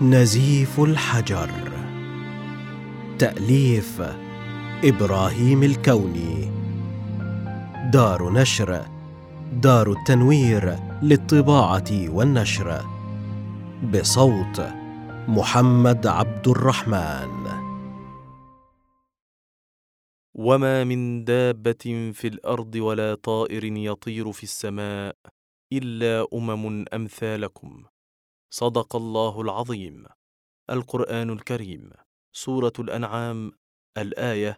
نزيف الحجر. تأليف إبراهيم الكوني. دار نشر دار التنوير للطباعة والنشر. بصوت محمد عبد الرحمن. وما من دابة في الأرض ولا طائر يطير في السماء إلا أمثالكم. صدق الله العظيم. القرآن الكريم، سورة الأنعام، الآية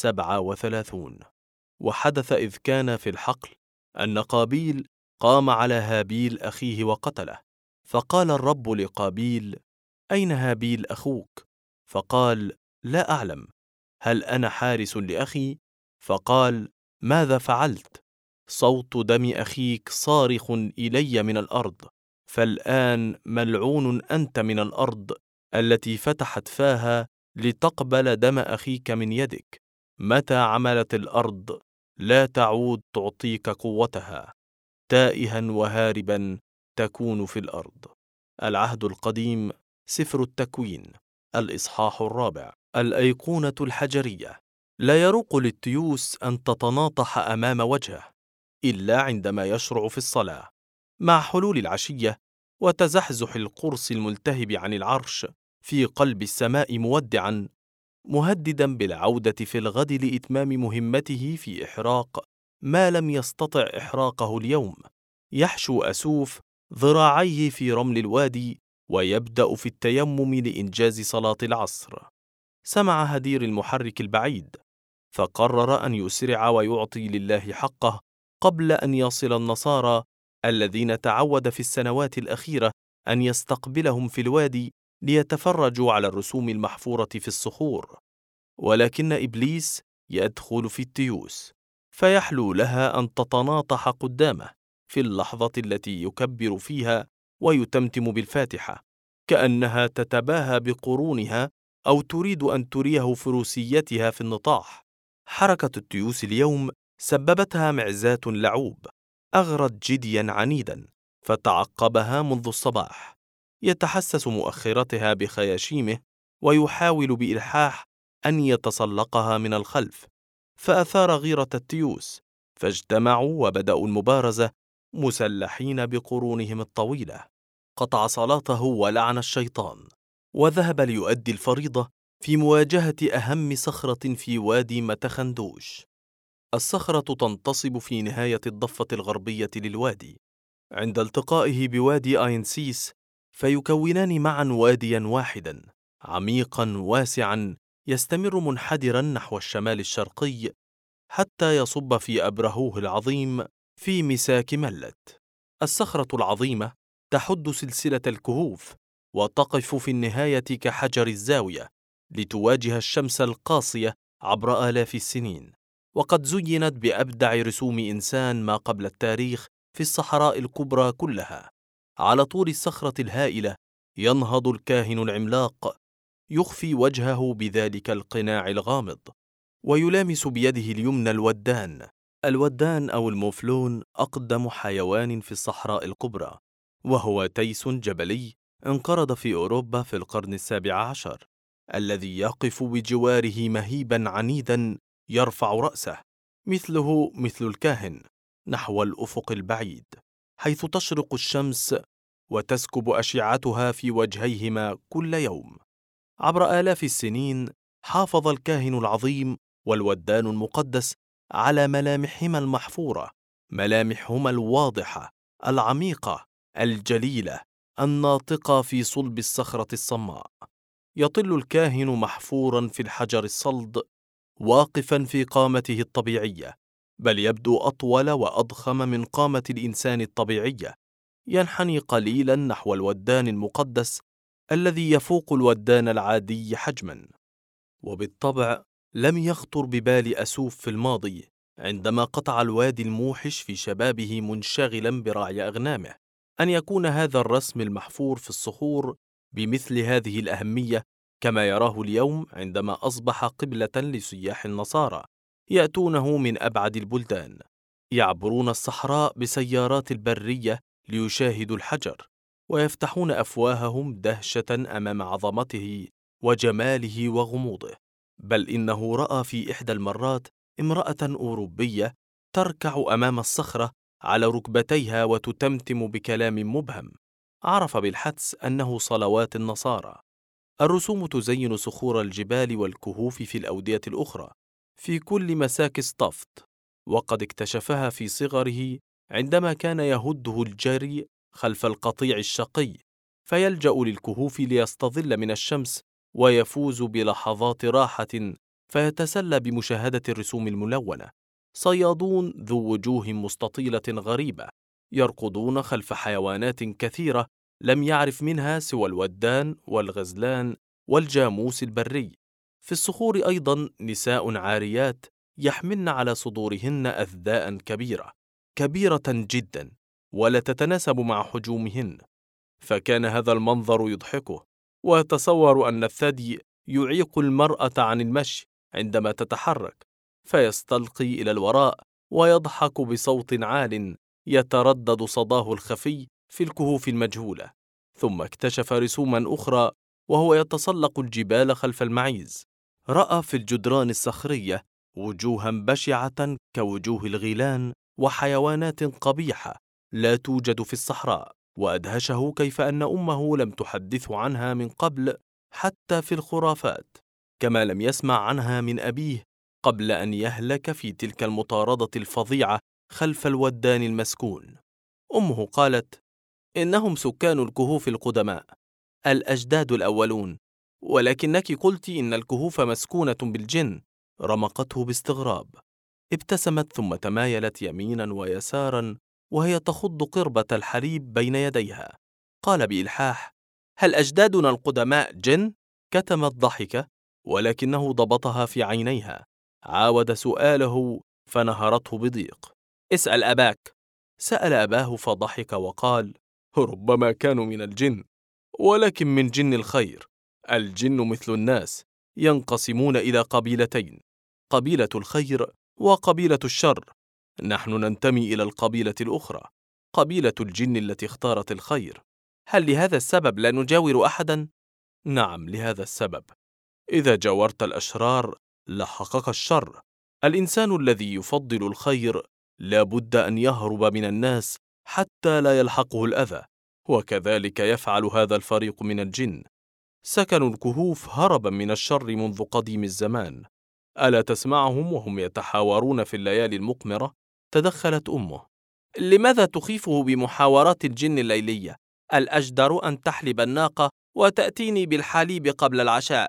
37. وحدث إذ كان في الحقل أن قابيل قام على هابيل أخيه وقتله، فقال الرب لقابيل: أين هابيل أخوك؟ فقال: لا أعلم. هل أنا حارس لأخي؟ فقال: ماذا فعلت؟ صوت دم أخيك صارخ إلي من الأرض، فالآن ملعون أنت من الأرض التي فتحت فاها لتقبل دم أخيك من يدك. متى عملت الأرض لا تعود تعطيك قوتها، تائها وهاربا تكون في الأرض. العهد القديم، سفر التكوين، الإصحاح 4. الأيقونة الحجرية. لا يروق للتيوس أن تتناطح أمام وجهه إلا عندما يشرع في الصلاة. مع حلول العشية وتزحزح القرص الملتهب عن العرش في قلب السماء مودعا، مهددا بالعودة في الغد لإتمام مهمته في إحراق ما لم يستطع إحراقه اليوم، يحشو أسوف ذراعيه في رمل الوادي ويبدأ في التيمم لإنجاز صلاة العصر. سمع هدير المحرك البعيد، فقرر أن يسرع ويعطي لله حقه قبل أن يصل النصارى الذين تعود في السنوات الأخيرة أن يستقبلهم في الوادي ليتفرجوا على الرسوم المحفورة في الصخور. ولكن إبليس يدخل في التيوس، فيحلو لها أن تتناطح قدامه في اللحظة التي يكبر فيها ويتمتم بالفاتحة، كأنها تتباهى بقرونها أو تريد أن تريه فروسيتها في النطاح. حركة التيوس اليوم سببتها معزاة لعوب أغرت جديا عنيدا، فتعقبها منذ الصباح، يتحسس مؤخرتها بخياشيمه ويحاول بإلحاح أن يتسلقها من الخلف، فأثار غيرة التيوس، فاجتمعوا وبدأوا المبارزة مسلحين بقرونهم الطويلة. قطع صلاته ولعن الشيطان، وذهب ليؤدي الفريضة في مواجهة أهم صخرة في وادي متخندوش. الصخرة تنتصب في نهاية الضفة الغربية للوادي عند التقائه بوادي آينسيس، فيكونان معا واديا واحدا عميقا واسعا يستمر منحدرا نحو الشمال الشرقي حتى يصب في أبرهوه العظيم في مساك ملت. الصخرة العظيمة تحد سلسلة الكهوف وتقف في النهاية كحجر الزاوية لتواجه الشمس القاصية عبر آلاف السنين، وقد زينت بأبدع رسوم إنسان ما قبل التاريخ في الصحراء الكبرى كلها. على طول الصخرة الهائلة ينهض الكاهن العملاق، يخفي وجهه بذلك القناع الغامض، ويلامس بيده اليمنى الودان. الودان أو الموفلون أقدم حيوان في الصحراء الكبرى، وهو تيس جبلي انقرض في أوروبا في القرن 17، الذي يقف بجواره مهيبا عنيدا يرفع رأسه مثله مثل الكاهن نحو الأفق البعيد، حيث تشرق الشمس وتسكب أشعتها في وجهيهما كل يوم. عبر آلاف السنين حافظ الكاهن العظيم والودان المقدس على ملامحهما المحفورة، ملامحهما الواضحة العميقة الجليلة الناطقة في صلب الصخرة الصماء. يطل الكاهن محفورا في الحجر الصلد، واقفا في قامته الطبيعية، بل يبدو أطول وأضخم من قامة الإنسان الطبيعية، ينحني قليلا نحو الودان المقدس الذي يفوق الودان العادي حجما. وبالطبع لم يخطر ببال أسوف في الماضي عندما قطع الوادي الموحش في شبابه منشغلا برعي أغنامه أن يكون هذا الرسم المحفور في الصخور بمثل هذه الأهمية كما يراه اليوم عندما أصبح قبلة لسياح النصارى يأتونه من أبعد البلدان، يعبرون الصحراء بسيارات البرية ليشاهدوا الحجر، ويفتحون أفواههم دهشة أمام عظمته وجماله وغموضه. بل إنه رأى في إحدى المرات امرأة أوروبية تركع أمام الصخرة على ركبتيها وتتمتم بكلام مبهم. عرف بالحدس أنه صلوات النصارى. الرسوم تزين صخور الجبال والكهوف في الأودية الأخرى في كل مساك اصطفت، وقد اكتشفها في صغره عندما كان يهده الجري خلف القطيع الشقي، فيلجأ للكهوف ليستظل من الشمس ويفوز بلحظات راحة، فيتسلى بمشاهدة الرسوم الملونة. صيادون ذو وجوه مستطيلة غريبة يركضون خلف حيوانات كثيرة لم يعرف منها سوى الودان والغزلان والجاموس البري. في الصخور أيضا نساء عاريات يحملن على صدورهن أثداء كبيرة جدا، ولا تتناسب مع حجومهن. فكان هذا المنظر يضحكه، ويتصور أن الثدي يعيق المرأة عن المشي عندما تتحرك، فيستلقي إلى الوراء ويضحك بصوت عال يتردد صداه الخفي في الكهوف المجهولة. ثم اكتشف رسوما أخرى وهو يتسلق الجبال خلف المعيز. رأى في الجدران الصخرية وجوها بشعة كوجوه الغيلان وحيوانات قبيحة لا توجد في الصحراء، وأدهشه كيف أن أمه لم تحدثه عنها من قبل حتى في الخرافات، كما لم يسمع عنها من أبيه قبل أن يهلك في تلك المطاردة الفظيعة خلف الودان المسكون. أمه قالت: إنهم سكان الكهوف القدماء، الأجداد الأولون، ولكنك قلت إن الكهوف مسكونة بالجن. رمقته باستغراب، ابتسمت ثم تمايلت يمينا ويسارا وهي تخض قربة الحليب بين يديها. قال بإلحاح: هل أجدادنا القدماء جن؟ كتمت ضحكة، ولكنه ضبطها في عينيها. عاود سؤاله فنهرته بضيق: اسأل أباك. سأل أباه فضحك وقال: ربما كانوا من الجن، ولكن من جن الخير. الجن مثل الناس ينقسمون إلى قبيلتين، قبيلة الخير وقبيلة الشر. نحن ننتمي إلى القبيلة الأخرى، قبيلة الجن التي اختارت الخير. هل لهذا السبب لا نجاور أحدا؟ نعم، لهذا السبب. إذا جاورت الأشرار لحقك الشر. الإنسان الذي يفضل الخير لا بد أن يهرب من الناس حتى لا يلحقه الأذى، وكذلك يفعل هذا الفريق من الجن. سكنوا الكهوف هربا من الشر منذ قديم الزمان. ألا تسمعهم وهم يتحاورون في الليالي المقمرة؟ تدخلت أمه: لماذا تخيفه بمحاورات الجن الليلية؟ الأجدر أن تحلب الناقة وتأتيني بالحليب قبل العشاء.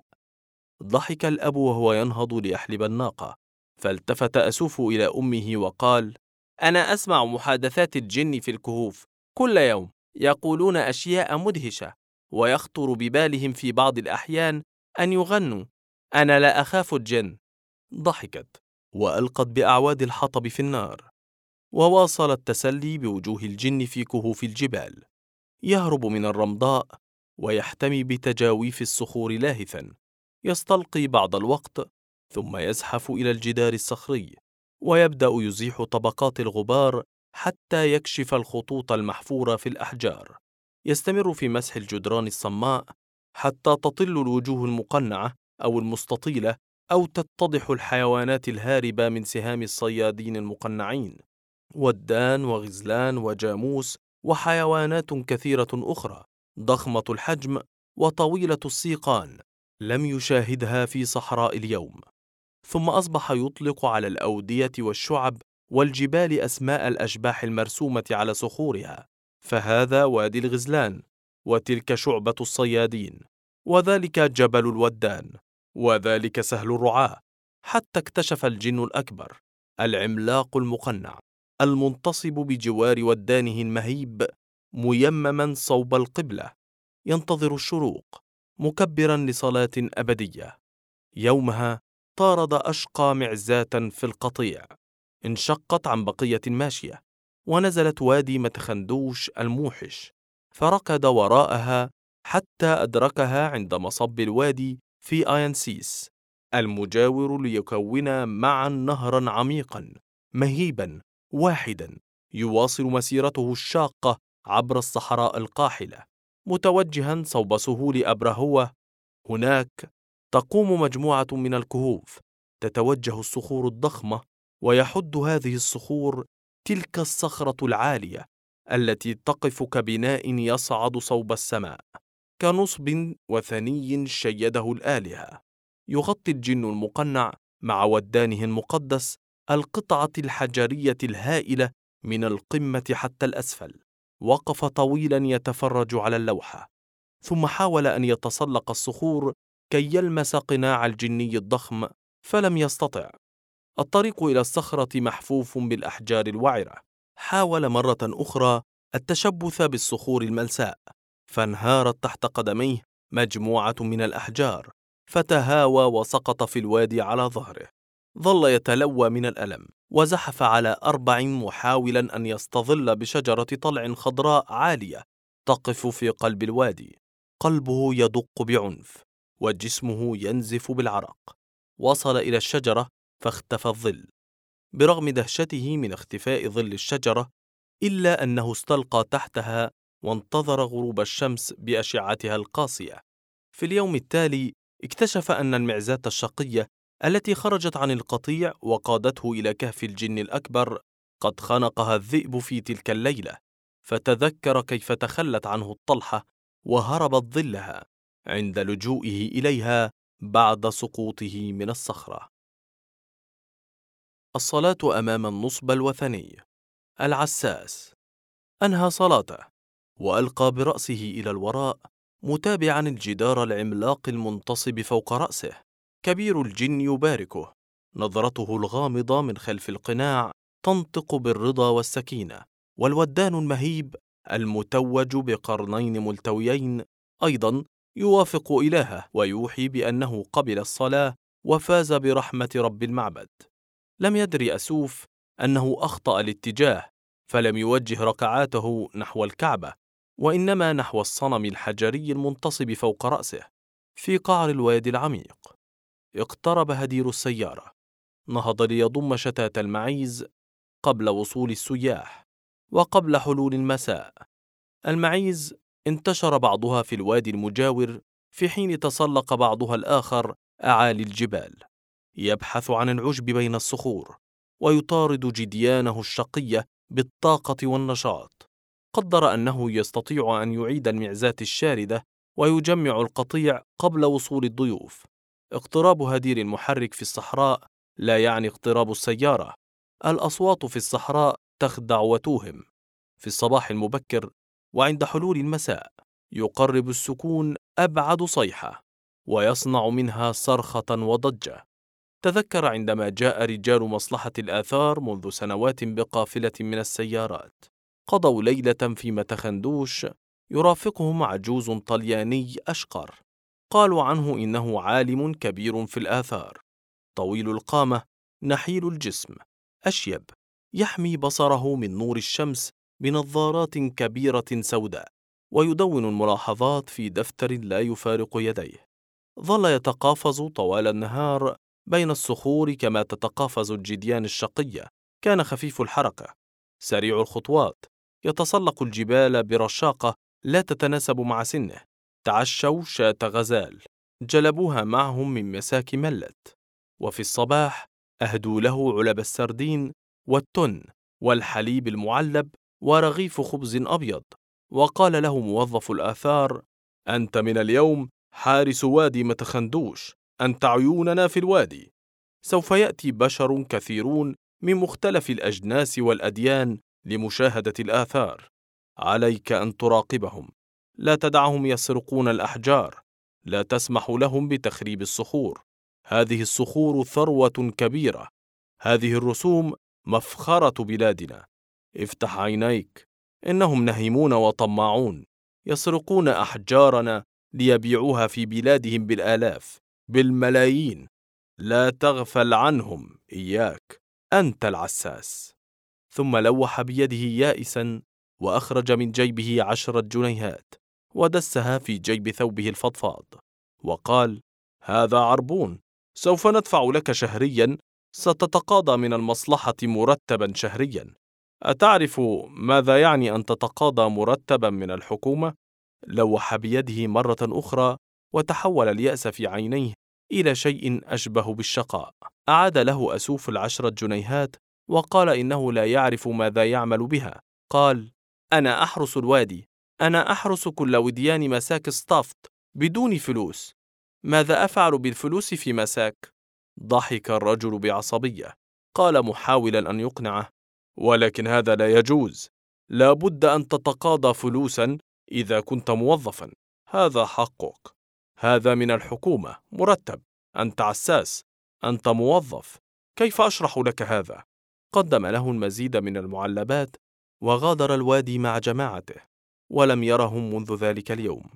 ضحك الأب وهو ينهض ليحلب الناقة، فالتفت أسوف إلى أمه وقال: أنا أسمع محادثات الجن في الكهوف كل يوم، يقولون أشياء مدهشة، ويخطر ببالهم في بعض الأحيان أن يغنوا. أنا لا أخاف الجن. ضحكت وألقت بأعواد الحطب في النار، وواصل التسلي بوجوه الجن في كهوف الجبال. يهرب من الرمضاء ويحتمي بتجاويف الصخور لاهثا، يستلقي بعض الوقت ثم يزحف إلى الجدار الصخري ويبدأ يزيح طبقات الغبار حتى يكشف الخطوط المحفورة في الأحجار. يستمر في مسح الجدران الصماء حتى تطل الوجوه المقنعة أو المستطيلة، أو تتضح الحيوانات الهاربة من سهام الصيادين المقنعين، ودان وغزلان وجاموس وحيوانات كثيرة أخرى ضخمة الحجم وطويلة السيقان لم يشاهدها في صحراء اليوم. ثم أصبح يطلق على الأودية والشعب والجبال أسماء الأشباح المرسومة على صخورها، فهذا وادي الغزلان، وتلك شعبة الصيادين، وذلك جبل الودان، وذلك سهل الرعاة، حتى اكتشف الجن الأكبر العملاق المقنع المنتصب بجوار ودانه المهيب ميمما صوب القبلة ينتظر الشروق مكبرا لصلاة أبدية. يومها طارد أشقى معزاة في القطيع، انشقت عن بقية ماشية ونزلت وادي متخندوش الموحش، فركض وراءها حتى أدركها عند مصب الوادي في آينسيس المجاور، ليكونا معا نهرا عميقا مهيبا واحدا يواصل مسيرته الشاقة عبر الصحراء القاحلة متوجها صوب سهول أبرهوة. هناك تقوم مجموعة من الكهوف، تتوجه الصخور الضخمة ويحد هذه الصخور تلك الصخرة العالية التي تقف كبناء يصعد صوب السماء، كنصب وثني شيده الآلهة. يغطي الجن المقنع مع ودانه المقدس القطعة الحجرية الهائلة من القمة حتى الأسفل. وقف طويلا يتفرج على اللوحة، ثم حاول أن يتسلق الصخور كي يلمس قناع الجني الضخم، فلم يستطع. الطريق إلى الصخرة محفوف بالأحجار الوعرة. حاول مرة أخرى التشبث بالصخور الملساء، فانهارت تحت قدميه مجموعة من الأحجار، فتهاوى وسقط في الوادي على ظهره. ظل يتلوى من الألم، وزحف على 4 محاولا أن يستظل بشجرة طلع خضراء عالية تقف في قلب الوادي. قلبه يدق بعنف وجسمه ينزف بالعرق. وصل إلى الشجرة فاختفى الظل. برغم دهشته من اختفاء ظل الشجرة، إلا أنه استلقى تحتها وانتظر غروب الشمس بأشعتها القاسية. في اليوم التالي اكتشف أن المعزاة الشقية التي خرجت عن القطيع وقادته إلى كهف الجن الأكبر قد خنقها الذئب في تلك الليلة، فتذكر كيف تخلت عنه الطلحة وهربت ظلها عند لجوئه إليها بعد سقوطه من الصخرة. الصلاة أمام النصب الوثني. العساس أنهى صلاته وألقى برأسه إلى الوراء متابعا الجدار العملاق المنتصب فوق رأسه. كبير الجن يباركه، نظرته الغامضة من خلف القناع تنطق بالرضا والسكينة، والودان المهيب المتوج بقرنين ملتويين أيضا يوافق إلهه ويوحي بأنه قبل الصلاة وفاز برحمة رب المعبد. لم يدر أسوف أنه أخطأ الاتجاه، فلم يوجه ركعاته نحو الكعبة، وإنما نحو الصنم الحجري المنتصب فوق رأسه في قعر الوادي العميق. اقترب هدير السيارة، نهض ليضم شتات المعيز قبل وصول السياح وقبل حلول المساء. المعيز انتشر بعضها في الوادي المجاور، في حين تسلق بعضها الآخر أعالي الجبال، يبحث عن العشب بين الصخور ويطارد جديانه الشقية بالطاقة والنشاط. قدر أنه يستطيع أن يعيد المعزات الشاردة ويجمع القطيع قبل وصول الضيوف. اقتراب هدير المحرك في الصحراء لا يعني اقتراب السيارة. الأصوات في الصحراء تخدع وتوهم. في الصباح المبكر وعند حلول المساء يقرب السكون أبعد صيحة ويصنع منها صرخة وضجة. تذكر عندما جاء رجال مصلحة الآثار منذ سنوات بقافلة من السيارات، قضوا ليلة في متخندوش يرافقهم عجوز طلياني أشقر. قالوا عنه إنه عالم كبير في الآثار، طويل القامة، نحيل الجسم، أشيب، يحمي بصره من نور الشمس بنظارات كبيرة سوداء، ويدون الملاحظات في دفتر لا يفارق يديه. ظل يتقافز طوال النهار بين الصخور كما تتقافز الجديان الشقية. كان خفيف الحركة، سريع الخطوات، يتسلق الجبال برشاقة لا تتناسب مع سنه. تعشوا شاة غزال جلبوها معهم من مساك ملت، وفي الصباح أهدوا له علب السردين والتن والحليب المعلب ورغيف خبز أبيض. وقال له موظف الآثار: أنت من اليوم حارس وادي متخندوش، أنت عيوننا في الوادي. سوف يأتي بشر كثيرون من مختلف الأجناس والأديان لمشاهدة الآثار، عليك أن تراقبهم، لا تدعهم يسرقون الأحجار، لا تسمح لهم بتخريب الصخور. هذه الصخور ثروة كبيرة، هذه الرسوم مفخرة بلادنا. افتح عينيك، إنهم نهيمون وطماعون، يسرقون أحجارنا ليبيعوها في بلادهم بالآلاف، بالملايين. لا تغفل عنهم، إياك، أنت العساس. ثم لوح بيده يائسا وأخرج من جيبه 10 جنيهات ودسها في جيب ثوبه الفضفاض، وقال: هذا عربون، سوف ندفع لك شهريا، ستتقاضى من المصلحة مرتبا شهريا. أتعرف ماذا يعني أن تتقاضى مرتبا من الحكومة؟ لوح بيده مرة أخرى وتحول اليأس في عينيه إلى شيء أشبه بالشقاء. أعاد له أسوف 10 جنيهات وقال إنه لا يعرف ماذا يعمل بها. قال: أنا أحرس الوادي، أنا أحرس كل وديان مساك ستافت بدون فلوس. ماذا أفعل بالفلوس في مساك؟ ضحك الرجل بعصبية. قال محاولا أن يقنعه: ولكن هذا لا يجوز، لا بد أن تتقاضى فلوسا إذا كنت موظفا، هذا حقك، هذا من الحكومة، مرتب، أنت عساس، أنت موظف، كيف أشرح لك هذا؟ قدم له المزيد من المعلبات وغادر الوادي مع جماعته، ولم يرهم منذ ذلك اليوم.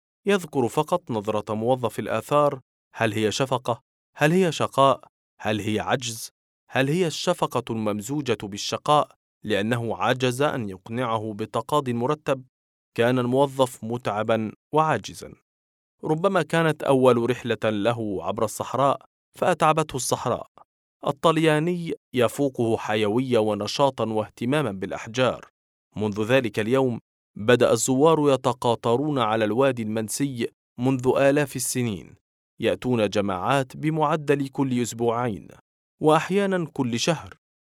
يذكر فقط نظرة موظف الآثار، هل هي شفقة؟ هل هي شقاء؟ هل هي عجز؟ هل هي الشفقة الممزوجة بالشقاء لأنه عجز أن يقنعه بتقاضي المرتب؟ كان الموظف متعبا وعاجزا. ربما كانت أول رحلة له عبر الصحراء فأتعبته الصحراء. الطلياني يفوقه حيوية ونشاطا واهتماما بالأحجار. منذ ذلك اليوم بدأ الزوار يتقاطرون على الوادي المنسي منذ آلاف السنين، يأتون جماعات بمعدل كل أسبوعين، وأحيانا كل شهر،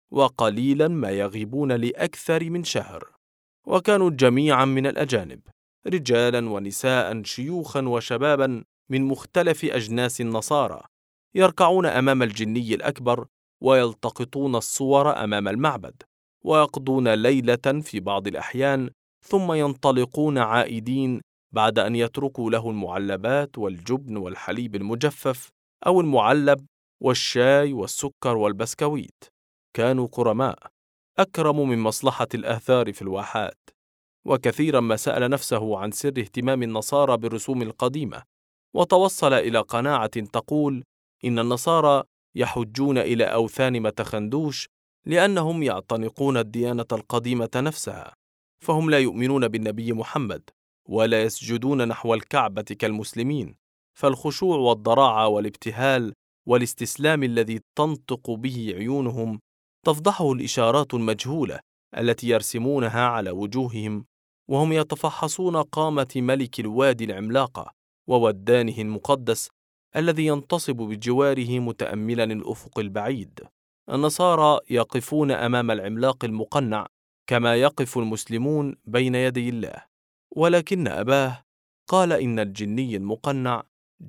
وقليلا ما يغيبون لأكثر من شهر. وكانوا جميعا من الأجانب، رجالا ونساء، شيوخا وشبابا من مختلف أجناس النصارى، يركعون أمام الجني الأكبر ويلتقطون الصور أمام المعبد، ويقضون ليلة في بعض الأحيان، ثم ينطلقون عائدين بعد أن يتركوا له المعلبات والجبن والحليب المجفف أو المعلب والشاي والسكر والبسكويت. كانوا كرماء، أكرم من مصلحة الآثار في الواحات. وكثيرا ما سأل نفسه عن سر اهتمام النصارى بالرسوم القديمة، وتوصل إلى قناعة تقول إن النصارى يحجون إلى أوثان متخندوش لأنهم يعتنقون الديانة القديمة نفسها، فهم لا يؤمنون بالنبي محمد ولا يسجدون نحو الكعبة كالمسلمين، فالخشوع والضراعة والابتهال والاستسلام الذي تنطق به عيونهم تفضحه الإشارات المجهولة التي يرسمونها على وجوههم وهم يتفحصون قامة ملك الوادي العملاقة وودانه المقدس الذي ينتصب بجواره متأملا الأفق البعيد. النصارى يقفون أمام العملاق المقنع كما يقف المسلمون بين يدي الله، ولكن أباه قال إن الجني المقنع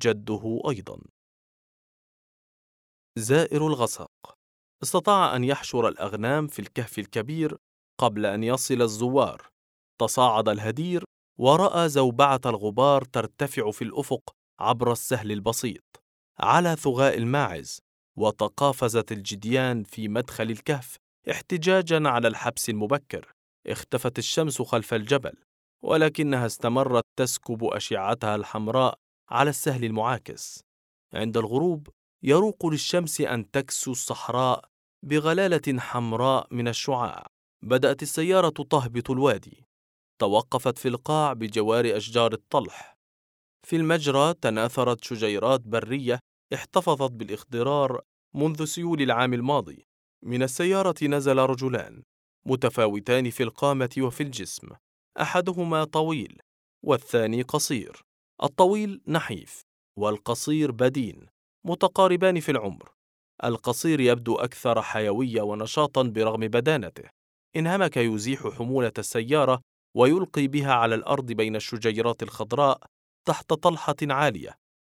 جده أيضا. زائر الغسق استطاع أن يحشر الأغنام في الكهف الكبير قبل أن يصل الزوار. تصاعد الهدير ورأى زوبعة الغبار ترتفع في الأفق عبر السهل البسيط على ثغاء الماعز، وتقافزت الجديان في مدخل الكهف احتجاجا على الحبس المبكر. اختفت الشمس خلف الجبل، ولكنها استمرت تسكب أشعتها الحمراء على السهل المعاكس. عند الغروب يروق للشمس أن تكسو الصحراء بغلالة حمراء من الشعاع. بدأت السيارة تهبط الوادي، توقفت في القاع بجوار أشجار الطلح. في المجرى تناثرت شجيرات برية احتفظت بالاخضرار منذ سيول العام الماضي. من السيارة نزل رجلان متفاوتان في القامة وفي الجسم، أحدهما طويل والثاني قصير. الطويل نحيف والقصير بدين، متقاربان في العمر. القصير يبدو أكثر حيوية ونشاطا برغم بدانته. انهمك يزيح حمولة السيارة ويلقي بها على الأرض بين الشجيرات الخضراء تحت طلحة عالية،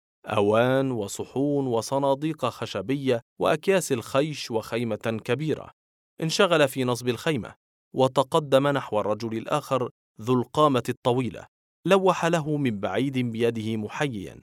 أوان وصحون وصناديق خشبية وأكياس الخيش وخيمة كبيرة. انشغل في نصب الخيمة وتقدم نحو الرجل الآخر ذو القامة الطويلة، لوح له من بعيد بيده محييا،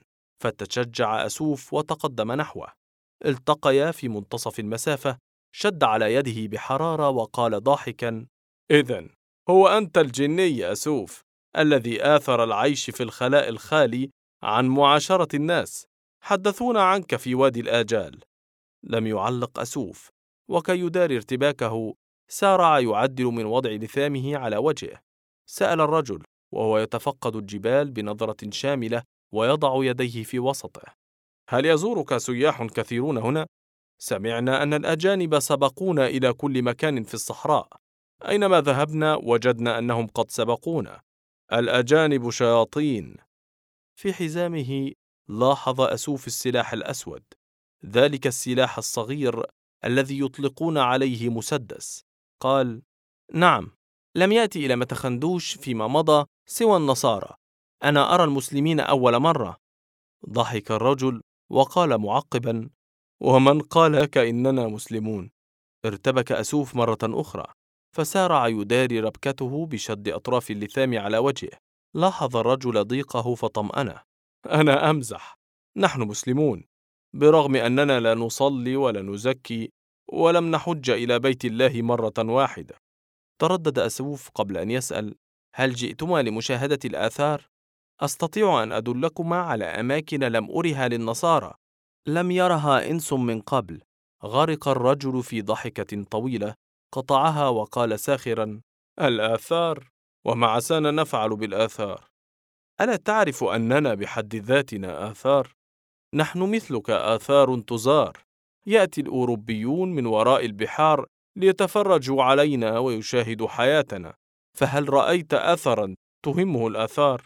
فتشجع أسوف وتقدم نحوه. التقيا في منتصف المسافة، شد على يده بحرارة وقال ضاحكا: إذن هو أنت الجني يا أسوف الذي آثر العيش في الخلاء الخالي عن معاشرة الناس. حدثونا عنك في وادي الآجال. لم يعلق أسوف، وكي يداري ارتباكه سارع يعدل من وضع لثامه على وجهه. سأل الرجل وهو يتفقد الجبال بنظرة شاملة ويضع يديه في وسطه: هل يزورك سياح كثيرون هنا؟ سمعنا أن الأجانب سبقونا إلى كل مكان في الصحراء. أينما ذهبنا وجدنا أنهم قد سبقونا. الأجانب شياطين. في حزامه لاحظ أسوف السلاح الأسود، ذلك السلاح الصغير الذي يطلقون عليه مسدس. قال: نعم، لم يأتي إلى متخندوش فيما مضى سوى النصارى. أنا أرى المسلمين أول مرة. ضحك الرجل وقال معقبا: ومن قال لك إننا مسلمون؟ ارتبك أسوف مرة أخرى، فسارع يداري ربكته بشد أطراف اللثام على وجهه. لاحظ الرجل ضيقه فطمأنه. أنا أمزح، نحن مسلمون، برغم أننا لا نصلي ولا نزكي ولم نحج إلى بيت الله مرة واحدة. تردد أسوف قبل أن يسأل: هل جئتما لمشاهدة الآثار؟ أستطيع أن أدلكما على أماكن لم أرها للنصارى، لم يرها إنس من قبل. غرق الرجل في ضحكة طويلة، قطعها وقال ساخرا: الآثار؟ وما عسانا نفعل بالآثار؟ ألا تعرف أننا بحد ذاتنا آثار؟ نحن مثلك آثار تزار. يأتي الأوروبيون من وراء البحار ليتفرجوا علينا ويشاهدوا حياتنا، فهل رأيت أثرا تهمه الآثار؟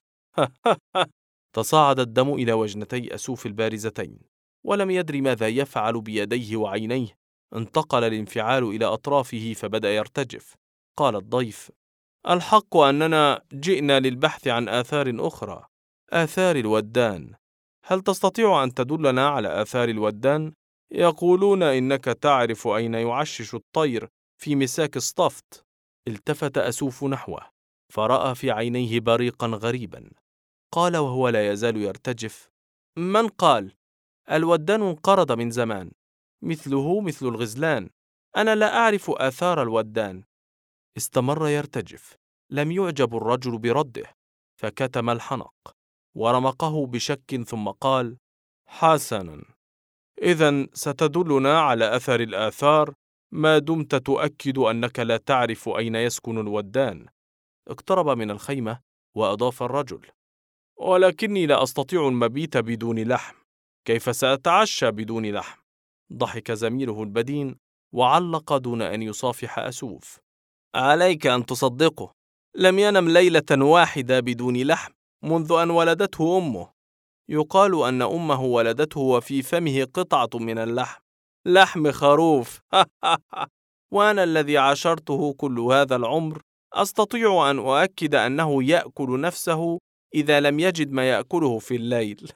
تصاعد الدم إلى وجنتي أسوف البارزتين، ولم يدر ماذا يفعل بيديه وعينيه. انتقل الانفعال إلى أطرافه فبدأ يرتجف. قال الضيف: الحق أننا جئنا للبحث عن آثار أخرى، آثار الودان. هل تستطيع أن تدلنا على آثار الودان؟ يقولون إنك تعرف أين يعشش الطير في مساك الصفت. التفت أسوف نحوه، فرأى في عينيه بريقا غريبا. قال وهو لا يزال يرتجف: من قال؟ الودان انقرض من زمان، مثله مثل الغزلان. أنا لا أعرف آثار الودان. استمر يرتجف. لم يعجب الرجل برده، فكتم الحنق ورمقه بشك ثم قال: حسنا، إذن ستدلنا على أثر الآثار ما دمت تؤكد أنك لا تعرف أين يسكن الودان. اقترب من الخيمة وأضاف الرجل: ولكني لا أستطيع المبيت بدون لحم، كيف سأتعشى بدون لحم؟ ضحك زميله البدين وعلق دون أن يصافح أسوف: عليك أن تصدقه، لم ينم ليلة واحدة بدون لحم منذ أن ولدته أمه. يقال أن أمه ولدته وفي فمه قطعة من اللحم، لحم خروف. وأنا الذي عاشرته كل هذا العمر أستطيع أن أؤكد أنه يأكل نفسه إذا لم يجد ما يأكله في الليل.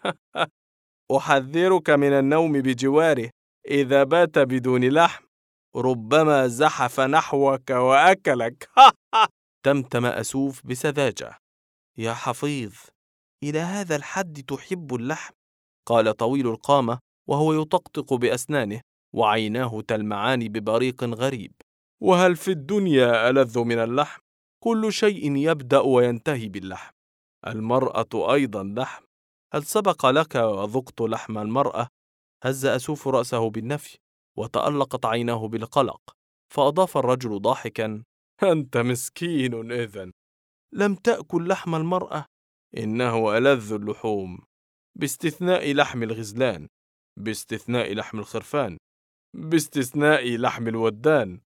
أحذرك من النوم بجواره إذا بات بدون لحم، ربما زحف نحوك وأكلك. تمتم أسوف بسذاجة. يا حفيظ، إلى هذا الحد تحب اللحم؟ قال طويل القامة وهو يطقطق بأسنانه وعيناه تلمعان ببريق غريب. وهل في الدنيا ألذ من اللحم؟ كل شيء يبدأ وينتهي باللحم. المرأة أيضا لحم. هل سبق لك وذقت لحم المرأة؟ هز أسوف رأسه بالنفي وتألقت عيناه بالقلق، فأضاف الرجل ضاحكا: أنت مسكين إذن، لم تأكل لحم المرأة؟ إنه ألذ اللحوم، باستثناء لحم الغزلان، باستثناء لحم الخرفان، باستثناء لحم الودان.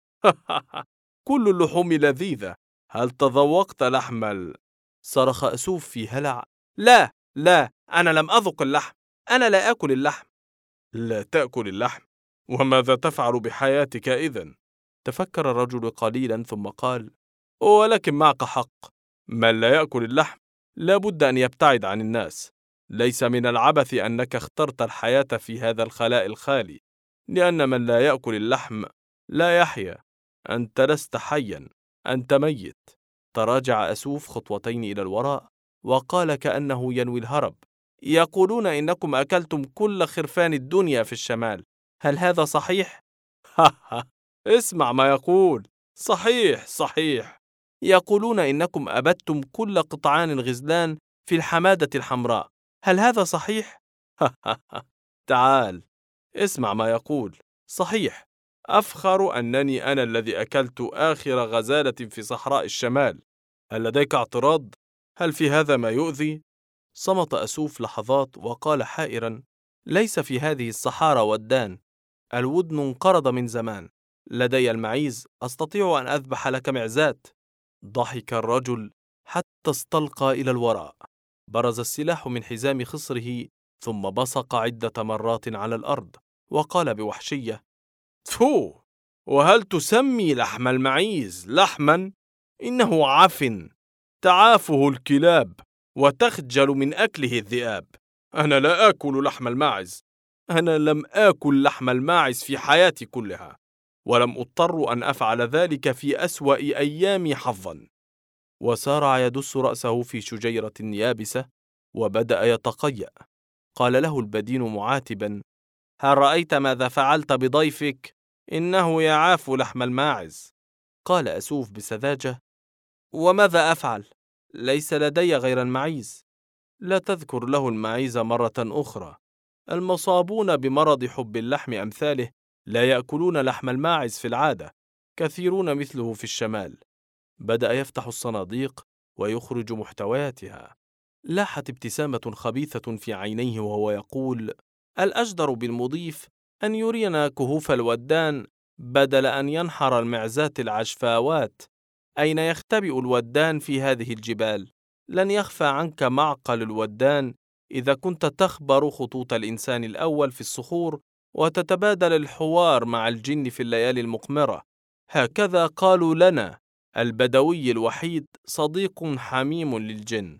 كل اللحوم لذيذة. هل تذوقت لحم صرخ أسوف في هلع: لا لا، أنا لم أذق اللحم، أنا لا أكل اللحم. لا تأكل اللحم؟ وماذا تفعل بحياتك إذن؟ تفكر الرجل قليلا ثم قال: ولكن معك حق، من لا يأكل اللحم لا بد أن يبتعد عن الناس. ليس من العبث أنك اخترت الحياة في هذا الخلاء الخالي، لأن من لا يأكل اللحم لا يحيا. أنت لست حيا، أنت ميت. تراجع أسوف خطوتين إلى الوراء وقال كأنه ينوي الهرب: يقولون إنكم أكلتم كل خرفان الدنيا في الشمال، هل هذا صحيح؟ اسمع ما يقول. صحيح صحيح. يقولون إنكم أبدتم كل قطعان الغزلان في الحمادة الحمراء، هل هذا صحيح؟ تعال اسمع ما يقول. صحيح. أفخر أنني أنا الذي أكلت آخر غزالة في صحراء الشمال. هل لديك اعتراض؟ هل في هذا ما يؤذي؟ صمت أسوف لحظات وقال حائرا: ليس في هذه الصحارى ودان، الودن انقرض من زمان. لدي المعيز، أستطيع أن أذبح لك معزات. ضحك الرجل حتى استلقى إلى الوراء. برز السلاح من حزام خصره ثم بصق عدة مرات على الأرض وقال بوحشية: تو، وهل تسمي لحم المعيز لحما؟ إنه عفن تعافه الكلاب وتخجل من أكله الذئاب. أنا لا آكل لحم الماعز. أنا لم آكل لحم الماعز في حياتي كلها، ولم أضطر أن أفعل ذلك في أسوأ أيامي حظا. وسارع يدس رأسه في شجيرة يابسة وبدأ يتقيأ. قال له البدين معاتبا: هل رأيت ماذا فعلت بضيفك؟ إنه يعاف لحم الماعز. قال أسوف بسذاجة: وماذا أفعل؟ ليس لدي غير المعيز. لا تذكر له المعيز مرة أخرى. المصابون بمرض حب اللحم أمثاله لا يأكلون لحم الماعز في العادة، كثيرون مثله في الشمال. بدأ يفتح الصناديق ويخرج محتوياتها. لاحت ابتسامة خبيثة في عينيه وهو يقول: الأجدر بالمضيف أن يرينا كهوف الودان بدل أن ينحر المعزات العشفاوات. أين يختبئ الودان في هذه الجبال؟ لن يخفى عنك معقل الودان إذا كنت تخبر خطوط الإنسان الأول في الصخور وتتبادل الحوار مع الجن في الليالي المقمرة. هكذا قالوا لنا. البدوي الوحيد صديق حميم للجن.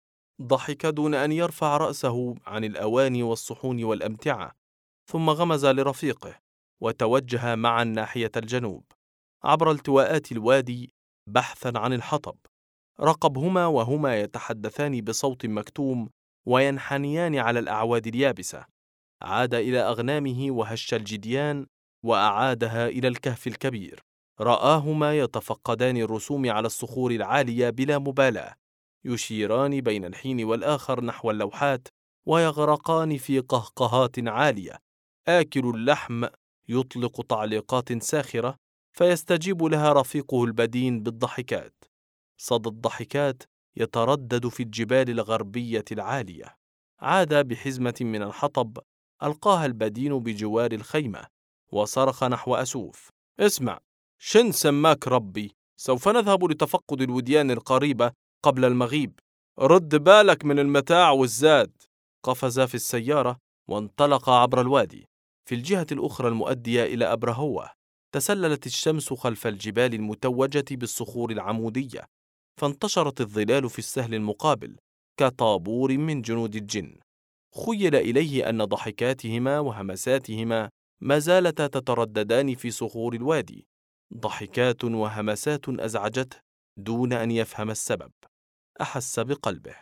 ضحك دون أن يرفع رأسه عن الأواني والصحون والأمتعة، ثم غمز لرفيقه وتوجه معا ناحية الجنوب عبر التواءات الوادي بحثا عن الحطب. رقبهما وهما يتحدثان بصوت مكتوم وينحنيان على الأعواد اليابسة. عاد إلى أغنامه وهش الجديان وأعادها إلى الكهف الكبير. رآهما يتفقدان الرسوم على الصخور العالية بلا مبالاة، يشيران بين الحين والآخر نحو اللوحات ويغرقان في قهقهات عالية. آكل اللحم يطلق تعليقات ساخرة فيستجيب لها رفيقه البدين بالضحكات. صدى الضحكات يتردد في الجبال الغربية العالية. عاد بحزمة من الحطب ألقاها البدين بجوار الخيمة وصرخ نحو أسوف: اسمع، شن سماك ربي؟ سوف نذهب لتفقد الوديان القريبة قبل المغيب. رد بالك من المتاع والزاد. قفز في السيارة وانطلق عبر الوادي. في الجهة الأخرى المؤدية إلى أبرهوة تسللت الشمس خلف الجبال المتوجة بالصخور العمودية، فانتشرت الظلال في السهل المقابل كطابور من جنود الجن. خيل إليه أن ضحكاتهما وهمساتهما ما زالتا تترددان في صخور الوادي، ضحكات وهمسات أزعجته دون أن يفهم السبب. أحس بقلبه.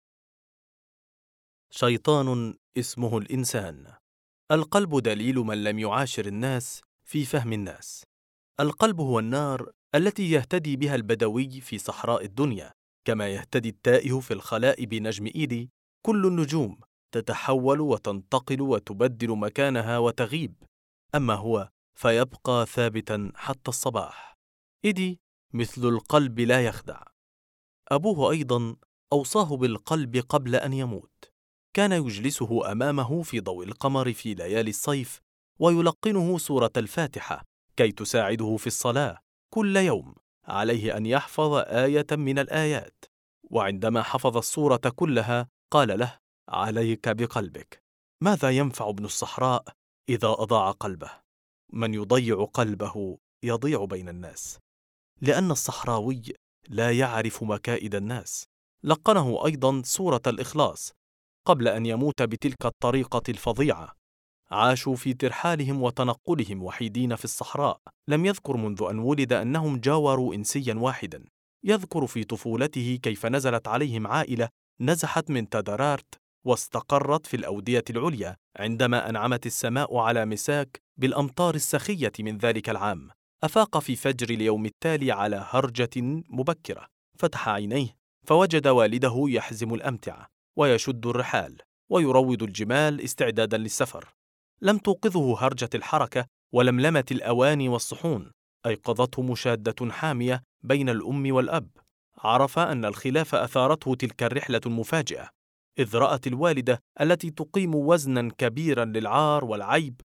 شيطان اسمه الإنسان. القلب دليل من لم يعاشر الناس في فهم الناس. القلب هو النار التي يهتدي بها البدوي في صحراء الدنيا، كما يهتدي التائه في الخلاء بنجم إيدي. كل النجوم تتحول وتنتقل وتبدل مكانها وتغيب، أما هو فيبقى ثابتا حتى الصباح. إيدي مثل القلب لا يخدع. أبوه أيضا أوصاه بالقلب قبل أن يموت. كان يجلسه أمامه في ضوء القمر في ليالي الصيف ويلقنه سورة الفاتحة كي تساعده في الصلاة. كل يوم عليه أن يحفظ آية من الآيات، وعندما حفظ السورة كلها قال له: عليك بقلبك. ماذا ينفع ابن الصحراء إذا أضاع قلبه؟ من يضيع قلبه يضيع بين الناس، لأن الصحراوي لا يعرف مكائد الناس. لقنه أيضا سورة الإخلاص قبل أن يموت بتلك الطريقة الفظيعة. عاشوا في ترحالهم وتنقلهم وحيدين في الصحراء. لم يذكر منذ أن ولد أنهم جاوروا إنسيا واحدا. يذكر في طفولته كيف نزلت عليهم عائلة نزحت من تدرارت واستقرت في الأودية العليا عندما أنعمت السماء على مساك بالأمطار السخية من ذلك العام. أفاق في فجر اليوم التالي على هرجة مبكرة، فتح عينيه فوجد والده يحزم الأمتعة ويشد الرحال ويروض الجمال استعدادا للسفر. لم توقظه هرجة الحركة ولملمة الأواني والصحون، أيقظته مشادة حامية بين الأم والأب. عرف أن الخلاف أثارته تلك الرحلة المفاجئة، إذ رأت الوالدة التي تقيم وزنا كبيرا للعار والعيب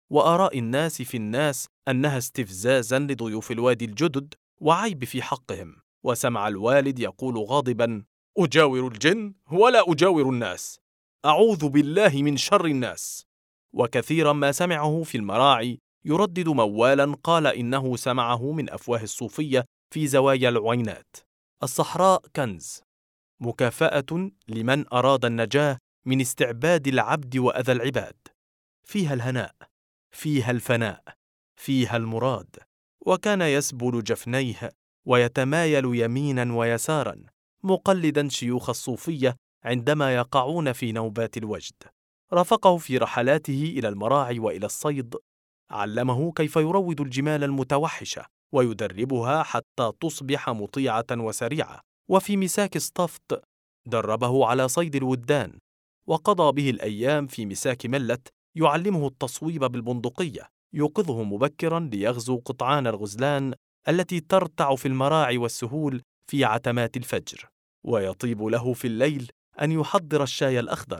وآراء الناس في الناس أنها استفزازا لضيوف الوادي الجدد وعيب في حقهم. وسمع الوالد يقول غاضبا: أجاور الجن ولا أجاور الناس، أعوذ بالله من شر الناس. وكثيرا ما سمعه في المراعي يردد موالا قال إنه سمعه من أفواه الصوفية في زوايا العوينات: الصحراء كنز، مكافأة لمن أراد النجاة من استعباد العبد وأذى العباد، فيها الهناء، فيها الفناء، فيها المراد. وكان يسبل جفنيه ويتمايل يمينا ويسارا مقلدا شيوخ الصوفية عندما يقعون في نوبات الوجد. رافقه في رحلاته إلى المراعي وإلى الصيد، علمه كيف يروض الجمال المتوحشة ويدربها حتى تصبح مطيعة وسريعة. وفي مساك اسطفت دربه على صيد الودان، وقضى به الأيام في مساك ملت يعلمه التصويب بالبندقية، يوقظه مبكرا ليغزو قطعان الغزلان التي ترتع في المراعي والسهول في عتمات الفجر، ويطيب له في الليل أن يحضر الشاي الأخضر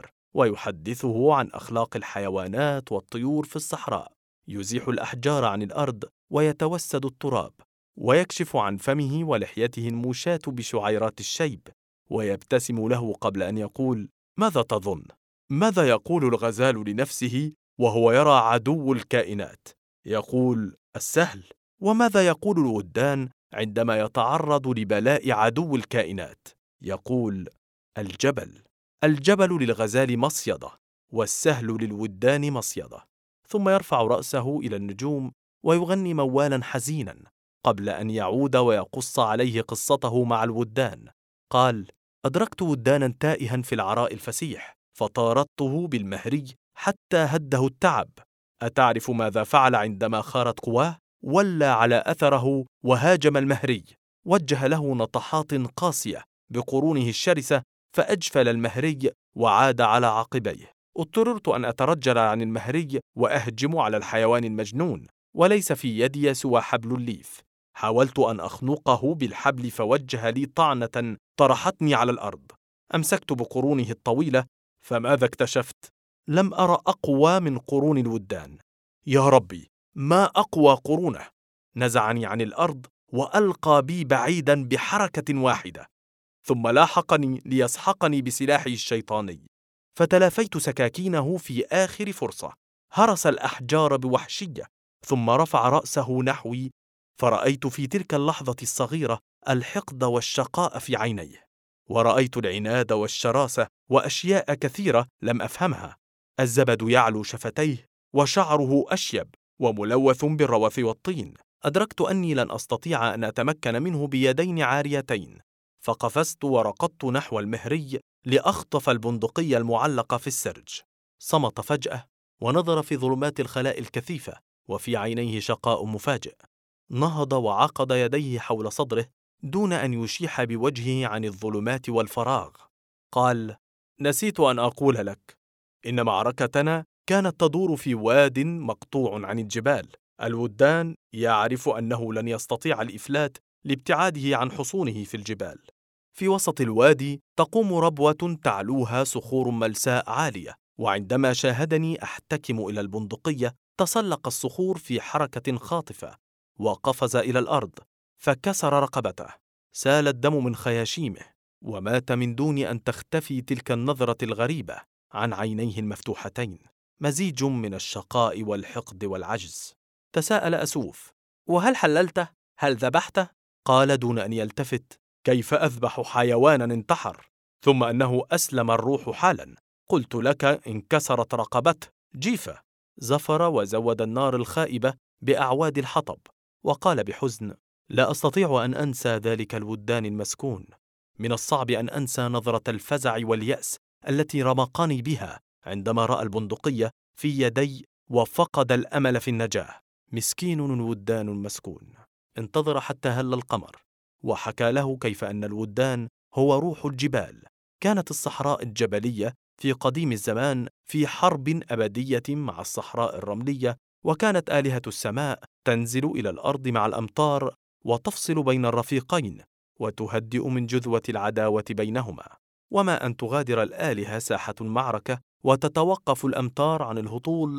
ويحدثه عن أخلاق الحيوانات والطيور في الصحراء، يزيح الأحجار عن الأرض ويتوسد التراب، ويكشف عن فمه ولحيته الموشاة بشعيرات الشيب، ويبتسم له قبل أن يقول: ماذا تظن؟ ماذا يقول الغزال لنفسه وهو يرى عدو الكائنات؟ يقول: السهل. وماذا يقول الودان عندما يتعرض لبلاء عدو الكائنات؟ يقول: الجبل. الجبل للغزال مصيدة، والسهل للودان مصيدة. ثم يرفع رأسه إلى النجوم ويغني موالا حزينا قبل أن يعود ويقص عليه قصته مع الودان. قال: أدركت ودانا تائها في العراء الفسيح، فطاردته بالمهري حتى هده التعب. أتعرف ماذا فعل عندما خارت قواه؟ ولى على أثره وهاجم المهري، وجه له نطحات قاسية بقرونه الشرسة، فأجفل المهري وعاد على عقبيه. اضطررت أن أترجل عن المهري وأهجم على الحيوان المجنون، وليس في يدي سوى حبل الليف. حاولت أن أخنقه بالحبل فوجه لي طعنة طرحتني على الأرض. أمسكت بقرونه الطويلة، فماذا اكتشفت؟ لم أرى أقوى من قرون الودان. يا ربي، ما أقوى قرونه! نزعني عن الأرض وألقى بي بعيدا بحركة واحدة، ثم لاحقني ليسحقني بسلاحه الشيطاني، فتلافيت سكاكينه في آخر فرصة. هرس الأحجار بوحشية، ثم رفع رأسه نحوي، فرأيت في تلك اللحظة الصغيرة الحقد والشقاء في عينيه، ورأيت العناد والشراسة وأشياء كثيرة لم أفهمها. الزبد يعلو شفتيه، وشعره أشيب وملوث بالروث والطين. أدركت أني لن أستطيع أن أتمكن منه بيدين عاريتين، فقفزت ورقدت نحو المهري لأخطف البندقية المعلقة في السرج. صمت فجأة ونظر في ظلمات الخلاء الكثيفة، وفي عينيه شقاء مفاجئ. نهض وعقد يديه حول صدره دون أن يشيح بوجهه عن الظلمات والفراغ. قال: نسيت أن أقول لك إن معركتنا كانت تدور في واد مقطوع عن الجبال. الودان يعرف أنه لن يستطيع الإفلات لابتعاده عن حصونه في الجبال. في وسط الوادي تقوم ربوة تعلوها صخور ملساء عالية، وعندما شاهدني أحتكم إلى البندقية تسلق الصخور في حركة خاطفة وقفز إلى الأرض، فكسر رقبته. سال الدم من خياشيمه، ومات من دون أن تختفي تلك النظرة الغريبة عن عينيه المفتوحتين، مزيج من الشقاء والحقد والعجز. تساءل أسوف: وهل حللته؟ هل ذبحته؟ قال دون أن يلتفت: كيف أذبح حيوانا انتحر؟ ثم أنه أسلم الروح حالا. قلت لك انكسرت رقبته، جيفة. زفر وزود النار الخائبة بأعواد الحطب، وقال بحزن: لا أستطيع أن أنسى ذلك الودان المسكون. من الصعب أن أنسى نظرة الفزع واليأس التي رمقني بها عندما رأى البندقية في يدي وفقد الأمل في النجاة. مسكين ودان مسكون. انتظر حتى هل القمر، وحكى له كيف أن الودان هو روح الجبال. كانت الصحراء الجبلية في قديم الزمان في حرب أبدية مع الصحراء الرملية، وكانت آلهة السماء تنزل إلى الأرض مع الأمطار وتفصل بين الرفيقين وتهدئ من جذوة العداوة بينهما. وما أن تغادر الآلهة ساحة المعركة وتتوقف الأمطار عن الهطول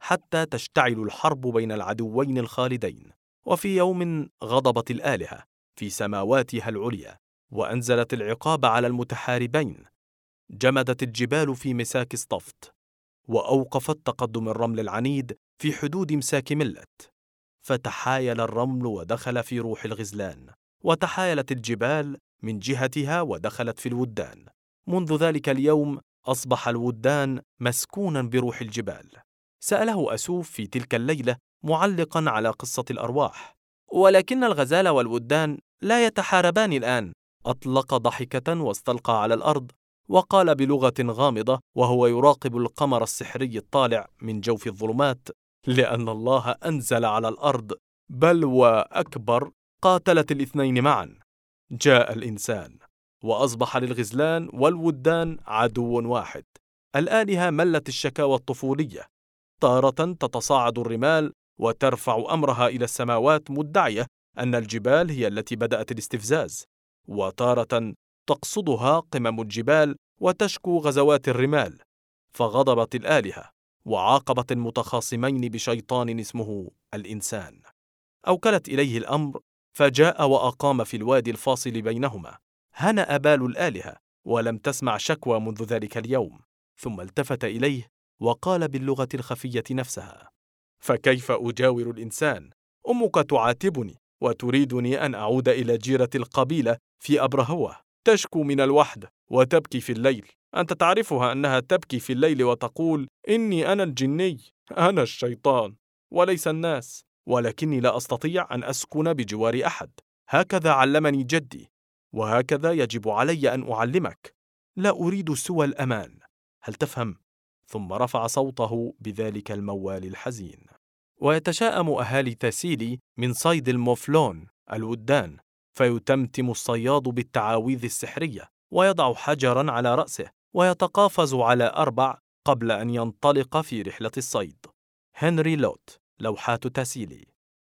حتى تشتعل الحرب بين العدوين الخالدين. وفي يوم غضبت الآلهة في سماواتها العليا وأنزلت العقاب على المتحاربين. جمدت الجبال في مساك اصطفت، وأوقفت تقدم الرمل العنيد في حدود مساك ملت، فتحايل الرمل ودخل في روح الغزلان، وتحايلت الجبال من جهتها ودخلت في الودان. منذ ذلك اليوم أصبح الودان مسكونا بروح الجبال. سأله أسوف في تلك الليلة معلقا على قصة الأرواح: ولكن الغزال والودان لا يتحاربان الآن. أطلق ضحكة واستلقى على الأرض وقال بلغة غامضة وهو يراقب القمر السحري الطالع من جوف الظلمات: لأن الله أنزل على الأرض بلوى أكبر قاتلت الاثنين معا. جاء الإنسان وأصبح للغزلان والودان عدو واحد. الآلهة ملت الشكاوى الطفولية، تارة تتصاعد الرمال وترفع أمرها إلى السماوات مدعية أن الجبال هي التي بدأت الاستفزاز، وتارة تقصدها قمم الجبال وتشكو غزوات الرمال. فغضبت الآلهة وعاقبت المتخاصمين بشيطان اسمه الإنسان. أوكلت إليه الأمر فجاء وأقام في الوادي الفاصل بينهما. هنأ بال الآلهة ولم تسمع شكوى منذ ذلك اليوم، ثم التفت إليه وقال باللغة الخفية نفسها: فكيف أجاور الإنسان؟ أمك تعاتبني وتريدني أن أعود إلى جيرة القبيلة في أبرهوة، تشكو من الوحدة وتبكي في الليل. أنت تعرفها أنها تبكي في الليل وتقول: إني أنا الجني، أنا الشيطان وليس الناس، ولكني لا أستطيع أن أسكن بجوار أحد. هكذا علمني جدي، وهكذا يجب علي أن أعلمك. لا أريد سوى الأمان، هل تفهم؟ ثم رفع صوته بذلك الموال الحزين. ويتشاءم أهالي تاسيلي من صيد الموفلون الودان، فيتمتم الصياد بالتعاويذ السحرية ويضع حجرا على رأسه ويتقافز على 4 قبل أن ينطلق في رحلة الصيد. هنري لوت، لوحات تاسيلي.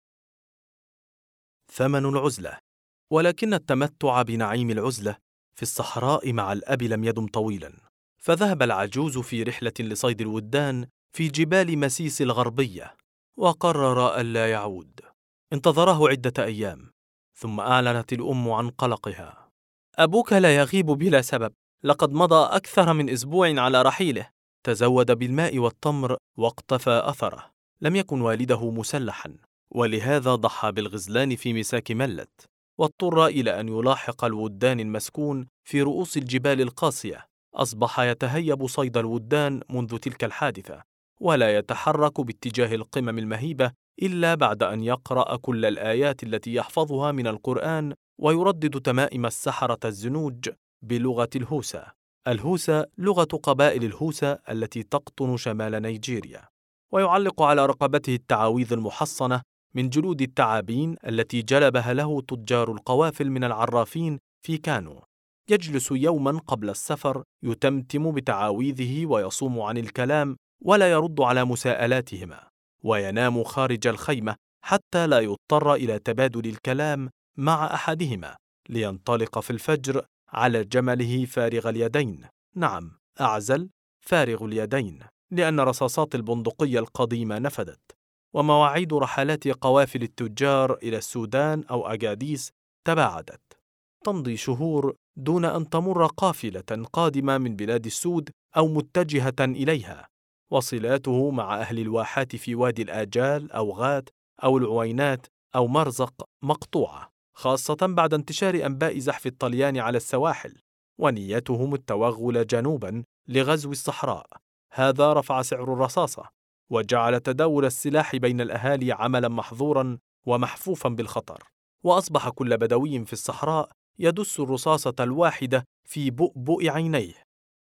ثمن العزلة. ولكن التمتع بنعيم العزلة في الصحراء مع الأب لم يدم طويلا، فذهب العجوز في رحلة لصيد الودان في جبال مسيس الغربية، وقرر ألا يعود. انتظره عدة أيام، ثم أعلنت الأم عن قلقها: أبوك لا يغيب بلا سبب، لقد مضى أكثر من أسبوع على رحيله. تزود بالماء والتمر واقتفى أثره. لم يكن والده مسلحا، ولهذا ضحى بالغزلان في مساك ملت، واضطر إلى أن يلاحق الودان المسكون في رؤوس الجبال القاسية. أصبح يتهيب صيد الودان منذ تلك الحادثة، ولا يتحرك باتجاه القمم المهيبة إلا بعد أن يقرأ كل الآيات التي يحفظها من القرآن، ويردد تمائم السحرة الزنوج بلغة الهوسا. الهوسا لغة قبائل الهوسا التي تقطن شمال نيجيريا. ويعلق على رقبته التعاويذ المحصنة من جلود التعابين التي جلبها له تجار القوافل من العرافين في كانو. يجلس يوما قبل السفر يتمتم بتعاويذه ويصوم عن الكلام ولا يرد على مساءلاتهما، وينام خارج الخيمة حتى لا يضطر إلى تبادل الكلام مع أحدهما، لينطلق في الفجر على جمله فارغ اليدين. نعم، أعزل فارغ اليدين، لأن رصاصات البندقية القديمة نفدت، ومواعيد رحلات قوافل التجار إلى السودان أو أجاديس تباعدت. تمضي شهور دون أن تمر قافلة قادمة من بلاد السود أو متجهة إليها. وصلاته مع أهل الواحات في وادي الآجال أو غات أو العوينات أو مرزق مقطوعة، خاصة بعد انتشار أنباء زحف الطليان على السواحل، ونيتهم التوغل جنوبا لغزو الصحراء. هذا رفع سعر الرصاصة، وجعل تداول السلاح بين الأهالي عملا محظورا ومحفوفا بالخطر. وأصبح كل بدوي في الصحراء يدس الرصاصة الواحدة في بؤبؤ عينيه،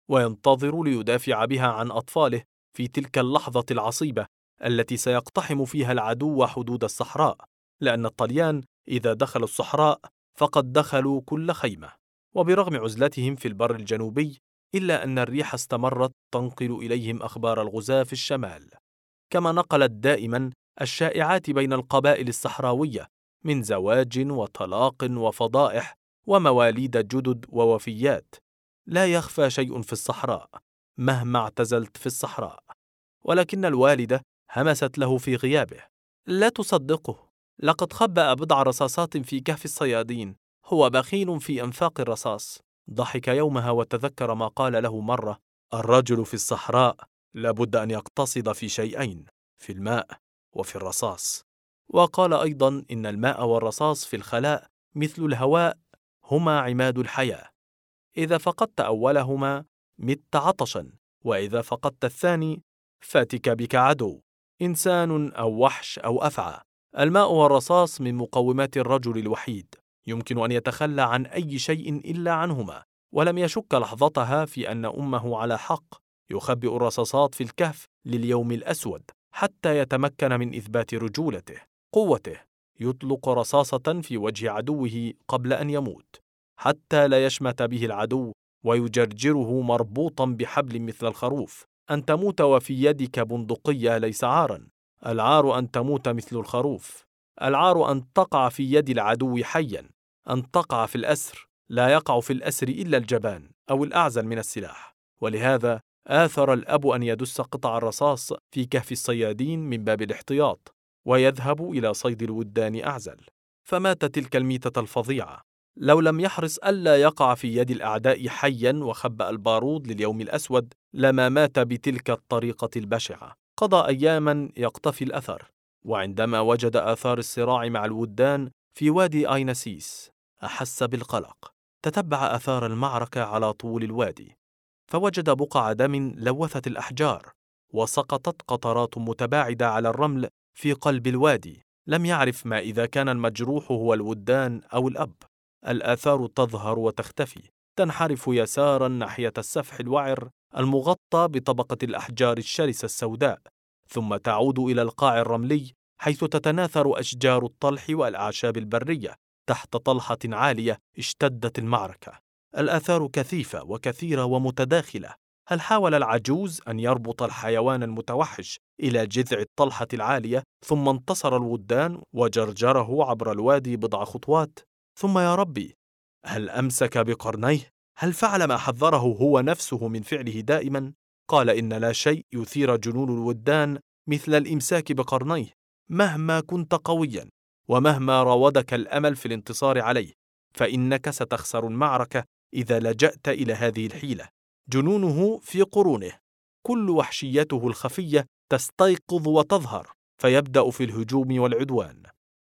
وينتظر ليدافع بها عن أطفاله في تلك اللحظة العصيبة التي سيقتحم فيها العدو حدود الصحراء، لأن الطليان إذا دخلوا الصحراء فقد دخلوا كل خيمة. وبرغم عزلتهم في البر الجنوبي، إلا أن الريح استمرت تنقل إليهم أخبار الغزاة في الشمال، كما نقلت دائما الشائعات بين القبائل الصحراوية من زواج وطلاق وفضائح ومواليد جدد ووفيات. لا يخفى شيء في الصحراء مهما اعتزلت في الصحراء. ولكن الوالدة همست له في غيابه: لا تصدقه، لقد خبأ بضع رصاصات في كهف الصيادين، هو بخيل في إنفاق الرصاص. ضحك يومها وتذكر ما قال له مرة: الرجل في الصحراء لابد أن يقتصد في شيئين، في الماء وفي الرصاص. وقال أيضا إن الماء والرصاص في الخلاء مثل الهواء، هما عماد الحياة، إذا فقدت أولهما مت عطشا، وإذا فقدت الثاني فاتك بك عدو، إنسان أو وحش أو أفعى. الماء والرصاص من مقومات الرجل الوحيد، يمكن أن يتخلى عن أي شيء إلا عنهما. ولم يشك لحظتها في أن أمه على حق، يخبئ الرصاصات في الكهف لليوم الأسود حتى يتمكن من إثبات رجولته، قوته. يطلق رصاصة في وجه عدوه قبل أن يموت، حتى لا يشمت به العدو ويجرجره مربوطا بحبل مثل الخروف. أن تموت وفي يدك بندقية ليس عارا، العار أن تموت مثل الخروف. العار أن تقع في يد العدو حيا، أن تقع في الأسر. لا يقع في الأسر إلا الجبان أو الأعزل من السلاح. ولهذا آثر الأب أن يدس قطع الرصاص في كهف الصيادين من باب الاحتياط، ويذهب إلى صيد الودان أعزل. فمات تلك الميتة الفظيعة. لو لم يحرص ألا يقع في يد الأعداء حيا وخبأ البارود لليوم الأسود لما مات بتلك الطريقة البشعة. قضى أياما يقتفي الأثر، وعندما وجد آثار الصراع مع الودان في وادي أينسيس أحس بالقلق. تتبع آثار المعركة على طول الوادي، فوجد بقع دم لوثت الأحجار، وسقطت قطرات متباعدة على الرمل في قلب الوادي. لم يعرف ما إذا كان المجروح هو الودان أو الأب. الآثار تظهر وتختفي، تنحرف يسارا ناحية السفح الوعر المغطى بطبقة الأحجار الشرسة السوداء، ثم تعود إلى القاع الرملي حيث تتناثر أشجار الطلح والأعشاب البرية تحت طلحة عالية. اشتدت المعركة، الآثار كثيفة وكثيرة ومتداخلة. هل حاول العجوز أن يربط الحيوان المتوحش إلى جذع الطلحة العالية، ثم انتصر الودان وجرجره عبر الوادي بضع خطوات؟ ثم يا ربي، هل أمسك بقرنيه؟ هل فعل ما حذره هو نفسه من فعله دائما؟ قال إن لا شيء يثير جنون الودان مثل الإمساك بقرنيه، مهما كنت قويا ومهما راودك الأمل في الانتصار عليه، فإنك ستخسر المعركة إذا لجأت إلى هذه الحيلة. جنونه في قرونه، كل وحشيته الخفية تستيقظ وتظهر، فيبدأ في الهجوم والعدوان.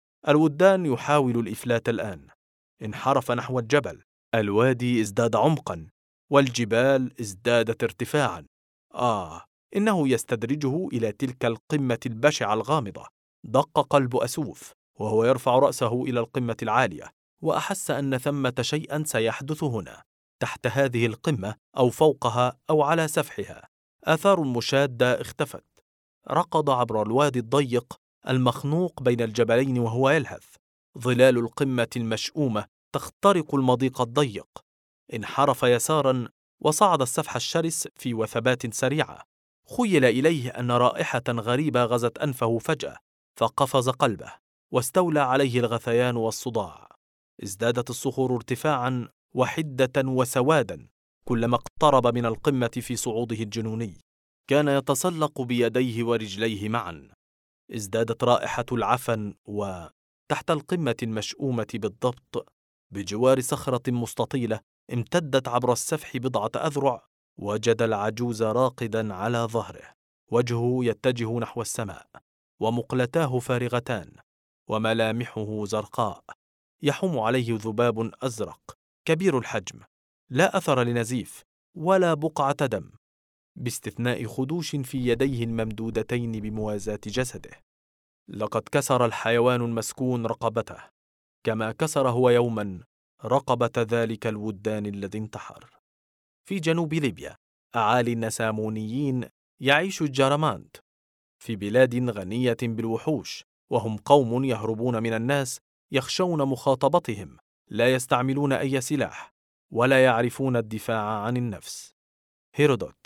الودان يحاول الإفلات الآن. انحرف نحو الجبل، الوادي ازداد عمقا، والجبال ازدادت ارتفاعا. إنه يستدرجه إلى تلك القمة البشعة الغامضة. دق قلب أسوف وهو يرفع رأسه إلى القمة العالية، وأحس أن ثمة شيئا سيحدث هنا، تحت هذه القمة أو فوقها أو على سفحها. آثار مشادة اختفت. ركض عبر الوادي الضيق المخنوق بين الجبلين وهو يلهث. ظلال القمة المشؤومة تخترق المضيق الضيق. انحرف يسارا وصعد السفح الشرس في وثبات سريعة. خيل إليه أن رائحة غريبة غزت أنفه فجأة، فقفز قلبه واستولى عليه الغثيان والصداع. ازدادت الصخور ارتفاعا وحدة وسوادا كلما اقترب من القمة في صعوده الجنوني. كان يتسلق بيديه ورجليه معا. ازدادت رائحة العفن، وتحت القمة المشؤومة بالضبط بجوار صخرة مستطيلة امتدت عبر السفح بضعة أذرع، وجد العجوز راقدا على ظهره، وجهه يتجه نحو السماء، ومقلتاه فارغتان، وملامحه زرقاء. يحوم عليه ذباب أزرق كبير الحجم، لا أثر لنزيف ولا بقعة دم، باستثناء خدوش في يديه الممدودتين بموازاة جسده. لقد كسر الحيوان المسكون رقبته، كما كسر هو يوما رقبة ذلك الودان الذي انتحر. في جنوب ليبيا، أعالي النسامونيين يعيش الجرمانت في بلاد غنية بالوحوش، وهم قوم يهربون من الناس، يخشون مخاطبتهم، لا يستعملون أي سلاح، ولا يعرفون الدفاع عن النفس. هيرودوت.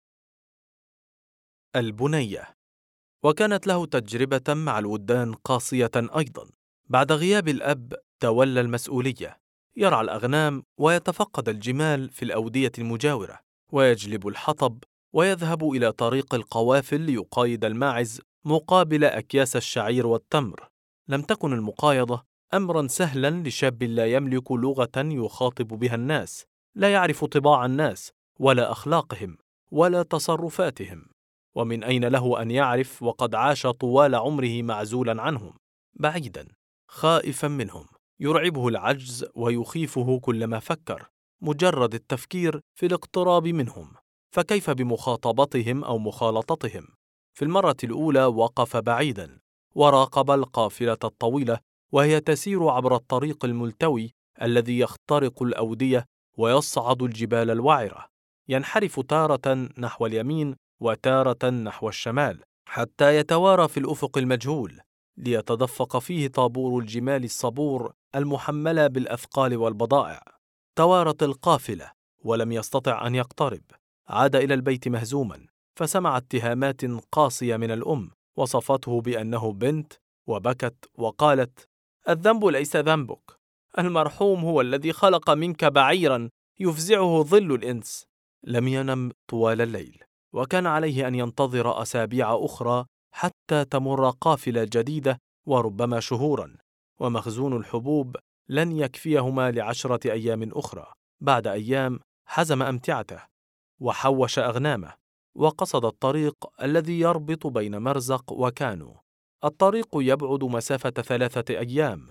البنية. وكانت له تجربة مع الودان قاسية أيضا. بعد غياب الأب تولى المسؤولية، يرعى الأغنام ويتفقد الجمال في الأودية المجاورة، ويجلب الحطب، ويذهب إلى طريق القوافل ليقايد الماعز مقابل أكياس الشعير والتمر. لم تكن المقايضة أمرا سهلا لشاب لا يملك لغة يخاطب بها الناس، لا يعرف طباع الناس ولا أخلاقهم ولا تصرفاتهم. ومن أين له أن يعرف وقد عاش طوال عمره معزولا عنهم، بعيدا، خائفا منهم، يرعبه العجز ويخيفه كلما فكر، مجرد التفكير في الاقتراب منهم، فكيف بمخاطبتهم أو مخالطتهم؟ في المرة الأولى وقف بعيدا وراقب القافلة الطويلة وهي تسير عبر الطريق الملتوي الذي يخترق الأودية ويصعد الجبال الوعرة، ينحرف تارة نحو اليمين وتارة نحو الشمال، حتى يتوارى في الأفق المجهول، ليتدفق فيه طابور الجمال الصبور المحملة بالأثقال والبضائع. توارت القافلة ولم يستطع أن يقترب. عاد إلى البيت مهزوما، فسمع اتهامات قاسية من الأم، وصفته بأنه بنت، وبكت وقالت: الذنب ليس ذنبك، المرحوم هو الذي خلق منك بعيرا يفزعه ظل الإنس. لم ينم طوال الليل، وكان عليه أن ينتظر أسابيع أخرى حتى تمر قافلة جديدة، وربما شهورا، ومخزون الحبوب لن يكفيهما ل10 أيام أخرى. بعد أيام حزم أمتعته وحوش أغنامه، وقصد الطريق الذي يربط بين مرزق وكانو. الطريق يبعد مسافة 3 أيام.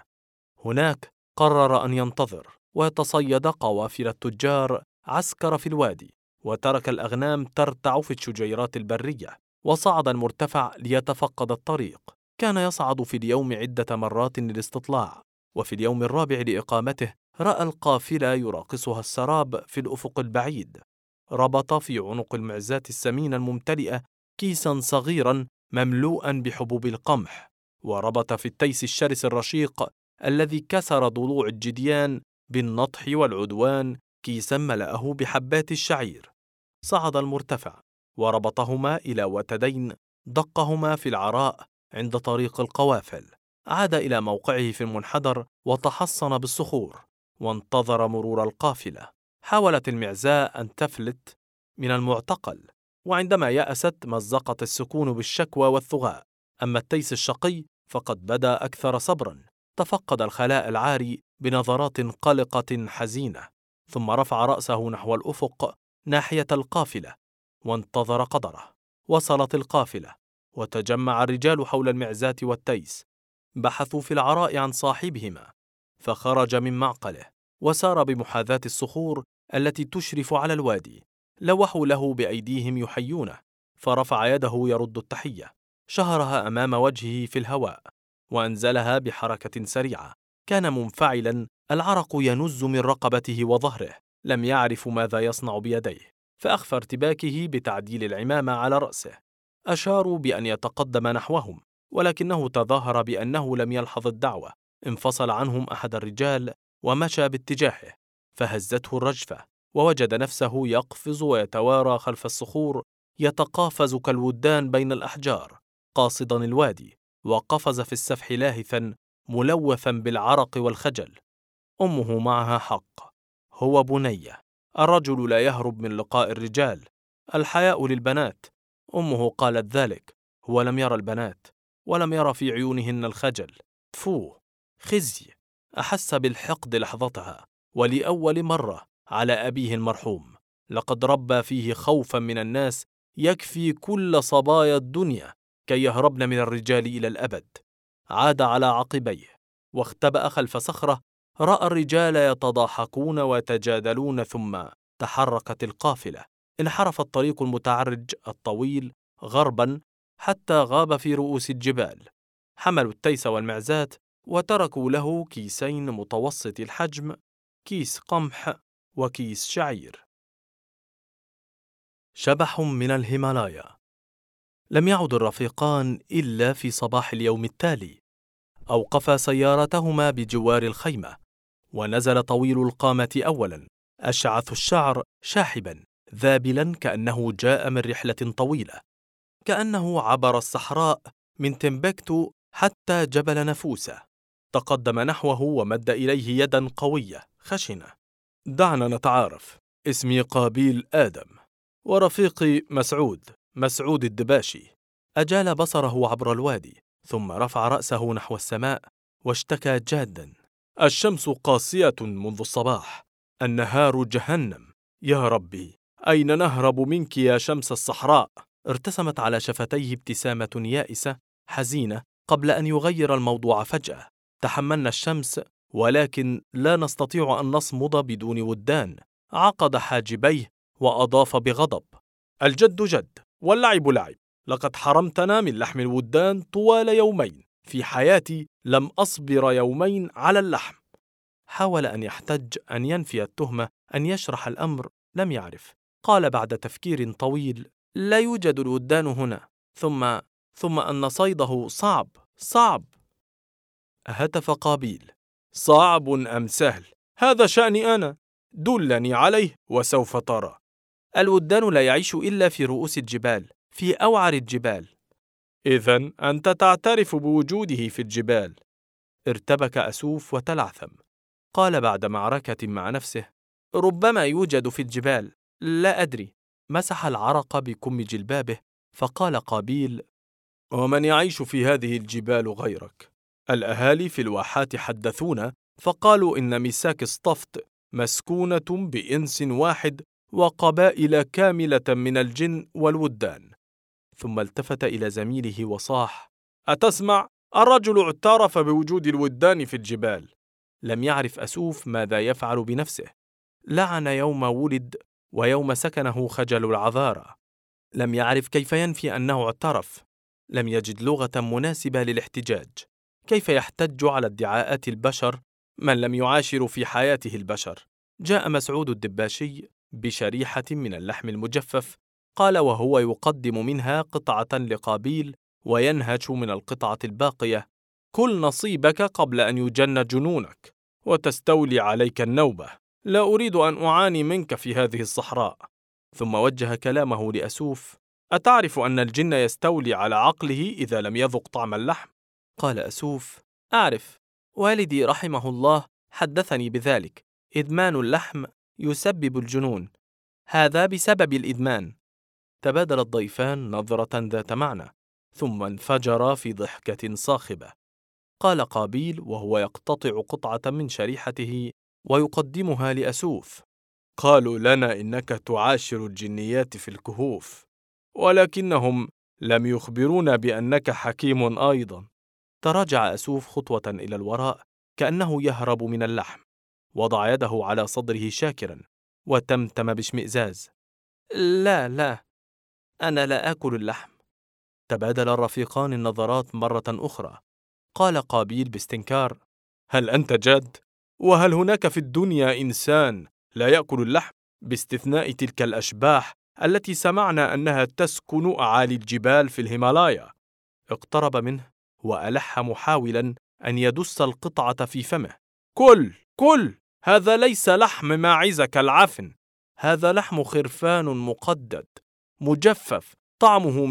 هناك قرر أن ينتظر ويتصيد قوافل التجار عسكر في الوادي، وترك الأغنام ترتع في الشجيرات البرية، وصعد المرتفع ليتفقد الطريق. كان يصعد في اليوم عدة مرات للاستطلاع، وفي اليوم الرابع لإقامته رأى القافلة يراقصها السراب في الأفق البعيد. ربط في عنق المعزات السمينة الممتلئة كيسا صغيرا مملوءا بحبوب القمح، وربط في التيس الشرس الرشيق الذي كسر ضلوع الجديان بالنطح والعدوان كيسا ملأه بحبات الشعير. صعد المرتفع وربطهما إلى وتدين دقهما في العراء عند طريق القوافل. عاد إلى موقعه في المنحدر وتحصن بالصخور، وانتظر مرور القافلة. حاولت المعزاء أن تفلت من المعتقل، وعندما يأست مزقت السكون بالشكوى والثغاء. أما التيس الشقي فقد بدا أكثر صبرا، تفقد الخلاء العاري بنظرات قلقة حزينة، ثم رفع رأسه نحو الأفق ناحية القافلة وانتظر قدره. وصلت القافلة، وتجمع الرجال حول المعزاة والتيس، بحثوا في العراء عن صاحبهما، فخرج من معقله وسار بمحاذاة الصخور التي تشرف على الوادي. لوحوا له بأيديهم يحيونه، فرفع يده يرد التحية، شهرها أمام وجهه في الهواء وأنزلها بحركة سريعة. كان منفعلا، العرق ينز من رقبته وظهره، لم يعرف ماذا يصنع بيديه، فأخفى ارتباكه بتعديل العمامة على رأسه. أشاروا بأن يتقدم نحوهم، ولكنه تظاهر بأنه لم يلحظ الدعوة. انفصل عنهم أحد الرجال ومشى باتجاهه، فهزته الرجفة، ووجد نفسه يقفز ويتوارى خلف الصخور، يتقافز كالودان بين الأحجار قاصدا الوادي، وقفز في السفح لاهثا ملوثا بالعرق والخجل. أمه معها حق، هو بنية. الرجل لا يهرب من لقاء الرجال، الحياء للبنات. أمه قالت ذلك، هو لم يرى البنات ولم يرى في عيونهن الخجل. تفو، خزي. أحس بالحقد لحظتها، ولأول مرة على أبيه المرحوم. لقد ربى فيه خوفا من الناس يكفي كل صبايا الدنيا كي يهربن من الرجال إلى الأبد. عاد على عقبيه واختبأ خلف صخرة. رأى الرجال يتضاحكون ويتجادلون، ثم تحركت القافلة. انحرف الطريق المتعرج الطويل غربا حتى غاب في رؤوس الجبال. حملوا التيس والمعزات وتركوا له كيسين متوسط الحجم، كيس قمح وكيس شعير. شبح من الهيمالايا. لم يعد الرفيقان إلا في صباح اليوم التالي. أوقفا سيارتهما بجوار الخيمة، ونزل طويل القامة أولا، أشعث الشعر شاحبا ذابلا كأنه جاء من رحلة طويلة، كأنه عبر الصحراء من تمبكتو حتى جبل نفوسة. تقدم نحوه ومد إليه يدا قوية خشنة. دعنا نتعارف، اسمي قابيل آدم، ورفيقي مسعود الدباشي. أجال بصره عبر الوادي، ثم رفع رأسه نحو السماء واشتكى جادا: الشمس قاسية منذ الصباح، النهار جهنم، يا ربي أين نهرب منك يا شمس الصحراء؟ ارتسمت على شفتيه ابتسامة يائسة حزينة قبل أن يغير الموضوع فجأة. تحملنا الشمس، ولكن لا نستطيع أن نصمد بدون ودان. عقد حاجبيه وأضاف بغضب: الجد جد واللعب لعب، لقد حرمتنا من لحم الودان طوال يومين، في حياتي لم أصبر يومين على اللحم. حاول أن يحتج، أن ينفي التهمة، أن يشرح الأمر، لم يعرف. قال بعد تفكير طويل: لا يوجد الودان هنا، ثم أن صيده صعب. هتف قابيل: صعب أم سهل؟ هذا شأني أنا، دلني عليه وسوف ترى. الودان لا يعيش إلا في رؤوس الجبال، في أوعر الجبال. إذن أنت تعترف بوجوده في الجبال. ارتبك أسوف وتلعثم. قال بعد معركة مع نفسه: ربما يوجد في الجبال، لا أدري. مسح العرق بكم جلبابه، فقال قابيل: ومن يعيش في هذه الجبال غيرك؟ الأهالي في الواحات حدثونا، فقالوا إن مساك اصطفت مسكونة بإنس واحد وقبائل كاملة من الجن والودان. ثم التفت إلى زميله وصاح: أتسمع؟ الرجل اعترف بوجود الودان في الجبال. لم يعرف أسوف ماذا يفعل بنفسه. لعن يوم ولد ويوم سكنه خجل العذارى. لم يعرف كيف ينفي أنه اعترف. لم يجد لغة مناسبة للاحتجاج. كيف يحتج على ادعاءات البشر من لم يعاشر في حياته البشر؟ جاء مسعود الدباشي بشريحة من اللحم المجفف، قال وهو يقدم منها قطعة لقابيل وينهش من القطعة الباقية: كل نصيبك قبل أن يجن جنونك وتستولي عليك النوبة. لا أريد أن أعاني منك في هذه الصحراء. ثم وجه كلامه لأسوف: أتعرف أن الجن يستولي على عقله إذا لم يذق طعم اللحم؟ قال أسوف: أعرف، والدي رحمه الله حدثني بذلك. إدمان اللحم يسبب الجنون، هذا بسبب الإدمان. تبادل الضيفان نظرة ذات معنى، ثم انفجرا في ضحكة صاخبة. قال قابيل وهو يقتطع قطعة من شريحته ويقدمها لأسوف: قالوا لنا إنك تعاشر الجنيات في الكهوف، ولكنهم لم يخبرونا بأنك حكيم أيضا. تراجع أسوف خطوة إلى الوراء كأنه يهرب من اللحم، وضع يده على صدره شاكرا، وتمتم باشمئزاز: لا، أنا لا آكل اللحم. تبادل الرفيقان النظرات مرة أخرى. قال قابيل باستنكار: هل أنت جاد؟ وهل هناك في الدنيا إنسان لا يأكل اللحم، باستثناء تلك الأشباح التي سمعنا أنها تسكن أعالي الجبال في الهيمالايا؟ اقترب منه وألح محاولا أن يدس القطعة في فمه: كل، هذا ليس لحم ماعزك العفن، هذا لحم خرفان مقدد مجفف، طعمه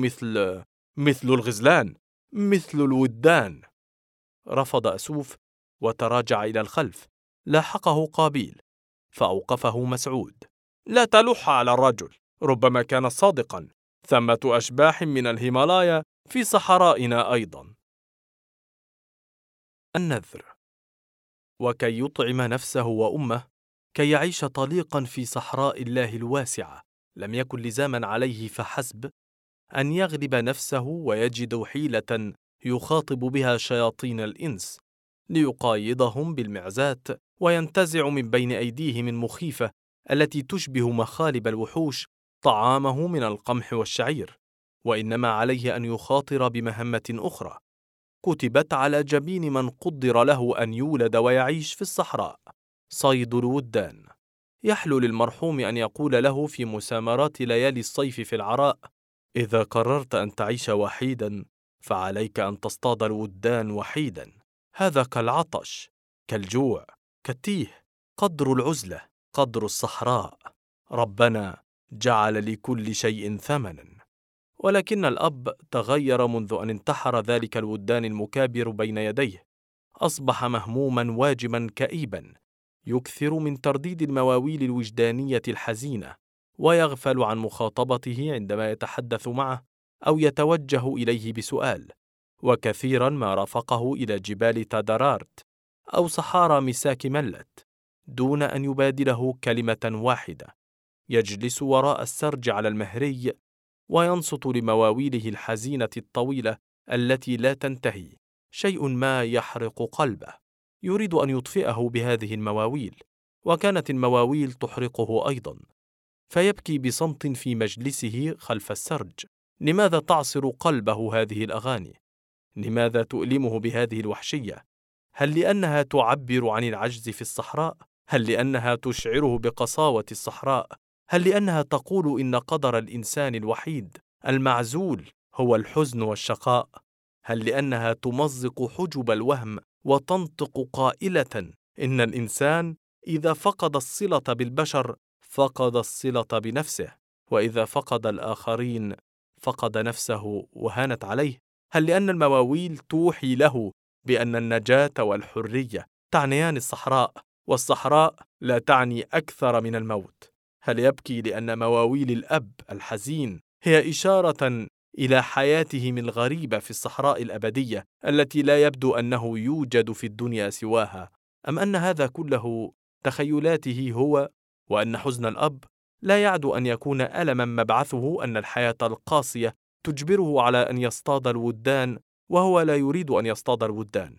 مثل الغزلان، مثل الودان. رفض أسوف وتراجع إلى الخلف. لاحقه قابيل فأوقفه مسعود: لا تلح على الرجل، ربما كان صادقا، ثمة أشباح من الهيمالايا في صحرائنا أيضا. النذر. وكي يطعم نفسه وأمه، كي يعيش طليقا في صحراء الله الواسعة، لم يكن لزاما عليه فحسب أن يغلب نفسه ويجد حيلة يخاطب بها شياطين الإنس ليقايضهم بالمعزات وينتزع من بين أيديهم المخيفة التي تشبه مخالب الوحوش طعامه من القمح والشعير. وإنما عليه أن يخاطر بمهمة أخرى كتبت على جبين من قدر له أن يولد ويعيش في الصحراء: صيد الودان. يحلو للمرحوم أن يقول له في مسامرات ليالي الصيف في العراء: إذا قررت أن تعيش وحيدا فعليك أن تصطاد الودان وحيدا. هذا كالعطش، كالجوع، كالتيه، قدر العزلة، قدر الصحراء. ربنا جعل لكل شيء ثمنا. ولكن الأب تغير منذ أن انتحر ذلك الودان المكابر بين يديه. أصبح مهموما واجما كئيبا، يكثر من ترديد المواويل الوجدانية الحزينة، ويغفل عن مخاطبته عندما يتحدث معه أو يتوجه إليه بسؤال، وكثيرا ما رافقه إلى جبال تادارارت أو صحارى مساك ملت دون أن يبادله كلمة واحدة. يجلس وراء السرج على المهري وينصت لمواويله الحزينة الطويلة التي لا تنتهي. شيء ما يحرق قلبه، يريد أن يطفئه بهذه المواويل، وكانت المواويل تحرقه أيضا، فيبكي بصمت في مجلسه خلف السرج. لماذا تعصر قلبه هذه الأغاني؟ لماذا تؤلمه بهذه الوحشية؟ هل لأنها تعبر عن العجز في الصحراء؟ هل لأنها تشعره بقساوة الصحراء؟ هل لأنها تقول إن قدر الإنسان الوحيد المعزول هو الحزن والشقاء؟ هل لأنها تمزق حجب الوهم وتنطق قائلة إن الإنسان إذا فقد الصلة بالبشر فقد الصلة بنفسه، وإذا فقد الآخرين فقد نفسه وهانت عليه؟ هل لأن المواويل توحي له بأن النجاة والحرية تعنيان الصحراء، والصحراء لا تعني أكثر من الموت؟ هل يبكي لأن مواويل الأب الحزين هي إشارة إلى حياته من غريبة في الصحراء الأبدية التي لا يبدو أنه يوجد في الدنيا سواها؟ أم أن هذا كله تخيلاته هو، وأن حزن الأب لا يعدو أن يكون ألما مبعثه أن الحياة القاسية تجبره على أن يصطاد الودان وهو لا يريد أن يصطاد الودان؟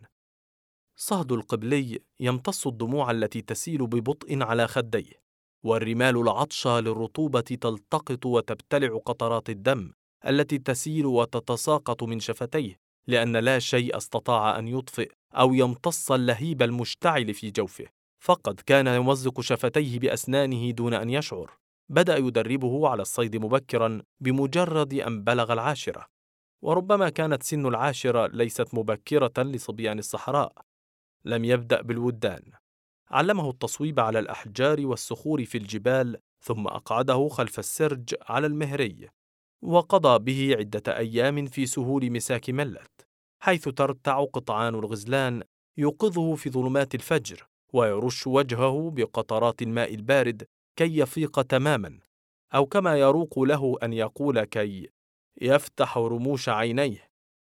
صهد القبلي يمتص الدموع التي تسيل ببطء على خديه، والرمال العطشة للرطوبة تلتقط وتبتلع قطرات الدم التي تسيل وتتساقط من شفتيه، لأن لا شيء استطاع أن يطفئ أو يمتص اللهيب المشتعل في جوفه، فقد كان يمزق شفتيه بأسنانه دون أن يشعر. بدأ يدربه على الصيد مبكرا بمجرد أن بلغ 10، وربما كانت سن 10 ليست مبكرة لصبيان الصحراء. لم يبدأ بالودان، علمه التصويب على الأحجار والصخور في الجبال، ثم أقعده خلف السرج على المهري، وقضى به عدة أيام في سهول مساك ملت، حيث ترتع قطعان الغزلان يوقظه في ظلمات الفجر، ويرش وجهه بقطرات الماء البارد كي يفيق تماما، أو كما يروق له أن يقول كي يفتح رموش عينيه،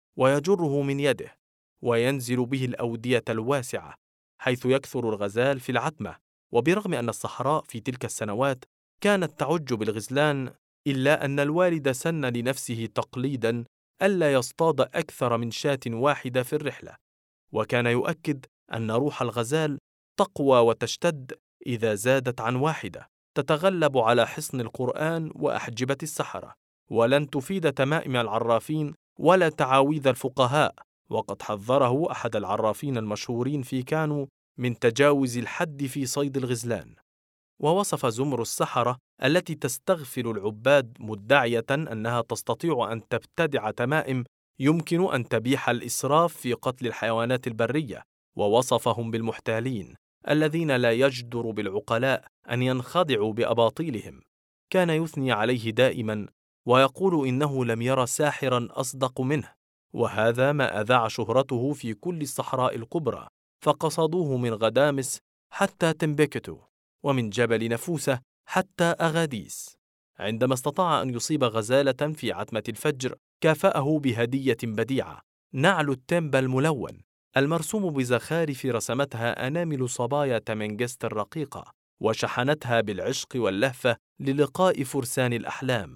ويجره من يده وينزل به الأودية الواسعة حيث يكثر الغزال في العتمة. وبرغم أن الصحراء في تلك السنوات كانت تعج بالغزلان، إلا أن الوالد سن لنفسه تقليدا ألا يصطاد أكثر من شاة واحدة في الرحلة، وكان يؤكد أن روح الغزال تقوى وتشتد إذا زادت عن 1، تتغلب على حصن القرآن وأحجبة السحرة، ولن تفيد تمائم العرافين ولا تعاويذ الفقهاء. وقد حذره أحد العرافين المشهورين في كانو من تجاوز الحد في صيد الغزلان. ووصف زمر السحرة التي تستغفل العباد مدعية أنها تستطيع أن تبتدع تمائم يمكن أن تبيح الإسراف في قتل الحيوانات البرية، ووصفهم بالمحتالين الذين لا يجدر بالعقلاء أن ينخدعوا بأباطيلهم. كان يثني عليه دائما ويقول إنه لم ير ساحرا أصدق منه، وهذا ما أذاع شهرته في كل الصحراء الكبرى، فقصدوه من غدامس حتى تمبكتو، ومن جبل نفوسة حتى أغاديس. عندما استطاع أن يصيب غزالة في عتمة الفجر كافأه بهدية بديعة، نعل التمبا الملون المرسوم بزخارف رسمتها أنامل صبايا تمنجست الرقيقة، وشحنتها بالعشق واللهفة للقاء فرسان الأحلام،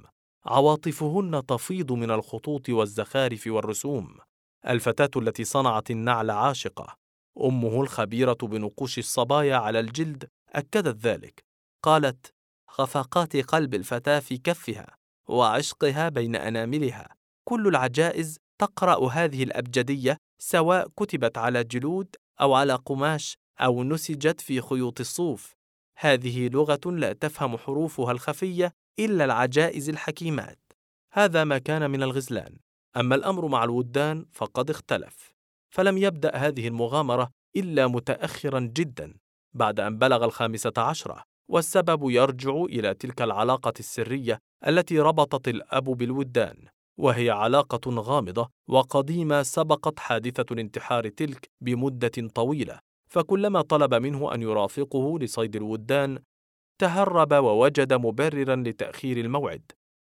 عواطفهن تفيض من الخطوط والزخارف والرسوم. الفتاة التي صنعت النعل عاشقة، أمه الخبيرة بنقوش الصبايا على الجلد أكدت ذلك. قالت: خفقات قلب الفتاة في كفها، وعشقها بين أناملها. كل العجائز تقرأ هذه الأبجدية، سواء كتبت على جلود أو على قماش أو نسجت في خيوط الصوف. هذه لغة لا تفهم حروفها الخفية إلا العجائز الحكيمات. هذا ما كان من الغزلان. أما الأمر مع الودان فقد اختلف، فلم يبدأ هذه المغامرة إلا متأخرا جدا بعد أن بلغ 15، والسبب يرجع إلى تلك العلاقة السرية التي ربطت الأب بالودان، وهي علاقة غامضة وقديمة سبقت حادثة الانتحار تلك بمدة طويلة. فكلما طلب منه أن يرافقه لصيد الودان تهرب ووجد مبررا لتأخير الموعد،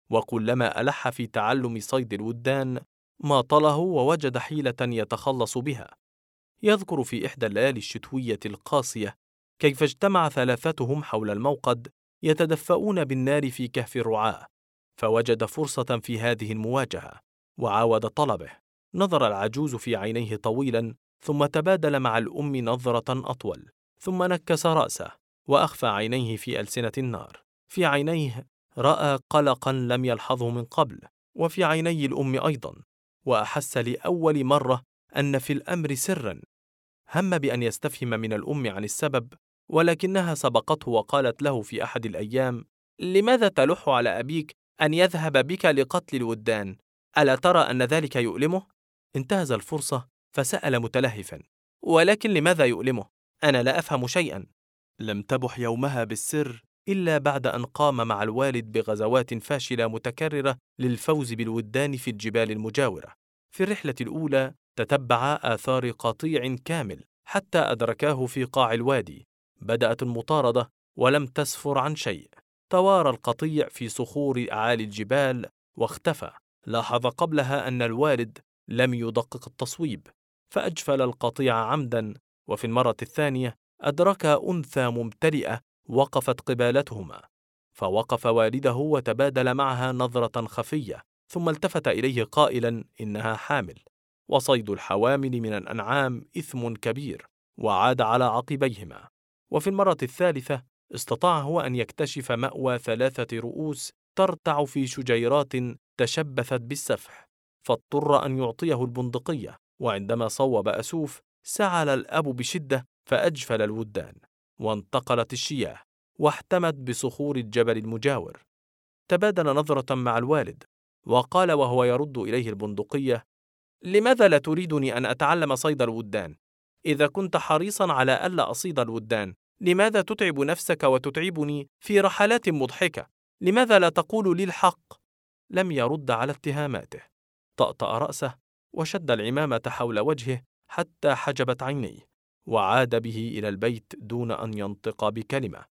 وكلما ألح في تعلم صيد الودان ماطله ووجد حيلة يتخلص بها. يذكر في إحدى الليالي الشتوية القاسية كيف اجتمع ثلاثتهم حول الموقد يتدفؤون بالنار في كهف الرعاة، فوجد فرصة في هذه المواجهة وعاود طلبه. نظر العجوز في عينيه طويلا، ثم تبادل مع الأم نظرة أطول، ثم نكس رأسه وأخفى عينيه في ألسنة النار. في عينيه رأى قلقا لم يلحظه من قبل، وفي عيني الأم أيضا، وأحس لأول مرة أن في الأمر سرا. هم بأن يستفهم من الأم عن السبب، ولكنها سبقته وقالت له في أحد الأيام: لماذا تلح على أبيك أن يذهب بك لقتل الودان؟ ألا ترى أن ذلك يؤلمه؟ انتهز الفرصة فسأل متلهفا: ولكن لماذا يؤلمه؟ أنا لا أفهم شيئا. لم تبح يومها بالسر إلا بعد أن قام مع الوالد بغزوات فاشلة متكررة للفوز بالودان في الجبال المجاورة. في الرحلة الأولى تتبع آثار قطيع كامل حتى أدركاه في قاع الوادي. بدأت المطاردة ولم تسفر عن شيء. توارى القطيع في صخور أعالي الجبال واختفى. لاحظ قبلها أن الوالد لم يدقق التصويب، فأجفل القطيع عمدا. وفي المرة الثانية أدرك أنثى ممتلئة وقفت قبالتهما، فوقف والده وتبادل معها نظرة خفية، ثم التفت إليه قائلا: إنها حامل، وصيد الحوامل من الأنعام إثم كبير. وعاد على عقبيهما. وفي المرة الثالثة استطاع هو أن يكتشف مأوى 3 رؤوس ترتع في شجيرات تشبثت بالسفح، فاضطر أن يعطيه البندقية. وعندما صوب أسوف سعل الأب بشدة فأجفل الودان، وانتقلت الشياه واحتمت بصخور الجبل المجاور. تبادل نظرة مع الوالد وقال وهو يرد إليه البندقية: لماذا لا تريدني أن أتعلم صيد الودان؟ إذا كنت حريصا على ألا أصيد الودان، لماذا تتعب نفسك وتتعبني في رحلات مضحكة؟ لماذا لا تقول لي الحق؟ لم يرد على اتهاماته. طأطأ رأسه وشد العمامة حول وجهه حتى حجبت عينيه، وعاد به إلى البيت دون أن ينطق بكلمة.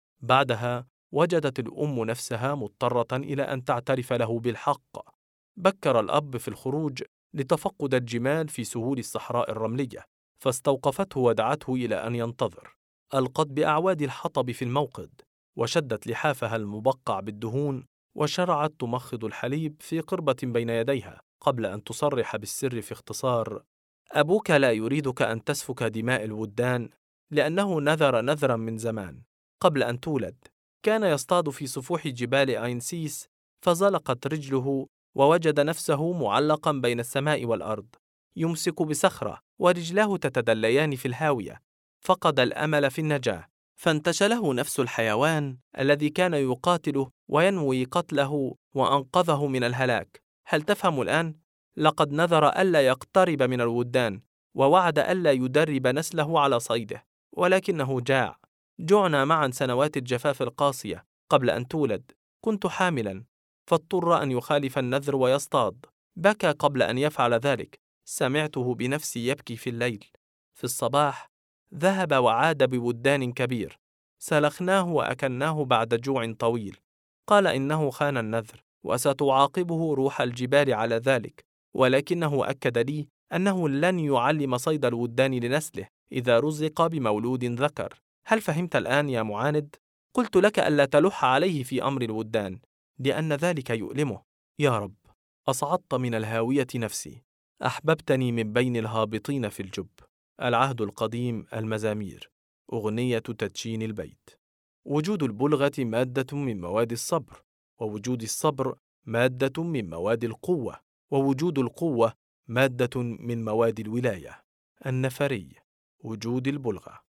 بعدها وجدت الأم نفسها مضطرة إلى أن تعترف له بالحق. بكر الأب في الخروج لتفقد الجمال في سهول الصحراء الرملية، فاستوقفته ودعته إلى أن ينتظر. ألقت بأعواد الحطب في الموقد، وشدت لحافها المبقع بالدهون، وشرعت تمخض الحليب في قربة بين يديها، قبل أن تصرح بالسر في اختصار: أبوك لا يريدك أن تسفك دماء الودان، لأنه نذرا من زمان. قبل أن تولد كان يصطاد في سفوح جبال أينسيس، فزلقت رجله ووجد نفسه معلقا بين السماء والأرض، يمسك بصخرة ورجلاه تتدليان في الهاوية. فقد الأمل في النجاة، فانتشله نفس الحيوان الذي كان يقاتله وينوي قتله وأنقذه من الهلاك. هل تفهم الآن؟ لقد نذر ألا يقترب من الودان، ووعد ألا يدرب نسله على صيده، ولكنه جاع. جعنا معا سنوات الجفاف القاسية. قبل أن تولد كنت حاملا، فاضطر أن يخالف النذر ويصطاد. بكى قبل أن يفعل ذلك، سمعته بنفسي يبكي في الليل. في الصباح ذهب وعاد بودان كبير، سلخناه وأكلناه بعد جوع طويل. قال إنه خان النذر، وستعاقبه روح الجبال على ذلك، ولكنه أكد لي أنه لن يعلم صيد الودان لنسله إذا رزق بمولود ذكر. هل فهمت الآن يا معاند؟ قلت لك ألا تلح عليه في أمر الودان، لأن ذلك يؤلمه. يا رب، أصعدت من الهاوية نفسي، أحببتني من بين الهابطين في الجب. العهد القديم، المزامير، أغنية تدشين البيت. وجود البلغة مادة من مواد الصبر، ووجود الصبر مادة من مواد القوة، ووجود القوة مادة من مواد الولاية. النفري، وجود البلغة.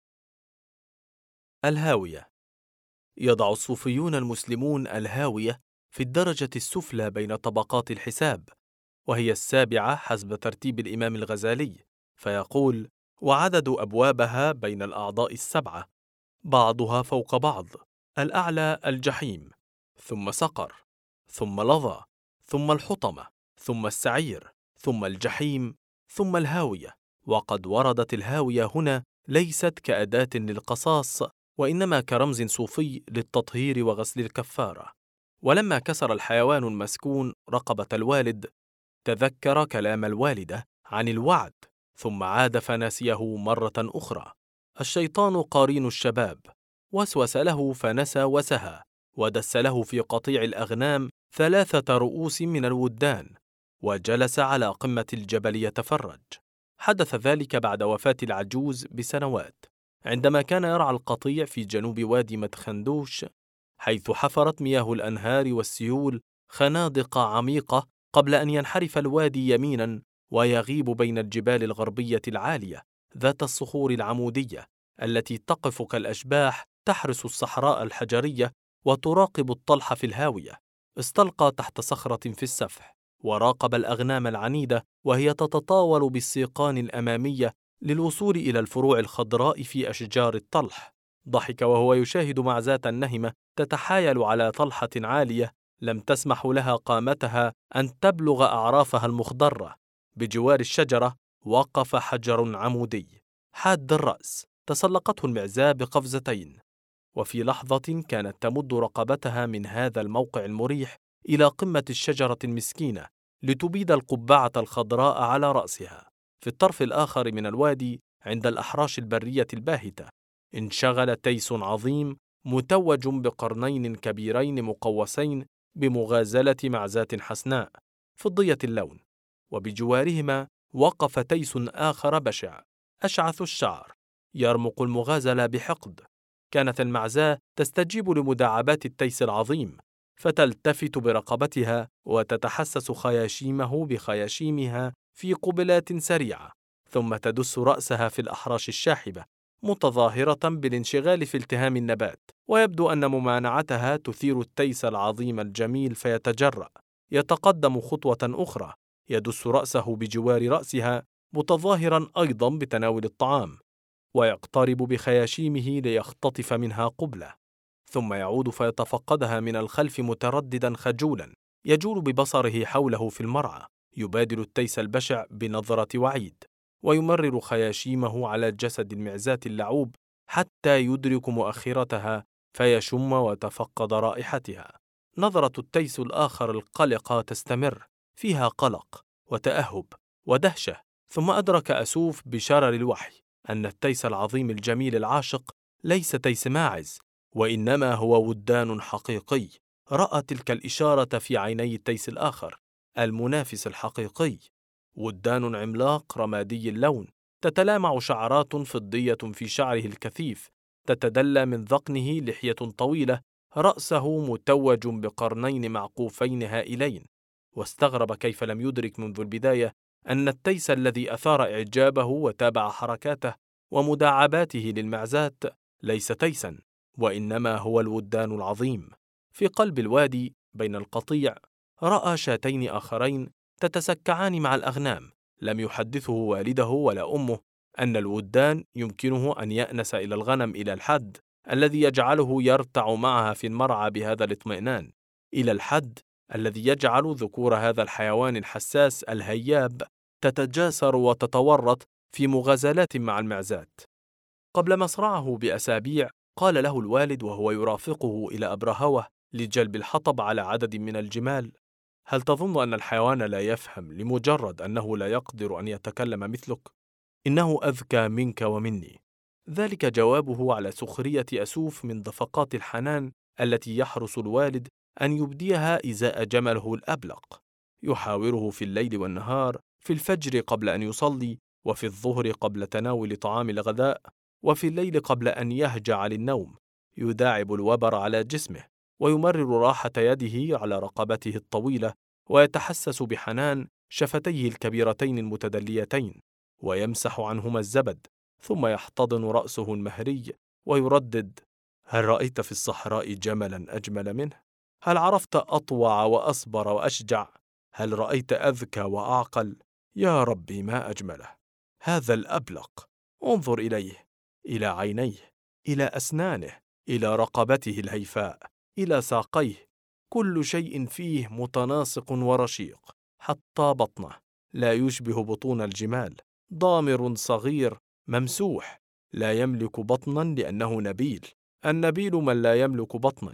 الهاوية. يضع الصوفيون المسلمون الهاوية في الدرجة السفلى بين طبقات الحساب، وهي 7 حسب ترتيب الإمام الغزالي، فيقول: وعدد أبوابها بين الأعضاء 7 بعضها فوق بعض: الأعلى الجحيم، ثم سقر، ثم لظى، ثم الحطمة، ثم السعير، ثم الجحيم، ثم الهاوية. وقد وردت الهاوية هنا ليست كأداة للقصاص، وإنما كرمز صوفي للتطهير وغسل الكفارة. ولما كسر الحيوان المسكون رقبة الوالد، تذكر كلام الوالدة عن الوعد، ثم عاد فنسيه مرة أخرى. الشيطان قرين الشباب، وسوس له فنسى وسهى، ودس له في قطيع الأغنام 3 رؤوس من الودان، وجلس على قمة الجبل يتفرج. حدث ذلك بعد وفاة العجوز بسنوات، عندما كان يرعى القطيع في جنوب وادي مدخندوش، حيث حفرت مياه الأنهار والسيول خنادق عميقة قبل أن ينحرف الوادي يمينا ويغيب بين الجبال الغربية العالية ذات الصخور العمودية التي تقف كالأشباح تحرس الصحراء الحجرية وتراقب الطلح في الهاوية. استلقى تحت صخرة في السفح، وراقب الأغنام العنيدة وهي تتطاول بالسيقان الأمامية للوصول إلى الفروع الخضراء في أشجار الطلح. ضحك وهو يشاهد معزاة نهمة تتحايل على طلحة عالية لم تسمح لها قامتها أن تبلغ أعرافها المخضرة. بجوار الشجرة وقف حجر عمودي حاد الرأس، تسلقته المعزاة بقفزتين، وفي لحظة كانت تمد رقبتها من هذا الموقع المريح إلى قمة الشجرة المسكينة لتبيد القبعة الخضراء على رأسها. في الطرف الآخر من الوادي، عند الأحراش البرية الباهتة، انشغل تيس عظيم متوج بقرنين كبيرين مقوسين بمغازلة معزاة حسناء فضية اللون، وبجوارهما وقف تيس آخر بشع أشعث الشعر يرمق المغازل بحقد. كانت المعزاة تستجيب لمداعبات التيس العظيم، فتلتفت برقبتها وتتحسس خياشيمه بخياشيمها في قبلات سريعة، ثم تدس رأسها في الأحراش الشاحبة متظاهرة بالانشغال في التهام النبات. ويبدو أن ممانعتها تثير التيس العظيم الجميل، فيتجرأ، يتقدم خطوة أخرى، يدس رأسه بجوار رأسها متظاهرا أيضا بتناول الطعام، ويقترب بخياشيمه ليختطف منها قبلة، ثم يعود فيتفقدها من الخلف مترددا خجولا، يجول ببصره حوله في المرعى، يبادل التيس البشع بنظرة وعيد، ويمرر خياشيمه على جسد المعزاة اللعوب حتى يدرك مؤخرتها فيشم وتفقد رائحتها. نظرة التيس الآخر القلقة تستمر، فيها قلق وتأهب ودهشة. ثم أدرك أسوف بشرر الوحي أن التيس العظيم الجميل العاشق ليس تيس ماعز، وإنما هو ودان حقيقي. رأى تلك الإشارة في عيني التيس الآخر المنافس الحقيقي، ودان عملاق رمادي اللون، تتلامع شعرات فضية في شعره الكثيف، تتدلى من ذقنه لحية طويلة، رأسه متوج بقرنين معقوفين هائلين. واستغرب كيف لم يدرك منذ البداية أن التيس الذي أثار إعجابه وتابع حركاته ومداعباته للمعزاة ليس تيسا، وإنما هو الودان العظيم. في قلب الوادي بين القطيع رأى شاتين آخرين تتسكعان مع الأغنام. لم يحدثه والده ولا أمه أن الودان يمكنه أن يأنس إلى الغنم إلى الحد الذي يجعله يرتع معها في المرعى بهذا الاطمئنان، إلى الحد الذي يجعل ذكور هذا الحيوان الحساس الهياب تتجاسر وتتورط في مغازلات مع المعزاة. قبل مصرعه بأسابيع قال له الوالد وهو يرافقه إلى أبرهوة لجلب الحطب على عدد من الجمال: هل تظن أن الحيوان لا يفهم لمجرد أنه لا يقدر أن يتكلم مثلك؟ إنه أذكى منك ومني. ذلك جوابه على سخرية أسوف من دفقات الحنان التي يحرص الوالد أن يبديها إزاء جمله الأبلق. يحاوره في الليل والنهار، في الفجر قبل أن يصلي، وفي الظهر قبل تناول طعام الغداء، وفي الليل قبل أن يهجع للنوم. يداعب الوبر على جسمه، ويمرر راحة يده على رقبته الطويلة، ويتحسس بحنان شفتيه الكبيرتين المتدليتين، ويمسح عنهما الزبد، ثم يحتضن رأسه المهري ويردد: هل رأيت في الصحراء جملا أجمل منه؟ هل عرفت أطوع وأصبر وأشجع؟ هل رأيت أذكى وأعقل؟ يا ربي ما أجمله! هذا الأبلق، انظر إليه، إلى عينيه، إلى أسنانه، إلى رقبته الهيفاء، إلى ساقيه، كل شيء فيه متناسق ورشيق، حتى بطنه لا يشبه بطون الجمال، ضامر صغير ممسوح، لا يملك بطنا لأنه نبيل. النبيل من لا يملك بطنا،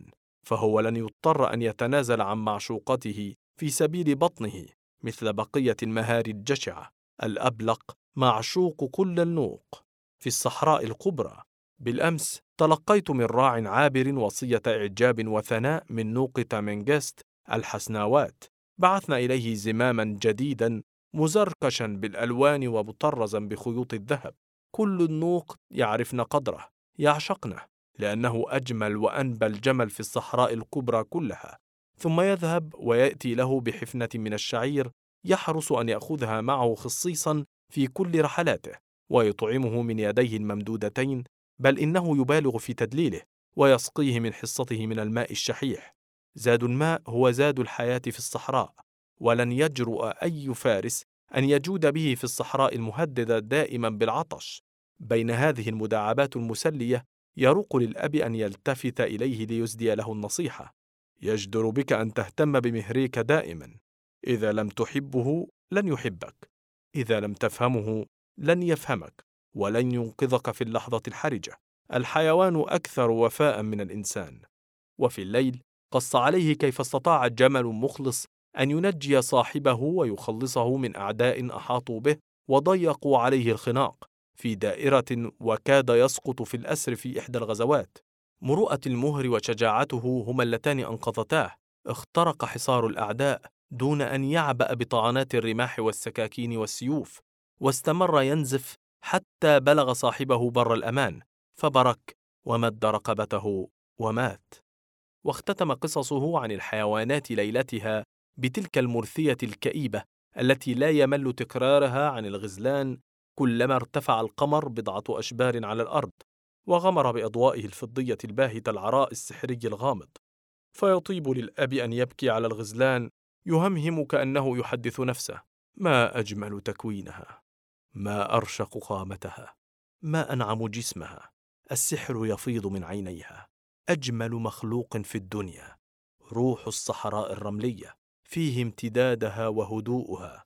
فهو لن يضطر أن يتنازل عن معشوقته في سبيل بطنه مثل بقية المهار الجشعة. الأبلق معشوق كل النوق في الصحراء الكبرى. بالأمس تلقيت من راع عابر وصية إعجاب وثناء من نوق تامنغست الحسناوات. بعثنا إليه زماما جديدا مزركشا بالألوان ومطرزا بخيوط الذهب. كل النوق يعرفن قدره، يعشقنه، لأنه أجمل وأنبل جمل في الصحراء الكبرى كلها. ثم يذهب ويأتي له بحفنة من الشعير يحرص أن يأخذها معه خصيصا في كل رحلاته، ويطعمه من يديه الممدودتين، بل إنه يبالغ في تدليله ويسقيه من حصته من الماء الشحيح. زاد الماء هو زاد الحياة في الصحراء، ولن يجرؤ أي فارس أن يجود به في الصحراء المهددة دائما بالعطش. بين هذه المداعبات المسلية يروق للأب أن يلتفت إليه ليسدي له النصيحة: يجدر بك أن تهتم بمهريك دائما. إذا لم تحبه لن يحبك، إذا لم تفهمه لن يفهمك، ولن ينقذك في اللحظة الحرجة. الحيوان أكثر وفاء من الإنسان. وفي الليل قص عليه كيف استطاع جمل مخلص أن ينجي صاحبه ويخلصه من أعداء أحاطوا به وضيقوا عليه الخناق في دائرة، وكاد يسقط في الأسر في إحدى الغزوات. مروءة المهر وشجاعته هما اللتان أنقذتاه. اخترق حصار الأعداء دون أن يعبأ بطعنات الرماح والسكاكين والسيوف، واستمر ينزف حتى بلغ صاحبه بر الأمان، فبرك ومد رقبته ومات. واختتم قصصه عن الحيوانات ليلتها بتلك المرثية الكئيبة التي لا يمل تكرارها عن الغزلان كلما ارتفع القمر بضعة أشبار على الأرض وغمر بأضوائه الفضية الباهتة العراء السحري الغامض. فيطيب للأب أن يبكي على الغزلان، يهمهم كأنه يحدث نفسه: ما أجمل تكوينها، ما أرشق قامتها، ما أنعم جسمها، السحر يفيض من عينيها، أجمل مخلوق في الدنيا، روح الصحراء الرملية، فيه امتدادها وهدوءها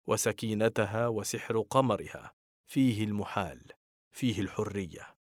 وسكينتها وسحر قمرها، فيه المحال، فيه الحرية.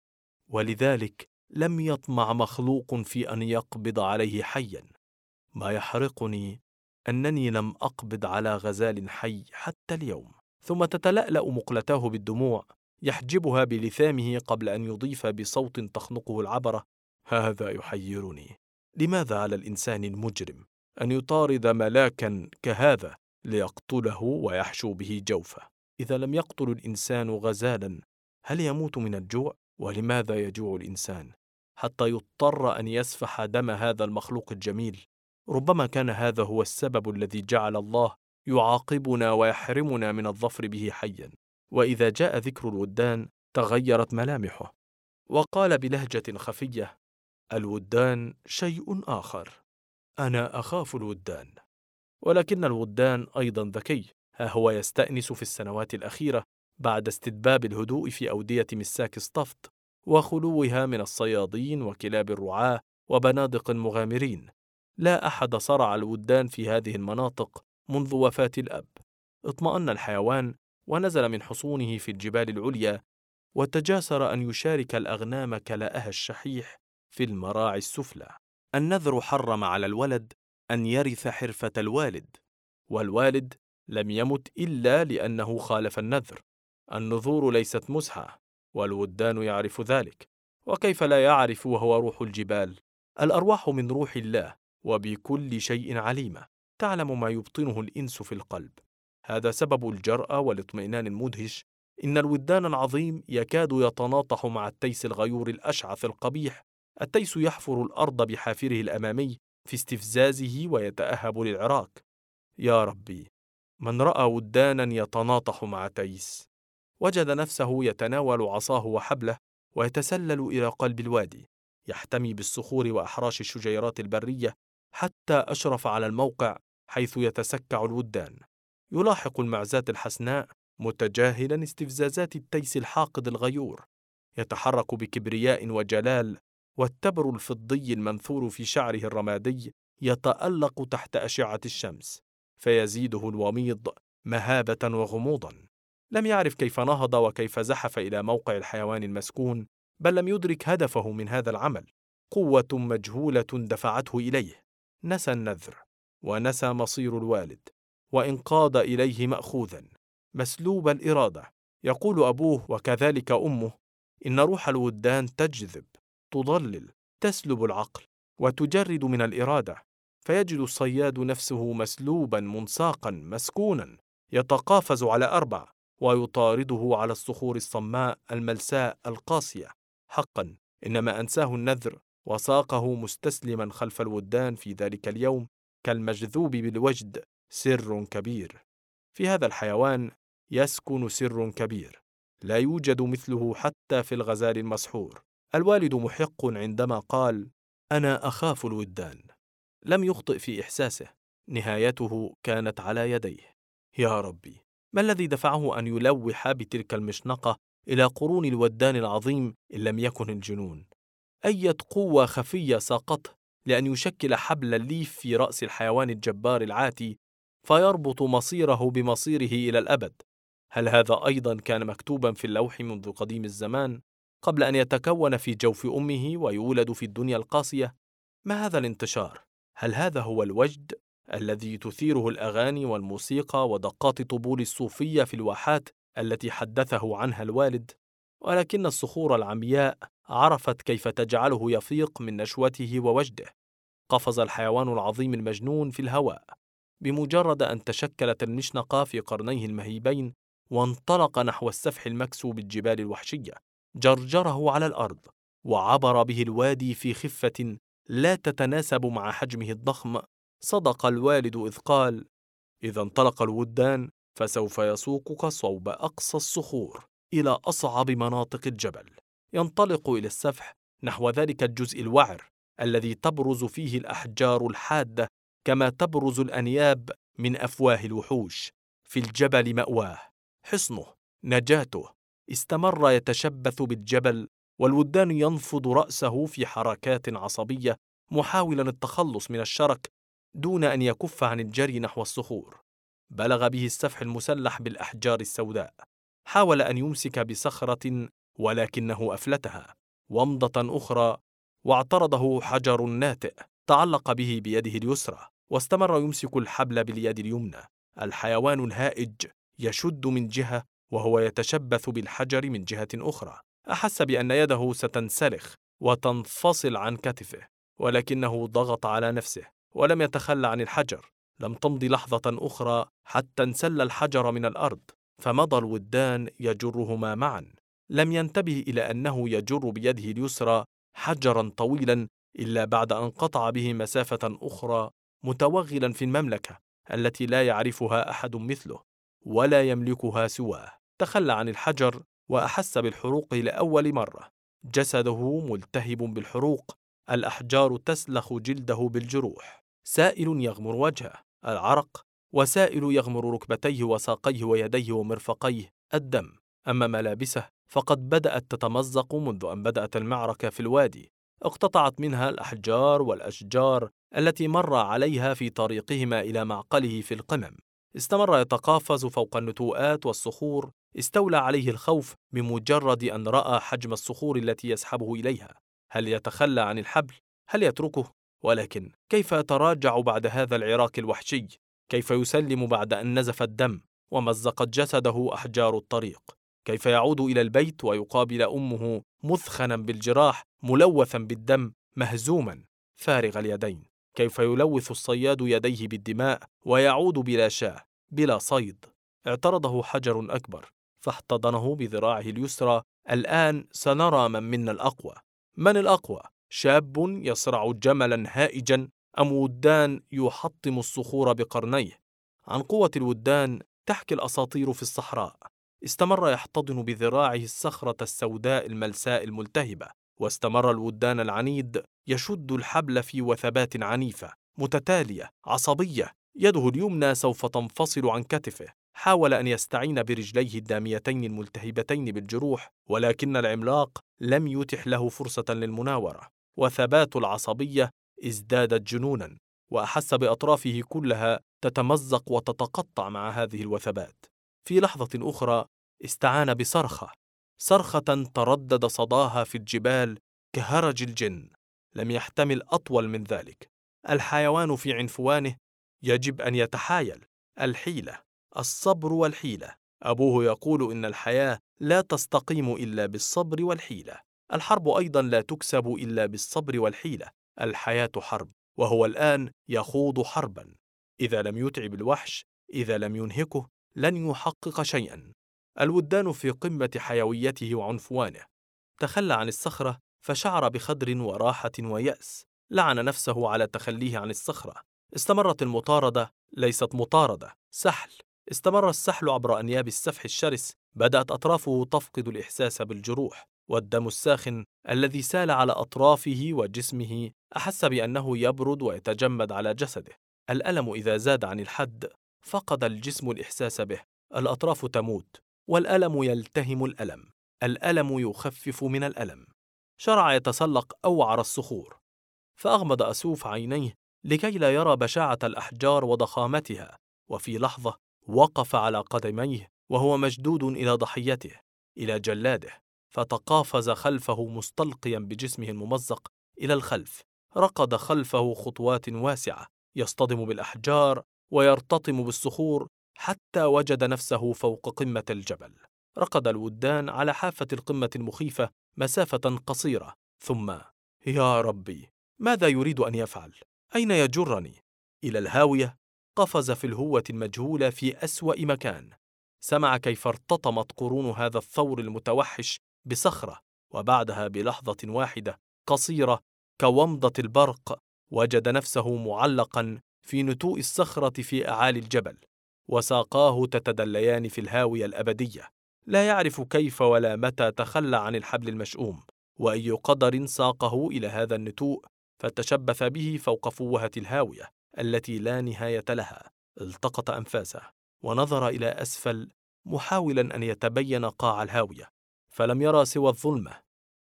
ولذلك لم يطمع مخلوق في أن يقبض عليه حيا. ما يحرقني أنني لم أقبض على غزال حي حتى اليوم. ثم تتلألأ مقلتاه بالدموع، يحجبها بلثامه قبل أن يضيف بصوت تخنقه العبرة: هذا يحيرني. لماذا على الإنسان المجرم أن يطارد ملاكا كهذا ليقتله ويحشو به جوفه؟ إذا لم يقتل الإنسان غزالا هل يموت من الجوع؟ ولماذا يجوع الإنسان حتى يضطر أن يسفح دم هذا المخلوق الجميل؟ ربما كان هذا هو السبب الذي جعل الله يعاقبنا ويحرمنا من الظفر به حيا. وإذا جاء ذكر الودان تغيرت ملامحه، وقال بلهجة خفية: الودان شيء آخر، أنا أخاف الودان. ولكن الودان أيضا ذكي، ها هو يستأنس في السنوات الأخيرة بعد استتباب الهدوء في أودية مساك سطفت وخلوها من الصيادين وكلاب الرعاة وبنادق المغامرين. لا أحد صرع الودان في هذه المناطق منذ وفاة الأب. اطمأن الحيوان ونزل من حصونه في الجبال العليا، وتجاسر أن يشارك الأغنام كلاءها الشحيح في المراعي السفلى. النذر حرم على الولد أن يرث حرفة الوالد، والوالد لم يمت إلا لأنه خالف النذر. النذور ليست مزحة، والودان يعرف ذلك، وكيف لا يعرف وهو روح الجبال؟ الأرواح من روح الله، وبكل شيء عليمة، تعلم ما يبطنه الإنس في القلب. هذا سبب الجرأة والاطمئنان المدهش. إن الودان العظيم يكاد يتناطح مع التيس الغيور الأشعث القبيح. التيس يحفر الأرض بحافره الأمامي في استفزازه ويتأهب للعراك. يا ربي، من رأى ودانا يتناطح مع تيس وجد نفسه يتناول عصاه وحبله ويتسلل إلى قلب الوادي، يحتمي بالصخور وأحراش الشجيرات البرية حتى أشرف على الموقع حيث يتسكع الودان. يلاحق المعزاة الحسناء متجاهلا استفزازات التيس الحاقد الغيور، يتحرك بكبرياء وجلال، والتبر الفضي المنثور في شعره الرمادي يتألق تحت أشعة الشمس، فيزيده الوميض مهابة وغموضا. لم يعرف كيف نهض وكيف زحف إلى موقع الحيوان المسكون، بل لم يدرك هدفه من هذا العمل. قوة مجهولة دفعته إليه. نسى النذر، ونسى مصير الوالد، وانقاد إليه مأخوذا مسلوب الإرادة. يقول أبوه وكذلك أمه: إن روح الودان تجذب، تضلل، تسلب العقل، وتجرد من الإرادة، فيجد الصياد نفسه مسلوبا منساقا مسكونا يتقافز على 4 ويطارده على الصخور الصماء الملساء القاسية. حقا إنما أنساه النذر وساقه مستسلما خلف الودان في ذلك اليوم كالمجذوب بالوجد سر كبير. في هذا الحيوان يسكن سر كبير لا يوجد مثله حتى في الغزال المسحور. الوالد محق عندما قال: أنا أخاف الودان. لم يخطئ في إحساسه، نهايته كانت على يديه. يا ربي، ما الذي دفعه أن يلوح بتلك المشنقة إلى قرون الودان العظيم إن لم يكن الجنون؟ أية قوة خفية ساقته لأن يشكل حبل الليف في رأس الحيوان الجبار العاتي فيربط مصيره بمصيره إلى الأبد؟ هل هذا أيضا كان مكتوبا في اللوح منذ قديم الزمان قبل أن يتكون في جوف أمه ويولد في الدنيا القاسية؟ ما هذا الانتشار؟ هل هذا هو الوجد الذي تثيره الأغاني والموسيقى ودقات طبول الصوفية في الواحات التي حدثه عنها الوالد؟ ولكن الصخور العمياء عرفت كيف تجعله يفيق من نشوته ووجده. قفز الحيوان العظيم المجنون في الهواء بمجرد أن تشكلت المشنقة في قرنيه المهيبين، وانطلق نحو السفح المكسو بالجبال الوحشية. جرجره على الأرض وعبر به الوادي في خفة لا تتناسب مع حجمه الضخم. صدق الوالد إذ قال: إذا انطلق الودان فسوف يسوقك صوب أقصى الصخور إلى أصعب مناطق الجبل. ينطلق إلى السفح نحو ذلك الجزء الوعر الذي تبرز فيه الأحجار الحادة كما تبرز الأنياب من أفواه الوحوش. في الجبل مأواه، حصنه، نجاته. استمر يتشبث بالجبل، والودان ينفض رأسه في حركات عصبية محاولا التخلص من الشرك دون أن يكف عن الجري نحو الصخور. بلغ به السفح المسلح بالأحجار السوداء. حاول أن يمسك بصخرة ولكنه أفلتها. ومضة أخرى واعترضه حجر ناتئ تعلق به بيده اليسرى، واستمر يمسك الحبل باليد اليمنى. الحيوان الهائج يشد من جهة وهو يتشبث بالحجر من جهة أخرى. أحس بأن يده ستنسلخ وتنفصل عن كتفه، ولكنه ضغط على نفسه ولم يتخلى عن الحجر. لم تمض لحظة أخرى حتى انسل الحجر من الأرض، فمضى الودان يجرهما معا. لم ينتبه إلى أنه يجر بيده اليسرى حجرا طويلا إلا بعد أن قطع به مسافة أخرى، متوغلا في المملكة التي لا يعرفها أحد مثله ولا يملكها سواه. تخلى عن الحجر وأحس بالحروق لأول مرة. جسده ملتهب بالحروق، الأحجار تسلخ جلده بالجروح. سائل يغمر وجهه، العرق، وسائل يغمر ركبتيه وساقيه ويديه ومرفقيه، الدم. أما ملابسه فقد بدأت تتمزق منذ أن بدأت المعركة في الوادي. اقتطعت منها الأحجار والأشجار التي مر عليها في طريقهما إلى معقله في القمم. استمر يتقافز فوق النتوءات والصخور. استولى عليه الخوف بمجرد أن رأى حجم الصخور التي يسحبه إليها. هل يتخلى عن الحبل؟ هل يتركه؟ ولكن كيف يتراجع بعد هذا العراك الوحشي؟ كيف يسلم بعد أن نزف الدم ومزقت جسده أحجار الطريق؟ كيف يعود إلى البيت ويقابل أمه مثخنا بالجراح ملوثا بالدم مهزوما فارغ اليدين؟ كيف يلوث الصياد يديه بالدماء ويعود بلا شاه بلا صيد؟ اعترضه حجر أكبر فاحتضنه بذراعه اليسرى. الآن سنرى من منا الأقوى. من الأقوى؟ شاب يصرع جملا هائجا أم ودان يحطم الصخور بقرنيه؟ عن قوة الودان تحكي الأساطير في الصحراء. استمر يحتضن بذراعه الصخرة السوداء الملساء الملتهبة، واستمر الودان العنيد يشد الحبل في وثبات عنيفة متتالية عصبية. يده اليمنى سوف تنفصل عن كتفه. حاول أن يستعين برجليه الداميتين الملتهبتين بالجروح، ولكن العملاق لم يتح له فرصة للمناورة. وثبات العصبية ازدادت جنونا، وأحس بأطرافه كلها تتمزق وتتقطع مع هذه الوثبات. في لحظة أخرى استعان بصرخة، صرخة تردد صداها في الجبال كهرج الجن. لم يحتمل أطول من ذلك. الحيوان في عنفوانه يجب أن يتحايل. الحيلة، الصبر والحيلة. أبوه يقول إن الحياة لا تستقيم إلا بالصبر والحيلة. الحرب أيضا لا تكسب إلا بالصبر والحيلة. الحياة حرب، وهو الآن يخوض حربا. إذا لم يتعب الوحش، إذا لم ينهكه، لن يحقق شيئا. الودان في قمة حيويته وعنفوانه. تخلى عن الصخرة فشعر بخدر وراحة ويأس. لعن نفسه على تخليه عن الصخرة. استمرت المطاردة، ليست مطاردة، سحل. استمر السحل عبر أنياب السفح الشرس. بدأت أطرافه تفقد الإحساس بالجروح، والدم الساخن الذي سال على أطرافه وجسمه أحس بأنه يبرد ويتجمد على جسده. الألم إذا زاد عن الحد فقد الجسم الإحساس به. الأطراف تموت، والألم يلتهم الألم. الألم يخفف من الألم. شرع يتسلق أوعر الصخور، فأغمض أسوف عينيه لكي لا يرى بشاعة الأحجار وضخامتها. وفي لحظة وقف على قدميه وهو مشدود إلى ضحيته، إلى جلاده، فتقافز خلفه مستلقيا بجسمه الممزق إلى الخلف. ركض خلفه خطوات واسعة، يصطدم بالأحجار ويرتطم بالصخور حتى وجد نفسه فوق قمة الجبل. ركض الودان على حافة القمة المخيفة مسافة قصيرة، ثم يا ربي، ماذا يريد أن يفعل؟ أين يجرني؟ إلى الهاوية. قفز في الهوة المجهولة في أسوأ مكان. سمع كيف ارتطمت قرون هذا الثور المتوحش بصخرة، وبعدها بلحظة واحدة قصيرة كومضة البرق وجد نفسه معلقا في نتوء الصخرة في أعالي الجبل، وساقاه تتدليان في الهاوية الأبدية. لا يعرف كيف ولا متى تخلى عن الحبل المشؤوم، وأي قدر ساقه إلى هذا النتوء فتشبث به فوق فوهة الهاوية التي لا نهاية لها. التقط أنفاسه ونظر إلى أسفل محاولا أن يتبين قاع الهاوية، فلم يرى سوى الظلمة.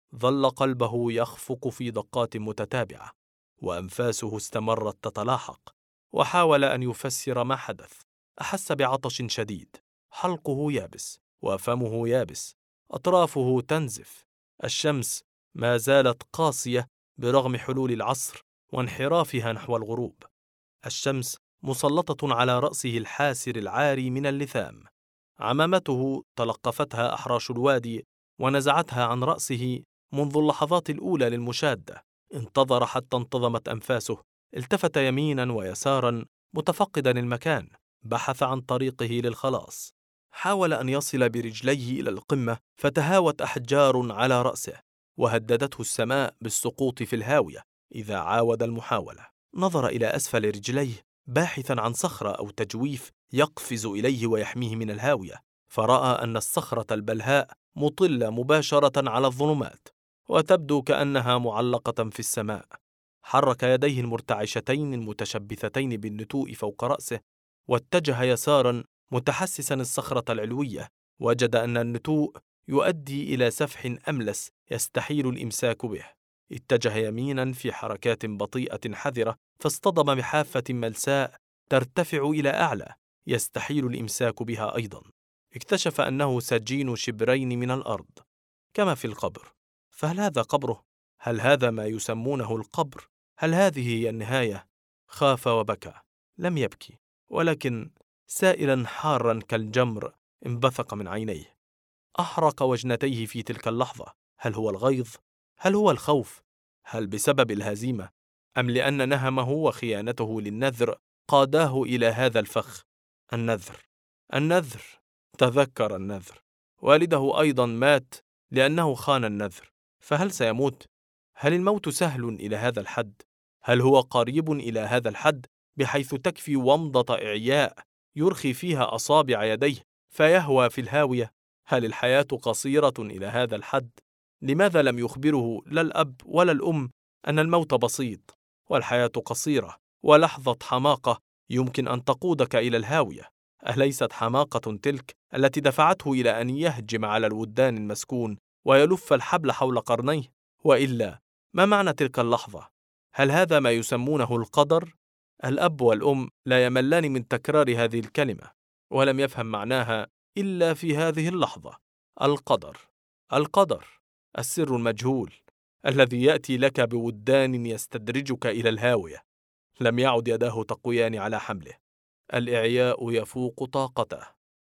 ظل قلبه يخفق في دقات متتابعة، وأنفاسه استمرت تتلاحق. وحاول أن يفسر ما حدث. أحس بعطش شديد، حلقه يابس وفمه يابس، أطرافه تنزف. الشمس ما زالت قاسية برغم حلول العصر وانحرافها نحو الغروب. الشمس مسلطة على رأسه الحاسر العاري من اللثام. عمامته تلقفتها أحراش الوادي ونزعتها عن رأسه منذ اللحظات الأولى للمشادة. انتظر حتى انتظمت أنفاسه. التفت يمينا ويسارا متفقدا المكان. بحث عن طريقه للخلاص. حاول أن يصل برجليه إلى القمة، فتهاوت أحجار على رأسه، وهددته السماء بالسقوط في الهاوية إذا عاود المحاولة. نظر إلى أسفل رجليه باحثا عن صخرة أو تجويف يقفز إليه ويحميه من الهاوية، فرأى أن الصخرة البلهاء مطلة مباشرة على الظلمات، وتبدو كأنها معلقة في السماء. حرك يديه المرتعشتين المتشبثتين بالنتوء فوق رأسه، واتجه يسارا متحسسا الصخرة العلوية. وجد أن النتوء يؤدي إلى سفح أملس يستحيل الإمساك به. اتجه يمينا في حركات بطيئة حذرة، فاصطدم بحافة ملساء ترتفع إلى أعلى يستحيل الإمساك بها أيضا. اكتشف أنه سجين شبرين من الأرض كما في القبر. فهل هذا قبره؟ هل هذا ما يسمونه القبر؟ هل هذه هي النهاية؟ خاف وبكى. لم يبكي، ولكن سائلا حارا كالجمر انبثق من عينيه. أحرق وجنتيه في تلك اللحظة. هل هو الغيظ؟ هل هو الخوف؟ هل بسبب الهزيمة؟ أم لأن نهمه وخيانته للنذر قاداه إلى هذا الفخ؟ النذر. تذكر النذر. والده أيضا مات لأنه خان النذر. فهل سيموت؟ هل الموت سهل إلى هذا الحد؟ هل هو قريب إلى هذا الحد بحيث تكفي ومضة إعياء يرخي فيها أصابع يديه فيهوى في الهاوية؟ هل الحياة قصيرة إلى هذا الحد؟ لماذا لم يخبره لا الأب ولا الأم أن الموت بسيط والحياة قصيرة، ولحظة حماقة يمكن أن تقودك إلى الهاوية؟ أليست حماقة تلك التي دفعته إلى أن يهجم على الودان المسكون ويلف الحبل حول قرنيه؟ وإلا ما معنى تلك اللحظة؟ هل هذا ما يسمونه القدر؟ الأب والأم لا يملان من تكرار هذه الكلمة، ولم يفهم معناها إلا في هذه اللحظة. القدر، السر المجهول، الذي يأتي لك بودان يستدرجك إلى الهاوية. لم يعد يداه تقويان على حمله. الإعياء يفوق طاقته.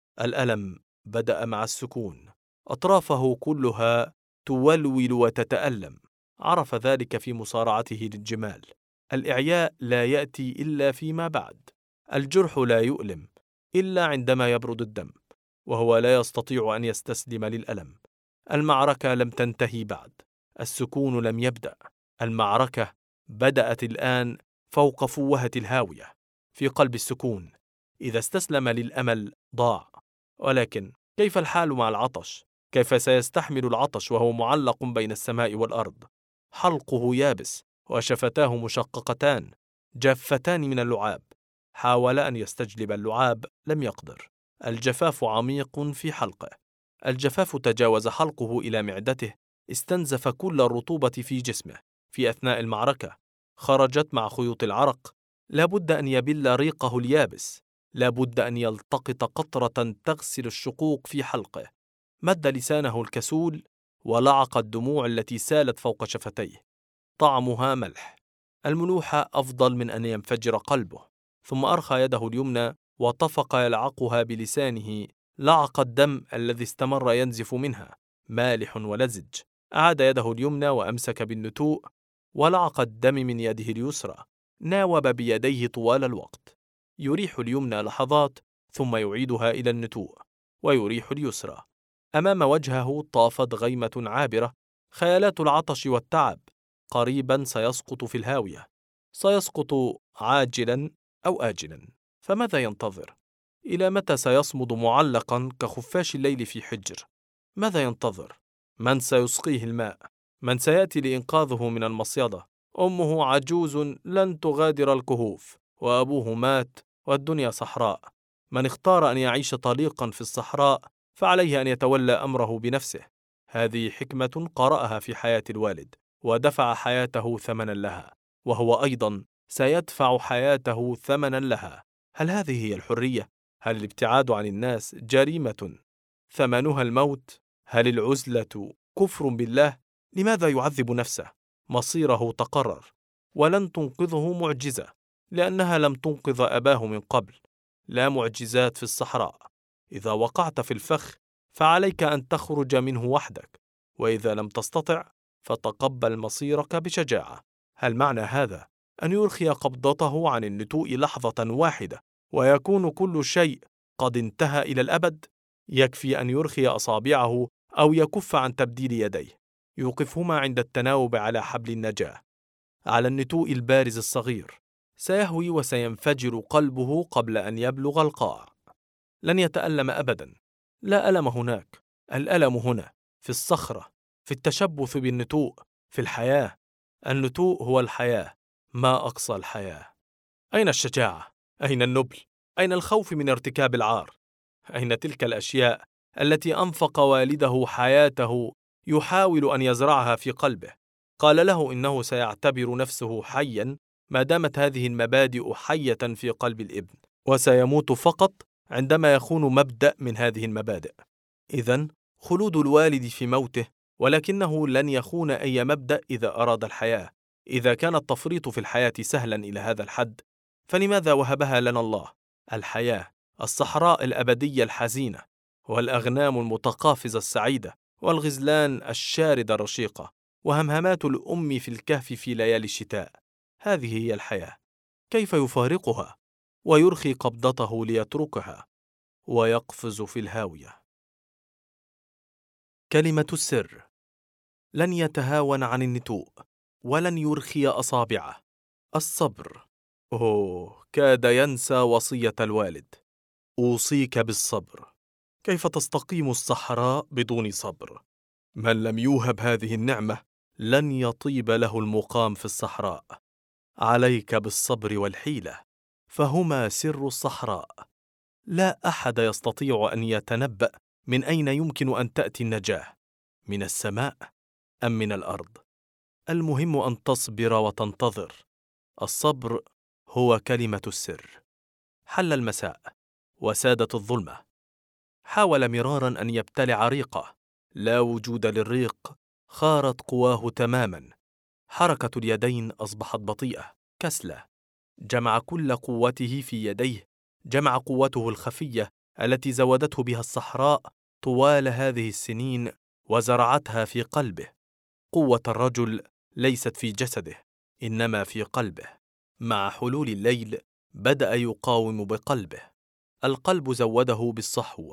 الألم بدأ مع السكون. أطرافه كلها تولول وتتألم. عرف ذلك في مصارعته للجمال. الإعياء لا يأتي إلا فيما بعد. الجرح لا يؤلم إلا عندما يبرد الدم، وهو لا يستطيع أن يستسلم للألم. المعركة لم تنتهي بعد. السكون لم يبدأ. المعركة بدأت الآن فوق فوهة الهاوية، في قلب السكون. إذا استسلم للأمل ضاع. ولكن كيف الحال مع العطش؟ كيف سيستحمل العطش وهو معلق بين السماء والأرض؟ حلقه يابس وشفتاه مشققتان جافتان من اللعاب. حاول أن يستجلب اللعاب، لم يقدر. الجفاف عميق في حلقه. الجفاف تجاوز حلقه إلى معدته. استنزف كل الرطوبة في جسمه. في أثناء المعركة خرجت مع خيوط العرق. لا بد أن يبل ريقه اليابس. لا بد أن يلتقط قطرة تغسل الشقوق في حلقه. مد لسانه الكسول ولعق الدموع التي سالت فوق شفتيه. طعمها ملح. الملوحة أفضل من أن ينفجر قلبه. ثم أرخى يده اليمنى وطفق يلعقها بلسانه. لعق الدم الذي استمر ينزف منها، مالح ولزج. أعاد يده اليمنى وأمسك بالنتوء ولعق الدم من يده اليسرى. ناوب بيديه طوال الوقت. يريح اليمنى لحظات ثم يعيدها إلى النتوء، ويريح اليسرى. أمام وجهه طافت غيمة عابرة، خيالات العطش والتعب. قريبا سيسقط في الهاوية. سيسقط عاجلا أو آجلا. فماذا ينتظر؟ إلى متى سيصمد معلقا كخفاش الليل في حجر؟ ماذا ينتظر؟ من سيسقيه الماء؟ من سيأتي لإنقاذه من المصيدة؟ أمه عجوز لن تغادر الكهوف، وأبوه مات والدنيا صحراء. من اختار أن يعيش طليقا في الصحراء فعليه أن يتولى أمره بنفسه. هذه حكمة قرأها في حياة الوالد، ودفع حياته ثمنا لها، وهو أيضا سيدفع حياته ثمنا لها. هل هذه هي الحرية؟ هل الابتعاد عن الناس جريمة ثمنها الموت؟ هل العزلة كفر بالله؟ لماذا يعذب نفسه؟ مصيره تقرر، ولن تنقذه معجزة، لأنها لم تنقذ أباه من قبل. لا معجزات في الصحراء. إذا وقعت في الفخ فعليك أن تخرج منه وحدك، وإذا لم تستطع فتقبل مصيرك بشجاعة. هل معنى هذا أن يرخي قبضته عن النتوء لحظة واحدة ويكون كل شيء قد انتهى إلى الأبد؟ يكفي أن يرخي أصابعه أو يكف عن تبديل يديه، يوقفهما عند التناوب على حبل النجاة، على النتوء البارز الصغير. سيهوي وسينفجر قلبه قبل أن يبلغ القاع. لن يتألم أبدا. لا ألم هناك. الألم هنا، في الصخرة، في التشبث بالنتوء، في الحياة. النتوء هو الحياة. ما أقصى الحياة. أين الشجاعة؟ أين النبل؟ أين الخوف من ارتكاب العار؟ أين تلك الأشياء التي أنفق والده حياته يحاول أن يزرعها في قلبه؟ قال له إنه سيعتبر نفسه حيا ما دامت هذه المبادئ حية في قلب الابن، وسيموت فقط عندما يخون مبدأ من هذه المبادئ. إذن خلود الوالد في موته، ولكنه لن يخون أي مبدأ إذا أراد الحياة. إذا كان التفريط في الحياة سهلا إلى هذا الحد، فلماذا وهبها لنا الله؟ الحياة، الصحراء الأبدية الحزينة، والأغنام المتقافزة السعيدة، والغزلان الشاردة الرشيقة، وهمهمات الأم في الكهف في ليالي الشتاء. هذه هي الحياة. كيف يفارقها ويرخي قبضته ليتركها ويقفز في الهاوية؟ كلمة السر. لن يتهاون عن النتوء، ولن يرخي أصابعه. الصبر. كاد ينسى وصية الوالد. أوصيك بالصبر. كيف تستقيم الصحراء بدون صبر؟ من لم يوهب هذه النعمة لن يطيب له المقام في الصحراء. عليك بالصبر والحيلة، فهما سر الصحراء. لا أحد يستطيع أن يتنبأ من أين يمكن أن تأتي النجاة، من السماء أم من الأرض. المهم أن تصبر وتنتظر. الصبر هو كلمة السر. حل المساء وسادت الظلمة. حاول مرارا أن يبتلع ريقه. لا وجود للريق. خارت قواه تماما. حركة اليدين أصبحت بطيئة، كسلة. جمع كل قوته في يديه، جمع قوته الخفية التي زودته بها الصحراء طوال هذه السنين وزرعتها في قلبه. قوة الرجل ليست في جسده، إنما في قلبه. مع حلول الليل بدأ يقاوم بقلبه. القلب زوده بالصحو.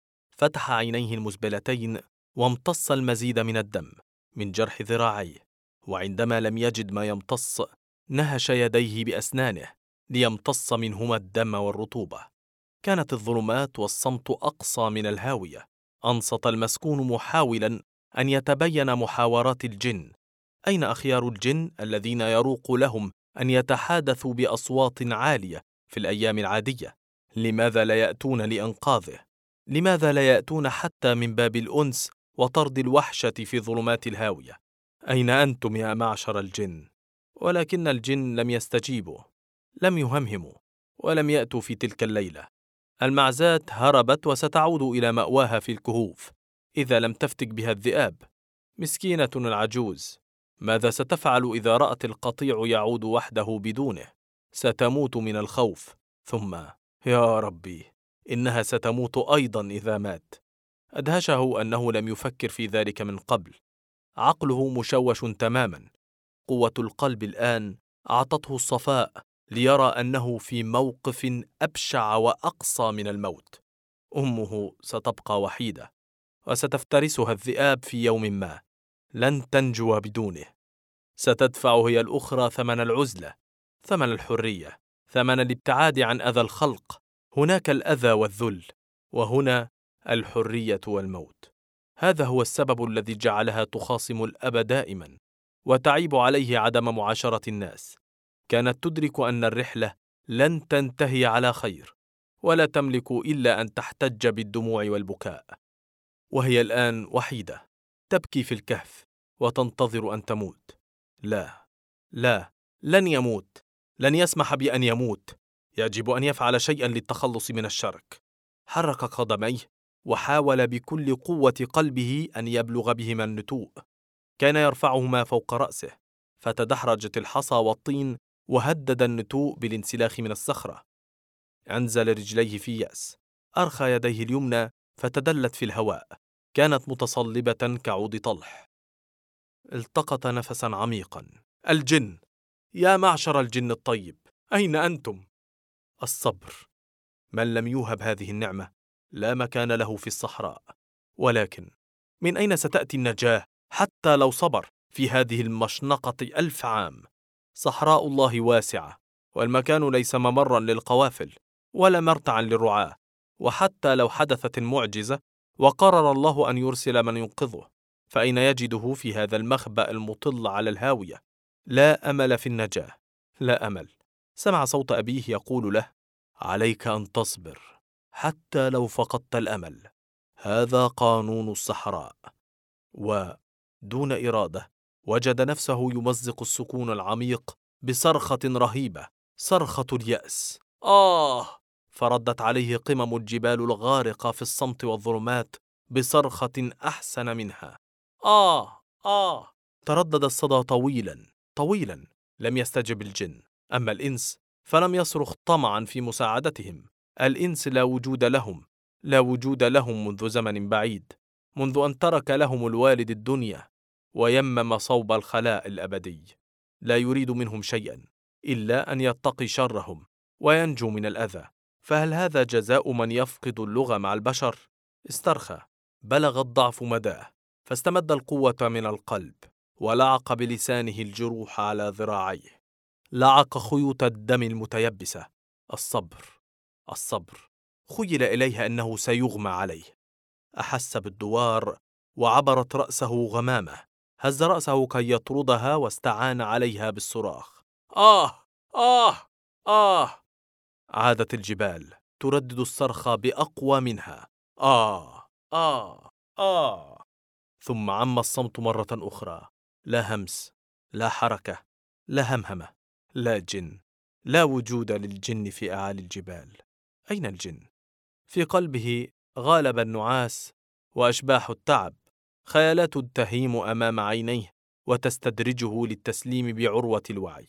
فتح عينيه المزبلتين وامتص المزيد من الدم من جرح ذراعيه، وعندما لم يجد ما يمتص نهش يديه بأسنانه ليمتص منهما الدم والرطوبة. كانت الظلمات والصمت أقصى من الهاوية. أنصت المسكون محاولا أن يتبين محاورات الجن. أين أخيار الجن الذين يروق لهم أن يتحادثوا بأصوات عالية في الأيام العادية؟ لماذا لا يأتون لإنقاذه؟ لماذا لا يأتون حتى من باب الأنس وطرد الوحشة في ظلمات الهاوية؟ أين أنتم يا معشر الجن؟ ولكن الجن لم يستجيبوا، لم يهمهموا، ولم يأتوا في تلك الليلة. المعزات هربت وستعود إلى مأواها في الكهوف إذا لم تفتك بها الذئاب. مسكينة العجوز، ماذا ستفعل إذا رأت القطيع يعود وحده بدونه؟ ستموت من الخوف، ثم يا ربي إنها ستموت أيضا إذا مات. أدهشه أنه لم يفكر في ذلك من قبل. عقله مشوش تماما. قوة القلب الآن أعطته الصفاء ليرى أنه في موقف أبشع وأقصى من الموت. أمه ستبقى وحيدة وستفترسها الذئاب في يوم ما، لن تنجو بدونه. ستدفع هي الأخرى ثمن العزلة، ثمن الحرية، ثمن الابتعاد عن أذى الخلق. هناك الأذى والذل، وهنا الحرية والموت. هذا هو السبب الذي جعلها تخاصم الأب دائما وتعيب عليه عدم معاشرة الناس. كانت تدرك أن الرحلة لن تنتهي على خير، ولا تملك إلا أن تحتج بالدموع والبكاء. وهي الآن وحيدة، تبكي في الكهف وتنتظر أن تموت. لا، لا، لن يموت، لن يسمح بأن يموت. يجب أن يفعل شيئا للتخلص من الشرك. حرك قدميه وحاول بكل قوة قلبه أن يبلغ بهما النتوء. كان يرفعهما فوق رأسه، فتدحرجت الحصى والطين وهدد النتوء بالانسلاخ من الصخرة. أنزل رجليه في يأس، أرخى يديه اليمنى فتدلت في الهواء، كانت متصلبة كعود طلح. التقط نفسا عميقا. الجن، يا معشر الجن الطيب، أين أنتم؟ الصبر. من لم يوهب هذه النعمة لا مكان له في الصحراء. ولكن من أين ستأتي النجاة حتى لو صبر في هذه المشنقة 1000 عام؟ صحراء الله واسعة، والمكان ليس ممرا للقوافل ولا مرتعا للرعاة. وحتى لو حدثت المعجزة وقرر الله أن يرسل من ينقذه، فأين يجده في هذا المخبأ المطل على الهاوية؟ لا أمل في النجاة، لا أمل. سمع صوت أبيه يقول له: عليك أن تصبر حتى لو فقدت الأمل، هذا قانون الصحراء. ودون إرادة وجد نفسه يمزق السكون العميق بصرخة رهيبة، صرخة اليأس. فردت عليه قمم الجبال الغارقة في الصمت والظلمات بصرخة أحسن منها. تردد الصدى طويلا طويلا، لم يستجب الجن. أما الإنس فلم يصرخ طمعا في مساعدتهم. الإنس لا وجود لهم، لا وجود لهم منذ زمن بعيد، منذ أن ترك لهم الوالد الدنيا ويمم صوب الخلاء الأبدي. لا يريد منهم شيئا إلا أن يتقي شرهم وينجو من الأذى. فهل هذا جزاء من يفقد اللغة مع البشر؟ استرخى، بلغ الضعف مداه، فاستمد القوة من القلب ولعق بلسانه الجروح على ذراعيه، لعق خيوط الدم المتيبسة. الصبر، الصبر. خيل إليه أنه سيغمى عليه. أحس بالدوار وعبرت رأسه غمامة. هز رأسه كي يطردها واستعان عليها بالصراخ. عادت الجبال تردد الصرخ بأقوى منها. ثم عم الصمت مرة أخرى. لا همس، لا حركة، لا همهمة، لا جن، لا وجود للجن في أعالي الجبال. أين الجن؟ في قلبه غالب النعاس وأشباح التعب. خيالات تهيم أمام عينيه وتستدرجه للتسليم بعروة الوعي.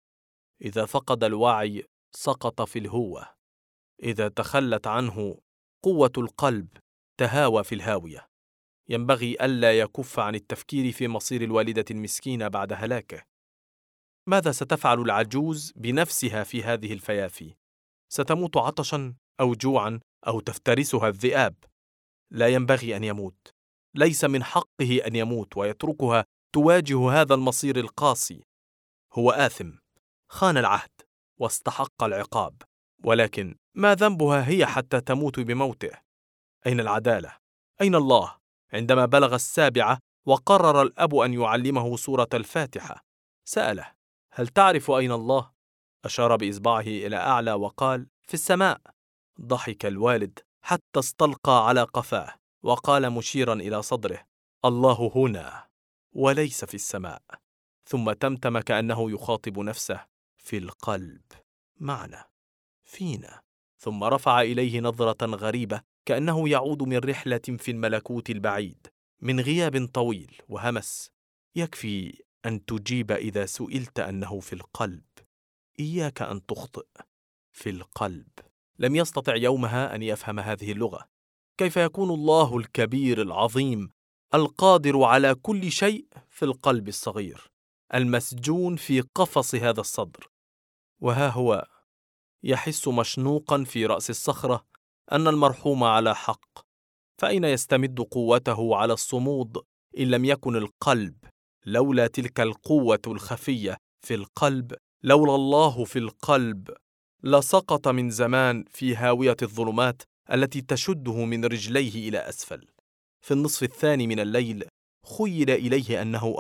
إذا فقد الوعي سقط في الهوة، إذا تخلت عنه قوة القلب تهاوى في الهاوية. ينبغي ألا يكف عن التفكير في مصير الوالدة المسكينة بعد هلاكه. ماذا ستفعل العجوز بنفسها في هذه الفيافي؟ ستموت عطشا أو جوعا أو تفترسها الذئاب. لا ينبغي أن يموت، ليس من حقه أن يموت ويتركها تواجه هذا المصير القاسي. هو آثم، خان العهد واستحق العقاب، ولكن ما ذنبها هي حتى تموت بموته؟ أين العدالة؟ أين الله؟ عندما بلغ 7 وقرر الأب أن يعلمه سورة الفاتحة، سأله: هل تعرف أين الله؟ أشار بإصبعه إلى أعلى وقال: في السماء. ضحك الوالد حتى استلقى على قفاه وقال مشيرا إلى صدره: الله هنا وليس في السماء. ثم تمتم كأنه يخاطب نفسه: في القلب، معنا، فينا. ثم رفع إليه نظرة غريبة كأنه يعود من رحلة في الملكوت البعيد، من غياب طويل، وهمس: يكفي أن تجيب إذا سئلت أنه في القلب، إياك أن تخطئ. في القلب. لم يستطع يومها أن يفهم هذه اللغة. كيف يكون الله الكبير العظيم القادر على كل شيء في القلب الصغير المسجون في قفص هذا الصدر؟ وها هو يحس مشنوقا في رأس الصخرة أن المرحوم على حق، فأين يستمد قوته على الصمود إن لم يكن القلب؟ لولا تلك القوة الخفية في القلب، لولا الله في القلب، لسقط من زمان في هاوية الظلمات التي تشده من رجليه إلى أسفل. في النصف الثاني من الليل خيل إليه أنه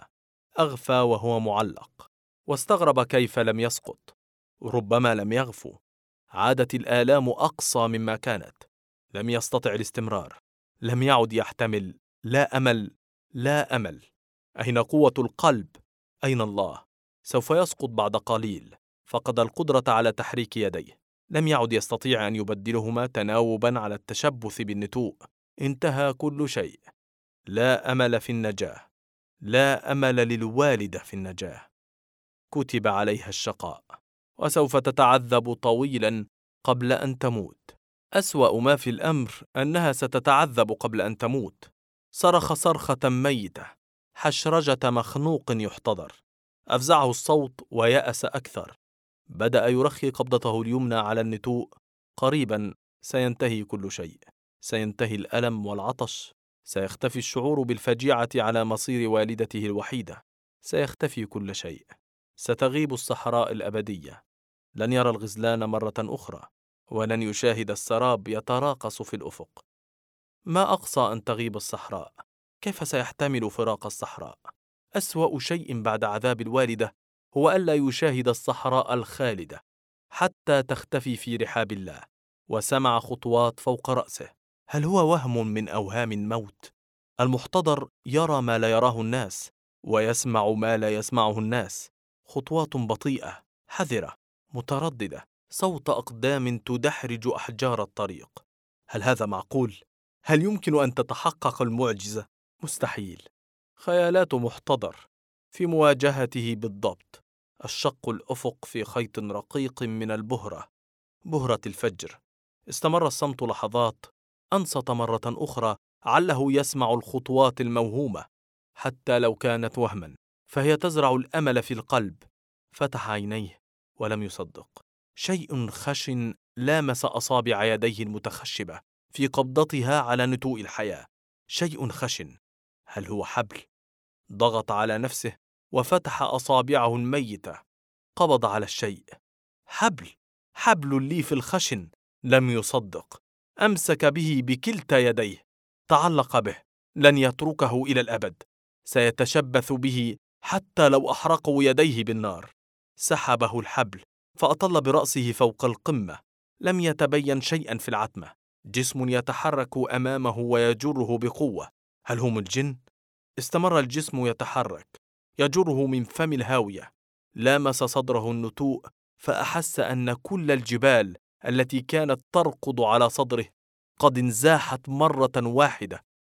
أغفى وهو معلق، واستغرب كيف لم يسقط. ربما لم يغفو. عادت الآلام أقصى مما كانت. لم يستطع الاستمرار. لم يعد يحتمل. لا أمل، لا أمل. أين قوة القلب؟ أين الله؟ سوف يسقط بعد قليل. فقد القدرة على تحريك يديه. لم يعد يستطيع أن يبدلهما تناوبا على التشبث بالنتوء. انتهى كل شيء. لا أمل في النجاة. لا أمل للوالدة في النجاة. كتب عليها الشقاء، وسوف تتعذب طويلا قبل أن تموت. أسوأ ما في الأمر أنها ستتعذب قبل أن تموت. صرخ صرخة ميتة، حشرجة مخنوق يحتضر. أفزعه الصوت ويأس أكثر. بدأ يرخي قبضته اليمنى على النتوء. قريبا سينتهي كل شيء. سينتهي الألم والعطش. سيختفي الشعور بالفجيعة على مصير والدته الوحيدة. سيختفي كل شيء. ستغيب الصحراء الأبدية. لن يرى الغزلان مرة أخرى، ولن يشاهد السراب يتراقص في الأفق. ما أقصى أن تغيب الصحراء. كيف سيحتمل فراق الصحراء؟ أسوأ شيء بعد عذاب الوالدة هو ألا يشاهد الصحراء الخالدة حتى تختفي في رحاب الله. وسمع خطوات فوق رأسه. هل هو وهم من أوهام الموت؟ المحتضر يرى ما لا يراه الناس، ويسمع ما لا يسمعه الناس. خطوات بطيئة، حذرة، مترددة، صوت أقدام تدحرج أحجار الطريق. هل هذا معقول؟ هل يمكن أن تتحقق المعجزة؟ مستحيل. خيالات محتضر في مواجهته بالضبط. الشق الأفق في خيط رقيق من البهرة، بهرة الفجر. استمر الصمت لحظات. أنصت مرة أخرى عله يسمع الخطوات الموهومة. حتى لو كانت وهما فهي تزرع الأمل في القلب. فتح عينيه ولم يصدق. شيء خشن لامس أصابع يديه المتخشبة في قبضتها على نتوء الحياة. شيء خشن. هل هو حبل؟ ضغط على نفسه وفتح أصابعه الميتة. قبض على الشيء. حبل، حبل لي في الخشن. لم يصدق. أمسك به بكلتا يديه. تعلق به. لن يتركه إلى الأبد. سيتشبث به حتى لو أحرقوا يديه بالنار. سحبه الحبل فأطل برأسه فوق القمة. لم يتبين شيئا في العتمة. جسم يتحرك أمامه ويجره بقوة. هل هم الجن؟ استمر الجسم يتحرك، يجره من فم الهاوية. لامس صدره النتوء فأحس أن كل الجبال التي كانت تركض على صدره قد انزاحت مرة واحدة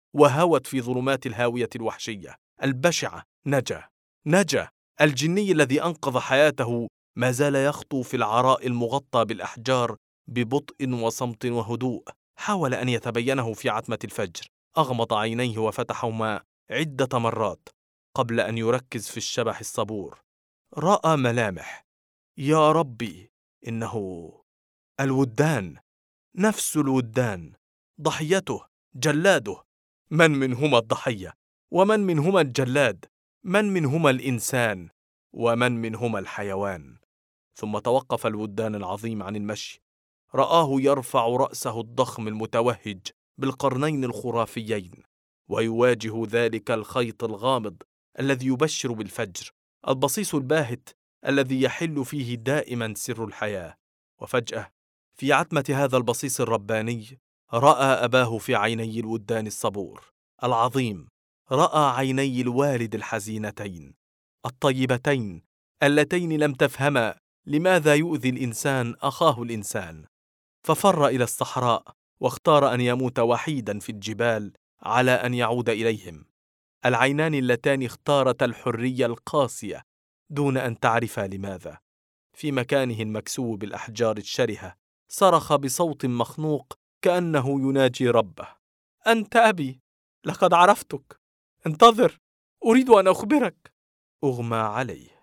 وهوت في ظلمات الهاوية الوحشية البشعة. نجا. الجني الذي أنقذ حياته ما زال يخطو في العراء المغطى بالأحجار ببطء وصمت وهدوء. حاول أن يتبينه في عتمة الفجر، أغمض عينيه وفتحهما عدة مرات قبل أن يركز في الشبح الصبور. رأى ملامح. يا ربي، إنه الودان، نفس الودان، ضحيته، جلاده. من منهما الضحية؟ ومن منهما الجلاد؟ من منهما الإنسان؟ ومن منهما الحيوان؟ ثم توقف الودان العظيم عن المشي. رآه يرفع رأسه الضخم المتوهج بالقرنين الخرافيين، ويواجه ذلك الخيط الغامض الذي يبشر بالفجر، البصيص الباهت الذي يحل فيه دائما سر الحياة. وفجأة في عتمة هذا البصيص الرباني رأى أباه في عيني الودان الصبور العظيم، رأى عيني الوالد الحزينتين الطيبتين اللتين لم تفهما لماذا يؤذي الإنسان أخاه الإنسان، ففر إلى الصحراء واختار أن يموت وحيدا في الجبال على أن يعود إليهم. العينان اللتان اختارتا الحرية القاسية دون أن تعرفا لماذا. في مكانه المكسو بالأحجار الشرهة صرخ بصوت مخنوق كأنه يناجي ربه: أنت أبي، لقد عرفتك، انتظر، أريد أن أخبرك. أغمى عليه.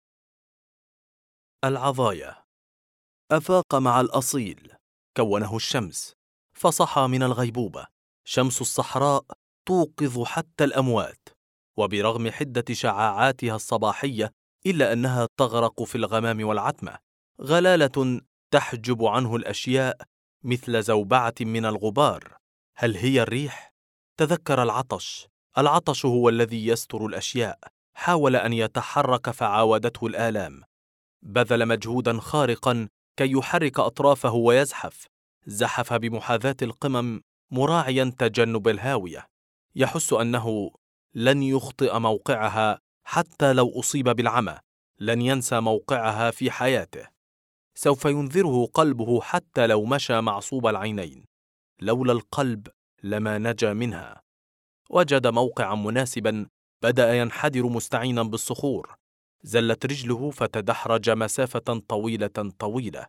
العضايا. أفاق مع الأصيل، كونه الشمس، فصحى من الغيبوبة. شمس الصحراء توقظ حتى الأموات، وبرغم حدة شعاعاتها الصباحية إلا أنها تغرق في الغمام والعتمة، غلالة تحجب عنه الأشياء مثل زوبعة من الغبار. هل هي الريح؟ تذكر العطش هو الذي يستر الأشياء. حاول أن يتحرك فعاودته الآلام. بذل مجهودا خارقا كي يحرك أطرافه ويزحف. زحف بمحاذاة القمم مراعيا تجنب الهاوية، يحس أنه لن يخطئ موقعها حتى لو أصيب بالعمى، لن ينسى موقعها في حياته. سوف ينذره قلبه حتى لو مشى معصوب العينين، لولا القلب لما نجا منها. وجد موقعا مناسبا، بدأ ينحدر مستعينا بالصخور. زلت رجله فتدحرج مسافة طويلة.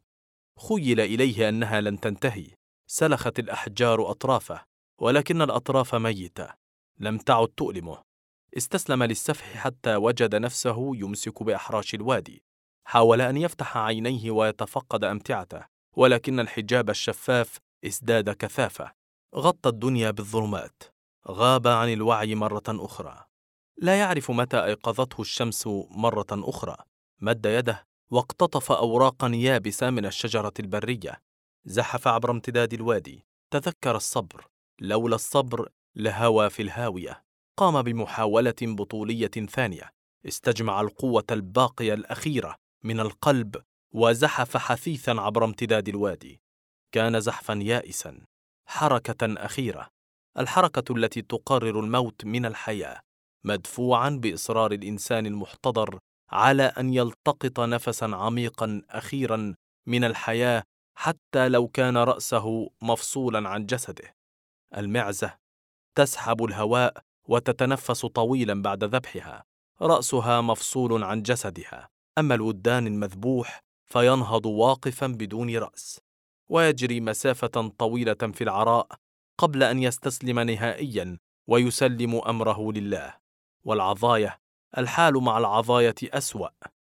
خيل إليه أنها لن تنتهي. سلخت الأحجار أطرافه، ولكن الأطراف ميتة، لم تعد تؤلمه. استسلم للسفح حتى وجد نفسه يمسك بأحراش الوادي. حاول أن يفتح عينيه ويتفقد أمتعته، ولكن الحجاب الشفاف ازداد كثافة، غطى الدنيا بالظلمات. غاب عن الوعي مرة أخرى. لا يعرف متى أيقظته الشمس مرة أخرى. مد يده واقتطف أوراقا يابسة من الشجرة البرية. زحف عبر امتداد الوادي. تذكر الصبر، لولا الصبر لهوى في الهاوية. قام بمحاولة بطولية ثانية. استجمع القوة الباقية الأخيرة من القلب وزحف حثيثا عبر امتداد الوادي. كان زحفا يائسا، حركة أخيرة، الحركة التي تقرر الموت من الحياة، مدفوعا بإصرار الإنسان المحتضر على أن يلتقط نفسا عميقا أخيرا من الحياة حتى لو كان رأسه مفصولا عن جسده. المعزة تسحب الهواء وتتنفس طويلا بعد ذبحها، رأسها مفصول عن جسدها. أما الودان المذبوح فينهض واقفا بدون رأس، ويجري مسافة طويلة في العراء قبل أن يستسلم نهائيا ويسلم أمره لله. والعضايا، الحال مع العضاية أسوأ.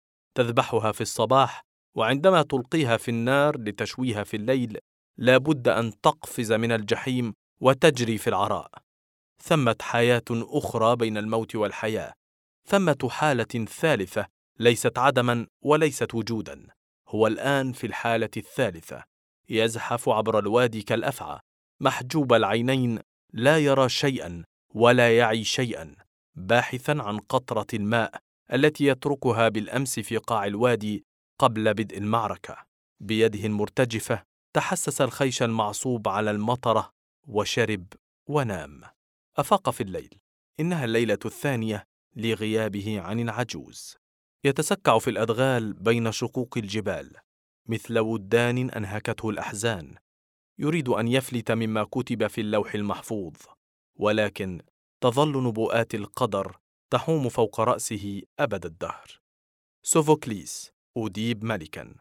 تذبحها في الصباح، وعندما تلقيها في النار لتشويها في الليل لا بد أن تقفز من الجحيم وتجري في العراء. ثمة حياة أخرى بين الموت والحياة، ثمة حالة ثالثة ليست عدما وليست وجودا. هو الآن في الحالة الثالثة، يزحف عبر الوادي كالأفعى، محجوب العينين، لا يرى شيئا ولا يعي شيئا، باحثا عن قطرة الماء التي يتركها بالأمس في قاع الوادي قبل بدء المعركة. بيده المرتجفة تحسس الخيش المعصوب على المطرة وشرب ونام. أفاق في الليل. إنها الليلة الثانية لغيابه عن العجوز. يتسكع في الأدغال بين شقوق الجبال مثل ودان أنهكته الأحزان، يريد أن يفلت مما كتب في اللوح المحفوظ، ولكن تظل نبوءات القدر تحوم فوق رأسه أبد الدهر. سوفوكليس، أديب ملكا.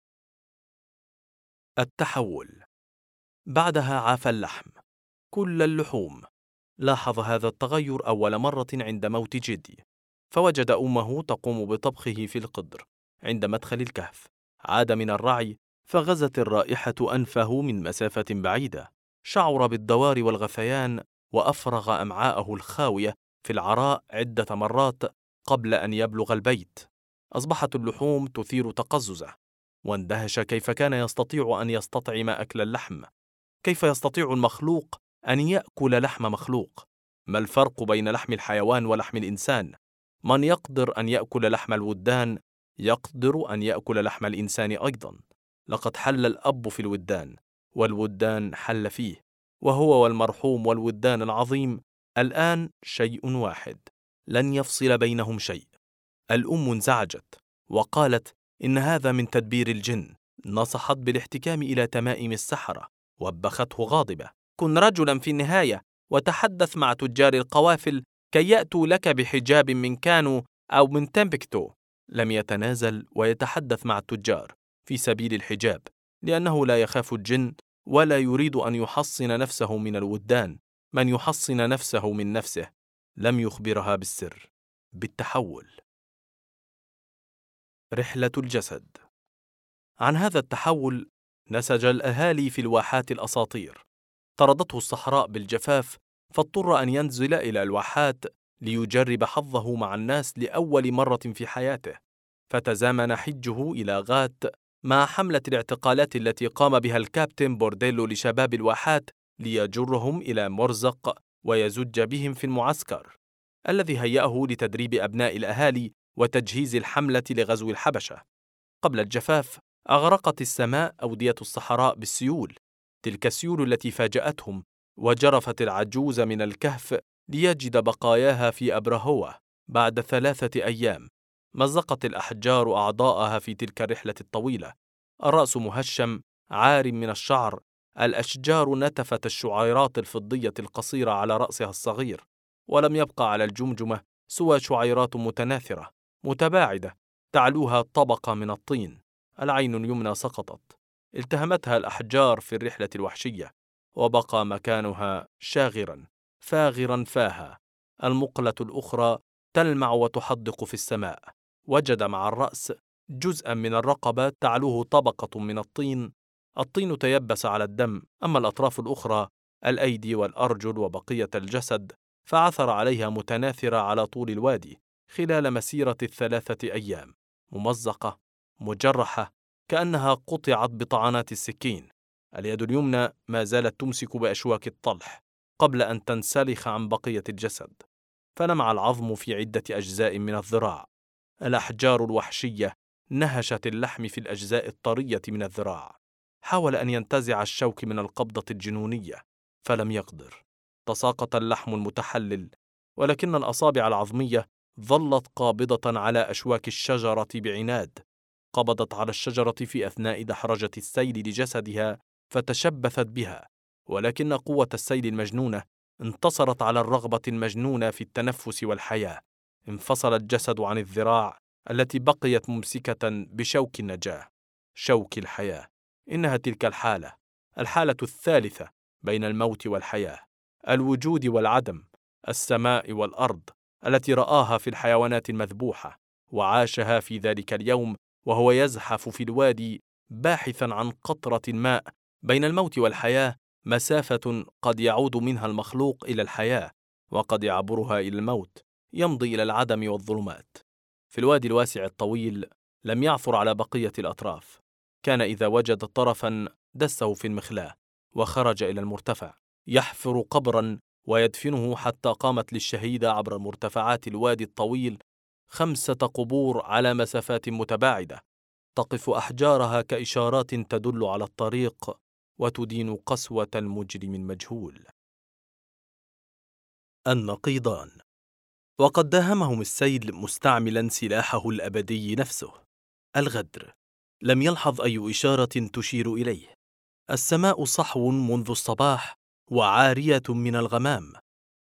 التحول. بعدها عاف اللحم، كل اللحوم. لاحظ هذا التغير أول مرة عند موت جدي، فوجد أمه تقوم بطبخه في القدر عند مدخل الكهف. عاد من الرعي فغزت الرائحة أنفه من مسافة بعيدة، شعر بالدوار والغثيان وأفرغ أمعاءه الخاوية في العراء عدة مرات قبل أن يبلغ البيت. أصبحت اللحوم تثير تقززه، واندهش كيف كان يستطيع أن يستطعم أكل اللحم. كيف يستطيع المخلوق أن يأكل لحم مخلوق؟ ما الفرق بين لحم الحيوان ولحم الإنسان؟ من يقدر أن يأكل لحم الودان يقدر أن يأكل لحم الإنسان أيضا. لقد حل الأب في الودان، والودان حل فيه، وهو والمرحوم والودان العظيم الآن شيء واحد، لن يفصل بينهم شيء. الأم انزعجت وقالت إن هذا من تدبير الجن. نصحت بالاحتكام إلى تمائم السحرة، وبخته غاضبة: كن رجلا في النهاية، وتحدث مع تجار القوافل كي يأتوا لك بحجاب من كانو أو من تمبكتو. لم يتنازل ويتحدث مع التجار في سبيل الحجاب، لأنه لا يخاف الجن ولا يريد أن يحصن نفسه من الودان، من يحصن نفسه من نفسه. لم يخبرها بالسر. بالتحول. رحلة الجسد. عن هذا التحول نسج الأهالي في الواحات الأساطير. طردته الصحراء بالجفاف، فاضطر أن ينزل إلى الواحات ليجرب حظه مع الناس لأول مرة في حياته. فتزامن حجه إلى غات مع حملة الاعتقالات التي قام بها الكابتن بورديلو لشباب الواحات ليجرهم إلى مرزق ويزج بهم في المعسكر الذي هيأه لتدريب أبناء الأهالي وتجهيز الحملة لغزو الحبشة. قبل الجفاف أغرقت السماء أودية الصحراء بالسيول، تلك السيول التي فاجأتهم، وجرفت العجوز من الكهف ليجد بقاياها في أبرهوة بعد 3 أيام. مزقت الأحجار أعضاءها في تلك الرحلة الطويلة، الرأس مهشم عار من الشعر، الأشجار نتفت الشعيرات الفضية القصيرة على رأسها الصغير، ولم يبقى على الجمجمة سوى شعيرات متناثرة متباعدة تعلوها طبقة من الطين. العين اليمنى سقطت، التهمتها الأحجار في الرحلة الوحشية، وبقى مكانها شاغرا فاغرا فاها. المقلة الأخرى تلمع وتحدق في السماء. وجد مع الرأس جزءا من الرقبة تعلوه طبقة من الطين. الطين تيبس على الدم، أما الأطراف الأخرى الأيدي والأرجل وبقية الجسد فعثر عليها متناثرة على طول الوادي خلال مسيرة 3 أيام، ممزقة مجرحة كأنها قطعت بطعنات السكين. اليد اليمنى ما زالت تمسك بأشواك الطلح قبل أن تنسلخ عن بقية الجسد، فلمع العظم في عدة أجزاء من الذراع. الأحجار الوحشية نهشت اللحم في الأجزاء الطرية من الذراع. حاول أن ينتزع الشوك من القبضة الجنونية فلم يقدر. تساقط اللحم المتحلل، ولكن الأصابع العظمية ظلت قابضة على أشواك الشجرة بعناد. قبضت على الشجرة في أثناء دحرجة السيل لجسدها فتشبثت بها، ولكن قوة السيل المجنونة انتصرت على الرغبة المجنونة في التنفس والحياة. انفصل الجسد عن الذراع التي بقيت ممسكة بشوك النجاة، شوك الحياة. إنها تلك الحالة الثالثة بين الموت والحياة، الوجود والعدم، السماء والأرض، التي رآها في الحيوانات المذبوحة وعاشها في ذلك اليوم وهو يزحف في الوادي باحثا عن قطرة ماء. بين الموت والحياة مسافة قد يعود منها المخلوق إلى الحياة، وقد يعبرها إلى الموت، يمضي إلى العدم والظلمات. في الوادي الواسع الطويل لم يعثر على بقية الأطراف. كان إذا وجد طرفا دسه في المخلاة وخرج إلى المرتفع يحفر قبرا ويدفنه حتى قامت للشهيدة عبر مرتفعات الوادي الطويل 5 قبور على مسافات متباعدة، تقف أحجارها كإشارات تدل على الطريق وتدين قسوة المجرم المجهول. النقيضان. وقد داهمهم السيل مستعملا سلاحه الأبدي نفسه، الغدر. لم يلحظ أي إشارة تشير إليه. السماء صحو منذ الصباح وعارية من الغمام،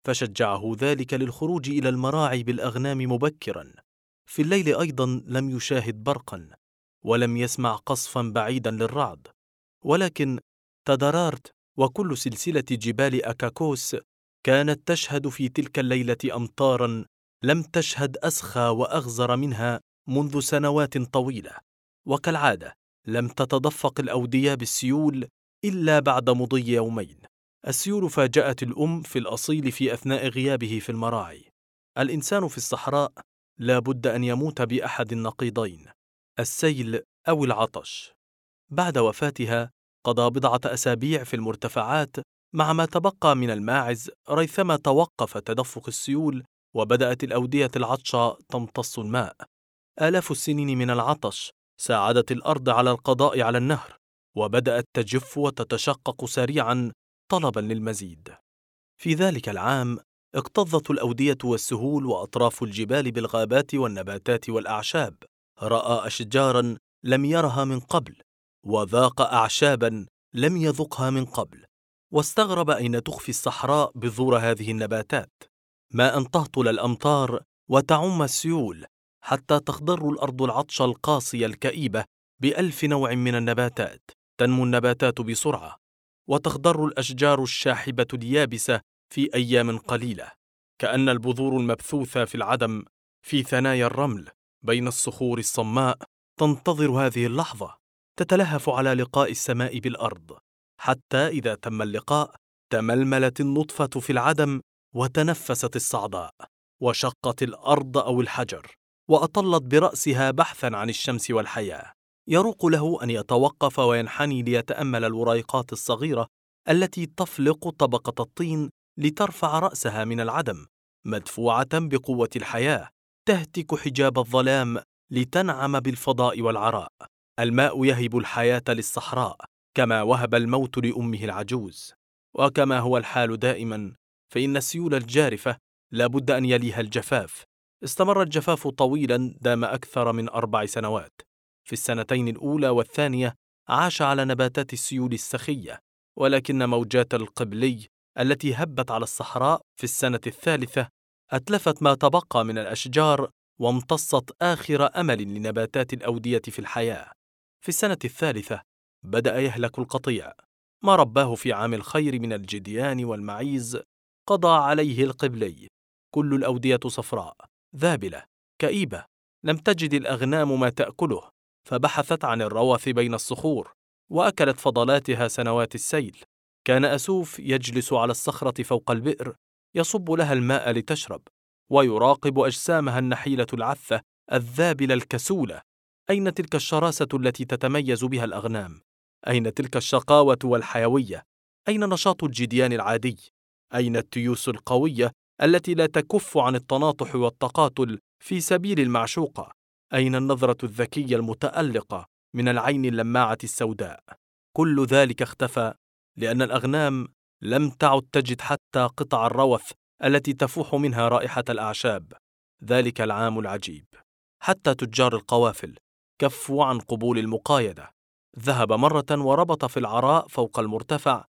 فشجعه ذلك للخروج إلى المراعي بالأغنام مبكرا. في الليل أيضا لم يشاهد برقا، ولم يسمع قصفا بعيدا للرعد، ولكن تدرارت وكل سلسلة جبال أكاكوس كانت تشهد في تلك الليلة أمطارا لم تشهد أسخى وأغزر منها منذ سنوات طويلة. وكالعادة لم تتدفق الأودية بالسيول إلا بعد مضي يومين. السيول فاجأت الأم في الأصيل في أثناء غيابه في المراعي. الإنسان في الصحراء لا بد أن يموت بأحد النقيضين، السيل أو العطش. بعد وفاتها قضى بضعة أسابيع في المرتفعات مع ما تبقى من الماعز ريثما توقف تدفق السيول وبدأت الأودية العطشة تمتص الماء. آلاف السنين من العطش ساعدت الأرض على القضاء على النهر، وبدأت تجف وتتشقق سريعا طلبا للمزيد. في ذلك العام اكتظت الأودية والسهول وأطراف الجبال بالغابات والنباتات والأعشاب. رأى أشجارا لم يرها من قبل، وذاق أعشابا لم يذقها من قبل، واستغرب أين تخفي الصحراء بذور هذه النباتات. ما أن تهطل الأمطار وتعم السيول حتى تخضر الأرض العطش القاسي الكئيبة ب1000 نوع من النباتات. تنمو النباتات بسرعة، وتخضر الأشجار الشاحبة اليابسة في أيام قليلة، كأن البذور المبثوثة في العدم في ثنايا الرمل بين الصخور الصماء تنتظر هذه اللحظة، تتلهف على لقاء السماء بالأرض، حتى إذا تم اللقاء تململت النطفة في العدم وتنفست الصعداء، وشقت الأرض أو الحجر، وأطلت برأسها بحثا عن الشمس والحياة. يروق له أن يتوقف وينحني ليتأمل الوريقات الصغيرة التي تفلق طبقة الطين لترفع رأسها من العدم، مدفوعة بقوة الحياة، تهتك حجاب الظلام لتنعم بالفضاء والعراء. الماء يهب الحياة للصحراء كما وهب الموت لأمه العجوز. وكما هو الحال دائما، فإن السيول الجارفة لا بد أن يليها الجفاف. استمر الجفاف طويلا دام أكثر من 4 سنوات. في السنتين الأولى والثانية عاش على نباتات السيول السخية، ولكن موجات القبلي التي هبت على الصحراء في السنة الثالثة أتلفت ما تبقى من الأشجار وامتصت آخر أمل لنباتات الأودية في الحياة. في السنة الثالثة بدأ يهلك القطيع. ما رباه في عام الخير من الجديان والمعيز قضى عليه القبلي. كل الأودية صفراء ذابلة كئيبة، لم تجد الأغنام ما تأكله، فبحثت عن الروث بين الصخور وأكلت فضلاتها سنوات السيل. كان أسوف يجلس على الصخرة فوق البئر يصب لها الماء لتشرب، ويراقب أجسامها النحيلة العثة الذابلة الكسولة. أين تلك الشراسة التي تتميز بها الأغنام؟ أين تلك الشقاوة والحيوية؟ أين نشاط الجديان العادي؟ أين التيوس القوية التي لا تكف عن التناطح والتقاتل في سبيل المعشوقة؟ أين النظرة الذكية المتألقة من العين اللماعة السوداء؟ كل ذلك اختفى لأن الأغنام لم تعد تجد حتى قطع الروث التي تفوح منها رائحة الأعشاب. ذلك العام العجيب. حتى تجار القوافل كفوا عن قبول المقايدة. ذهب مرة وربط في العراء فوق المرتفع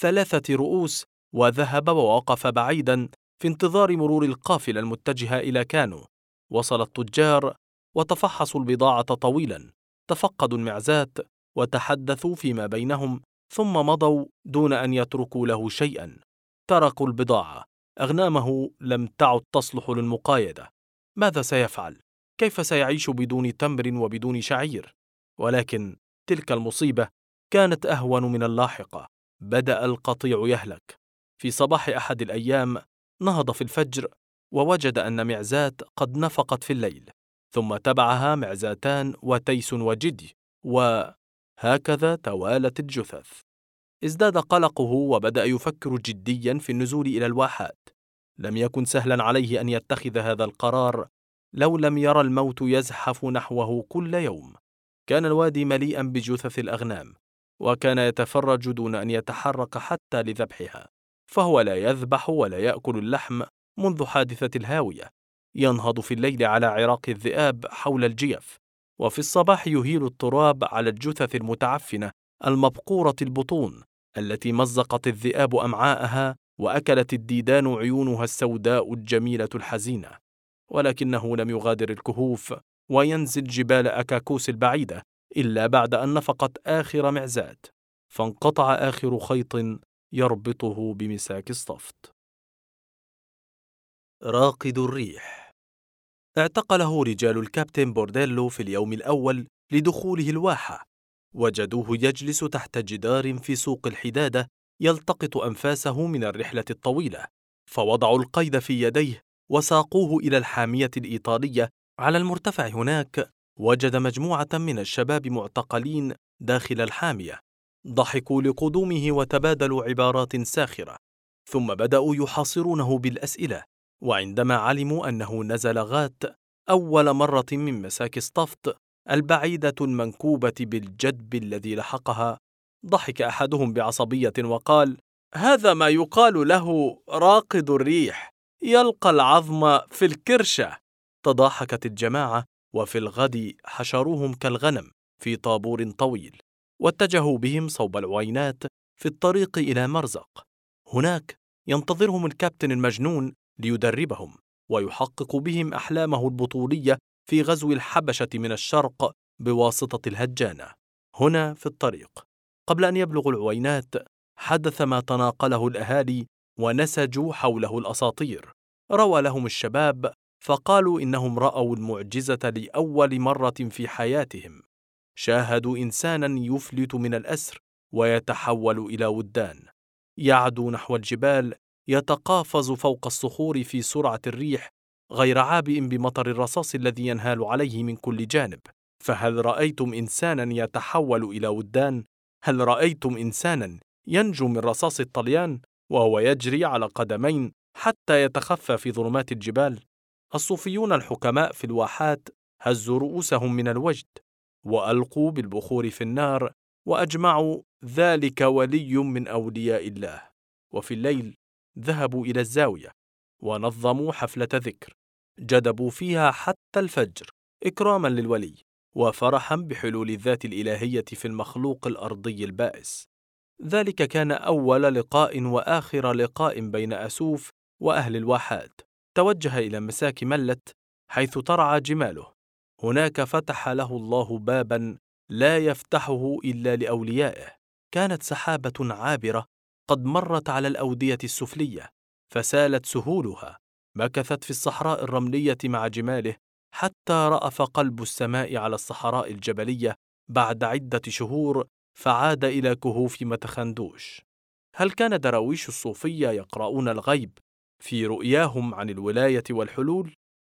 3 رؤوس، وذهب ووقف بعيدا في انتظار مرور القافلة المتجهة إلى كانو. وصل التجار وتفحصوا البضاعة طويلا، تفقدوا المعزات وتحدثوا فيما بينهم، ثم مضوا دون أن يتركوا له شيئا. تركوا البضاعة. أغنامه لم تعد تصلح للمقايدة. ماذا سيفعل؟ كيف سيعيش بدون تمر وبدون شعير؟ ولكن تلك المصيبة كانت أهون من اللاحقة. بدأ القطيع يهلك. في صباح أحد الأيام نهض في الفجر ووجد أن معزات قد نفقت في الليل، ثم تبعها معزاتان وتيس وجدي، وهكذا توالت الجثث. ازداد قلقه وبدأ يفكر جديا في النزول إلى الواحات. لم يكن سهلا عليه أن يتخذ هذا القرار لو لم يرى الموت يزحف نحوه كل يوم. كان الوادي مليئا بجثث الأغنام، وكان يتفرج دون أن يتحرك حتى لذبحها، فهو لا يذبح ولا يأكل اللحم منذ حادثة الهاوية. ينهض في الليل على عراق الذئاب حول الجيف، وفي الصباح يهيل التراب على الجثث المتعفنة المبقورة البطون التي مزقت الذئاب أمعاءها وأكلت الديدان عيونها السوداء الجميلة الحزينة، ولكنه لم يغادر الكهوف وينزل جبال أكاكوس البعيدة إلا بعد أن نفقت آخر معزات، فانقطع آخر خيط يربطه بمساك الصفت. راقد الريح. اعتقله رجال الكابتن بورديلو في اليوم الأول لدخوله الواحة، وجدوه يجلس تحت جدار في سوق الحدادة يلتقط أنفاسه من الرحلة الطويلة، فوضعوا القيد في يديه وساقوه إلى الحامية الإيطالية. على المرتفع هناك وجد مجموعة من الشباب معتقلين داخل الحامية، ضحكوا لقدومه وتبادلوا عبارات ساخرة، ثم بدأوا يحاصرونه بالأسئلة. وعندما علموا أنه نزل غات أول مرة من مساك الصفت البعيدة المنكوبة بالجدب الذي لحقها، ضحك أحدهم بعصبية وقال: هذا ما يقال له راقد الريح، يلقى العظم في الكرشة. تضاحكت الجماعة، وفي الغد حشروهم كالغنم في طابور طويل، واتجهوا بهم صوب العوينات في الطريق إلى مرزق. هناك ينتظرهم الكابتن المجنون ليدربهم ويحقق بهم أحلامه البطولية في غزو الحبشة من الشرق بواسطة الهجانة. هنا في الطريق قبل أن يبلغوا العوينات حدث ما تناقله الأهالي ونسجوا حوله الأساطير. روى لهم الشباب فقالوا إنهم رأوا المعجزة لأول مرة في حياتهم، شاهدوا إنسانا يفلت من الأسر ويتحول إلى ودان، يعدو نحو الجبال، يتقافز فوق الصخور في سرعة الريح، غير عابئ بمطر الرصاص الذي ينهال عليه من كل جانب. فهل رأيتم إنسانا يتحول إلى ودان؟ هل رأيتم إنسانا ينجو من رصاص الطليان وهو يجري على قدمين حتى يتخفى في ظلمات الجبال؟ الصوفيون الحكماء في الواحات هزوا رؤوسهم من الوجد وألقوا بالبخور في النار وأجمعوا ذلك ولي من أولياء الله. وفي الليل ذهبوا إلى الزاوية ونظموا حفلة ذكر، جدبوا فيها حتى الفجر إكراما للولي وفرحا بحلول الذات الإلهية في المخلوق الأرضي البائس. ذلك كان أول لقاء وآخر لقاء بين أسوف وأهل الواحات. توجه إلى مساك ملت حيث ترعى جماله. هناك فتح له الله بابا لا يفتحه إلا لأوليائه. كانت سحابة عابرة قد مرت على الأودية السفلية فسالت سهولها، مكثت في الصحراء الرملية مع جماله حتى رأف قلب السماء على الصحراء الجبلية بعد عدة شهور، فعاد إلى كهوف متخندوش. هل كان دراويش الصوفية يقرؤون الغيب في رؤياهم عن الولاية والحلول؟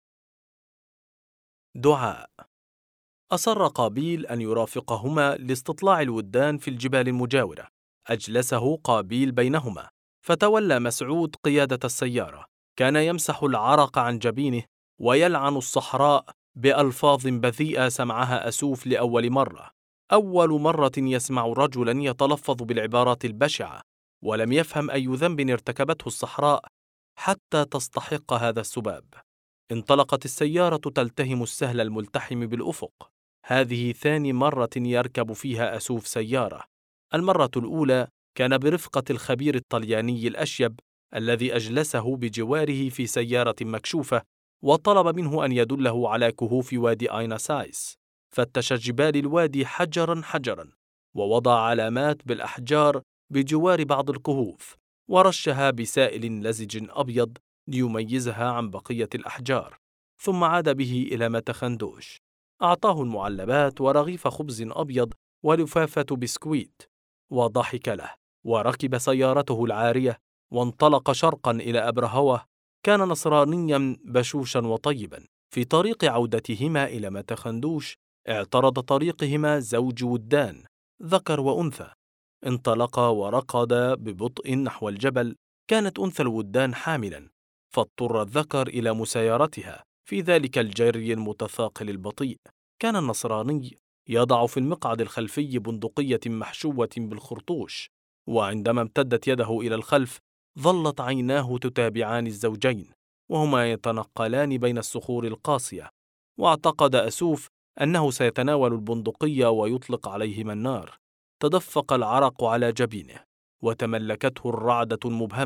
دعاء. أصر قابيل أن يرافقهما لاستطلاع الودان في الجبال المجاورة. أجلسه قابيل بينهما، فتولى مسعود قيادة السيارة. كان يمسح العرق عن جبينه ويلعن الصحراء بألفاظ بذيئة سمعها أسوف لأول مرة. أول مرة يسمع رجلا يتلفظ بالعبارات البشعة، ولم يفهم أي ذنب ارتكبته الصحراء حتى تستحق هذا السباب. انطلقت السيارة تلتهم السهل الملتحم بالأفق. هذه ثاني مرة يركب فيها أسوف سيارة. المرة الأولى كان برفقة الخبير الطلياني الأشيب الذي أجلسه بجواره في سيارة مكشوفة وطلب منه أن يدله على كهوف وادي آيناسايس. فتش جبال الوادي حجرا حجرا ووضع علامات بالأحجار بجوار بعض الكهوف ورشها بسائل لزج أبيض ليميزها عن بقية الأحجار، ثم عاد به إلى متخندوش. أعطاه المعلبات ورغيف خبز أبيض ولفافة بسكويت وضحك له، وركب سيارته العارية وانطلق شرقا إلى أبرهوة. كان نصرانيا بشوشا وطيبا. في طريق عودتهما إلى متخندوش اعترض طريقهما زوج ودان ذكر وأنثى. انطلقا وركضا ببطء نحو الجبل. كانت أنثى الودان حاملا، فاضطر الذكر إلى مسايرتها في ذلك الجري المتثاقل البطيء. كان النصراني يضع في المقعد الخلفي بندقية محشوة بالخرطوش، وعندما امتدت يده إلى الخلف ظلت عيناه تتابعان الزوجين وهما يتنقلان بين الصخور القاسية. واعتقد أسوف أنه سيتناول البندقية ويطلق عليهما النار. تدفق العرق على جبينه وتملكته الرعدة المبهمة،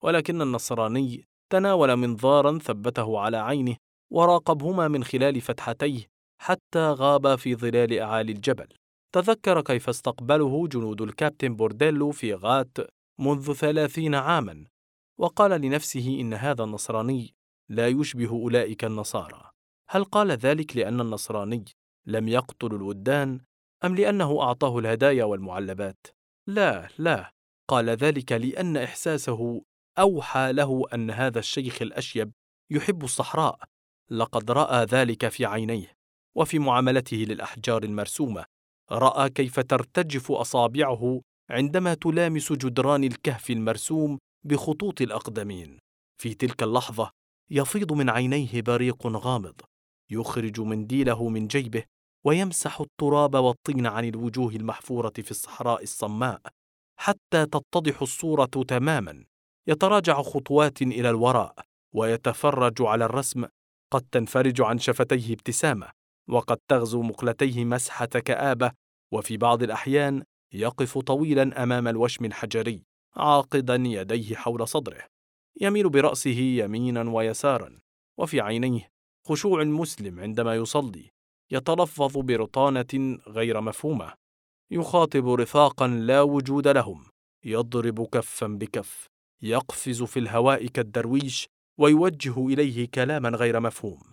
ولكن النصراني تناول منظارا ثبته على عينه وراقبهما من خلال فتحتيه حتى غاب في ظلال أعالي الجبل. تذكر كيف استقبله جنود الكابتن بورديلو في غات منذ 30 عاما، وقال لنفسه إن هذا النصراني لا يشبه أولئك النصارى. هل قال ذلك لأن النصراني لم يقتل الودان، أم لأنه أعطاه الهدايا والمعلبات؟ لا، قال ذلك لأن إحساسه أوحى له أن هذا الشيخ الأشيب يحب الصحراء. لقد رأى ذلك في عينيه وفي معاملته للأحجار المرسومة. رأى كيف ترتجف أصابعه عندما تلامس جدران الكهف المرسوم بخطوط الأقدمين. في تلك اللحظة يفيض من عينيه بريق غامض، يخرج منديله من جيبه ويمسح التراب والطين عن الوجوه المحفورة في الصحراء الصماء حتى تتضح الصورة تماما. يتراجع خطوات إلى الوراء ويتفرج على الرسم. قد تنفرج عن شفتيه ابتسامة، وقد تغزو مقلتيه مسحة كآبة، وفي بعض الأحيان يقف طويلا أمام الوشم الحجري عاقدا يديه حول صدره، يميل برأسه يمينا ويسارا، وفي عينيه خشوع المسلم عندما يصلي. يتلفظ برطانة غير مفهومة، يخاطب رفاقا لا وجود لهم، يضرب كفا بكف، يقفز في الهواء كالدرويش ويوجه إليه كلاما غير مفهوم.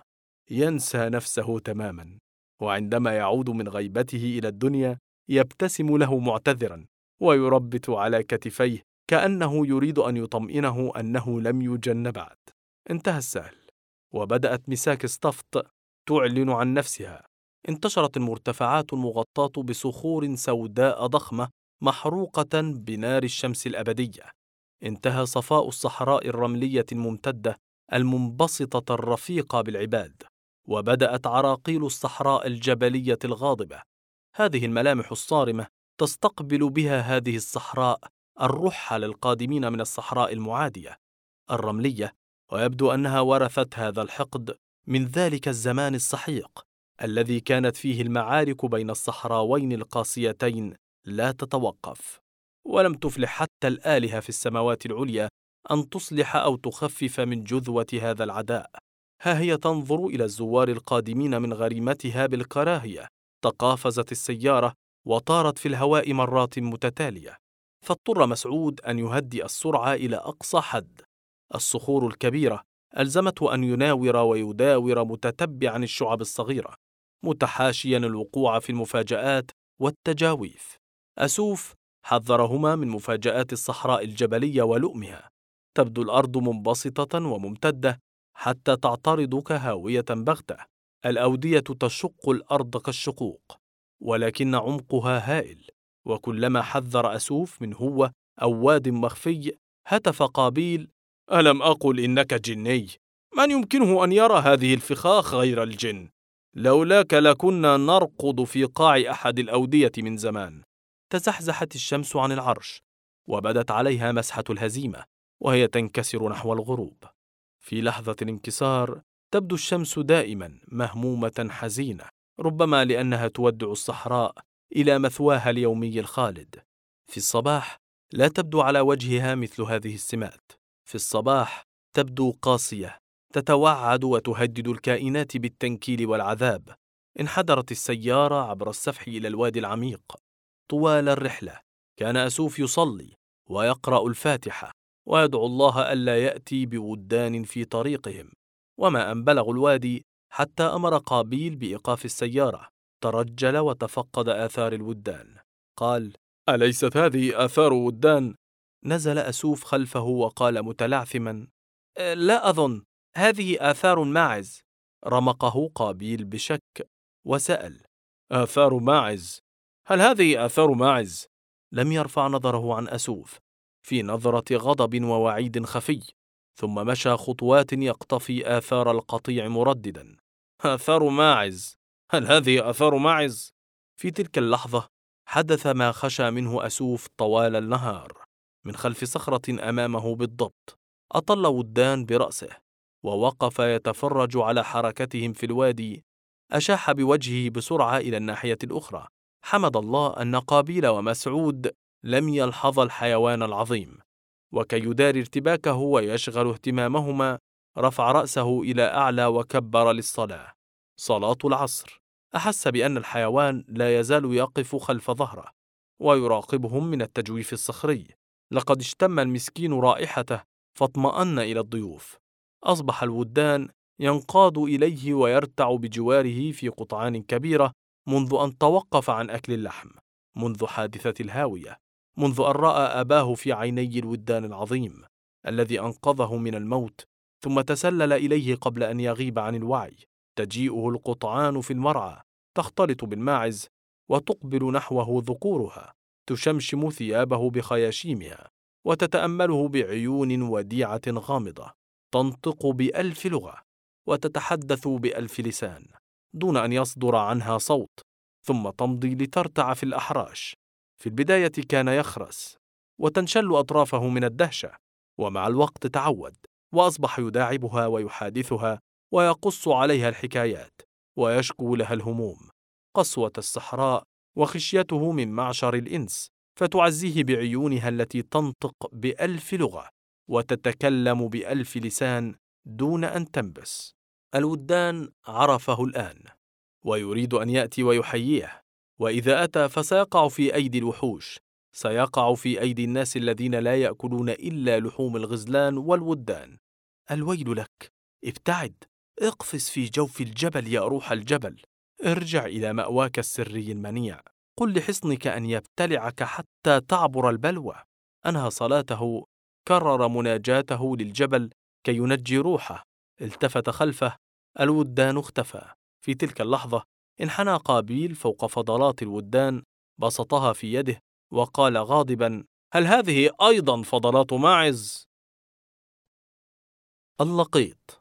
ينسى نفسه تماما، وعندما يعود من غيبته إلى الدنيا يبتسم له معتذرا ويربت على كتفيه كأنه يريد أن يطمئنه أنه لم يجن بعد. انتهى السهل، وبدأت مساك ستافت تعلن عن نفسها. انتشرت المرتفعات المغطاة بصخور سوداء ضخمة محروقة بنار الشمس الأبدية. انتهى صفاء الصحراء الرملية الممتدة المنبسطة الرفيقة بالعباد، وبدأت عراقيل الصحراء الجبلية الغاضبة. هذه الملامح الصارمة تستقبل بها هذه الصحراء الرحل القادمين من الصحراء المعادية الرملية، ويبدو أنها ورثت هذا الحقد من ذلك الزمان السحيق الذي كانت فيه المعارك بين الصحراوين القاسيتين لا تتوقف، ولم تفلح حتى الآلهة في السماوات العليا أن تصلح أو تخفف من جذوة هذا العداء. ها هي تنظر إلى الزوار القادمين من غريمتها بالكراهية. تقافزت السيارة وطارت في الهواء مرات متتالية، فاضطر مسعود أن يهدئ السرعة إلى أقصى حد. الصخور الكبيرة ألزمته أن يناور ويداور متتبعا الشعب الصغيرة، متحاشيا الوقوع في المفاجآت والتجاويف. أسوف حذرهما من مفاجآت الصحراء الجبلية ولؤمها. تبدو الأرض منبسطة وممتدة حتى تعترضك هاوية بغتة. الأودية تشق الأرض كالشقوق، ولكن عمقها هائل. وكلما حذر أسوف من هو أو واد مخفي، هتف قابيل: ألم أقل إنك جني؟ من يمكنه أن يرى هذه الفخاخ غير الجن؟ لولاك لكنا نرقض في قاع أحد الأودية من زمان. تزحزحت الشمس عن العرش، وبدت عليها مسحة الهزيمة وهي تنكسر نحو الغروب. في لحظة الانكسار تبدو الشمس دائما مهمومة حزينة، ربما لأنها تودع الصحراء إلى مثواها اليومي الخالد. في الصباح لا تبدو على وجهها مثل هذه السمات. في الصباح تبدو قاسية، تتوعد وتهدد الكائنات بالتنكيل والعذاب. انحدرت السيارة عبر السفح إلى الوادي العميق. طوال الرحلة كان أسوف يصلي ويقرأ الفاتحة ويدعو الله ألا يأتي بودان في طريقهم. وما أن بلغوا الوادي حتى أمر قابيل بإيقاف السيارة. ترجل وتفقد آثار الودان. قال: أليست هذه آثار ودان؟ نزل أسوف خلفه وقال متلعثما: لا أظن، هذه آثار ماعز. رمقه قابيل بشك وسأل: آثار ماعز؟ هل هذه آثار ماعز؟ لم يرفع نظره عن أسوف، في نظرة غضب ووعيد خفي، ثم مشى خطوات يقتفي آثار القطيع مرددا: آثار ماعز؟ هل هذه آثار ماعز؟ في تلك اللحظة حدث ما خشى منه أسوف طوال النهار. من خلف صخرة أمامه بالضبط أطل ودان برأسه ووقف يتفرج على حركتهم في الوادي. أشاح بوجهه بسرعة إلى الناحية الأخرى. حمد الله أن قابيل ومسعود لم يلحظ الحيوان العظيم. وكي يداري ارتباكه ويشغل اهتمامهما رفع رأسه إلى أعلى وكبر للصلاة. صلاة العصر. أحس بأن الحيوان لا يزال يقف خلف ظهره ويراقبهم من التجويف الصخري. لقد اشتم المسكين رائحته فاطمأن إلى الضيوف. أصبح الودان ينقاد إليه ويرتع بجواره في قطعان كبيرة منذ أن توقف عن أكل اللحم، منذ حادثة الهاوية، منذ أن رأى أباه في عيني الودان العظيم الذي أنقذه من الموت ثم تسلل إليه قبل أن يغيب عن الوعي. تجيئه القطعان في المرعى، تختلط بالماعز وتقبل نحوه ذكورها، تشمشم ثيابه بخياشيمها وتتأمله بعيون وديعة غامضة، تنطق ب1000 لغة وتتحدث ب1000 لسان دون أن يصدر عنها صوت، ثم تمضي لترتع في الأحراش. في البداية كان يخرس وتنشل أطرافه من الدهشة، ومع الوقت تعود وأصبح يداعبها ويحادثها ويقص عليها الحكايات ويشكو لها الهموم، قسوة الصحراء وخشيته من معشر الإنس، فتعزيه بعيونها التي تنطق ب1000 لغة وتتكلم ب1000 لسان دون أن تنبس. الودان عرفه الآن ويريد أن يأتي ويحييه، وإذا أتى فسيقع في أيدي الوحوش، سيقع في أيدي الناس الذين لا يأكلون إلا لحوم الغزلان والودان. الويل لك، ابتعد، اقفز في جوف الجبل يا روح الجبل، ارجع إلى مأواك السري المنيع، قل لحصنك أن يبتلعك حتى تعبر البلوى. أنهى صلاته، كرر مناجاته للجبل كي ينجي روحه، التفت خلفه، الودان اختفى. في تلك اللحظة انحنى قابيل فوق فضلات الودان، بسطها في يده وقال غاضبا: هل هذه أيضا فضلات ماعز؟ اللقيط.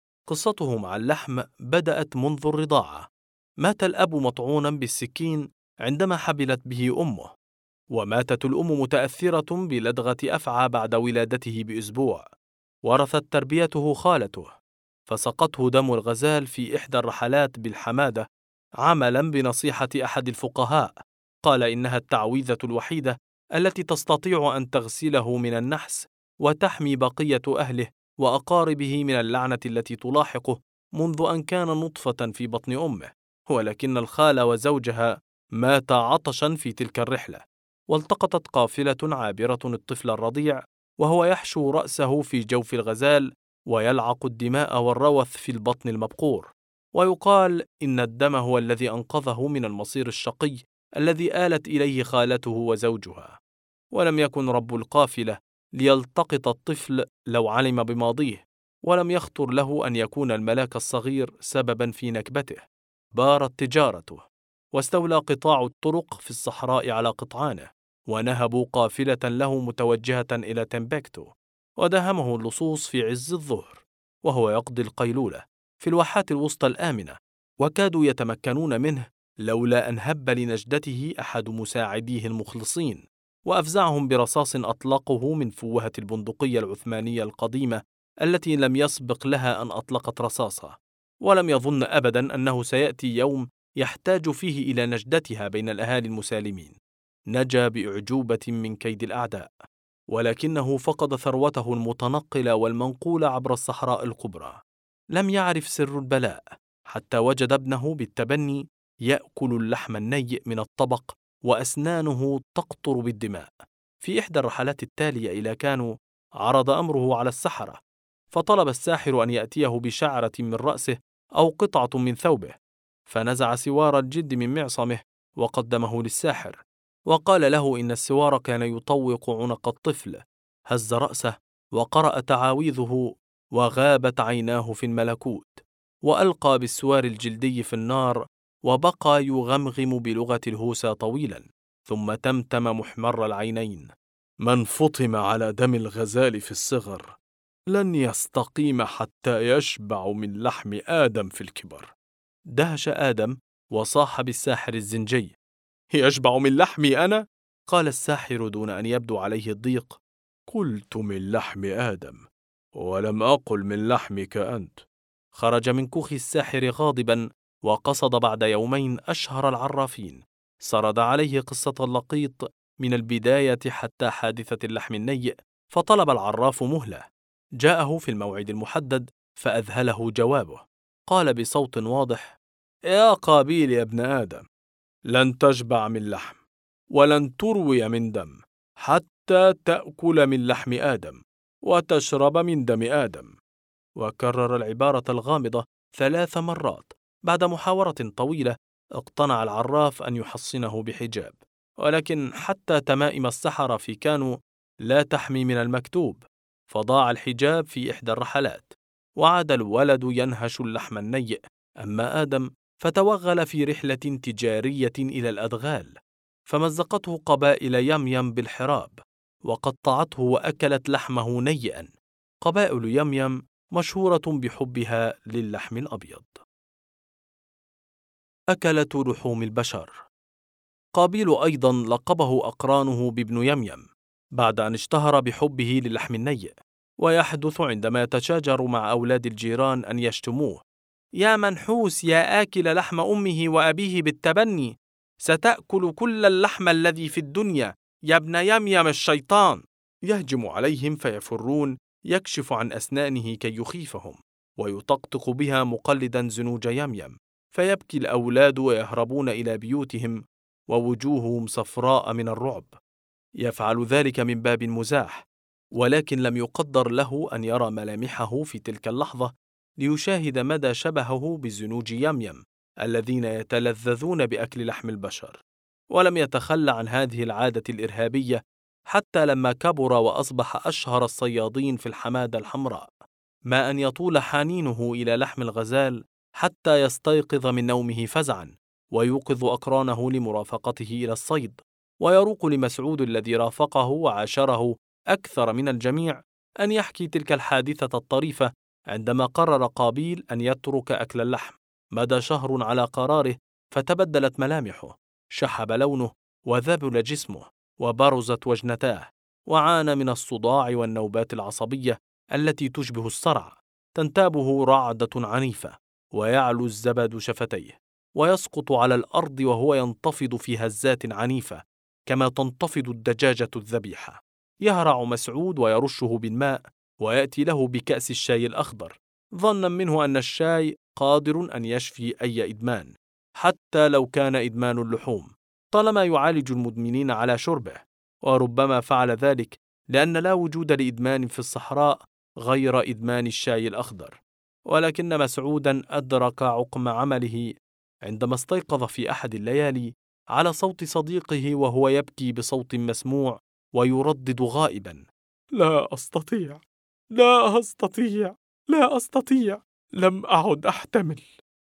قصته مع اللحم بدأت منذ الرضاعة. مات الأب مطعونا بالسكين عندما حبلت به أمه، وماتت الأم متأثرة بلدغة أفعى بعد ولادته بأسبوع. ورثت تربيته خالته، فسقته دم الغزال في إحدى الرحلات بالحمادة عملا بنصيحة أحد الفقهاء، قال إنها التعويذة الوحيدة التي تستطيع أن تغسله من النحس وتحمي بقية أهله وأقاربه من اللعنة التي تلاحقه منذ أن كان نطفة في بطن أمه. ولكن الخال وزوجها ماتا عطشا في تلك الرحلة، والتقطت قافلة عابرة الطفل الرضيع وهو يحشو رأسه في جوف الغزال ويلعق الدماء والروث في البطن المبقور. ويقال إن الدم هو الذي أنقذه من المصير الشقي الذي آلت إليه خالته وزوجها. ولم يكن رب القافلة ليلتقط الطفل لو علم بماضيه، ولم يخطر له أن يكون الملاك الصغير سببا في نكبته. بارت تجارته، واستولى قطاع الطرق في الصحراء على قطعانه، ونهبوا قافلة له متوجهة إلى تمبكتو، وداهمه اللصوص في عز الظهر وهو يقضي القيلولة في الواحات الوسطى الآمنة، وكادوا يتمكنون منه لولا أن هب لنجدته أحد مساعديه المخلصين وأفزعهم برصاص أطلقه من فوهة البندقية العثمانية القديمة التي لم يسبق لها أن أطلقت رصاصها، ولم يظن أبدا أنه سيأتي يوم يحتاج فيه إلى نجدتها بين الأهالي المسالمين. نجا بأعجوبة من كيد الأعداء، ولكنه فقد ثروته المتنقلة والمنقولة عبر الصحراء الكبرى. لم يعرف سر البلاء حتى وجد ابنه بالتبني يأكل اللحم النيء من الطبق وأسنانه تقطر بالدماء. في إحدى الرحلات التالية إلى كانو عرض أمره على السحرة، فطلب الساحر أن يأتيه بشعرة من رأسه أو قطعة من ثوبه، فنزع سوار الجد من معصمه وقدمه للساحر، وقال له إن السوار كان يطوق عنق الطفل. هز رأسه وقرأ تعاويذه، وغابت عيناه في الملكوت، وألقى بالسوار الجلدي في النار، وبقى يغمغم بلغة الهوسى طويلا، ثم تمتم محمر العينين: من فطم على دم الغزال في الصغر لن يستقيم حتى يشبع من لحم آدم في الكبر. دهش آدم وصاح بالساحر الزنجي: يشبع من لحمي أنا؟ قال الساحر دون أن يبدو عليه الضيق: قلت من لحم آدم، ولم أقل من لحمك أنت. خرج من كوخ الساحر غاضبا، وقصد بعد يومين أشهر العرافين. سرد عليه قصة اللقيط من البداية حتى حادثة اللحم النيء، فطلب العراف مهلة. جاءه في الموعد المحدد فأذهله جوابه. قال بصوت واضح: يا قابيل يا ابن آدم، لن تشبع من لحم ولن تروي من دم حتى تأكل من لحم آدم وتشرب من دم آدم. وكرر العبارة الغامضة 3 مرات. بعد محاورة طويلة اقتنع العراف أن يحصنه بحجاب، ولكن حتى تمائم السحرة في كانو لا تحمي من المكتوب، فضاع الحجاب في إحدى الرحلات، وعاد الولد ينهش اللحم النيء. أما آدم فتوغل في رحلة تجارية إلى الأدغال، فمزقته قبائل يميم بالحراب وقطعته وأكلت لحمه نيئا. قبائل يميم مشهورة بحبها للحم الأبيض. أكلة لحوم البشر. قابيل أيضا لقبه أقرانه بابن يميم بعد أن اشتهر بحبه للحم النيء، ويحدث عندما يتشاجر مع أولاد الجيران أن يشتموه: يا منحوس، يا آكل لحم أمه وأبيه بالتبني، ستأكل كل اللحم الذي في الدنيا يا ابن يميم الشيطان. يهجم عليهم فيفرون، يكشف عن أسنانه كي يخيفهم، ويطقطق بها مقلدا زنوج يميم، فيبكي الأولاد ويهربون إلى بيوتهم ووجوههم صفراء من الرعب. يفعل ذلك من باب مزاح، ولكن لم يقدر له أن يرى ملامحه في تلك اللحظة ليشاهد مدى شبهه بزنوج يميم الذين يتلذذون بأكل لحم البشر. ولم يتخلى عن هذه العادة الإرهابية حتى لما كبر وأصبح أشهر الصيادين في الحمادة الحمراء، ما أن يطول حنينه إلى لحم الغزال حتى يستيقظ من نومه فزعا ويوقظ أقرانه لمرافقته إلى الصيد. ويروق لمسعود الذي رافقه وعاشره أكثر من الجميع أن يحكي تلك الحادثة الطريفة عندما قرر قابيل أن يترك أكل اللحم. مدى شهر على قراره، فتبدلت ملامحه، شحب لونه، وذبل جسمه، وبرزت وجنتاه، وعانى من الصداع والنوبات العصبية التي تشبه الصرع. تنتابه رعدة عنيفة، ويعلو الزبد شفتيه، ويسقط على الأرض وهو ينتفض في هزات عنيفة كما تنتفض الدجاجة الذبيحة. يهرع مسعود ويرشه بالماء، ويأتي له بكأس الشاي الأخضر، ظنا منه أن الشاي قادر أن يشفي أي إدمان، حتى لو كان إدمان اللحوم، طالما يعالج المدمنين على شربه. وربما فعل ذلك لأن لا وجود لإدمان في الصحراء غير إدمان الشاي الأخضر. ولكن مسعودا أدرك عقم عمله عندما استيقظ في أحد الليالي على صوت صديقه وهو يبكي بصوت مسموع ويردد غائبا: لا أستطيع، لا أستطيع، لا أستطيع، لم أعد أحتمل.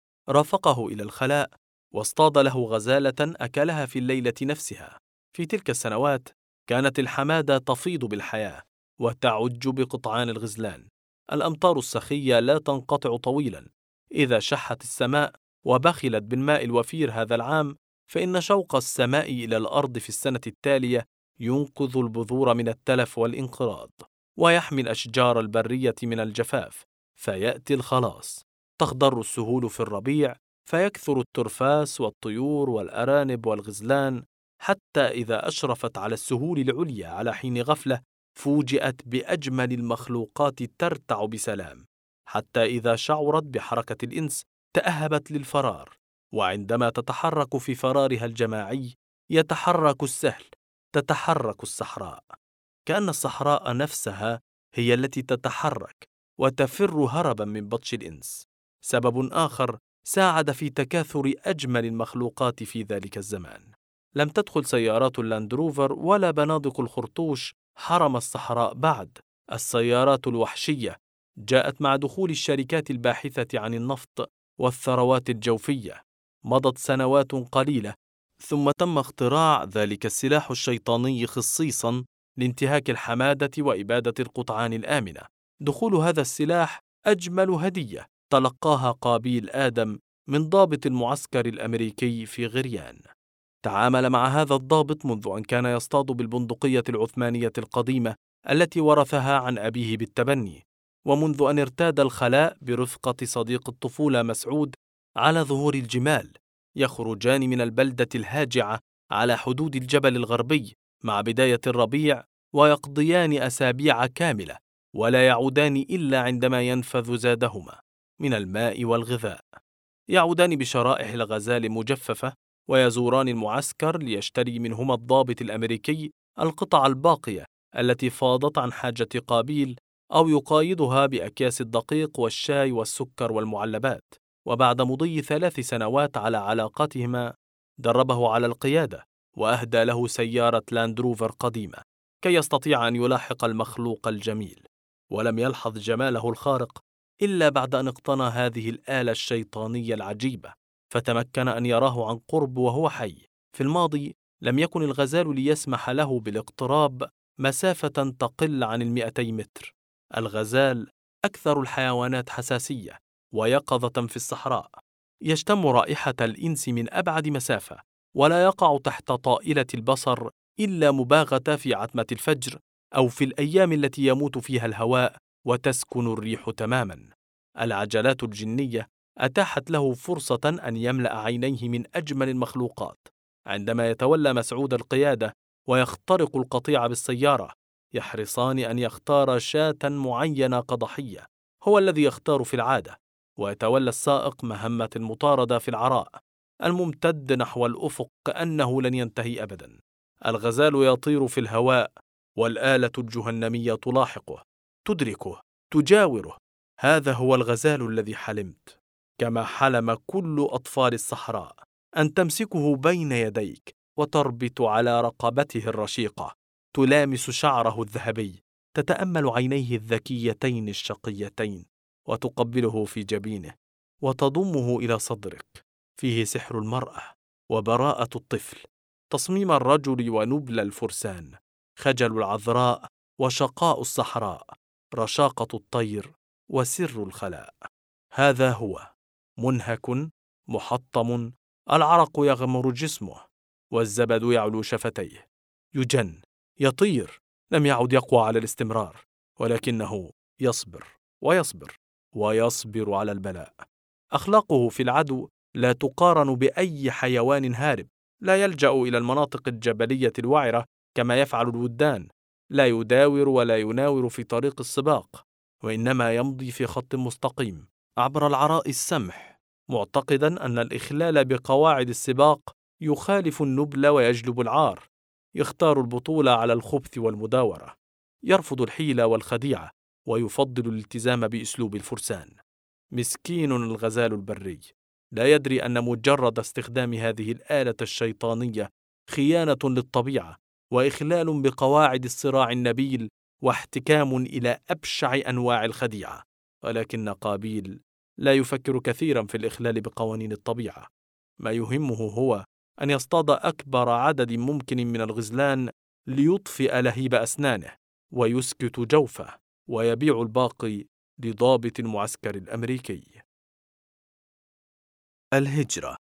رافقه إلى الخلاء واصطاد له غزالة أكلها في الليلة نفسها. في تلك السنوات كانت الحمادة تفيض بالحياة وتعج بقطعان الغزلان. الأمطار السخية لا تنقطع طويلا. إذا شحت السماء وبخلت بالماء الوفير هذا العام، فإن شوق السماء إلى الأرض في السنة التالية ينقذ البذور من التلف والانقراض، ويحمي الأشجار البرية من الجفاف، فيأتي الخلاص. تخضر السهول في الربيع، فيكثر الترفاس والطيور والأرانب والغزلان، حتى إذا أشرفت على السهول العليا على حين غفلة فوجئت بأجمل المخلوقات ترتع بسلام، حتى إذا شعرت بحركة الإنس تأهبت للفرار. وعندما تتحرك في فرارها الجماعي يتحرك السهل، تتحرك الصحراء، كأن الصحراء نفسها هي التي تتحرك وتفر هربا من بطش الإنس. سبب آخر ساعد في تكاثر أجمل المخلوقات في ذلك الزمان: لم تدخل سيارات اللاندروفر ولا بنادق الخرطوش حرم الصحراء بعد. السيارات الوحشية جاءت مع دخول الشركات الباحثة عن النفط والثروات الجوفية. مضت سنوات قليلة ثم تم اختراع ذلك السلاح الشيطاني خصيصا لانتهاك الحمادة وإبادة القطعان الآمنة. دخول هذا السلاح أجمل هدية تلقاها قابيل آدم من ضابط المعسكر الأمريكي في غريان. تعامل مع هذا الضابط منذ أن كان يصطاد بالبندقية العثمانية القديمة التي ورثها عن أبيه بالتبني، ومنذ أن ارتاد الخلاء برفقة صديق الطفولة مسعود على ظهور الجمال، يخرجان من البلدة الهاجعة على حدود الجبل الغربي مع بداية الربيع ويقضيان أسابيع كاملة ولا يعودان إلا عندما ينفذ زادهما من الماء والغذاء. يعودان بشرائح الغزال مجففة ويزوران المعسكر ليشتري منهما الضابط الأمريكي القطع الباقية التي فاضت عن حاجة قابيل، أو يقايضها بأكياس الدقيق والشاي والسكر والمعلبات. وبعد مضي 3 سنوات على علاقتهما دربه على القيادة وأهدى له سيارة لاندروفر قديمة كي يستطيع أن يلاحق المخلوق الجميل. ولم يلحظ جماله الخارق إلا بعد أن اقتنى هذه الآلة الشيطانية العجيبة، فتمكن أن يراه عن قرب وهو حي. في الماضي لم يكن الغزال ليسمح له بالاقتراب مسافة تقل عن 200 متر. الغزال أكثر الحيوانات حساسية ويقظة في الصحراء، يشتم رائحة الإنس من أبعد مسافة، ولا يقع تحت طائلة البصر إلا مباغتة في عتمة الفجر أو في الأيام التي يموت فيها الهواء وتسكن الريح تماما. العجلات الجنية أتاحت له فرصة أن يملأ عينيه من أجمل المخلوقات. عندما يتولى مسعود القيادة ويخترق القطيع بالسيارة، يحرصان أن يختار شاة معينة كضحية. هو الذي يختار في العادة، ويتولى السائق مهمة المطاردة في العراء الممتد نحو الأفق كأنه لن ينتهي أبدا. الغزال يطير في الهواء والآلة الجهنمية تلاحقه، تدركه، تجاوره. هذا هو الغزال الذي حلمت، كما حلم كل أطفال الصحراء، أن تمسكه بين يديك وتربط على رقبته الرشيقة، تلامس شعره الذهبي، تتأمل عينيه الذكيتين الشقيتين، وتقبله في جبينه وتضمه إلى صدرك. فيه سحر المرأة وبراءة الطفل، تصميم الرجل ونبل الفرسان، خجل العذراء وشقاء الصحراء، رشاقة الطير وسر الخلاء. هذا هو منهك محطم، العرق يغمر جسمه والزبد يعلو شفتيه. يجن، يطير، لم يعد يقوى على الاستمرار، ولكنه يصبر ويصبر ويصبر على البلاء. أخلاقه في العدو لا تقارن بأي حيوان هارب. لا يلجأ إلى المناطق الجبلية الوعرة كما يفعل الودان، لا يداور ولا يناور في طريق السباق، وإنما يمضي في خط مستقيم عبر العراء السمح، معتقدا أن الإخلال بقواعد السباق يخالف النبل ويجلب العار. يختار البطولة على الخبث والمداورة، يرفض الحيلة والخديعة، ويفضل الالتزام بأسلوب الفرسان. مسكين الغزال البري، لا يدري أن مجرد استخدام هذه الآلة الشيطانية خيانة للطبيعة وإخلال بقواعد الصراع النبيل واحتكام إلى أبشع أنواع الخديعة. ولكن قابيل لا يفكر كثيرا في الإخلال بقوانين الطبيعة. ما يهمه هو أن يصطاد أكبر عدد ممكن من الغزلان ليطفئ لهيب أسنانه ويسكت جوفه، ويبيع الباقي لضابط المعسكر الأمريكي. الهجرة.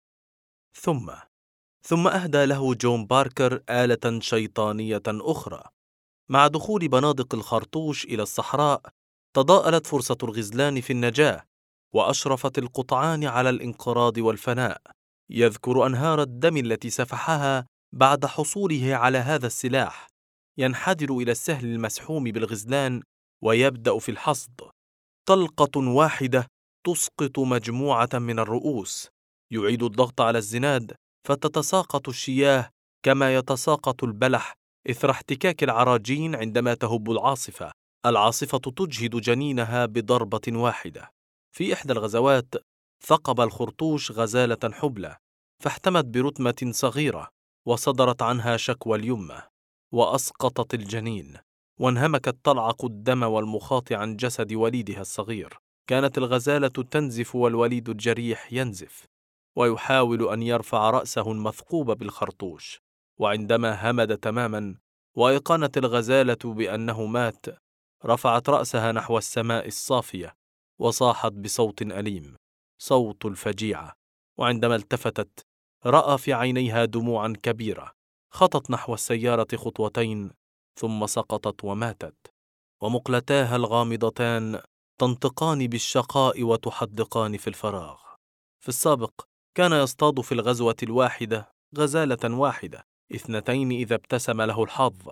ثم أهدى له جون باركر آلة شيطانية أخرى. مع دخول بنادق الخرطوش إلى الصحراء، تضاءلت فرصة الغزلان في النجاة، وأشرفت القطعان على الانقراض والفناء. يذكر أنهار الدم التي سفحها بعد حصوله على هذا السلاح. ينحدر إلى السهل المسحوم بالغزلان ويبدأ في الحصد. طلقة واحدة تسقط مجموعة من الرؤوس. يعيد الضغط على الزناد فتتساقط الشياه كما يتساقط البلح إثر احتكاك العراجين عندما تهب العاصفة. العاصفة تجهد جنينها بضربة واحدة. في إحدى الغزوات ثقب الخرطوش غزالة حبلى، فاحتمت برتمة صغيرة وصدرت عنها شكوى اليمة، وأسقطت الجنين، وانهمكت تلعق الدم والمخاط عن جسد وليدها الصغير. كانت الغزالة تنزف والوليد الجريح ينزف، ويحاول أن يرفع رأسه المثقوب بالخرطوش. وعندما همد تماما وأيقنت الغزالة بأنه مات، رفعت رأسها نحو السماء الصافية وصاحت بصوت أليم، صوت الفجيعة. وعندما التفتت رأى في عينيها دموعا كبيرة. خطت نحو السيارة خطوتين ثم سقطت وماتت، ومقلتاها الغامضتان تنطقان بالشقاء وتحدقان في الفراغ. في السابق كان يصطاد في الغزوة الواحدة غزالة واحدة، 2 إذا ابتسم له الحظ.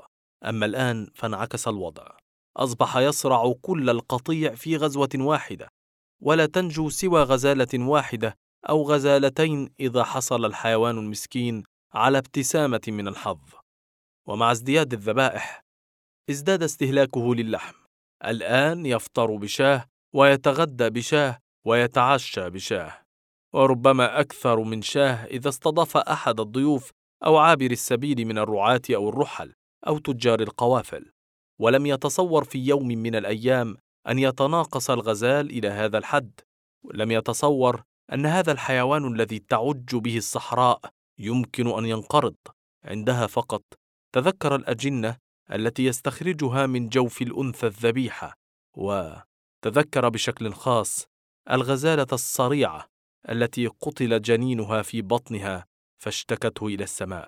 أما الآن فانعكس الوضع، أصبح يصرع كل القطيع في غزوة واحدة، ولا تنجو سوى غزالة واحدة أو غزالتين إذا حصل الحيوان المسكين على ابتسامة من الحظ. ومع ازدياد الذبائح ازداد استهلاكه للحم. الآن يفطر بشاه، ويتغدى بشاه، ويتعشى بشاه، وربما أكثر من شاه إذا استضاف أحد الضيوف أو عابر السبيل من الرعاة أو الرحل أو تجار القوافل. ولم يتصور في يوم من الأيام أن يتناقص الغزال إلى هذا الحد. ولم يتصور أن هذا الحيوان الذي تعج به الصحراء يمكن أن ينقرض. عندها فقط تذكر الأجنة التي يستخرجها من جوف الأنثى الذبيحة، وتذكر بشكل خاص الغزالة الصريعة التي قتل جنينها في بطنها فاشتكته إلى السماء.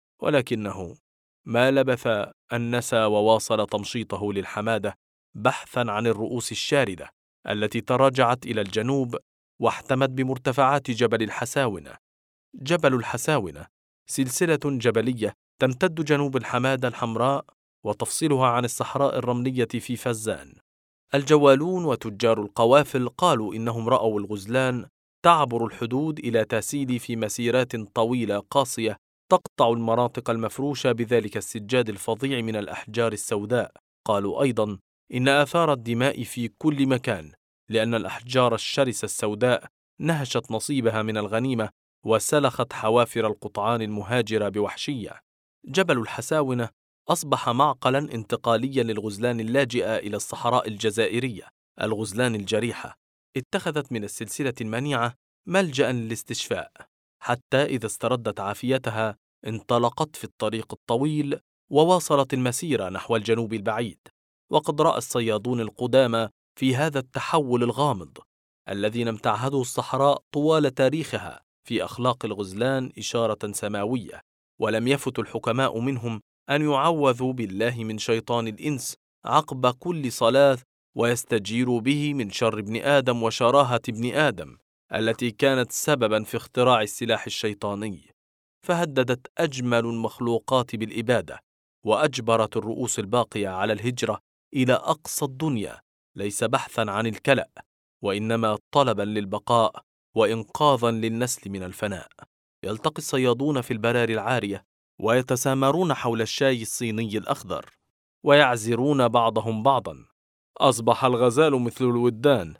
ولكنه ما لبث أن نسى وواصل تمشيطه للحمادة بحثا عن الرؤوس الشاردة التي تراجعت إلى الجنوب واحتمت بمرتفعات جبل الحساونة. جبل الحساونة سلسلة جبلية تمتد جنوب الحمادة الحمراء وتفصلها عن الصحراء الرملية في فزان. الجوالون وتجار القوافل قالوا إنهم رأوا الغزلان تعبر الحدود إلى تاسيلي في مسيرات طويلة قاسية تقطع المناطق المفروشة بذلك السجاد الفظيع من الأحجار السوداء. قالوا أيضا إن آثار الدماء في كل مكان، لأن الأحجار الشرسة السوداء نهشت نصيبها من الغنيمة وسلخت حوافر القطعان المهاجرة بوحشية. جبل الحساونة أصبح معقلا انتقاليا للغزلان اللاجئة إلى الصحراء الجزائرية. الغزلان الجريحة اتخذت من السلسلة المنيعة ملجأ للاستشفاء، حتى إذا استردت عافيتها انطلقت في الطريق الطويل وواصلت المسيرة نحو الجنوب البعيد. وقد رأى الصيادون القدامى في هذا التحول الغامض الذي لم تعهده الصحراء طوال تاريخها في أخلاق الغزلان إشارة سماوية، ولم يفت الحكماء منهم أن يعوذوا بالله من شيطان الإنس عقب كل صلاة ويستجيروا به من شر ابن آدم وشراهة ابن آدم التي كانت سببا في اختراع السلاح الشيطاني. فهددت أجمل المخلوقات بالإبادة، وأجبرت الرؤوس الباقية على الهجرة إلى أقصى الدنيا، ليس بحثا عن الكلأ، وإنما طلبا للبقاء وإنقاذا للنسل من الفناء. يلتقي الصيادون في البراري العارية ويتسامرون حول الشاي الصيني الأخضر ويعزرون بعضهم بعضا. أصبح الغزال مثل الودان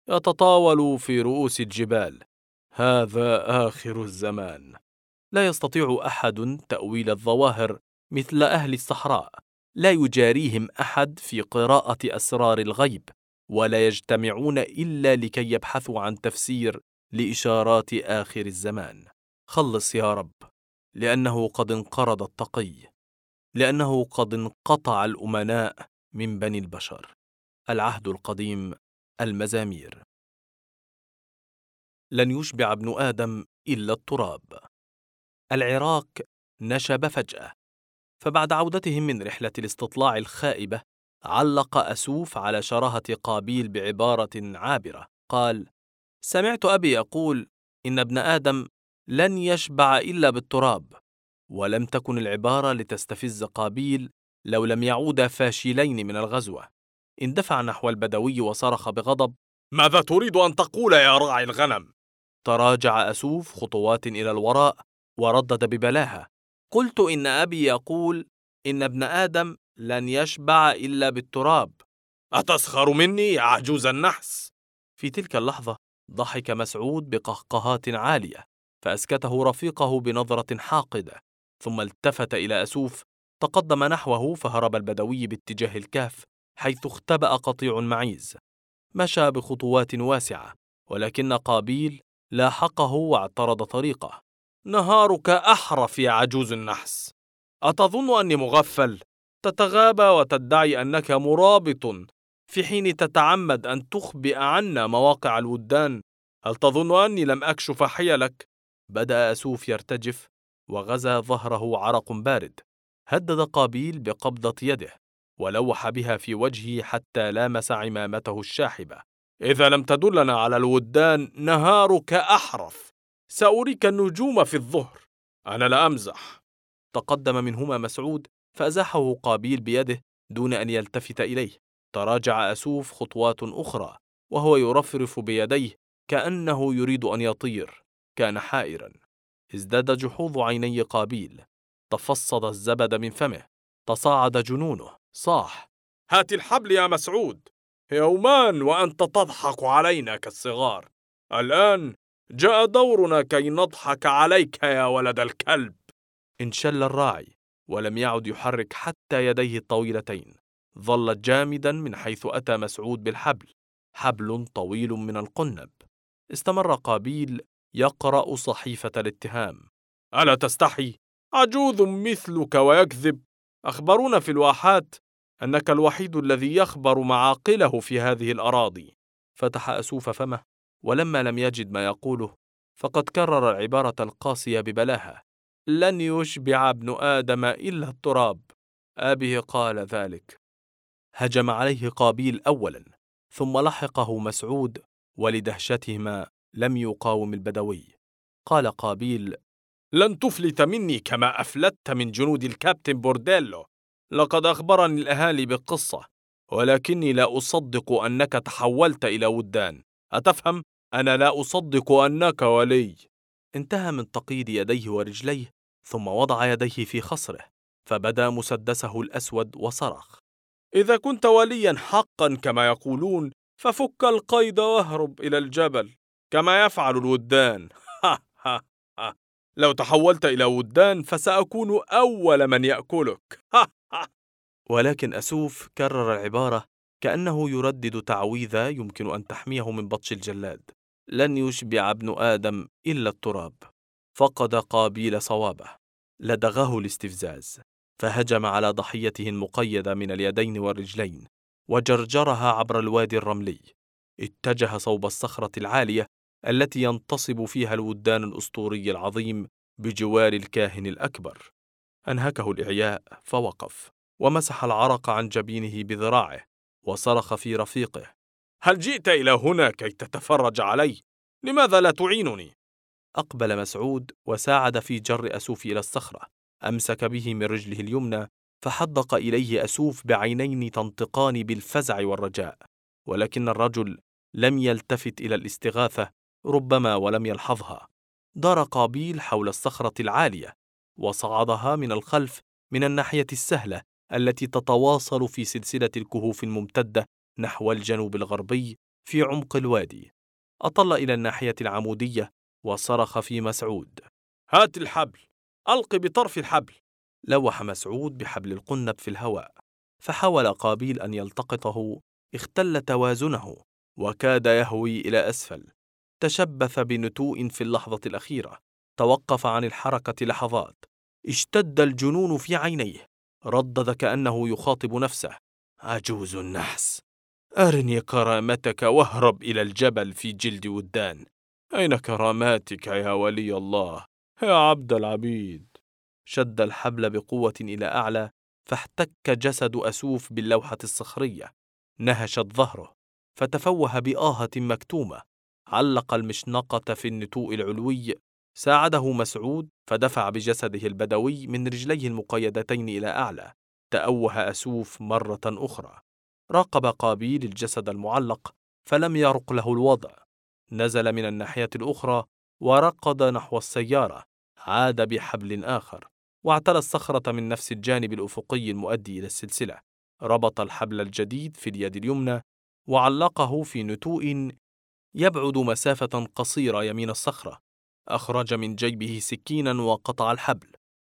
يتطاول في رؤوس الجبال. هذا آخر الزمان. لا يستطيع أحد تأويل الظواهر مثل أهل الصحراء. لا يجاريهم أحد في قراءة أسرار الغيب، ولا يجتمعون إلا لكي يبحثوا عن تفسير لإشارات آخر الزمان. خلص يا رب، لأنه قد انقرض التقي، لأنه قد انقطع الأمناء من بني البشر. العهد القديم، المزامير. لن يشبع ابن آدم إلا التراب. العراق نشب فجأة، فبعد عودتهم من رحلة الاستطلاع الخائبة علق أسوف على شراهة قابيل بعبارة عابرة. قال: سمعت أبي يقول إن ابن آدم لن يشبع إلا بالتراب. ولم تكن العبارة لتستفز قابيل لو لم يعود فاشلين من الغزوة. اندفع نحو البدوي وصرخ بغضب: ماذا تريد أن تقول يا راعي الغنم؟ تراجع أسوف خطوات إلى الوراء وردد ببلاهة: قلت إن أبي يقول إن ابن آدم لن يشبع إلا بالتراب. أتسخر مني يا عجوز النحس؟ في تلك اللحظة ضحك مسعود بقهقهات عالية، فأسكته رفيقه بنظرة حاقدة، ثم التفت إلى أسوف. تقدم نحوه فهرب البدوي باتجاه الكهف حيث اختبأ قطيع معيز. مشى بخطوات واسعة، ولكن قابيل لاحقه واعترض طريقه. نهارك أحرف يا عجوز النحس، أتظن أني مغفل؟ تتغابى وتدعي أنك مرابط في حين تتعمد أن تخبئ عنا مواقع الودان. هل تظن أني لم أكشف حيلك؟ بدأ أسوف يرتجف وغزا ظهره عرق بارد. هدد قابيل بقبضة يده ولوح بها في وجهه حتى لامس عمامته الشاحبة. إذا لم تدلنا على الودان نهارك أحرف، سأريك النجوم في الظهر. أنا لا أمزح. تقدم منهما مسعود فأزاحه قابيل بيده دون أن يلتفت إليه. تراجع أسوف خطوات أخرى وهو يرفرف بيديه كأنه يريد أن يطير. كان حائرا. ازداد جحوظ عيني قابيل، تفصد الزبد من فمه، تصاعد جنونه، صاح: هات الحبل يا مسعود، يومان وأنت تضحك علينا كالصغار، الآن جاء دورنا كي نضحك عليك يا ولد الكلب. انشل الراعي ولم يعد يحرك حتى يديه الطويلتين. ظل جامدا من حيث أتى مسعود بالحبل، حبل طويل من القنب. استمر قابيل يقرأ صحيفة الاتهام. ألا تستحي؟ عجوز مثلك ويكذب؟ أخبرونا في الواحات أنك الوحيد الذي يخبر معاقله في هذه الأراضي. فتح أسوف فمه، ولما لم يجد ما يقوله فقد كرر العبارة القاسية ببلاهة: لن يشبع ابن آدم إلا التراب. أبيه قال ذلك. هجم عليه قابيل أولا، ثم لحقه مسعود، ولدهشتهما لم يقاوم البدوي. قال قابيل: لن تفلت مني كما أفلتت من جنود الكابتن بورديلو. لقد أخبرني الأهالي بالقصة، ولكني لا أصدق أنك تحولت إلى ودان. أتفهم؟ أنا لا أصدق أنك ولي. انتهى من تقييد يديه ورجليه، ثم وضع يديه في خصره، فبدا مسدسه الأسود وصرخ: إذا كنت وليا حقا كما يقولون ففك القيد واهرب إلى الجبل كما يفعل الودان. لو تحولت إلى ودان فسأكون أول من يأكلك. ولكن أسوف كرر العبارة كأنه يردد تعويذة يمكن أن تحميه من بطش الجلاد: لن يشبع ابن آدم إلا التراب. فقد قابيل صوابه، لدغه الاستفزاز، فهجم على ضحيته المقيدة من اليدين والرجلين وجرجرها عبر الوادي الرملي. اتجه صوب الصخرة العالية التي ينتصب فيها الودان الأسطوري العظيم بجوار الكاهن الأكبر. أنهكه الإعياء فوقف، ومسح العرق عن جبينه بذراعه، وصرخ في رفيقه: هل جئت إلى هنا كي تتفرج علي؟ لماذا لا تعينني؟ أقبل مسعود وساعد في جر أسوف إلى الصخرة. أمسك به من رجله اليمنى، فحدق إليه أسوف بعينين تنطقان بالفزع والرجاء، ولكن الرجل لم يلتفت إلى الاستغاثة، ربما ولم يلحظها. دار قابيل حول الصخرة العالية، وصعدها من الخلف من الناحية السهلة التي تتواصل في سلسلة الكهوف الممتدة نحو الجنوب الغربي في عمق الوادي. أطل إلى الناحية العمودية وصرخ في مسعود: هات الحبل، ألق بطرف الحبل. لوح مسعود بحبل القنب في الهواء، فحاول قابيل أن يلتقطه، اختل توازنه وكاد يهوي إلى أسفل. تشبث بنتوء في اللحظة الأخيرة، توقف عن الحركة لحظات، اشتد الجنون في عينيه، ردد كأنه يخاطب نفسه: عجوز النحس، أرني كرامتك واهرب إلى الجبل في جلد ودان. أين كراماتك يا ولي الله، يا عبد العبيد؟ شد الحبل بقوة إلى أعلى، فاحتك جسد أسوف باللوحة الصخرية، نهشت ظهره، فتفوه بآهة مكتومة. علق المشنقة في النتوء العلوي. ساعده مسعود، فدفع بجسده البدوي من رجليه المقيدتين إلى أعلى. تأوه أسوف مرة أخرى. راقب قابيل الجسد المعلق، فلم يرق له الوضع. نزل من الناحية الأخرى وركض نحو السيارة، عاد بحبل آخر، واعتلى الصخرة من نفس الجانب الأفقي المؤدي إلى السلسلة. ربط الحبل الجديد في اليد اليمنى وعلقه في نتوء يبعد مسافة قصيرة يمين الصخرة. أخرج من جيبه سكينا وقطع الحبل.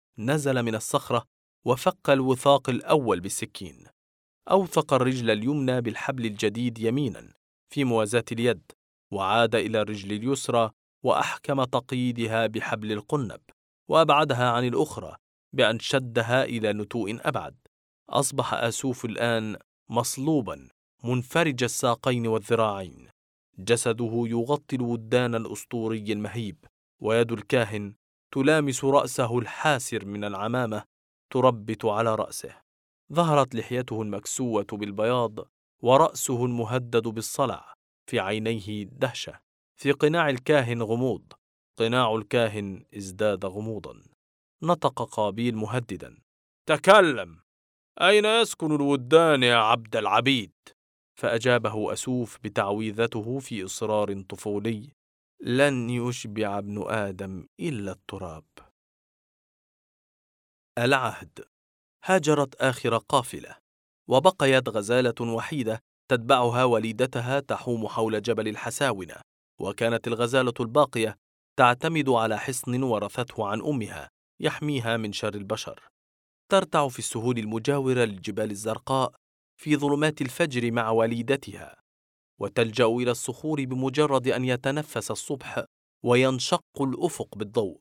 نزل من الصخرة وفك الوثاق الأول بالسكين. أوثق الرجل اليمنى بالحبل الجديد يمينا في موازاة اليد، وعاد إلى الرجل اليسرى وأحكم تقييدها بحبل القنب، وأبعدها عن الأخرى بأن شدها إلى نتوء أبعد. أصبح أسوف الآن مصلوبا منفرج الساقين والذراعين، جسده يغطي الودان الأسطوري المهيب، ويد الكاهن تلامس رأسه الحاسر من العمامة، تربت على رأسه. ظهرت لحيته المكسوة بالبياض، ورأسه المهدد بالصلع، في عينيه دهشة، في قناع الكاهن غموض. قناع الكاهن ازداد غموضا. نطق قابيل مهددا: تكلم، أين يسكن الودان يا عبد العبيد؟ فأجابه أسوف بتعويذته في إصرار طفولي: لن يشبع ابن آدم إلا التراب. العهد. هاجرت آخر قافلة، وبقيت غزالة وحيدة تتبعها وليدتها تحوم حول جبل الحساونة. وكانت الغزالة الباقية تعتمد على حصن ورثته عن أمها يحميها من شر البشر. ترتع في السهول المجاورة للجبال الزرقاء في ظلمات الفجر مع وليدتها، وتلجأ إلى الصخور بمجرد أن يتنفس الصبح وينشق الأفق بالضوء.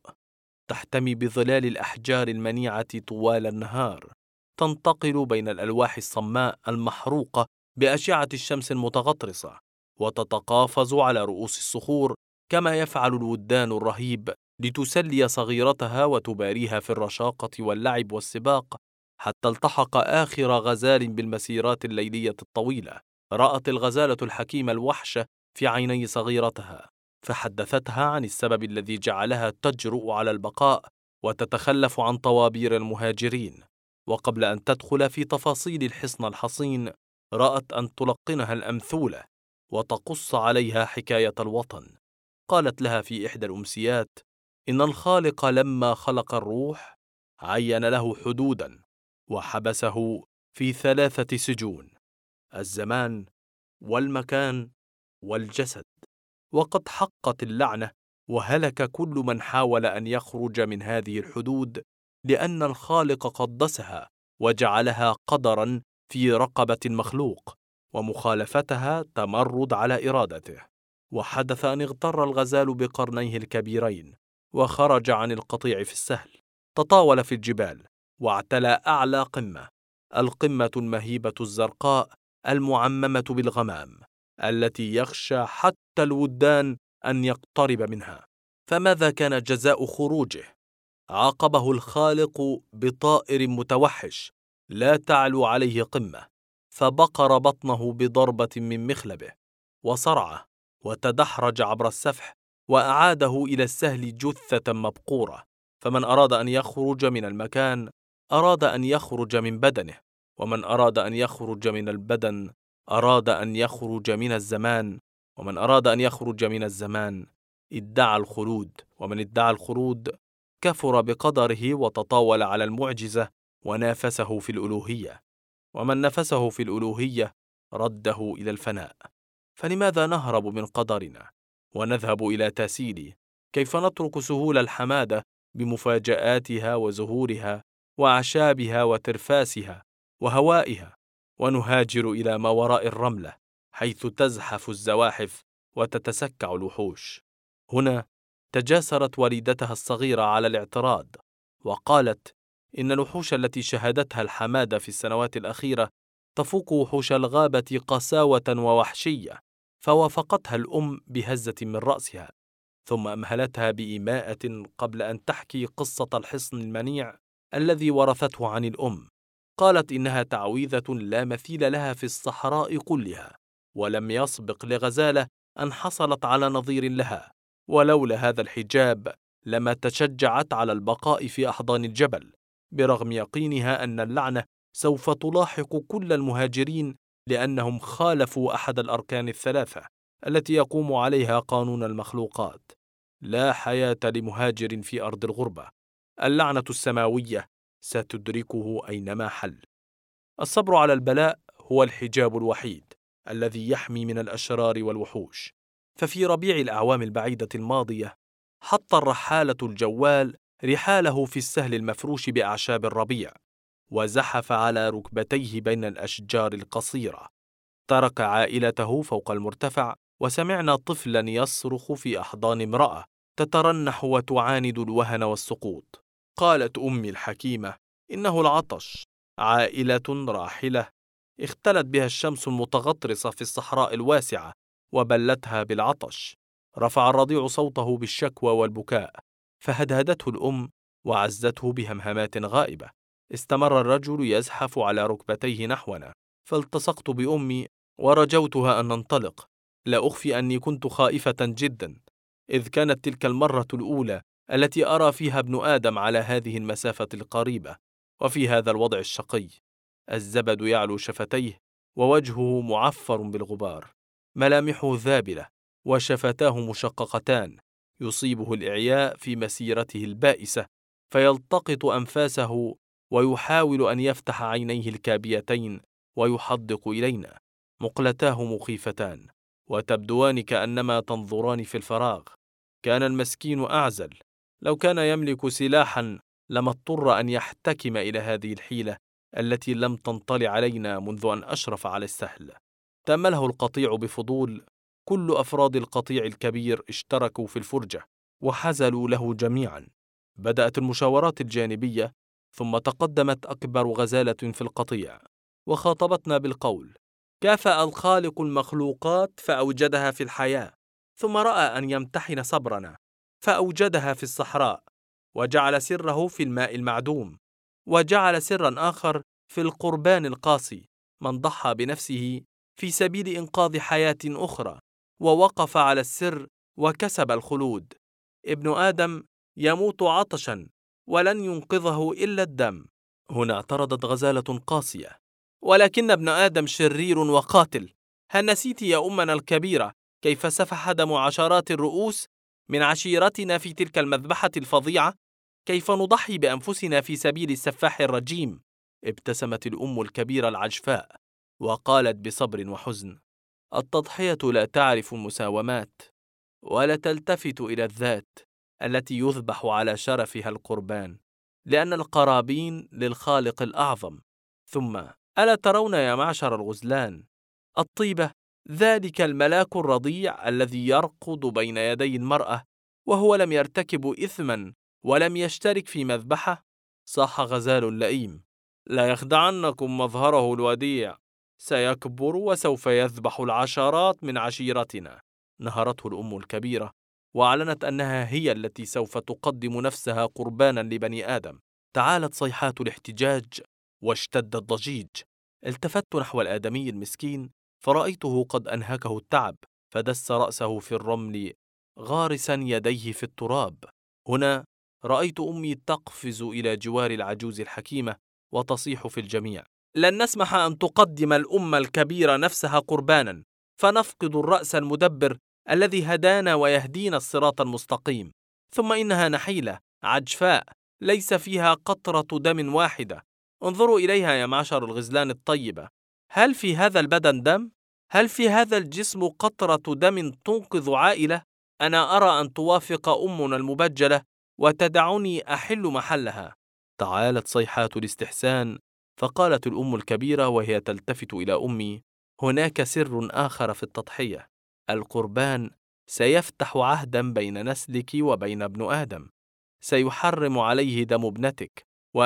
تحتمي بظلال الأحجار المنيعة طوال النهار، تنتقل بين الألواح الصماء المحروقة بأشعة الشمس المتغطرسة، وتتقافز على رؤوس الصخور كما يفعل الودان الرهيب لتسلي صغيرتها وتباريها في الرشاقة واللعب والسباق، حتى التحق آخر غزال بالمسيرات الليلية الطويلة. رأت الغزالة الحكيمة الوحش في عيني صغيرتها، فحدثتها عن السبب الذي جعلها تجرؤ على البقاء وتتخلف عن طوابير المهاجرين. وقبل أن تدخل في تفاصيل الحصن الحصين، رأت أن تلقنها الأمثولة وتقص عليها حكاية الوطن. قالت لها في إحدى الأمسيات: إن الخالق لما خلق الروح عين له حدودا وحبسه في 3 سجون: الزمان والمكان والجسد. وقد حقت اللعنة وهلك كل من حاول أن يخرج من هذه الحدود، لأن الخالق قدسها وجعلها قدرا في رقبة المخلوق، ومخالفتها تمرد على إرادته. وحدث أن اغتر الغزال بقرنيه الكبيرين وخرج عن القطيع في السهل، تطاول في الجبال واعتلى أعلى قمة، القمة المهيبة الزرقاء المعممة بالغمام، التي يخشى حتى الودان أن يقترب منها. فماذا كان جزاء خروجه؟ عاقبه الخالق بطائر متوحش لا تعلو عليه قمة، فبقر بطنه بضربة من مخلبه وصرعه، وتدحرج عبر السفح وأعاده إلى السهل جثة مبقورة. فمن أراد أن يخرج من المكان أراد أن يخرج من بدنه، ومن أراد أن يخرج من البدن أراد أن يخرج من الزمان، ومن أراد أن يخرج من الزمان ادعى الخلود، ومن ادعى الخلود كفر بقدره وتطاول على المعجزة ونافسه في الألوهية، ومن نفسه في الألوهية رده إلى الفناء. فلماذا نهرب من قدرنا ونذهب إلى تاسيلي؟ كيف نترك سهول الحمادة بمفاجآتها وزهورها وأعشابها وترفاسها وهوائها، ونهاجر إلى ما وراء الرملة حيث تزحف الزواحف وتتسكع الوحوش؟ هنا تجاسرت والدتها الصغيرة على الاعتراض، وقالت إن الوحوش التي شهدتها الحمادة في السنوات الأخيرة تفوق وحوش الغابة قساوة ووحشية. فوافقتها الأم بهزة من رأسها، ثم أمهلتها بإيماءة قبل أن تحكي قصة الحصن المنيع الذي ورثته عن الأم. قالت إنها تعويذة لا مثيل لها في الصحراء كلها، ولم يسبق لغزالة أن حصلت على نظير لها، ولولا هذا الحجاب لما تشجعت على البقاء في أحضان الجبل، برغم يقينها أن اللعنة سوف تلاحق كل المهاجرين لأنهم خالفوا أحد الأركان 3 التي يقوم عليها قانون المخلوقات: لا حياة لمهاجر في أرض الغربة، اللعنة السماوية ستدركه أينما حل. الصبر على البلاء هو الحجاب الوحيد الذي يحمي من الأشرار والوحوش. ففي ربيع الأعوام البعيدة الماضية حط الرحالة الجوال رحاله في السهل المفروش بأعشاب الربيع، وزحف على ركبتيه بين الأشجار القصيرة. ترك عائلته فوق المرتفع، وسمعنا طفلا يصرخ في أحضان امرأة تترنح وتعاند الوهن والسقوط. قالت أمي الحكيمة: إنه العطش. عائلة راحلة اختلت بها الشمس المتغطرسة في الصحراء الواسعة وبلتها بالعطش. رفع الرضيع صوته بالشكوى والبكاء، فهدهدته الأم وعزته بهمهمات غائبة. استمر الرجل يزحف على ركبتيه نحونا، فالتصقت بأمي ورجوتها أن ننطلق. لا أخفي أني كنت خائفة جدا، إذ كانت تلك المرة الأولى التي أرى فيها ابن آدم على هذه المسافة القريبة، وفي هذا الوضع الشقي الزبد يعلو شفتيه ووجهه معفر بالغبار، ملامحه ذابلة وشفتاه مشققتان، يصيبه الإعياء في مسيرته البائسة، فيلتقط أنفاسه ويحاول أن يفتح عينيه الكابيتين ويحدق إلينا، مقلتاه مخيفتان وتبدوان كأنما تنظران في الفراغ. كان المسكين أعزل، لو كان يملك سلاحا لما اضطر أن يحتكم إلى هذه الحيلة التي لم تنطل علينا منذ أن أشرف على السهل. تأمله القطيع بفضول، كل أفراد القطيع الكبير اشتركوا في الفرجة وحزلوا له جميعا. بدأت المشاورات الجانبية، ثم تقدمت أكبر غزالة في القطيع وخاطبتنا بالقول: كافأ الخالق المخلوقات فأوجدها في الحياة، ثم رأى أن يمتحن صبرنا فأوجدها في الصحراء، وجعل سره في الماء المعدوم، وجعل سرا آخر في القربان القاسي، من ضحى بنفسه في سبيل إنقاذ حياة أخرى، ووقف على السر وكسب الخلود. ابن آدم يموت عطشا ولن ينقذه إلا الدم. هنا اعترضت غزالة قاسية: ولكن ابن آدم شرير وقاتل، هل نسيت يا أمنا الكبيرة كيف سفح دم عشرات الرؤوس من عشيرتنا في تلك المذبحة الفظيعة؟ كيف نضحي بأنفسنا في سبيل السفاح الرجيم؟ ابتسمت الأم الكبيرة العجفاء وقالت بصبر وحزن: التضحية لا تعرف المساومات، ولا تلتفت إلى الذات التي يذبح على شرفها القربان، لأن القرابين للخالق الأعظم. ثم ألا ترون يا معشر الغزلان الطيبة، ذلك الملاك الرضيع الذي يرقد بين يدي المرأة وهو لم يرتكب إثما ولم يشترك في مذبحة؟ صاح غزال اللئيم: لا يخدعنكم مظهره الوديع، سيكبر وسوف يذبح العشرات من عشيرتنا. نهرته الأم الكبيرة وأعلنت أنها هي التي سوف تقدم نفسها قربانا لبني آدم. تعالت صيحات الاحتجاج واشتد الضجيج. التفت نحو الآدمي المسكين فرأيته قد أنهكه التعب، فدس رأسه في الرمل غارسا يديه في التراب. هنا رأيت أمي تقفز إلى جوار العجوز الحكيمة وتصيح في الجميع: لن نسمح أن تقدم الأمة الكبيرة نفسها قربانا، فنفقد الرأس المدبر الذي هدانا ويهدينا الصراط المستقيم. ثم إنها نحيلة عجفاء ليس فيها قطرة دم واحدة. انظروا إليها يا معشر الغزلان الطيبة، هل في هذا البدن دم؟ هل في هذا الجسم قطرة دم تنقذ عائلة؟ أنا أرى أن توافق أمنا المبجلة وتدعني أحل محلها. تعالت صيحات الاستحسان فقالت الأم الكبيرة وهي تلتفت إلى أمي: هناك سر آخر في التضحية، القربان سيفتح عهدا بين نسلك وبين ابن آدم، سيحرم عليه دم ابنتك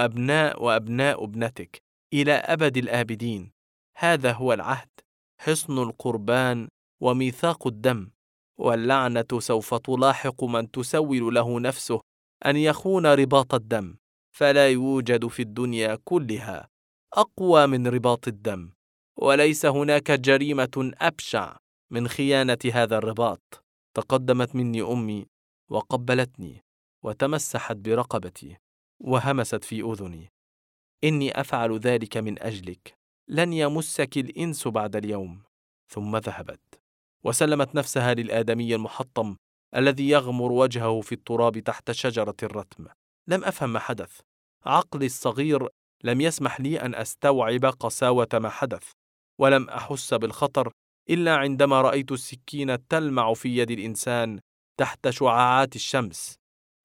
وأبناء ابنتك إلى أبد الآبدين. هذا هو العهد، حصن القربان وميثاق الدم، واللعنة سوف تلاحق من تسول له نفسه أن يخون رباط الدم، فلا يوجد في الدنيا كلها أقوى من رباط الدم، وليس هناك جريمة أبشع من خيانة هذا الرباط. تقدمت مني أمي وقبلتني وتمسحت برقبتي وهمست في أذني: إني أفعل ذلك من أجلك، لن يمسك الإنس بعد اليوم. ثم ذهبت وسلمت نفسها للآدمي المحطم الذي يغمر وجهه في التراب تحت شجرة الرتم. لم أفهم ما حدث، عقلي الصغير لم يسمح لي أن أستوعب قساوة ما حدث، ولم أحس بالخطر إلا عندما رأيت السكين تلمع في يد الإنسان تحت شعاعات الشمس.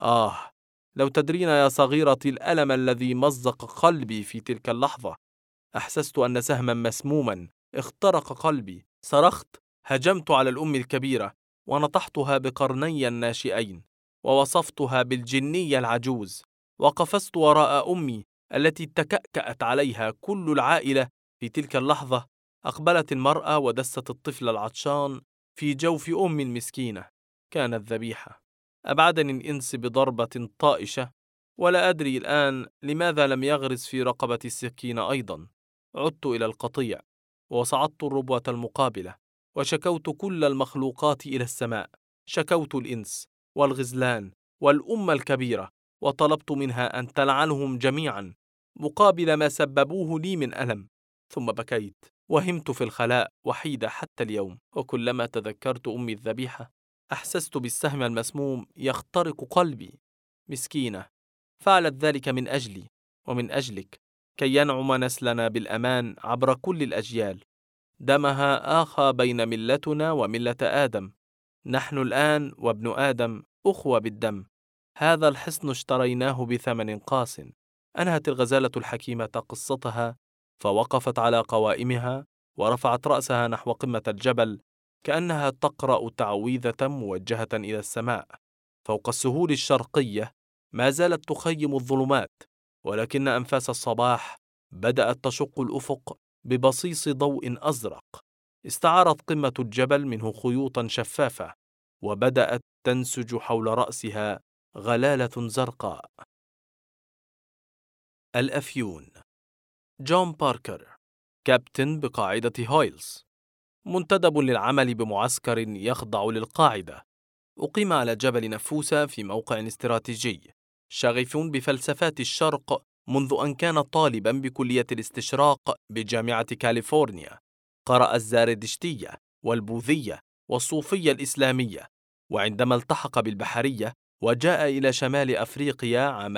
لو تدرين يا صغيرتي الألم الذي مزق قلبي في تلك اللحظة. أحسست أن سهما مسموما اخترق قلبي. صرخت، هجمت على الأم الكبيرة ونطحتها بقرني الناشئين، ووصفتها بالجنية العجوز، وقفزت وراء أمي التي تكأكأت عليها كل العائلة. في تلك اللحظة أقبلت المرأة ودست الطفل العطشان في جوف أم المسكينة، كانت ذبيحة. أبعدني الإنس بضربة طائشة، ولا أدري الآن لماذا لم يغرس في رقبتي السكين أيضا. عدت إلى القطيع وصعدت الربوة المقابلة وشكوت كل المخلوقات إلى السماء، شكوت الإنس والغزلان والأمة الكبيرة، وطلبت منها أن تلعنهم جميعا مقابل ما سببوه لي من ألم. ثم بكيت وهمت في الخلاء وحيدة حتى اليوم، وكلما تذكرت أمي الذبيحة أحسست بالسهم المسموم يخترق قلبي. مسكينة، فعلت ذلك من أجلي ومن أجلك، كي ينعم نسلنا بالأمان عبر كل الأجيال. دمها آخى بين ملتنا وملة آدم. نحن الآن وابن آدم أخوة بالدم. هذا الحصن اشتريناه بثمن قاس. أنهت الغزالة الحكيمة قصتها، فوقفت على قوائمها ورفعت رأسها نحو قمة الجبل، كأنها تقرأ تعويذة موجهة إلى السماء. فوق السهول الشرقية ما زالت تخيم الظلمات، ولكن أنفاس الصباح بدأت تشق الأفق ببصيص ضوء أزرق. استعارت قمة الجبل منه خيوطا شفافة، وبدأت تنسج حول رأسها غلالة زرقاء. الأفيون. جون باركر، كابتن بقاعدة هويلز، منتدب للعمل بمعسكر يخضع للقاعدة. أقيم على جبل نفوسة في موقع استراتيجي. شغوف بفلسفات الشرق منذ أن كان طالبا بكلية الاستشراق بجامعة كاليفورنيا. قرأ الزاردشتية والبوذية والصوفية الإسلامية، وعندما التحق بالبحرية وجاء إلى شمال أفريقيا عام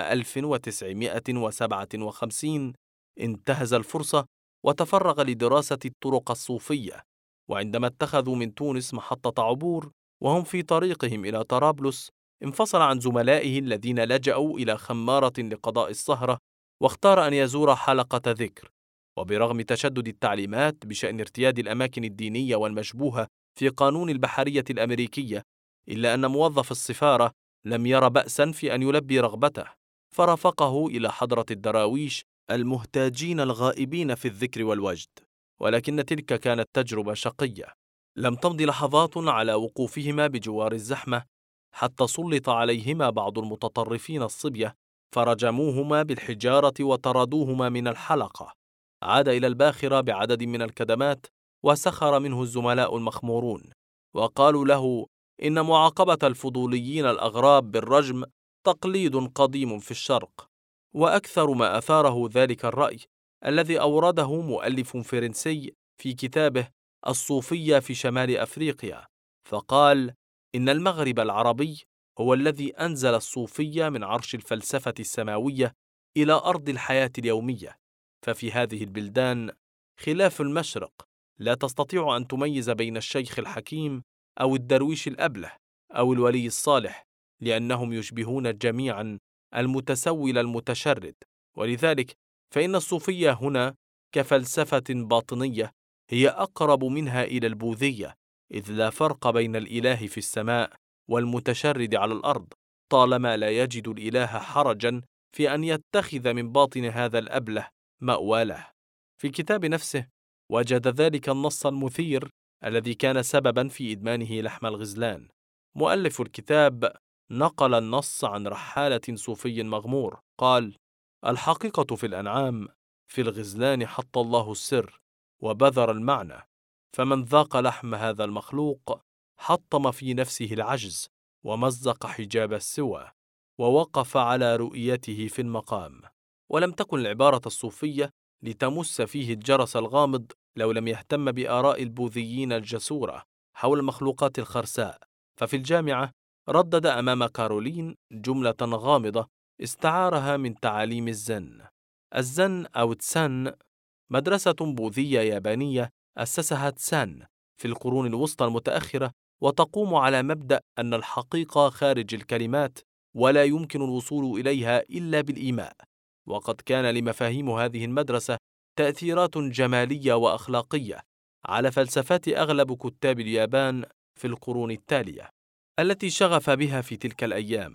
1957 انتهز الفرصة وتفرغ لدراسة الطرق الصوفية. وعندما اتخذوا من تونس محطة عبور وهم في طريقهم إلى طرابلس، انفصل عن زملائه الذين لجأوا إلى خمارة لقضاء السهرة، واختار أن يزور حلقة ذكر. وبرغم تشدد التعليمات بشأن ارتياد الأماكن الدينية والمشبوهة في قانون البحرية الأمريكية، إلا أن موظف السفارة لم ير بأسا في أن يلبي رغبته، فرافقه إلى حضرة الدراويش المهتاجين الغائبين في الذكر والوجد. ولكن تلك كانت تجربة شقية. لم تمض لحظات على وقوفهما بجوار الزحمة حتى سلط عليهما بعض المتطرفين الصبية، فرجموهما بالحجارة وطردوهما من الحلقة. عاد إلى الباخرة بعدد من الكدمات، وسخر منه الزملاء المخمورون، وقالوا له إن معاقبة الفضوليين الأغراب بالرجم تقليد قديم في الشرق. وأكثر ما أثاره ذلك الرأي الذي أورده مؤلف فرنسي في كتابه الصوفية في شمال أفريقيا، فقال إن المغرب العربي هو الذي أنزل الصوفية من عرش الفلسفة السماوية إلى أرض الحياة اليومية. ففي هذه البلدان خلاف المشرق لا تستطيع أن تميز بين الشيخ الحكيم أو الدرويش الأبله أو الولي الصالح، لأنهم يشبهون جميعا المتسول المتشرد. ولذلك فإن الصوفية هنا كفلسفة باطنية هي أقرب منها إلى البوذية، إذ لا فرق بين الإله في السماء والمتشرد على الأرض، طالما لا يجد الإله حرجا في أن يتخذ من باطن هذا الأبله مأوى له. في الكتاب نفسه وجد ذلك النص المثير الذي كان سببا في إدمانه لحم الغزلان. مؤلف الكتاب نقل النص عن رحالة صوفي مغمور قال: الحقيقة في الأنعام، في الغزلان حط الله السر وبذر المعنى، فمن ذاق لحم هذا المخلوق حطم في نفسه العجز ومزق حجاب السوى ووقف على رؤيته في المقام. ولم تكن العبارة الصوفية لتمس فيه الجرس الغامض لو لم يهتم بآراء البوذيين الجسورة حول المخلوقات الخرساء. ففي الجامعة ردد أمام كارولين جملة غامضة استعارها من تعاليم الزن. الزن أو تسان مدرسة بوذية يابانية أسسها تسان في القرون الوسطى المتأخرة، وتقوم على مبدأ أن الحقيقة خارج الكلمات ولا يمكن الوصول إليها إلا بالإيماء. وقد كان لمفاهيم هذه المدرسة تأثيرات جمالية وأخلاقية على فلسفات أغلب كتاب اليابان في القرون التالية التي شغف بها في تلك الأيام،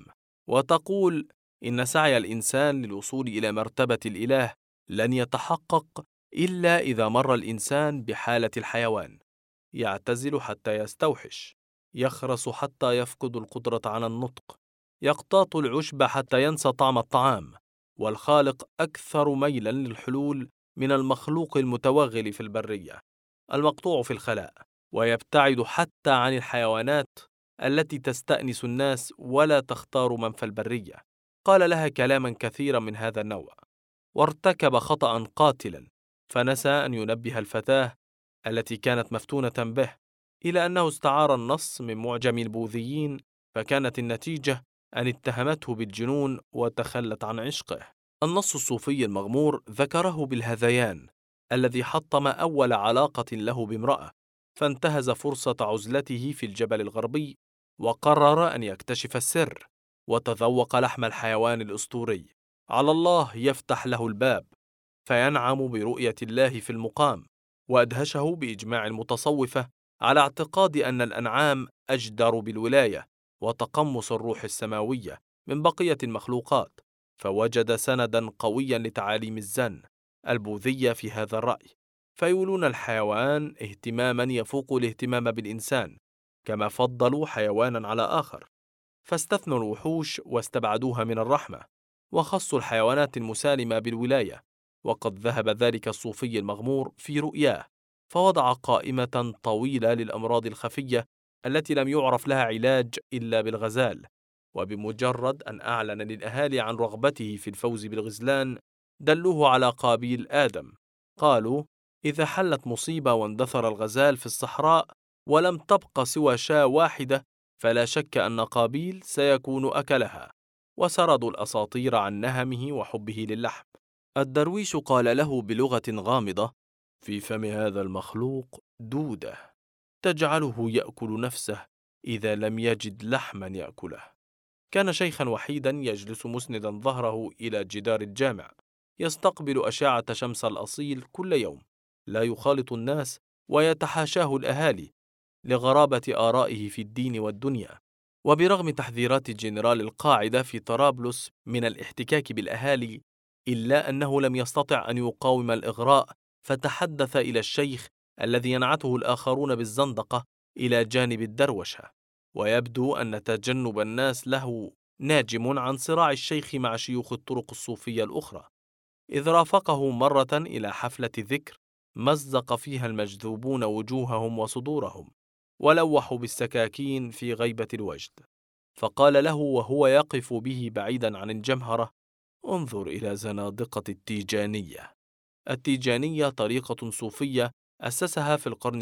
وتقول إن سعي الإنسان للوصول إلى مرتبة الإله لن يتحقق إلا إذا مر الإنسان بحالة الحيوان، يعتزل حتى يستوحش، يخرس حتى يفقد القدرة على النطق، يقتاط العشب حتى ينسى طعم الطعام، والخالق أكثر ميلا للحلول من المخلوق المتوغل في البرية المقطوع في الخلاء، ويبتعد حتى عن الحيوانات التي تستأنس الناس ولا تختار من في البرية. قال لها كلاما كثيرا من هذا النوع، وارتكب خطأ قاتلا، فنسى أن ينبه الفتاة التي كانت مفتونة به إلى أنه استعار النص من معجم البوذيين، فكانت النتيجة أن اتهمته بالجنون وتخلت عن عشقه. النص الصوفي المغمور ذكره بالهذيان الذي حطم أول علاقة له بامرأة، فانتهز فرصة عزلته في الجبل الغربي وقرر أن يكتشف السر وتذوق لحم الحيوان الأسطوري. على الله يفتح له الباب فينعم برؤية الله في المقام، وأدهشه بإجماع المتصوفة على اعتقاد أن الأنعام أجدر بالولاية وتقمص الروح السماوية من بقية المخلوقات، فوجد سندا قويا لتعاليم الزن البوذية في هذا الرأي، فيولون الحيوان اهتماما يفوق الاهتمام بالإنسان، كما فضلوا حيوانا على آخر، فاستثنوا الوحوش واستبعدوها من الرحمة، وخصوا الحيوانات المسالمة بالولاية. وقد ذهب ذلك الصوفي المغمور في رؤياه فوضع قائمة طويلة للأمراض الخفية التي لم يعرف لها علاج إلا بالغزال، وبمجرد أن أعلن للأهالي عن رغبته في الفوز بالغزلان دلوه على قابيل آدم. قالوا: إذا حلت مصيبة واندثر الغزال في الصحراء ولم تبق سوى شاة واحدة فلا شك أن قابيل سيكون أكلها، وسردوا الأساطير عن نهمه وحبه للحم. الدرويش قال له بلغة غامضة: في فم هذا المخلوق دودة تجعله يأكل نفسه إذا لم يجد لحما يأكله. كان شيخا وحيدا يجلس مسندا ظهره إلى جدار الجامع، يستقبل أشعة شمس الأصيل كل يوم، لا يخالط الناس ويتحاشاه الأهالي لغرابة آرائه في الدين والدنيا. وبرغم تحذيرات جنرال القاعدة في طرابلس من الاحتكاك بالأهالي، إلا أنه لم يستطع أن يقاوم الإغراء، فتحدث إلى الشيخ الذي ينعته الآخرون بالزندقة إلى جانب الدروشة. ويبدو أن تجنب الناس له ناجم عن صراع الشيخ مع شيوخ الطرق الصوفية الأخرى، إذ رافقه مرة إلى حفلة ذكر مزق فيها المجذوبون وجوههم وصدورهم ولوحوا بالسكاكين في غيبة الوجد، فقال له وهو يقف به بعيدا عن الجمهرة: انظر إلى زنادقة التيجانية. التيجانية طريقة صوفية أسسها في القرن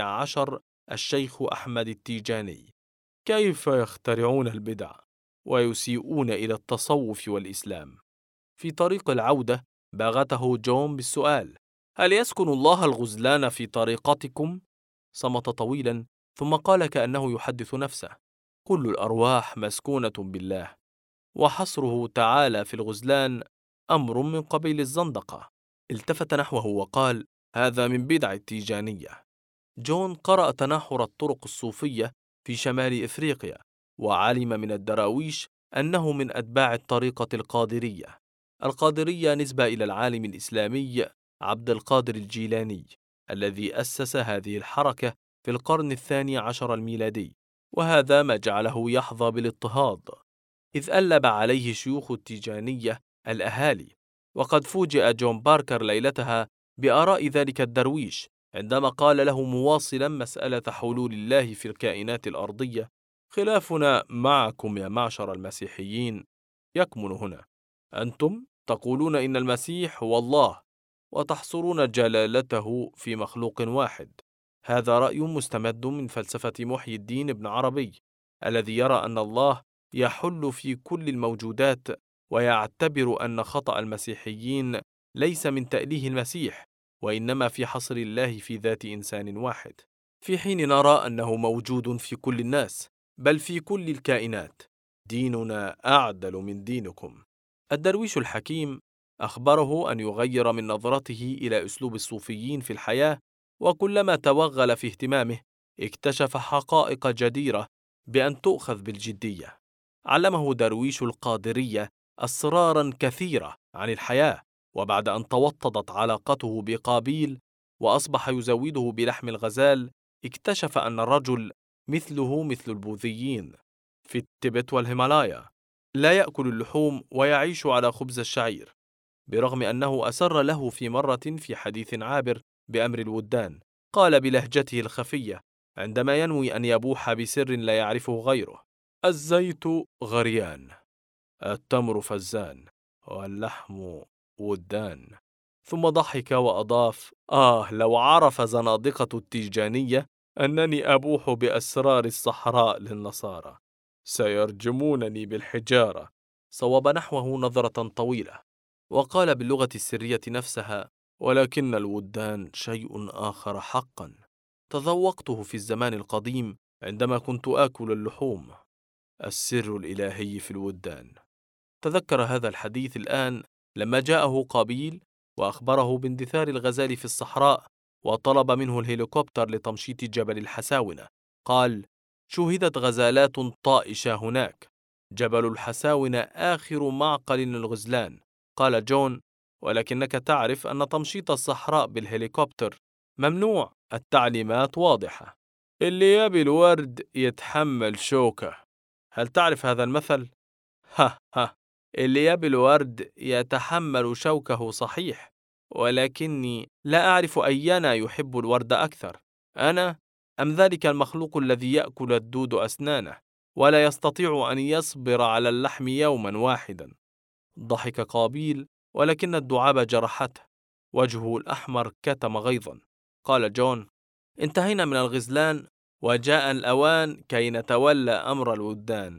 19 الشيخ أحمد التيجاني. كيف يخترعون البدع ويسيئون إلى التصوف والإسلام؟ في طريق العودة باغته جون بالسؤال: هل يسكن الله الغزلان في طريقتكم؟ صمت طويلا ثم قال كأنه يحدث نفسه: كل الأرواح مسكونة بالله، وحصره تعالى في الغزلان أمر من قبيل الزندقة. التفت نحوه وقال: هذا من بدع التيجانية. جون قرأ تناحر الطرق الصوفية في شمال إفريقيا، وعلم من الدراويش أنه من أتباع الطريقة القادرية. القادرية نسبة إلى العالم الإسلامي عبد القادر الجيلاني الذي أسس هذه الحركة في القرن 12 الميلادي، وهذا ما جعله يحظى بالاضطهاد، إذ ألب عليه شيوخ التيجانية الأهالي. وقد فوجئ جون باركر ليلتها بآراء ذلك الدرويش عندما قال له مواصلا مسألة حلول الله في الكائنات الأرضية: خلافنا معكم يا معشر المسيحيين يكمن هنا. أنتم تقولون إن المسيح هو الله وتحصرون جلالته في مخلوق واحد. هذا رأي مستمد من فلسفة محي الدين ابن عربي، الذي يرى أن الله يحل في كل الموجودات، ويعتبر أن خطأ المسيحيين ليس من تأليه المسيح، وإنما في حصر الله في ذات إنسان واحد، في حين نرى أنه موجود في كل الناس بل في كل الكائنات. ديننا أعدل من دينكم. الدرويش الحكيم أخبره أن يغير من نظرته إلى أسلوب الصوفيين في الحياة، وكلما توغل في اهتمامه اكتشف حقائق جديرة بأن تؤخذ بالجدية. علمه درويش القادرية أسرارا كثيرة عن الحياة، وبعد أن توطدت علاقته بقابيل وأصبح يزوده بلحم الغزال، اكتشف أن الرجل مثله مثل البوذيين في التبت والهيمالايا، لا يأكل اللحوم ويعيش على خبز الشعير، برغم أنه أسر له في مرة في حديث عابر بأمر الودان. قال بلهجته الخفية عندما ينوي أن يبوح بسر لا يعرفه غيره: الزيت غريان، التمر فزان، واللحم ودان. ثم ضحك وأضاف: لو عرف زنادقة التيجانية أنني أبوح بأسرار الصحراء للنصارى سيرجمونني بالحجارة. صوب نحوه نظرة طويلة وقال باللغة السرية نفسها: ولكن الودان شيء آخر حقا، تذوقته في الزمان القديم عندما كنت آكل اللحوم. السر الإلهي في الودان. تذكر هذا الحديث الآن لما جاءه قابيل وأخبره باندثار الغزال في الصحراء وطلب منه الهليكوبتر لتمشيط جبل الحساونة. قال: شُهدت غزالات طائشة هناك، جبل الحساونة آخر معقل للغزلان. قال جون: ولكنك تعرف أن تمشيط الصحراء بالهليكوبتر ممنوع، التعليمات واضحة. اللي يبي الورد يتحمل شوكة. هل تعرف هذا المثل؟ ها، اللي يبي الورد يتحمل شوكه صحيح، ولكني لا أعرف أينا يحب الورد أكثر، أنا أم ذلك المخلوق الذي يأكل الدود أسنانه ولا يستطيع أن يصبر على اللحم يوما واحدا. ضحك قابيل ولكن الدعابة جرحته، وجهه الأحمر كتم غيظا. قال جون: انتهينا من الغزلان وجاء الأوان كي نتولى أمر الودان.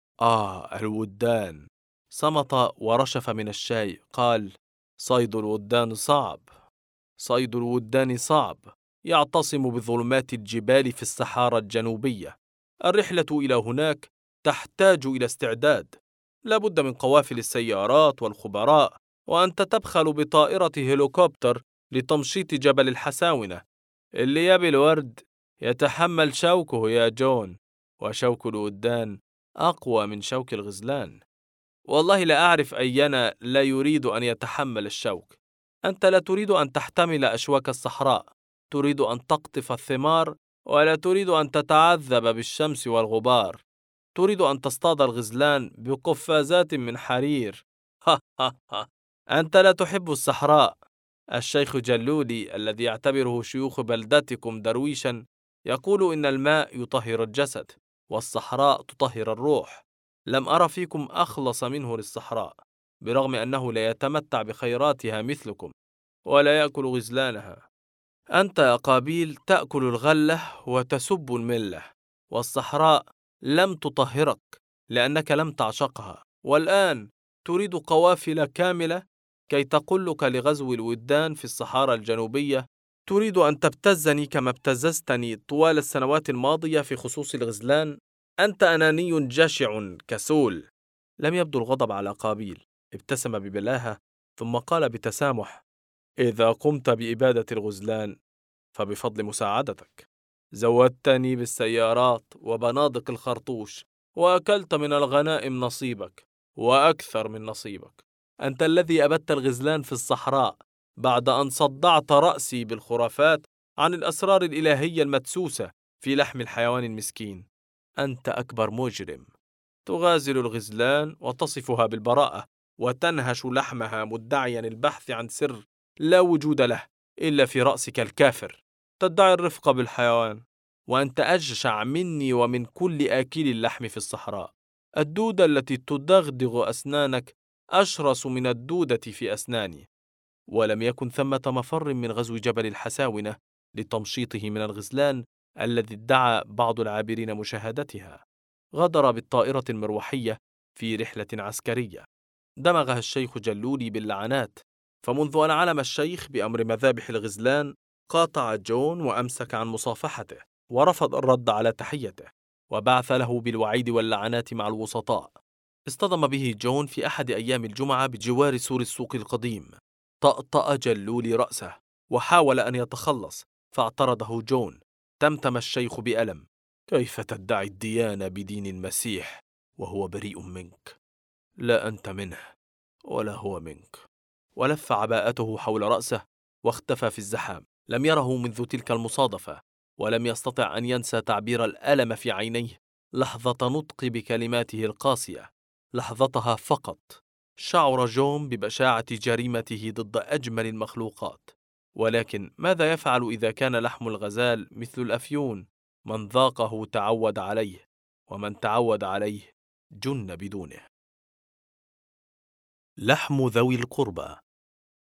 الودان. صمت ورشف من الشاي. قال: صيد الودان صعب، صيد الودان صعب، يعتصم بظلمات الجبال في الصحارى الجنوبية. الرحلة إلى هناك تحتاج إلى استعداد، لابد من قوافل السيارات والخبراء، وأنت تبخل بطائرة هليكوبتر لتمشيط جبل الحساونة. اللي يبي الورد يتحمل شوكه يا جون، وشوك الودان أقوى من شوك الغزلان. والله لا أعرف أينا لا يريد أن يتحمل الشوك. أنت لا تريد أن تحتمل أشواك الصحراء، تريد أن تقطف الثمار، ولا تريد أن تتعذب بالشمس والغبار. تريد أن تصطاد الغزلان بقفازات من حرير. أنت لا تحب الصحراء. الشيخ جلولي الذي يعتبره شيوخ بلدتكم درويشا يقول إن الماء يطهر الجسد والصحراء تطهر الروح. لم أرى فيكم أخلص منه للصحراء، برغم أنه لا يتمتع بخيراتها مثلكم ولا يأكل غزلانها. أنت يا قابيل تأكل الغلة وتسب الملة، والصحراء لم تطهرك لأنك لم تعشقها، والآن تريد قوافل كاملة كي تقلك لغزو الودان في الصحارى الجنوبية. تريد أن تبتزني كما ابتززتني طوال السنوات الماضية في خصوص الغزلان. أنت أناني جشع كسول. لم يبدو الغضب على قابيل، ابتسم ببلاهة ثم قال بتسامح: إذا قمت بإبادة الغزلان فبفضل مساعدتك. زودتني بالسيارات وبنادق الخرطوش، وأكلت من الغنائم نصيبك وأكثر من نصيبك. أنت الذي أبدت الغزلان في الصحراء بعد أن صدعت رأسي بالخرافات عن الأسرار الإلهية المدسوسة في لحم الحيوان المسكين. أنت أكبر مجرم، تغازل الغزلان وتصفها بالبراءة وتنهش لحمها مدعيا البحث عن سر لا وجود له إلا في رأسك الكافر. تدعي الرفق بالحيوان، وأنت أجشع مني ومن كل آكل اللحم في الصحراء. الدودة التي تدغدغ أسنانك أشرس من الدودة في أسناني. ولم يكن ثمة مفر من غزو جبل الحساونة لتمشيطه من الغزلان الذي ادعى بعض العابرين مشاهدتها. غادر بالطائرة المروحية في رحلة عسكرية. دمغها الشيخ جلولي باللعنات، فمنذ أن علم الشيخ بأمر مذابح الغزلان قاطع جون وأمسك عن مصافحته ورفض الرد على تحيته، وبعث له بالوعيد واللعنات مع الوسطاء. اصطدم به جون في أحد أيام الجمعة بجوار سور السوق القديم. طأطأ جلولي رأسه وحاول أن يتخلص، فاعترضه جون. تمتم الشيخ بألم: كيف تدعي الديانة بدين المسيح وهو بريء منك؟ لا أنت منه ولا هو منك. ولف عباءته حول رأسه واختفى في الزحام. لم يره منذ تلك المصادفة، ولم يستطع أن ينسى تعبير الألم في عينيه لحظة نطق بكلماته القاسية. لحظتها فقط شعر جون ببشاعة جريمته ضد أجمل المخلوقات. ولكن ماذا يفعل إذا كان لحم الغزال مثل الأفيون؟ من ذاقه تعود عليه، ومن تعود عليه جن بدونه. لحم ذوي القربى.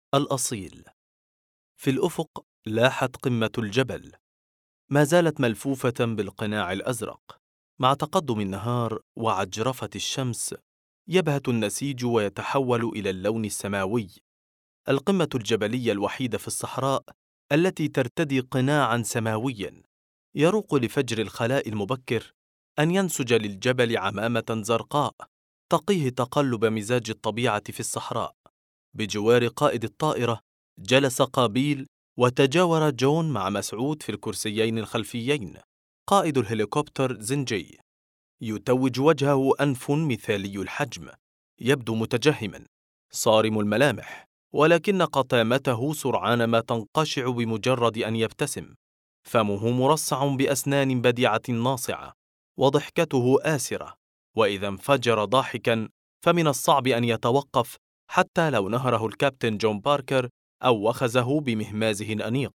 الأصيل. في الأفق لاحت قمة الجبل، ما زالت ملفوفة بالقناع الأزرق. مع تقدم النهار وعجرفة الشمس يبهت النسيج ويتحول إلى اللون السماوي. القمة الجبلية الوحيدة في الصحراء التي ترتدي قناعا سماويا، يروق لفجر الخلاء المبكر أن ينسج للجبل عمامة زرقاء تقيه تقلب مزاج الطبيعة في الصحراء. بجوار قائد الطائرة جلس قابيل، وتجاور جون مع مسعود في الكرسيين الخلفيين. قائد الهليكوبتر زنجي، يتوج وجهه أنف مثالي الحجم، يبدو متجهما، صارم الملامح، ولكن قطامته سرعان ما تنقشع بمجرد أن يبتسم. فمه مرصع بأسنان بديعة ناصعة، وضحكته آسرة، وإذا انفجر ضاحكا فمن الصعب أن يتوقف حتى لو نهره الكابتن جون باركر أو وخزه بمهمازه الأنيق.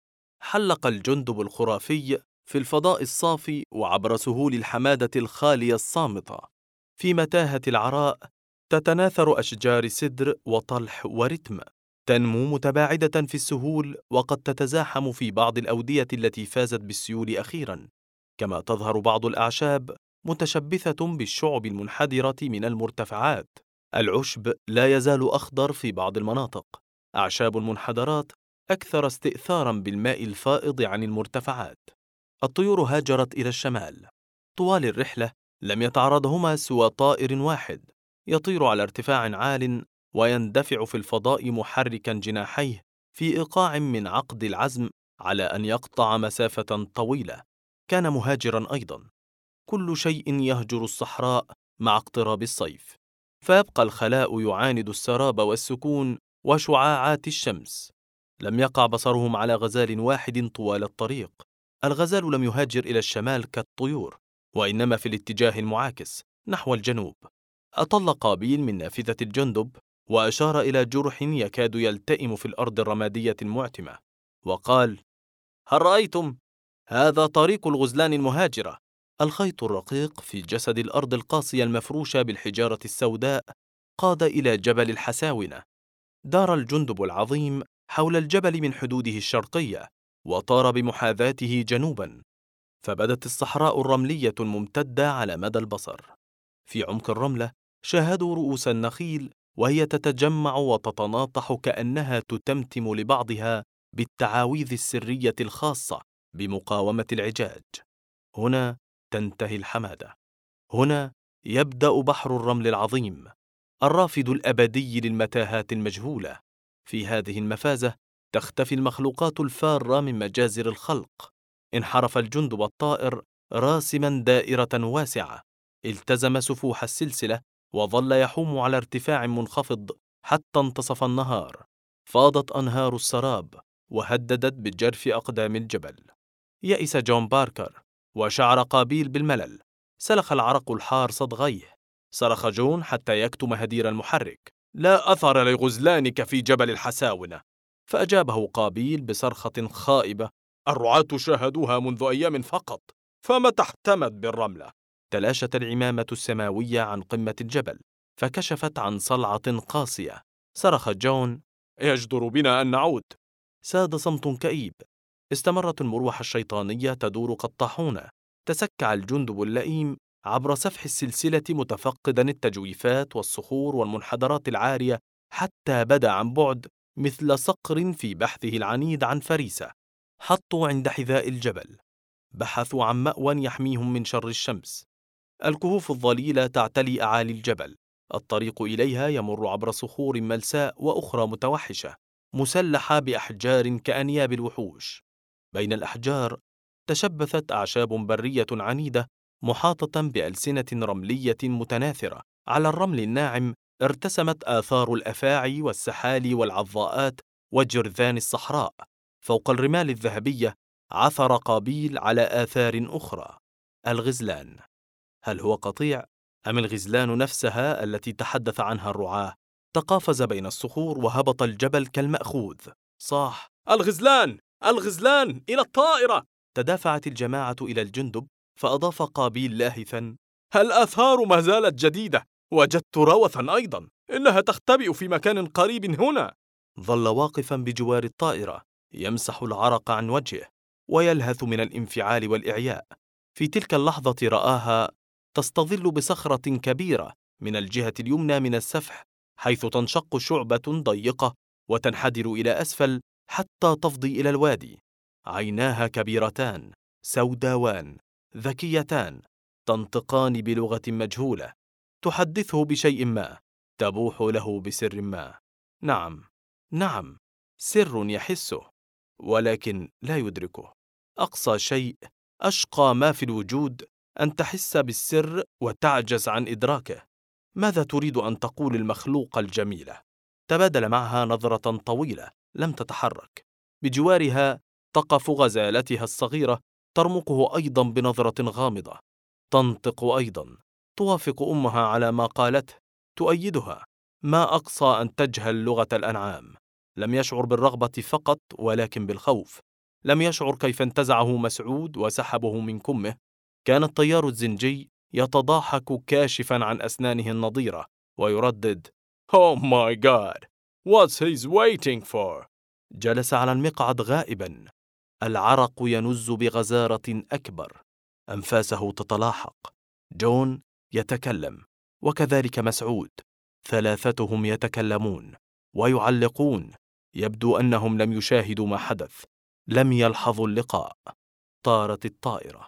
حلق الجندب الخرافي في الفضاء الصافي وعبر سهول الحمادة الخالية الصامتة. في متاهة العراء تتناثر أشجار سدر وطلح ورتم، تنمو متباعدة في السهول وقد تتزاحم في بعض الأودية التي فازت بالسيول أخيرا، كما تظهر بعض الأعشاب متشبثة بالشعب المنحدرة من المرتفعات. العشب لا يزال أخضر في بعض المناطق، أعشاب المنحدرات أكثر استئثاراً بالماء الفائض عن المرتفعات. الطيور هاجرت إلى الشمال. طوال الرحلة لم يتعرضهما سوى طائر واحد، يطير على ارتفاع عال ويندفع في الفضاء محركاً جناحيه في إيقاع من عقد العزم على أن يقطع مسافة طويلة. كان مهاجراً أيضاً. كل شيء يهجر الصحراء مع اقتراب الصيف، فيبقى الخلاء يعاند السراب والسكون وشعاعات الشمس. لم يقع بصرهم على غزال واحد طوال الطريق. الغزال لم يهاجر إلى الشمال كالطيور، وإنما في الاتجاه المعاكس نحو الجنوب. أطل قابيل من نافذة الجندب وأشار إلى جرح يكاد يلتئم في الأرض الرمادية المعتمة، وقال: هل رأيتم؟ هذا طريق الغزلان المهاجرة. الخيط الرقيق في جسد الأرض القاسية المفروشة بالحجارة السوداء قاد إلى جبل الحساونة. دار الجندب العظيم حول الجبل من حدوده الشرقية، وطار بمحاذاته جنوبا، فبدت الصحراء الرملية الممتدة على مدى البصر. في عمق الرملة شاهدوا رؤوس النخيل وهي تتجمع وتتناطح كأنها تتمتم لبعضها بالتعاويذ السرية الخاصة بمقاومة العجاج. هنا تنتهي الحمادة. هنا يبدأ بحر الرمل العظيم، الرافد الأبدي للمتاهات المجهولة. في هذه المفازة تختفي المخلوقات الفارة من مجازر الخلق. انحرف الجندب الطائر راسما دائرة واسعة، التزم سفوح السلسلة وظل يحوم على ارتفاع منخفض حتى انتصف النهار. فاضت أنهار السراب وهددت بجرف أقدام الجبل. يئس جون باركر وشعر قابيل بالملل. سلخ العرق الحار صدغيه. صرخ جون حتى يكتم هدير المحرك: لا أثر لغزلانك في جبل الحساونة. فأجابه قابيل بصرخة خائبة: الرعاة شاهدوها منذ أيام فقط، فمتى احتمت بالرملة؟ تلاشت العمامة السماوية عن قمة الجبل، فكشفت عن صلعة قاسية. صرخ جون: يجدر بنا أن نعود. ساد صمت كئيب. استمرت المروحة الشيطانية تدور كالطاحونة. تسكع الجندب اللئيم عبر سفح السلسلة متفقدا التجويفات والصخور والمنحدرات العارية، حتى بدا عن بعد مثل صقر في بحثه العنيد عن فريسة. حطوا عند حذاء الجبل، بحثوا عن مأوى يحميهم من شر الشمس. الكهوف الظليلة تعتلي أعالي الجبل. الطريق إليها يمر عبر صخور ملساء وأخرى متوحشة، مسلحة بأحجار كأنياب الوحوش. بين الأحجار تشبثت أعشاب برية عنيدة محاطة بألسنة رملية متناثرة. على الرمل الناعم ارتسمت آثار الأفاعي والسحالي والعضاءات وجرذان الصحراء. فوق الرمال الذهبية عثر قابيل على آثار أخرى. الغزلان. هل هو قطيع أم الغزلان نفسها التي تحدث عنها الرعاة؟ تقافز بين الصخور وهبط الجبل كالمأخوذ. صاح: الغزلان! الغزلان! إلى الطائرة! تدافعت الجماعة إلى الجندب، فأضاف قابيل لاهثا: الآثار ما زالت جديدة، وجدت روثا أيضا، إنها تختبئ في مكان قريب هنا. ظل واقفا بجوار الطائرة يمسح العرق عن وجهه ويلهث من الانفعال والإعياء. في تلك اللحظة رآها تستظل بصخرة كبيرة من الجهة اليمنى من السفح، حيث تنشق شعبة ضيقة وتنحدر إلى أسفل حتى تفضي إلى الوادي. عيناها كبيرتان سوداوان ذكيتان تنطقان بلغة مجهولة، تحدثه بشيء ما، تبوح له بسر ما. نعم، سر يحسه ولكن لا يدركه. أقصى شيء، أشقى ما في الوجود، أن تحس بالسر وتعجز عن إدراكه. ماذا تريد أن تقول المخلوق الجميلة؟ تبادل معها نظرة طويلة، لم تتحرك. بجوارها تقف غزالتها الصغيرة، ترمقه أيضا بنظرة غامضة. تنطق أيضا، توافق أمها على ما قالته، تؤيدها. ما أقصى أن تجهل لغة الأنعام. لم يشعر بالرغبة فقط ولكن بالخوف. لم يشعر كيف انتزعه مسعود وسحبه من كمه. كان الطيار الزنجي يتضاحك كاشفا عن أسنانه النضيرة ويردد Oh my God, what's he waiting for؟ جلس على المقعد غائبا، العرق ينز بغزارة أكبر، أنفاسه تتلاحق. جون يتكلم وكذلك مسعود، ثلاثتهم يتكلمون ويعلقون. يبدو أنهم لم يشاهدوا ما حدث، لم يلحظوا اللقاء. طارت الطائرة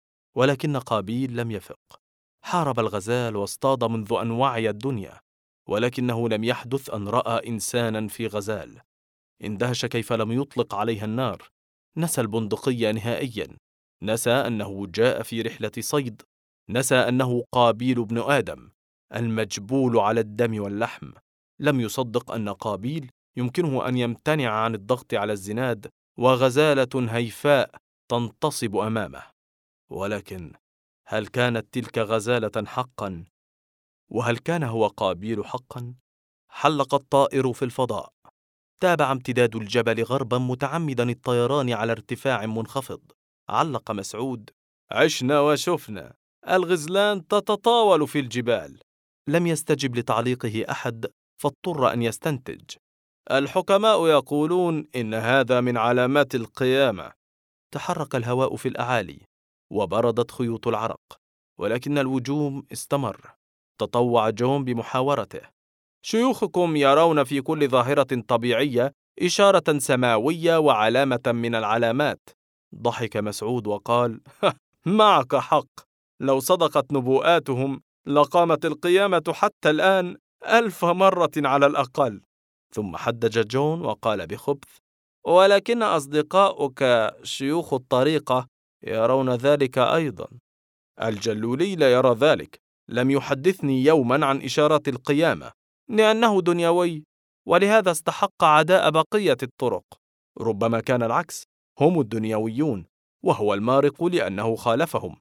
ولكن قابيل لم يفق. حارب الغزال واصطاد منذ أن وعي الدنيا، ولكنه لم يحدث أن رأى إنسانا في غزال. اندهش كيف لم يطلق عليها النار. نسى البندقية نهائيا، نسى أنه جاء في رحلة صيد، نسى أنه قابيل ابن آدم المجبول على الدم واللحم. لم يصدق أن قابيل يمكنه أن يمتنع عن الضغط على الزناد وغزالة هيفاء تنتصب أمامه. ولكن هل كانت تلك غزالة حقا؟ وهل كان هو قابيل حقا؟ حلق الطائر في الفضاء، تابع امتداد الجبل غربا متعمدا الطيران على ارتفاع منخفض. علق مسعود عشنا وشفنا، الغزلان تتطاول في الجبال. لم يستجب لتعليقه أحد، فاضطر أن يستنتج الحكماء يقولون إن هذا من علامات القيامة. تحرك الهواء في الأعالي وبردت خيوط العرق، ولكن الوجوم استمر. تطوع جون بمحاورته شيوخكم يرون في كل ظاهرة طبيعية إشارة سماوية وعلامة من العلامات. ضحك مسعود وقال معك حق، لو صدقت نبوءاتهم لقامت القيامة حتى الآن 1000 مرة على الأقل. ثم حدج جون وقال بخبث ولكن أصدقاؤك شيوخ الطريقة يرون ذلك أيضا. الجلولي لا يرى ذلك، لم يحدثني يوما عن إشارات القيامة، لأنه دنيوي، ولهذا استحق عداء بقية الطرق. ربما كان العكس، هم الدنيويون وهو المارق لأنه خالفهم.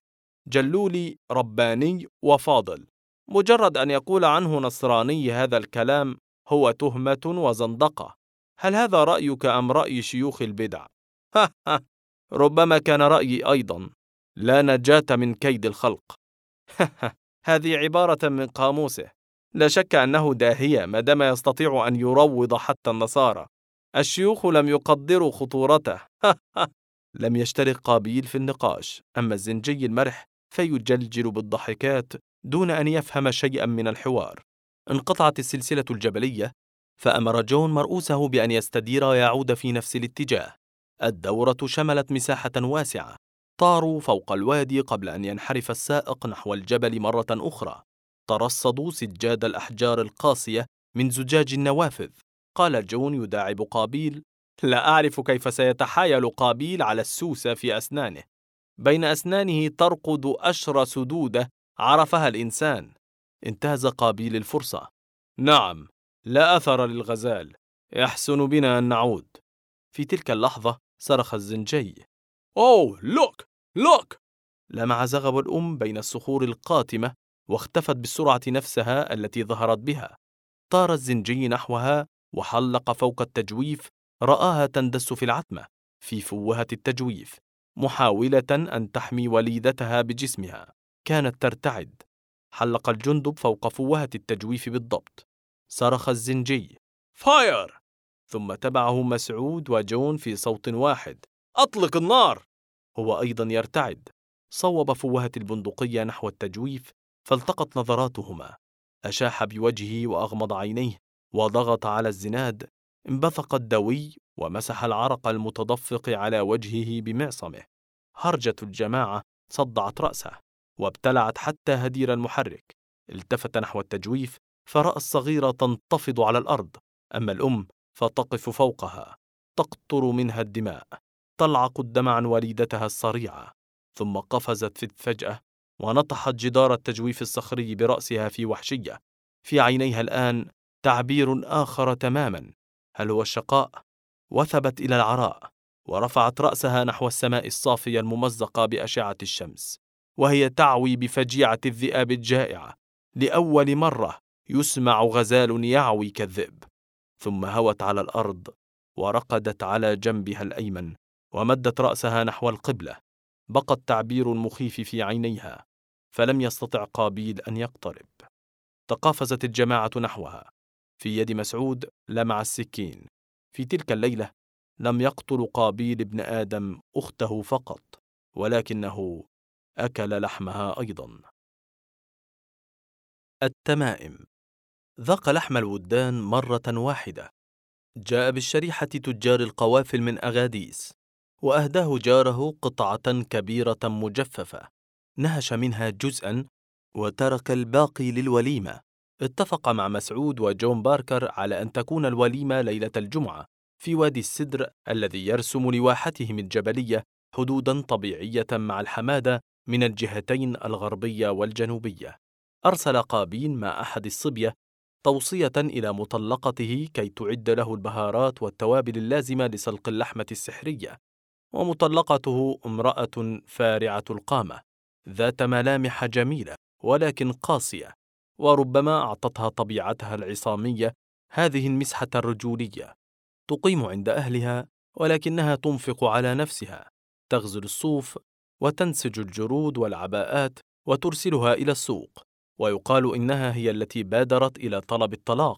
جلولي رباني وفاضل، مجرد أن يقول عنه نصراني هذا الكلام هو تهمة وزندقة. هل هذا رأيك أم رأي شيوخ البدع؟ ربما كان رأيي أيضا، لا نجاة من كيد الخلق. هذه عبارة من قاموسه. لا شك أنه داهية ما دام يستطيع أن يروض حتى النصارى. الشيوخ لم يقدروا خطورته. لم يشترك قابيل في النقاش، أما الزنجي المرح فيجلجل بالضحكات دون أن يفهم شيئا من الحوار. انقطعت السلسلة الجبلية، فأمر جون مرؤوسه بأن يستدير ويعود في نفس الاتجاه. الدورة شملت مساحة واسعة. طاروا فوق الوادي قبل أن ينحرف السائق نحو الجبل مرة أخرى. ترصدوا سجاد الأحجار القاسية من زجاج النوافذ. قال جون يداعب قابيل لا أعرف كيف سيتحايل قابيل على السوسة في أسنانه. بين أسنانه ترقد أشرى سدودة عرفها الإنسان. انتهز قابيل الفرصة. نعم، لا أثر للغزال، يحسن بنا أن نعود. في تلك اللحظة صرخ الزنجي أوه لوك. لمع زغب الأم بين الصخور القاتمة واختفت بالسرعة نفسها التي ظهرت بها. طار الزنجي نحوها وحلق فوق التجويف. رآها تندس في العتمة في فوهة التجويف، محاولة أن تحمي وليدتها بجسمها. كانت ترتعد. حلق الجندب فوق فوهة التجويف بالضبط. صرخ الزنجي فاير، ثم تبعه مسعود وجون في صوت واحد: أطلق النار! هو أيضا يرتعد. صوب فوهة البندقية نحو التجويف، فالتقت نظراتهما. أشاح بوجهه وأغمض عينيه وضغط على الزناد. انبثق الدوي ومسح العرق المتدفق على وجهه بمعصمه. هرجة الجماعة صدعت رأسه وابتلعت حتى هدير المحرك. التفت نحو التجويف فرأى الصغيرة تنتفض على الأرض، أما الأم فتقف فوقها تقطر منها الدماء، تلعق الدم عن وليدتها الصريعة. ثم قفزت فجأة ونطحت جدار التجويف الصخري برأسها في وحشية. في عينيها الآن تعبير آخر تماما. هل هو الشقاء؟ وثبت إلى العراء ورفعت رأسها نحو السماء الصافية الممزقة بأشعة الشمس، وهي تعوي بفجيعة الذئاب الجائعة. لأول مرة يسمع غزال يعوي كالذئب. ثم هوت على الأرض ورقدت على جنبها الأيمن ومدت رأسها نحو القبلة. بقى التعبير المخيف في عينيها، فلم يستطع قابيل أن يقترب. تقافزت الجماعة نحوها. في يد مسعود لمع السكين. في تلك الليلة لم يقتل قابيل ابن آدم أخته فقط، ولكنه أكل لحمها أيضا. التمائم. ذاق لحم الودان مرة واحدة. جاء بالشريحة تجار القوافل من أغاديس، وأهداه جاره قطعة كبيرة مجففة. نهش منها جزءا وترك الباقي للوليمة. اتفق مع مسعود وجون باركر على أن تكون الوليمة ليلة الجمعة في وادي السدر الذي يرسم لواحتهم الجبلية حدودا طبيعية مع الحمادة من الجهتين الغربية والجنوبية. أرسل قابيل مع أحد الصبية توصية إلى مطلقته كي تعد له البهارات والتوابل اللازمة لسلق اللحمة السحرية. ومطلقته امرأة فارعة القامة ذات ملامح جميلة ولكن قاسية، وربما أعطتها طبيعتها العصامية هذه المسحة الرجولية. تقيم عند أهلها ولكنها تنفق على نفسها، تغزل الصوف وتنسج الجرود والعباءات وترسلها إلى السوق. ويقال إنها هي التي بادرت إلى طلب الطلاق،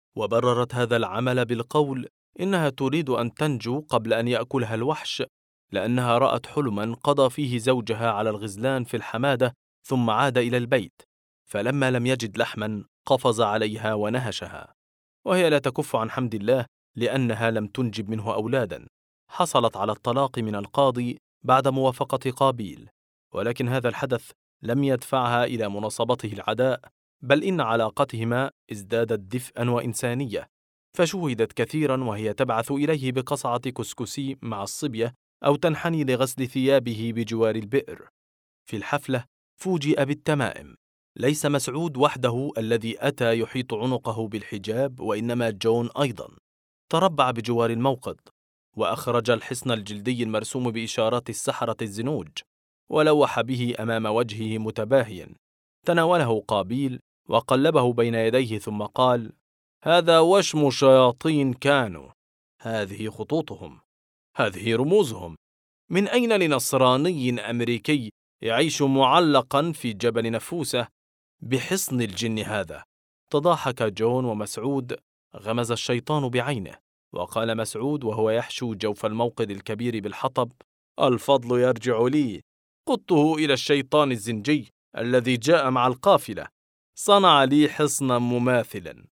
وبررت هذا العمل بالقول إنها تريد أن تنجو قبل أن يأكلها الوحش، لأنها رأت حلما قضى فيه زوجها على الغزلان في الحمادة ثم عاد إلى البيت، فلما لم يجد لحما قفز عليها ونهشها. وهي لا تكف عن حمد الله لأنها لم تنجب منه أولادا. حصلت على الطلاق من القاضي بعد موافقة قابيل، ولكن هذا الحدث لم يدفعها إلى مناصبته العداء، بل إن علاقتهما ازدادت دفئا وإنسانية. فشوهدت كثيرا وهي تبعث إليه بقصعة كسكسي مع الصبية أو تنحني لغسل ثيابه بجوار البئر. في الحفلة فوجئ بالتمائم. ليس مسعود وحده الذي أتى يحيط عنقه بالحجاب، وإنما جون أيضا. تربع بجوار الموقد وأخرج الحصن الجلدي المرسوم بإشارات السحرة الزنوج ولوح به أمام وجهه متباهيا. تناوله قابيل وقلبه بين يديه ثم قال: هذا وشم شياطين كانوا، هذه خطوطهم، هذه رموزهم. من أين لنصراني أمريكي يعيش معلقا في جبل نفوسة بحصن الجن هذا؟ تضاحك جون ومسعود. غمز الشيطان بعينه، وقال مسعود وهو يحشو جوف الموقد الكبير بالحطب: الفضل يرجع لي، قدته إلى الشيطان الزنجي الذي جاء مع القافلة، صنع لي حصنا مماثلا.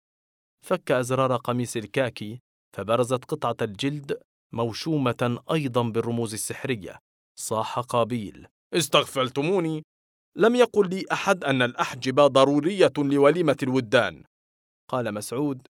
فك أزرار قميص الكاكي فبرزت قطعة الجلد موشومة أيضا بالرموز السحرية. صاح قابيل: استغفلتموني؟ لم يقل لي أحد أن الأحجبة ضرورية لوليمة الودان. قال مسعود: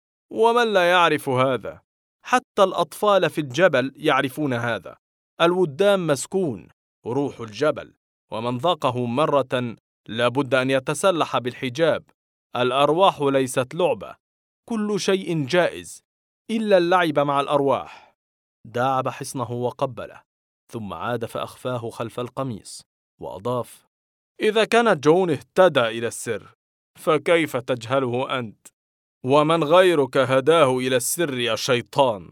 ومن لا يعرف هذا؟ حتى الأطفال في الجبل يعرفون هذا. الودان مسكون، روح الجبل، ومن ذاقه مرة لابد أن يتسلح بالحجاب. الأرواح ليست لعبة، كل شيء جائز إلا اللعب مع الأرواح. داعب حصنه وقبله، ثم عاد فأخفاه خلف القميص وأضاف: إذا كان جون اهتدى إلى السر، فكيف تجهله أنت؟ ومن غيرك هداه إلى السر يا شيطان؟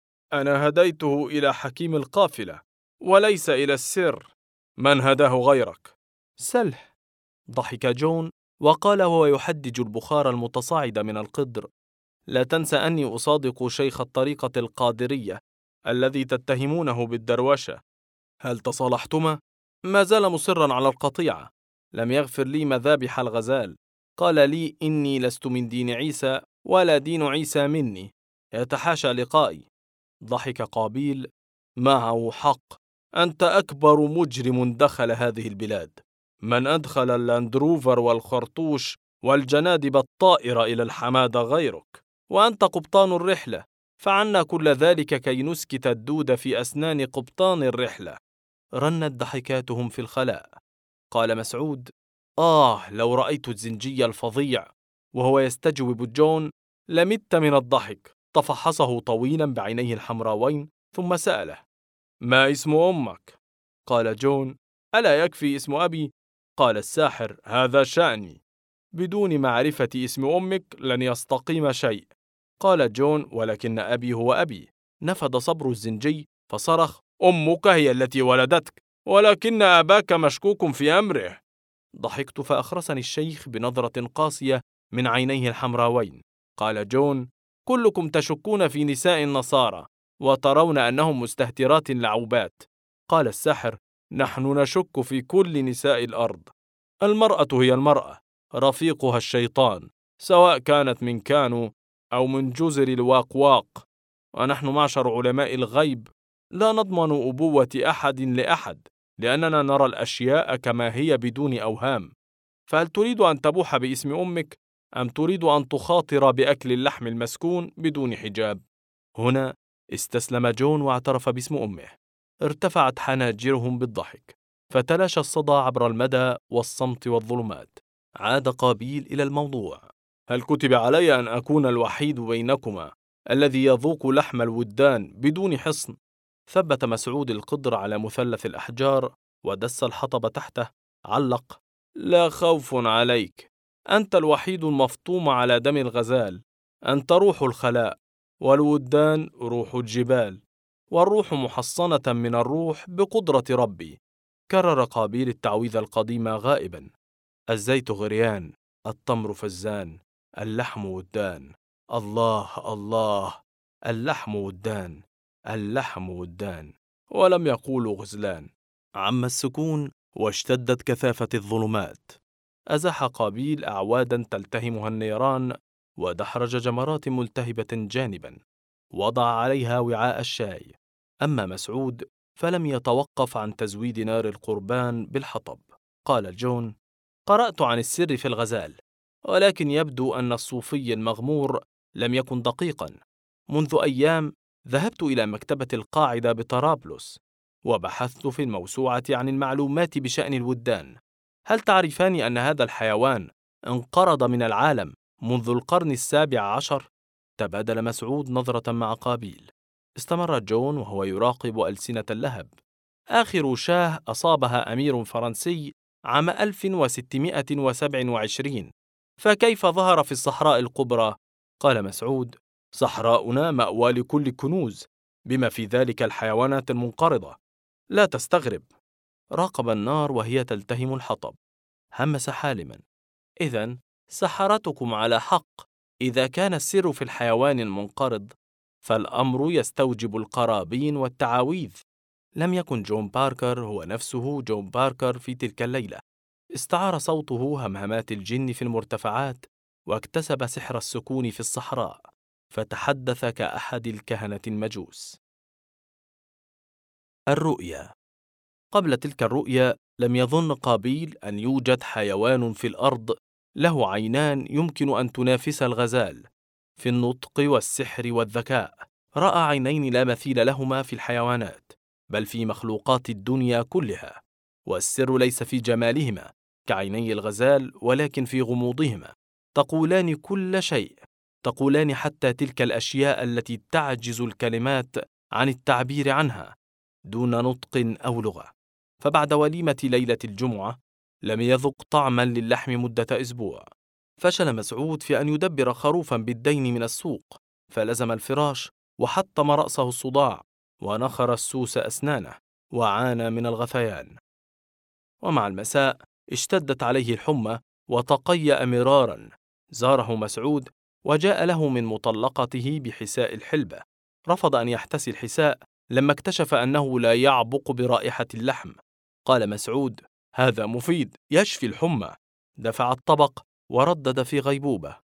أنا هديته إلى حكيم القافلة وليس إلى السر. من هداه غيرك؟ سله. ضحك جون وقال وهو يحدج البخار المتصاعد من القدر: لا تنسى أني أصادق شيخ الطريقة القادرية الذي تتهمونه بالدروشة. هل تصالحتما؟ ما زال مصرا على القطيعة. لم يغفر لي مذابح الغزال. قال لي إني لست من دين عيسى ولا دين عيسى مني. يتحاشى لقائي. ضحك قابيل. معه حق. أنت أكبر مجرم دخل هذه البلاد. من أدخل اللاندروفر والخرطوش والجنادب الطائرة إلى الحمادة غيرك، وأنت قبطان الرحلة، فعنا كل ذلك كي نسكت الدود في أسنان قبطان الرحلة. رنت ضحكاتهم في الخلاء. قال مسعود: لو رأيت الزنجي الفظيع وهو يستجوب جون لمت من الضحك. تفحصه طويلا بعينيه الحمراوين ثم سأله: ما اسم أمك؟ قال جون: ألا يكفي اسم أبي؟ قال الساحر: هذا شأني. بدون معرفة اسم أمك لن يستقيم شيء. قال جون: ولكن أبي هو أبي. نفد صبر الزنجي فصرخ: أمك هي التي ولدتك، ولكن أباك مشكوك في أمره. ضحكت فأخرسني الشيخ بنظرة قاسية من عينيه الحمراوين. قال جون: كلكم تشكون في نساء النصارى وترون أنهم مستهترات لعوبات. قال الساحر: نحن نشك في كل نساء الأرض. المرأة هي المرأة، رفيقها الشيطان، سواء كانت من كانو أو من جزر الواقواق. ونحن معشر علماء الغيب لا نضمن أبوة أحد لأحد، لأننا نرى الأشياء كما هي بدون أوهام. فهل تريد أن تبوح باسم أمك، أم تريد أن تخاطر بأكل اللحم المسكون بدون حجاب؟ هنا استسلم جون واعترف باسم أمه. ارتفعت حناجرهم بالضحك، فتلاشى الصدى عبر المدى والصمت والظلمات. عاد قابيل إلى الموضوع. هل كتب علي أن أكون الوحيد بينكما الذي يذوق لحم الودان بدون حصن؟ ثبت مسعود القدر على مثلث الأحجار ودس الحطب تحته. علق: لا خوف عليك، أنت الوحيد المفطوم على دم الغزال. أنت روح الخلاء، والودان روح الجبال، والروح محصنة من الروح بقدرة ربي. كرر قابيل التعويذ القديم غائبا: الزيت غريان، التمر فزان، اللحم ودان، الله الله، اللحم ودان، اللحم ودان. ولم يقولوا غزلان. عم السكون واشتدت كثافة الظلمات. أزاح قابيل أعوادا تلتهمها النيران ودحرج جمرات ملتهبة جانبا. وضع عليها وعاء الشاي. أما مسعود فلم يتوقف عن تزويد نار القربان بالحطب. قال جون: قرأت عن السر في الغزال، ولكن يبدو أن الصوفي المغمور لم يكن دقيقا. منذ أيام ذهبت إلى مكتبة القاعدة بطرابلس وبحثت في الموسوعة عن المعلومات بشأن الودان. هل تعرفان أن هذا الحيوان انقرض من العالم منذ القرن 17؟ تبادل مسعود نظرة مع قابيل. استمر جون وهو يراقب ألسنة اللهب. آخر شاه أصابها أمير فرنسي عام 1627، فكيف ظهر في الصحراء الكبرى؟ قال مسعود: صحراؤنا مأوى لكل كنوز، بما في ذلك الحيوانات المنقرضة. لا تستغرب. راقب النار وهي تلتهم الحطب. همس حالما: إذن سحرتكم على حق. إذا كان السر في الحيوان المنقرض، فالأمر يستوجب القرابين والتعاويذ. لم يكن جون باركر هو نفسه جون باركر في تلك الليلة. استعار صوته همهمات الجن في المرتفعات، واكتسب سحر السكون في الصحراء، فتحدث كأحد الكهنة المجوس. الرؤيا. قبل تلك الرؤيا لم يظن قابيل أن يوجد حيوان في الأرض له عينان يمكن أن تنافس الغزال في النطق والسحر والذكاء. رأى عينين لا مثيل لهما في الحيوانات، بل في مخلوقات الدنيا كلها. والسر ليس في جمالهما كعيني الغزال، ولكن في غموضهما. تقولان كل شيء، تقولان حتى تلك الأشياء التي تعجز الكلمات عن التعبير عنها دون نطق أو لغة. فبعد وليمة ليلة الجمعة لم يذق طعما للحم مدة أسبوع. فشل مسعود في أن يدبر خروفا بالدين من السوق، فلزم الفراش وحطم رأسه الصداع ونخر السوس أسنانه وعانى من الغثيان. ومع المساء اشتدت عليه الحمى وتقيأ مرارا. زاره مسعود وجاء له من مطلقته بحساء الحلبة. رفض أن يحتسي الحساء لما اكتشف أنه لا يعبق برائحة اللحم. قال مسعود: هذا مفيد، يشفي الحمى. دفع الطبق وردد في غيبوبة: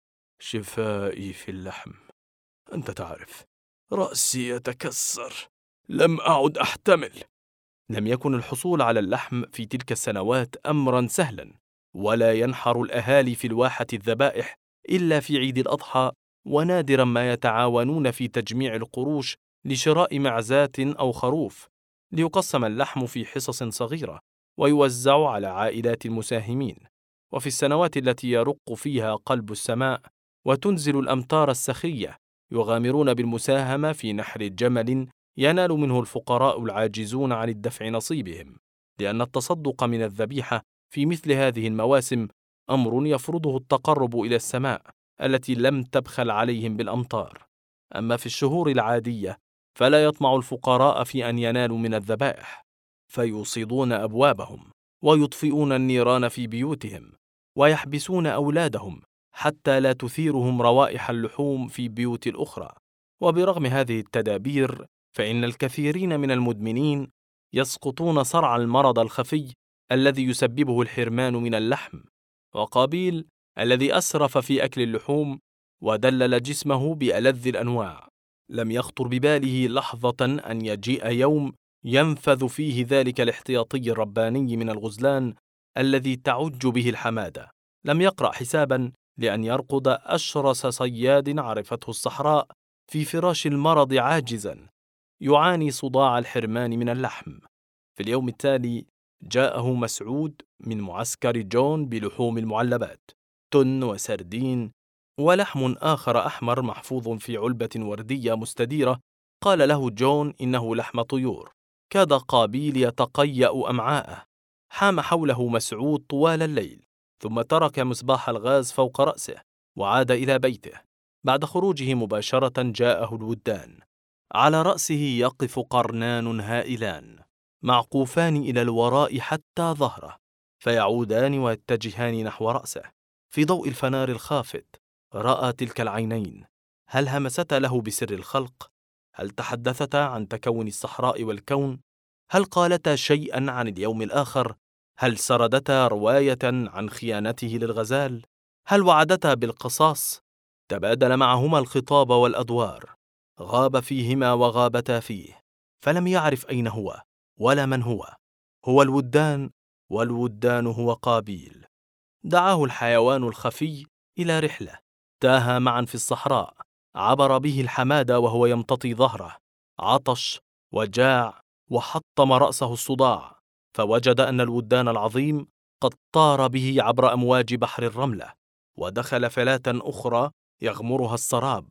شفائي في اللحم. أنت تعرف، رأسي يتكسر، لم أعد أحتمل. لم يكن الحصول على اللحم في تلك السنوات أمرا سهلا، ولا ينحر الأهالي في الواحة الذبائح إلا في عيد الأضحى، ونادرا ما يتعاونون في تجميع القروش لشراء معزاة أو خروف، ليقسم اللحم في حصص صغيرة ويوزع على عائلات المساهمين. وفي السنوات التي يرق فيها قلب السماء وتنزل الأمطار السخية، يغامرون بالمساهمة في نحر جمل ينال منه الفقراء العاجزون عن الدفع نصيبهم، لأن التصدق من الذبيحة في مثل هذه المواسم أمر يفرضه التقرب إلى السماء التي لم تبخل عليهم بالأمطار. أما في الشهور العادية فلا يطمع الفقراء في أن ينالوا من الذبائح، فيوصدون أبوابهم ويطفئون النيران في بيوتهم ويحبسون أولادهم حتى لا تثيرهم روائح اللحوم في بيوت الأخرى. وبرغم هذه التدابير فإن الكثيرين من المدمنين يسقطون صرع المرض الخفي الذي يسببه الحرمان من اللحم. وقابيل الذي أسرف في أكل اللحوم ودلل جسمه بألذ الأنواع، لم يخطر بباله لحظة أن يجيء يوم ينفذ فيه ذلك الاحتياطي الرباني من الغزلان الذي تعج به الحمادة. لم يقرأ حسابا لأن يرقد أشرس صياد عرفته الصحراء في فراش المرض عاجزا يعاني صداع الحرمان من اللحم. في اليوم التالي جاءه مسعود من معسكر جون بلحوم المعلبات، تن وسردين ولحم آخر أحمر محفوظ في علبة وردية مستديرة. قال له جون إنه لحم طيور. كاد قابيل يتقيأ أمعاءه. حام حوله مسعود طوال الليل، ثم ترك مصباح الغاز فوق رأسه وعاد إلى بيته. بعد خروجه مباشرة جاءه الودان، على رأسه يقف قرنان هائلان معقوفان إلى الوراء حتى ظهره، فيعودان ويتجهان نحو رأسه. في ضوء الفنار الخافت رأى تلك العينين، هل همستا له بسر الخلق؟ هل تحدثتا عن تكون الصحراء والكون؟ هل قالتا شيئا عن اليوم الآخر؟ هل سردتا رواية عن خيانته للغزال؟ هل وعدتا بالقصاص؟ تبادل معهما الخطاب والأدوار، غاب فيهما وغابتا فيه، فلم يعرف أين هو ولا من هو. هو الودان، والودان هو قابيل. دعاه الحيوان الخفي إلى رحلة، تاها معا في الصحراء، عبر به الحمادة وهو يمتطي ظهره، عطش وجاع وحطم رأسه الصداع، فوجد أن الودان العظيم قد طار به عبر أمواج بحر الرملة، ودخل فلاة أخرى يغمرها السراب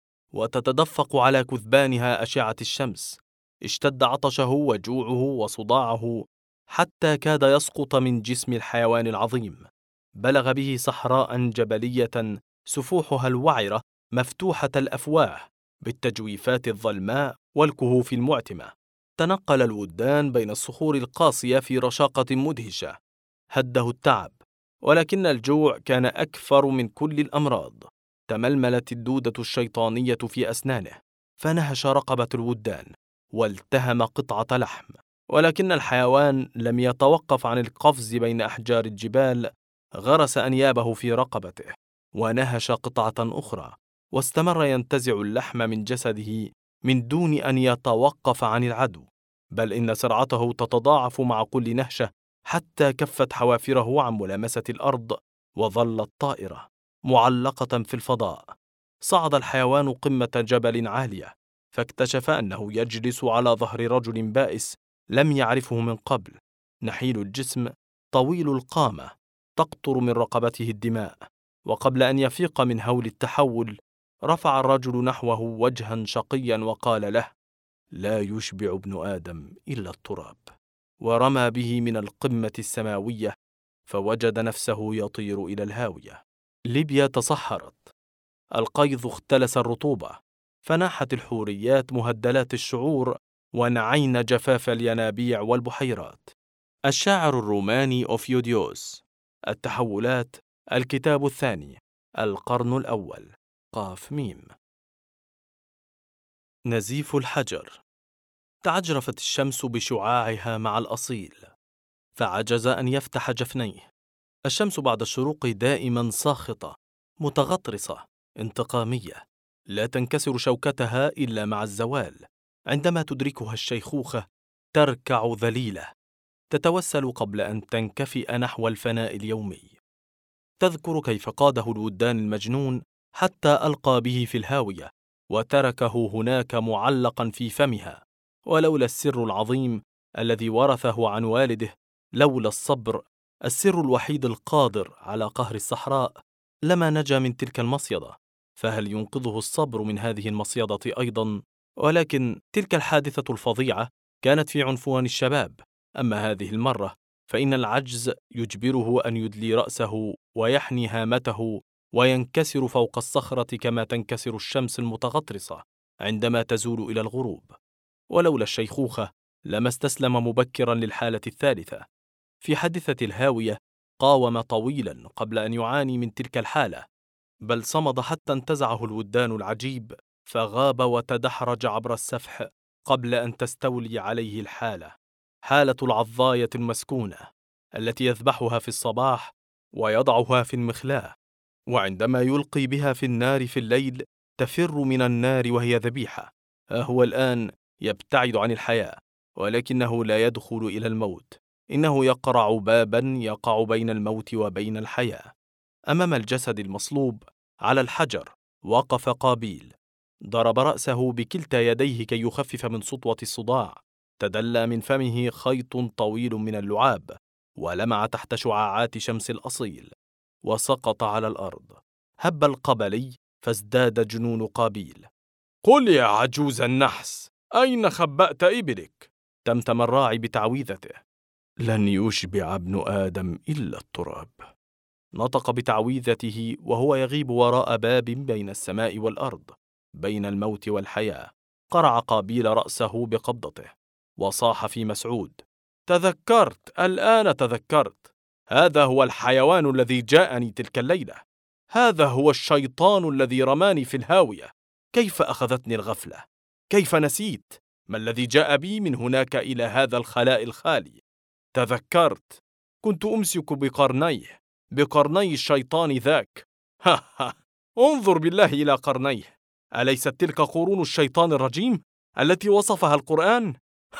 وتتدفق على كثبانها أشعة الشمس. اشتد عطشه وجوعه وصداعه حتى كاد يسقط من جسم الحيوان العظيم. بلغ به صحراء جبلية سفوحها الوعرة مفتوحة الأفواه بالتجويفات الظلماء والكهوف المعتمة. تنقل الودان بين الصخور القاسية في رشاقة مدهشة. هده التعب، ولكن الجوع كان أكثر من كل الأمراض. تململت الدودة الشيطانية في أسنانه، فنهش رقبة الودان والتهم قطعة لحم، ولكن الحيوان لم يتوقف عن القفز بين أحجار الجبال. غرس أنيابه في رقبته ونهش قطعة أخرى، واستمر ينتزع اللحم من جسده من دون أن يتوقف عن العدو، بل إن سرعته تتضاعف مع كل نهشة حتى كفت حوافره عن ملامسة الأرض وظلت طائرة معلقة في الفضاء. صعد الحيوان قمة جبل عالية، فاكتشف أنه يجلس على ظهر رجل بائس لم يعرفه من قبل، نحيل الجسم، طويل القامة، تقطر من رقبته الدماء. وقبل أن يفيق من هول التحول رفع الرجل نحوه وجها شقيا وقال له: لا يشبع ابن آدم إلا التراب، ورمى به من القمة السماوية، فوجد نفسه يطير إلى الهاوية. ليبيا تصحرت، القيظ اختلس الرطوبة، فناحت الحوريات مهدلات الشعور ونعين جفاف الينابيع والبحيرات. الشاعر الروماني أوفيوديوس. التحولات، الكتاب الثاني، القرن الأول. قاف ميم. نزيف الحجر. تعجرفت الشمس بشعاعها مع الأصيل، فعجز أن يفتح جفنيه. الشمس بعد الشروق دائما ساخطة، متغطرسة، انتقامية، لا تنكسر شوكتها إلا مع الزوال. عندما تدركها الشيخوخة تركع ذليلة، تتوسل قبل أن تنكفئ نحو الفناء اليومي. تذكر كيف قاده الودان المجنون حتى ألقى به في الهاوية، وتركه هناك معلقا في فمها. ولولا السر العظيم الذي ورثه عن والده، لولا الصبر، السر الوحيد القادر على قهر الصحراء، لما نجا من تلك المصيدة. فهل ينقذه الصبر من هذه المصيدة أيضا؟ ولكن تلك الحادثة الفظيعة كانت في عنفوان الشباب، أما هذه المرة فإن العجز يجبره أن يدلي رأسه ويحني هامته وينكسر فوق الصخرة كما تنكسر الشمس المتغطرسة عندما تزول إلى الغروب. ولولا الشيخوخة لما استسلم مبكرا للحالة الثالثة. في حادثة الهاوية قاوم طويلا قبل أن يعاني من تلك الحالة، بل صمد حتى انتزعه الودان العجيب، فغاب وتدحرج عبر السفح قبل أن تستولي عليه الحالة، حالة العضاية المسكونة التي يذبحها في الصباح ويضعها في المخلاة، وعندما يلقي بها في النار في الليل تفر من النار وهي ذبيحة. هو الآن يبتعد عن الحياة، ولكنه لا يدخل إلى الموت، إنه يقرع بابا يقع بين الموت وبين الحياة. أمام الجسد المصلوب على الحجر وقف قابيل، ضرب رأسه بكلتا يديه كي يخفف من سطوة الصداع. تدلى من فمه خيط طويل من اللعاب، ولمع تحت شعاعات شمس الأصيل، وسقط على الأرض. هب القبلي فازداد جنون قابيل. قل يا عجوز النحس، أين خبأت إبلك؟ تمتم الراعي بتعويذته. لن يشبع ابن آدم إلا التراب. نطق بتعويذته وهو يغيب وراء باب بين السماء والأرض، بين الموت والحياة. قرع قابيل رأسه بقبضته وصاح في مسعود: تذكرت، الآن تذكرت. هذا هو الحيوان الذي جاءني تلك الليلة. هذا هو الشيطان الذي رماني في الهاوية. كيف أخذتني الغفلة؟ كيف نسيت؟ ما الذي جاء بي من هناك إلى هذا الخلاء الخالي؟ تذكرت، كنت أمسك بقرني الشيطان ذاك. ها انظر بالله إلى قرنيه، أليست تلك قرون الشيطان الرجيم التي وصفها القرآن؟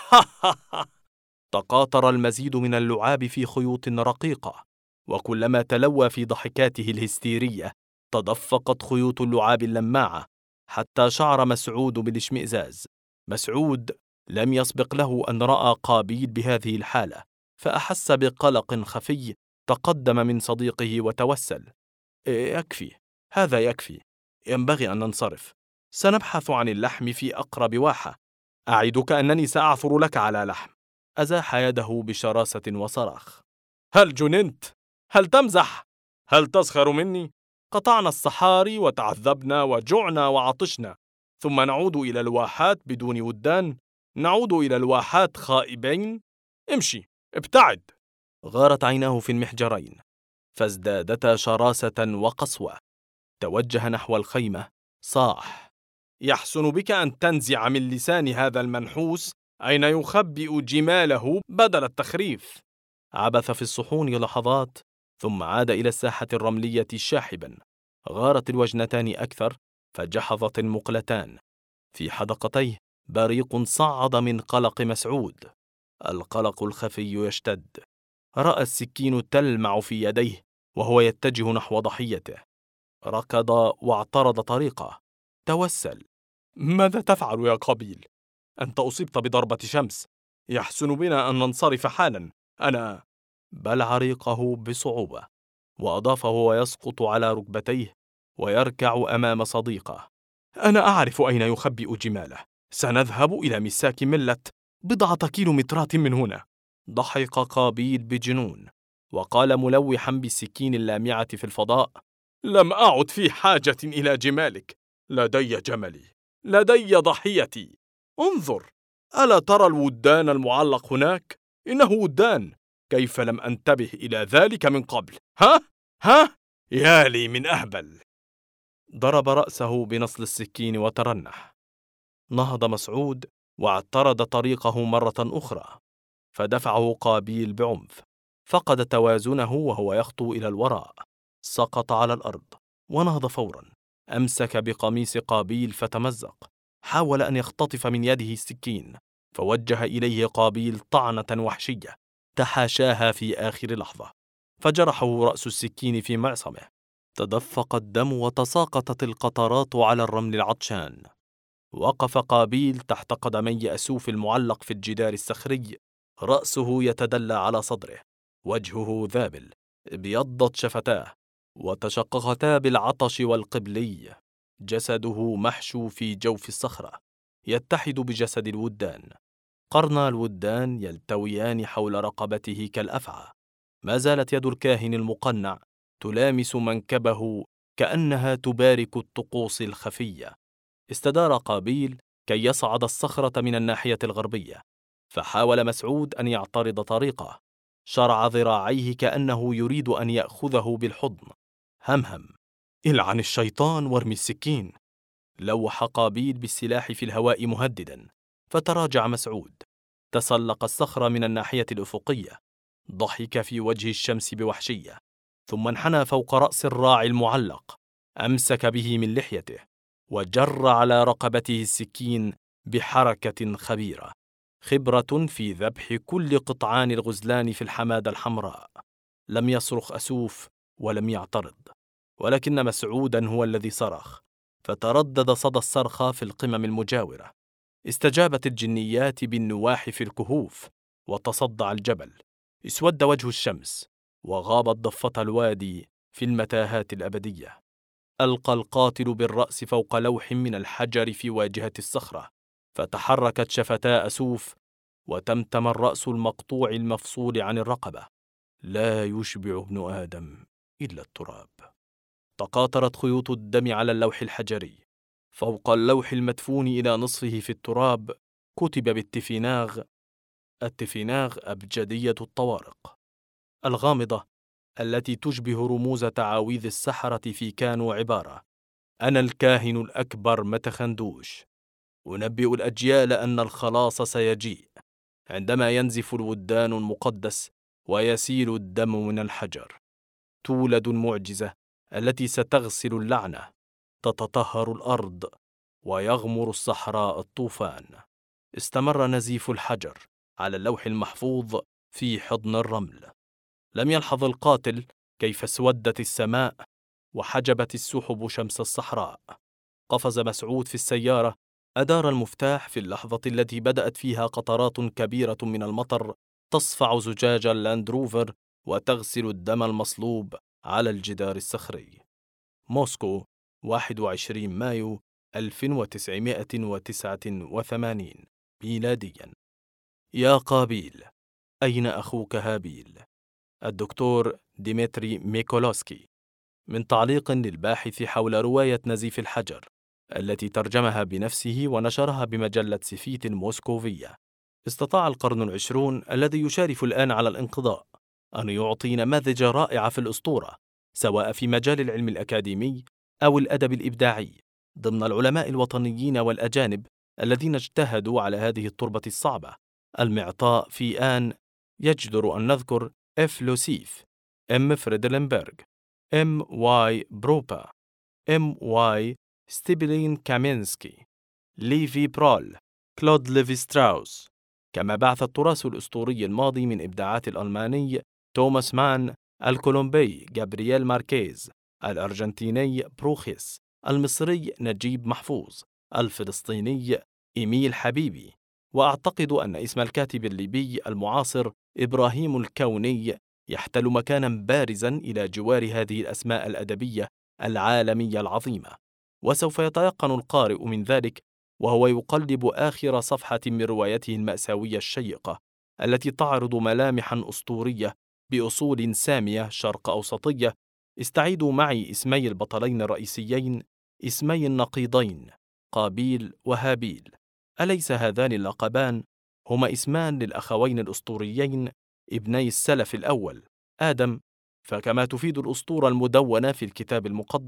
تقاطر المزيد من اللعاب في خيوط رقيقة، وكلما تلوى في ضحكاته الهستيرية تدفقت خيوط اللعاب اللماعة، حتى شعر مسعود بالاشمئزاز. مسعود لم يسبق له أن رأى قابيل بهذه الحالة، فأحس بقلق خفي. تقدم من صديقه وتوسل: يكفي، هذا يكفي، ينبغي أن ننصرف. سنبحث عن اللحم في أقرب واحة. أعدك أنني سأعثر لك على لحم. أزاح يده بشراسة وصرخ: هل جننت؟ هل تمزح؟ هل تسخر مني؟ قطعنا الصحاري وتعذبنا وجعنا وعطشنا، ثم نعود إلى الواحات بدون ودان؟ نعود إلى الواحات خائبين؟ امشي، ابتعد. غارت عيناه في المحجرين فازدادتا شراسة وقسوة. توجه نحو الخيمة، صاح: يحسن بك أن تنزع من لسان هذا المنحوس أين يخبئ جماله بدل التخريف. عبث في الصحون لحظات، ثم عاد إلى الساحة الرملية شاحبا. غارت الوجنتان أكثر، فجحظت المقلتان. في حدقتيه بريق صعد من قلق مسعود. القلق الخفي يشتد. رأى السكين تلمع في يديه وهو يتجه نحو ضحيته. ركض واعترض طريقه. توسل: ماذا تفعل يا قابيل؟ أنت أصبت بضربة شمس. يحسن بنا أن ننصرف حالا. أنا بلع ريقه بصعوبة، وأضاف وهو يسقط على ركبتيه ويركع أمام صديقه: أنا أعرف أين يخبئ جماله. سنذهب إلى مساك ملت 10 كيلومترات من هنا. ضحك قابيل بجنون وقال ملوحا بالسكين اللامعة في الفضاء: لم أعد في حاجة إلى جمالك. لدي جملي، لدي ضحيتي. انظر، ألا ترى الودان المعلق هناك؟ إنه ودان. كيف لم أنتبه إلى ذلك من قبل؟ ها؟ يا لي من أهبل. ضرب رأسه بنصل السكين وترنح. نهض مسعود واعترض طريقه مرة أخرى، فدفعه قابيل بعنف، فقد توازنه وهو يخطو إلى الوراء، سقط على الأرض ونهض فورا، أمسك بقميص قابيل فتمزق، حاول أن يختطف من يده السكين، فوجه إليه قابيل طعنة وحشية تحاشاها في آخر لحظة، فجرحه رأس السكين في معصمه، تدفق الدم وتساقطت القطرات على الرمل العطشان. وقف قابيل تحت قدمي أسوف المعلق في الجدار الصخري، رأسه يتدلى على صدره، وجهه ذابل، ابيضت شفتاه وتشققتا بالعطش والقبلي، جسده محشو في جوف الصخرة يتحد بجسد الودان، قرنا الودان يلتويان حول رقبته كالأفعى. ما زالت يد الكاهن المقنع تلامس منكبه كأنها تبارك الطقوس الخفية. استدار قابيل كي يصعد الصخرة من الناحية الغربية، فحاول مسعود أن يعترض طريقه، شرع ذراعيه كأنه يريد أن يأخذه بالحضن. همهم: العن الشيطان وارمي السكين. لوح قابيل بالسلاح في الهواء مهددا، فتراجع مسعود، تسلق الصخرة من الناحية الأفقية، ضحك في وجه الشمس بوحشية، ثم انحنى فوق رأس الراعي المعلق، أمسك به من لحيته، وجر على رقبته السكين بحركة خبيرة، خبرة في ذبح كل قطعان الغزلان في الحمادة الحمراء. لم يصرخ أسوف ولم يعترض، ولكن مسعودا هو الذي صرخ، فتردد صدى الصرخة في القمم المجاورة. استجابت الجنيات بالنواح في الكهوف، وتصدع الجبل، اسود وجه الشمس، وغابت ضفة الوادي في المتاهات الأبدية. ألقى القاتل بالرأس فوق لوح من الحجر في واجهة الصخرة، فتحركت شفتا أسوف، وتمتم الرأس المقطوع المفصول عن الرقبة. لا يشبع ابن آدم إلا التراب. تقاطرت خيوط الدم على اللوح الحجري. فوق اللوح المدفون إلى نصفه في التراب كتب بالتفيناغ: التفيناغ أبجدية الطوارق الغامضة التي تشبه رموز تعاويذ السحرة في كانوا عبارة: أنا الكاهن الأكبر متخندوش، أنبئ الأجيال أن الخلاص سيجيء عندما ينزف الودان المقدس ويسيل الدم من الحجر. تولد المعجزة التي ستغسل اللعنة، تتطهر الأرض ويغمر الصحراء الطوفان. استمر نزيف الحجر على اللوح المحفوظ في حضن الرمل. لم يلحظ القاتل كيف اسودت السماء وحجبت السحب شمس الصحراء. قفز مسعود في السيارة، أدار المفتاح في اللحظة التي بدأت فيها قطرات كبيرة من المطر تصفع زجاج اللاندروفر وتغسل الدم المصلوب على الجدار الصخري. موسكو، 21 مايو 1989 ميلادياً. يا قابيل، أين أخوك هابيل؟ الدكتور ديمتري ميكولوسكي، من تعليق للباحث حول رواية نزيف الحجر التي ترجمها بنفسه ونشرها بمجلة سفيت الموسكوفية. استطاع القرن العشرون الذي يشارف الآن على الانقضاء أن يعطي نماذج رائعة في الأسطورة، سواء في مجال العلم الأكاديمي أو الأدب الإبداعي، ضمن العلماء الوطنيين والأجانب الذين اجتهدوا على هذه التربة الصعبة. المعطاء في آن يجدر أن نذكر إف لوسيف، إم فريدلنبرغ، إم واي بروبا، إم واي ستيبلين كامينسكي، ليفي برول، كلود ليفي ستراوس. كما بعث التراث الأسطوري الماضي من إبداعات الألماني توماس مان، الكولومبي جابرييل ماركيز، الأرجنتيني بروخيس، المصري نجيب محفوظ، الفلسطيني إيميل حبيبي. وأعتقد أن اسم الكاتب الليبي المعاصر إبراهيم الكوني يحتل مكانا بارزا إلى جوار هذه الأسماء الأدبية العالمية العظيمة. وسوف يتيقن القارئ من ذلك وهو يقلب آخر صفحة من روايته المأساوية الشيقة التي تعرض ملامحا أسطورية بأصول سامية شرق أوسطية. استعيدوا معي اسمي البطلين الرئيسيين، اسمي النقيضين قابيل وهابيل. أليس هذان اللقبان هما اسمان للأخوين الأسطوريين ابني السلف الأول آدم؟ فكما تفيد الأسطورة المدونة في الكتاب المقدس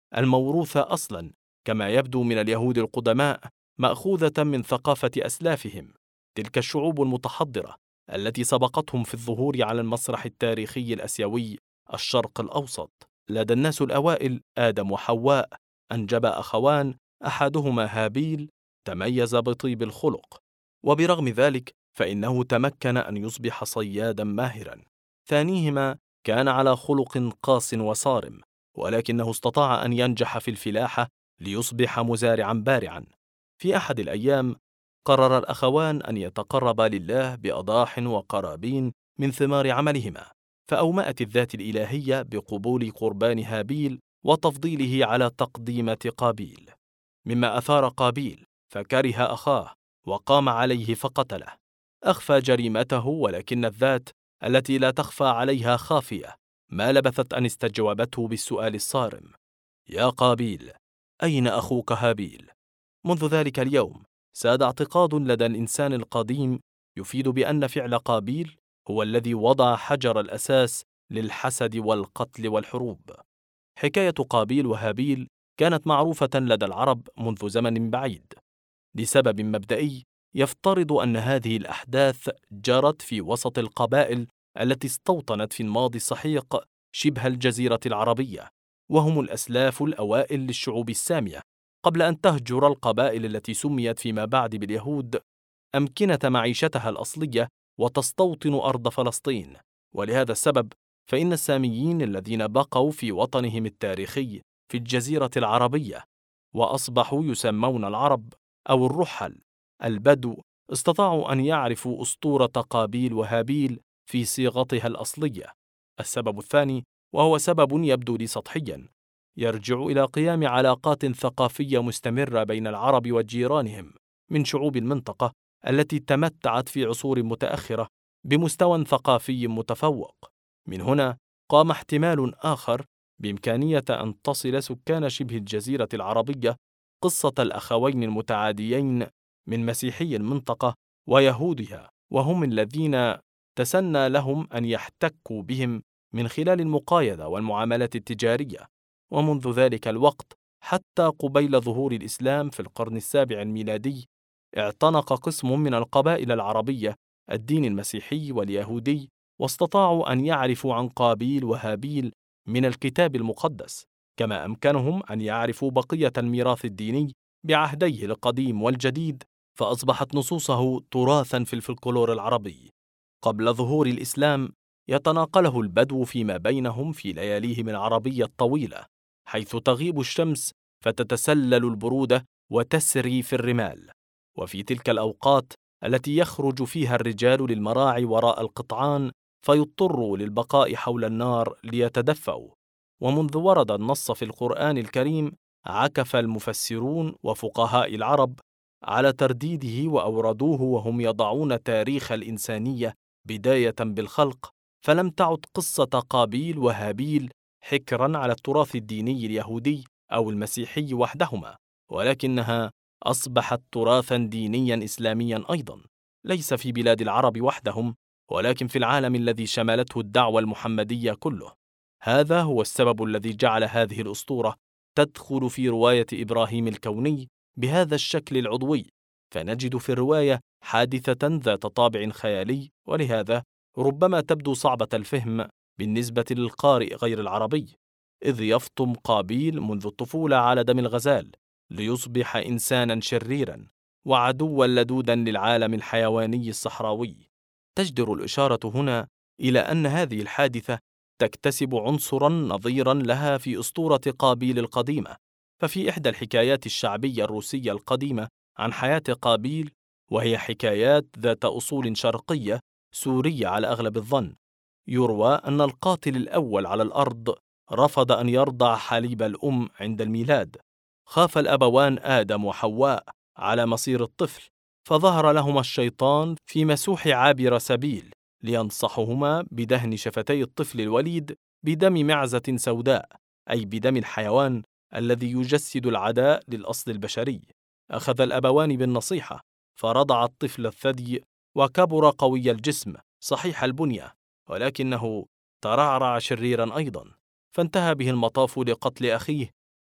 الموروثة أصلاً كما يبدو من اليهود القدماء مأخوذة من ثقافة أسلافهم، تلك الشعوب المتحضرة التي سبقتهم في الظهور على المسرح التاريخي الآسيوي الشرق الأوسط. لدى الناس الأوائل آدم وحواء أنجبا أخوان، أحدهما هابيل تميز بطيب الخلق، وبرغم ذلك فإنه تمكن أن يصبح صياداً ماهراً. ثانيهما كان على خلق قاس وصارم، ولكنه استطاع أن ينجح في الفلاحة ليصبح مزارعاً بارعاً. في أحد الأيام قرر الأخوان أن يتقربا لله بأضاح وقرابين من ثمار عملهما، فأومأت الذات الإلهية بقبول قربان هابيل وتفضيله على تقديمة قابيل، مما أثار قابيل فكره أخاه وقام عليه فقتله. أخفى جريمته، ولكن الذات التي لا تخفى عليها خافية ما لبثت أن استجوبته بالسؤال الصارم: يا قابيل، أين أخوك هابيل؟ منذ ذلك اليوم ساد اعتقاد لدى الإنسان القديم يفيد بأن فعل قابيل هو الذي وضع حجر الأساس للحسد والقتل والحروب. حكاية قابيل وهابيل كانت معروفة لدى العرب منذ زمن بعيد، لسبب مبدئي يفترض أن هذه الأحداث جرت في وسط القبائل التي استوطنت في الماضي السحيق شبه الجزيرة العربية، وهم الأسلاف الأوائل للشعوب السامية، قبل أن تهجر القبائل التي سميت فيما بعد باليهود أمكنة معيشتها الأصلية وتستوطن أرض فلسطين. ولهذا السبب فإن الساميين الذين بقوا في وطنهم التاريخي في الجزيرة العربية وأصبحوا يسمون العرب أو الرحل البدو استطاعوا أن يعرفوا أسطورة قابيل وهابيل في صيغتها الأصلية. السبب الثاني، وهو سبب يبدو لي سطحيا، يرجع إلى قيام علاقات ثقافية مستمرة بين العرب وجيرانهم من شعوب المنطقة التي تمتعت في عصور متأخرة بمستوى ثقافي متفوق. من هنا قام احتمال آخر بإمكانية أن تصل سكان شبه الجزيرة العربية قصة الأخوين المتعاديين من مسيحي المنطقة ويهودها، وهم الذين تسنى لهم أن يحتكوا بهم من خلال المقايضة والمعاملات التجارية. ومنذ ذلك الوقت حتى قبيل ظهور الإسلام في القرن السابع الميلادي اعتنق قسم من القبائل العربية الدين المسيحي واليهودي، واستطاعوا أن يعرفوا عن قابيل وهابيل من الكتاب المقدس، كما أمكنهم أن يعرفوا بقية الميراث الديني بعهديه القديم والجديد، فأصبحت نصوصه تراثاً في الفلكلور العربي. قبل ظهور الإسلام يتناقله البدو فيما بينهم في لياليهم العربية الطويلة، حيث تغيب الشمس فتتسلل البرودة وتسري في الرمال، وفي تلك الأوقات التي يخرج فيها الرجال للمراعي وراء القطعان فيضطروا للبقاء حول النار ليتدفئوا. ومنذ ورد النص في القرآن الكريم عكف المفسرون وفقهاء العرب على ترديده وأوردوه وهم يضعون تاريخ الإنسانية بداية بالخلق، فلم تعد قصة قابيل وهابيل حكراً على التراث الديني اليهودي أو المسيحي وحدهما، ولكنها أصبحت تراثاً دينياً إسلامياً أيضاً، ليس في بلاد العرب وحدهم ولكن في العالم الذي شملته الدعوة المحمدية كله. هذا هو السبب الذي جعل هذه الأسطورة تدخل في رواية إبراهيم الكوني بهذا الشكل العضوي، فنجد في الرواية حادثة ذات طابع خيالي، ولهذا ربما تبدو صعبة الفهم بالنسبة للقارئ غير العربي، إذ يفطم قابيل منذ الطفولة على دم الغزال ليصبح إنساناً شريراً وعدواً لدوداً للعالم الحيواني الصحراوي. تجدر الإشارة هنا إلى أن هذه الحادثة تكتسب عنصراً نظيراً لها في أسطورة قابيل القديمة. ففي إحدى الحكايات الشعبية الروسية القديمة عن حياة قابيل، وهي حكايات ذات أصول شرقية سورية على أغلب الظن، يروى أن القاتل الأول على الأرض رفض أن يرضع حليب الأم عند الميلاد. خاف الأبوان آدم وحواء على مصير الطفل، فظهر لهما الشيطان في مسوح عابر سبيل لينصحهما بدهن شفتي الطفل الوليد بدم معزة سوداء، أي بدم الحيوان الذي يجسد العداء للأصل البشري. أخذ الأبوان بالنصيحة فرضع الطفل الثدي وكبر قوي الجسم صحيح البنية، ولكنه ترعرع شريرا أيضا، فانتهى به المطاف لقتل أخيه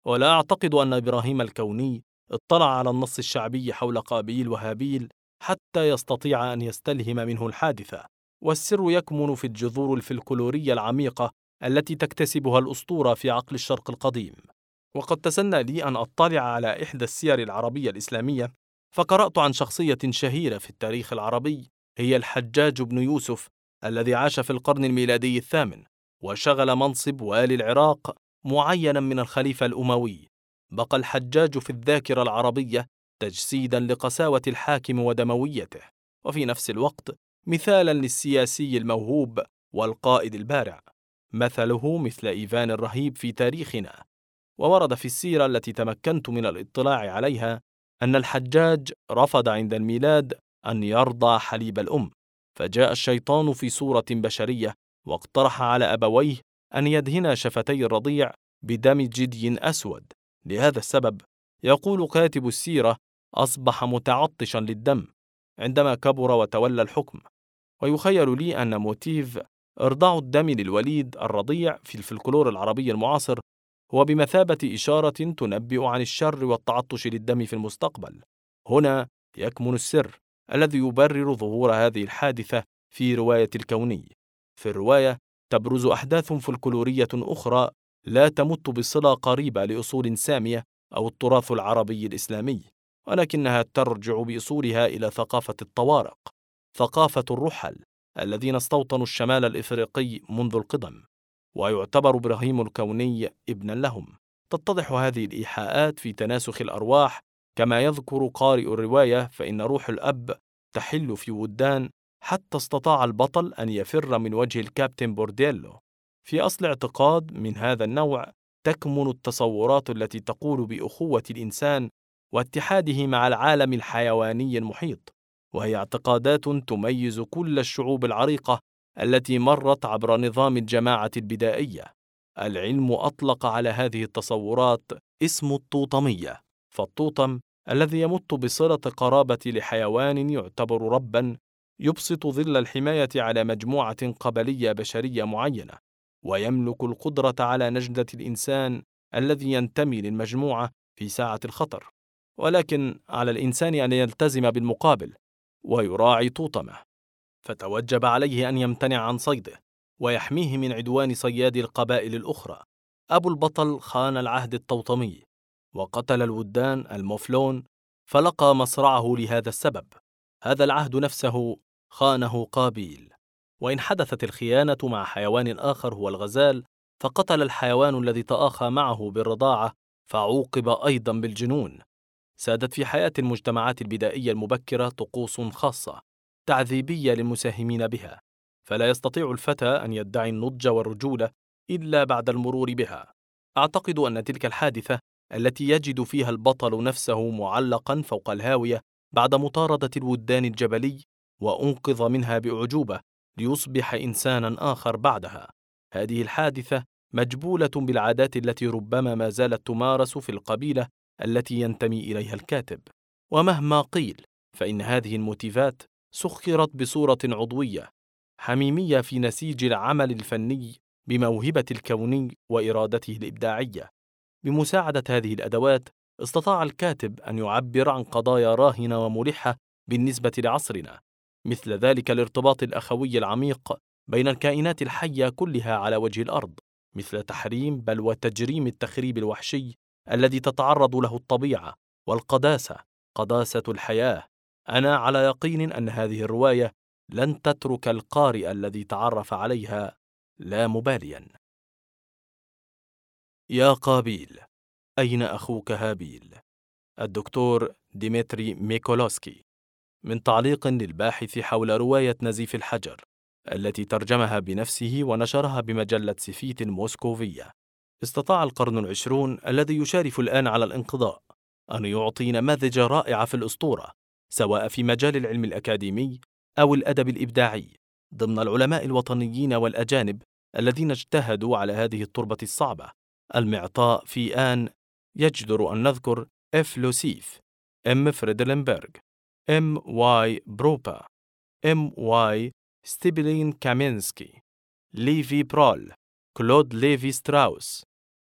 ولا أعتقد أن إبراهيم الكوني اطلع على النص الشعبي حول قابيل وهابيل حتى يستطيع أن يستلهم منه الحادثة، والسر يكمن في الجذور الفلكلورية العميقة التي تكتسبها الأسطورة في عقل الشرق القديم. وقد تسنى لي أن أطلع على إحدى السير العربية الإسلامية، فقرأت عن شخصية شهيرة في التاريخ العربي هي الحجاج بن يوسف، الذي عاش في القرن الميلادي الثامن وشغل منصب والي العراق معينا من الخليفة الأموي. بقى الحجاج في الذاكرة العربية تجسيدا لقساوة الحاكم ودمويته، وفي نفس الوقت مثالا للسياسي الموهوب والقائد البارع، مثله مثل إيفان الرهيب في تاريخنا. وورد في السيرة التي تمكنت من الاطلاع عليها أن الحجاج رفض عند الميلاد أن يرضع حليب الأم، فجاء الشيطان في صورة بشرية واقترح على أبويه أن يدهنا شفتي الرضيع بدم جدي أسود. لهذا السبب يقول كاتب السيرة أصبح متعطشا للدم عندما كبر وتولى الحكم. ويخيل لي أن موتيف إرضاع الدم للوليد الرضيع في الفلكلور العربي المعاصر هو بمثابة إشارة تنبئ عن الشر والتعطش للدم في المستقبل. هنا يكمن السر الذي يبرر ظهور هذه الحادثة في رواية الكوني. في الرواية تبرز أحداث فلكلورية أخرى لا تمت بصلة قريبة لأصول سامية أو التراث العربي الإسلامي، ولكنها ترجع بأصولها إلى ثقافة الطوارق، ثقافة الرحل الذين استوطنوا الشمال الإفريقي منذ القدم، ويعتبر إبراهيم الكوني ابنا لهم. تتضح هذه الإيحاءات في تناسخ الأرواح، كما يذكر قارئ الرواية فإن روح الأب تحل في ودان حتى استطاع البطل أن يفر من وجه الكابتن بورديلو. في أصل اعتقاد من هذا النوع تكمن التصورات التي تقول بأخوة الإنسان واتحاده مع العالم الحيواني المحيط، وهي اعتقادات تميز كل الشعوب العريقة التي مرت عبر نظام الجماعة البدائية. العلم أطلق على هذه التصورات اسم الطوطمية، فالطوطم الذي يمت بصلة قرابة لحيوان يعتبر ربًا يبسط ظل الحماية على مجموعة قبلية بشرية معينة، ويملك القدرة على نجدة الإنسان الذي ينتمي للمجموعة في ساعة الخطر. ولكن على الإنسان أن يلتزم بالمقابل ويراعي طوطمه، فتوجب عليه أن يمتنع عن صيده ويحميه من عدوان صياد القبائل الأخرى. أبو البطل خان العهد الطوطمي وقتل الودان الموفلون، فلقى مصرعه لهذا السبب. هذا العهد نفسه خانه قابيل. وإن حدثت الخيانة مع حيوان آخر هو الغزال، فقتل الحيوان الذي تآخى معه بالرضاعة فعوقب أيضا بالجنون. سادت في حياة المجتمعات البدائية المبكرة طقوس خاصة تعذيبية للمساهمين بها، فلا يستطيع الفتى أن يدعي النضج والرجولة إلا بعد المرور بها. أعتقد أن تلك الحادثة التي يجد فيها البطل نفسه معلقا فوق الهاوية بعد مطاردة الودان الجبلي وأنقذ منها بأعجوبة ليصبح إنسانا آخر بعدها، هذه الحادثة مجبولة بالعادات التي ربما ما زالت تمارس في القبيلة التي ينتمي إليها الكاتب. ومهما قيل فإن هذه الموتيفات سخرت بصورة عضوية حميمية في نسيج العمل الفني بموهبة الكوني وإرادته الإبداعية. بمساعدة هذه الأدوات استطاع الكاتب أن يعبر عن قضايا راهنة وملحة بالنسبة لعصرنا، مثل ذلك الارتباط الأخوي العميق بين الكائنات الحية كلها على وجه الأرض، مثل تحريم بل وتجريم التخريب الوحشي الذي تتعرض له الطبيعة، والقداسة، قداسة الحياة. أنا على يقين أن هذه الرواية لن تترك القارئ الذي تعرف عليها لا مباليا. يا قابيل، أين أخوك هابيل؟ الدكتور ديمتري ميكولوسكي، من تعليق للباحث حول رواية نزيف الحجر التي ترجمها بنفسه ونشرها بمجلة سفيت الموسكوفية. استطاع القرن العشرون الذي يشارف الآن على الانقضاء أن يعطي نماذج رائعة في الأسطورة، سواء في مجال العلم الأكاديمي أو الأدب الإبداعي، ضمن العلماء الوطنيين والأجانب الذين اجتهدوا على هذه التربة الصعبة. المعطاء في آن يجدر أن نذكر إف لوسيف، إم فريدلنبرغ، إم واي بروبا، إم واي ستيبلين كامينسكي، ليفي برول، كلود ليفي ستراوس،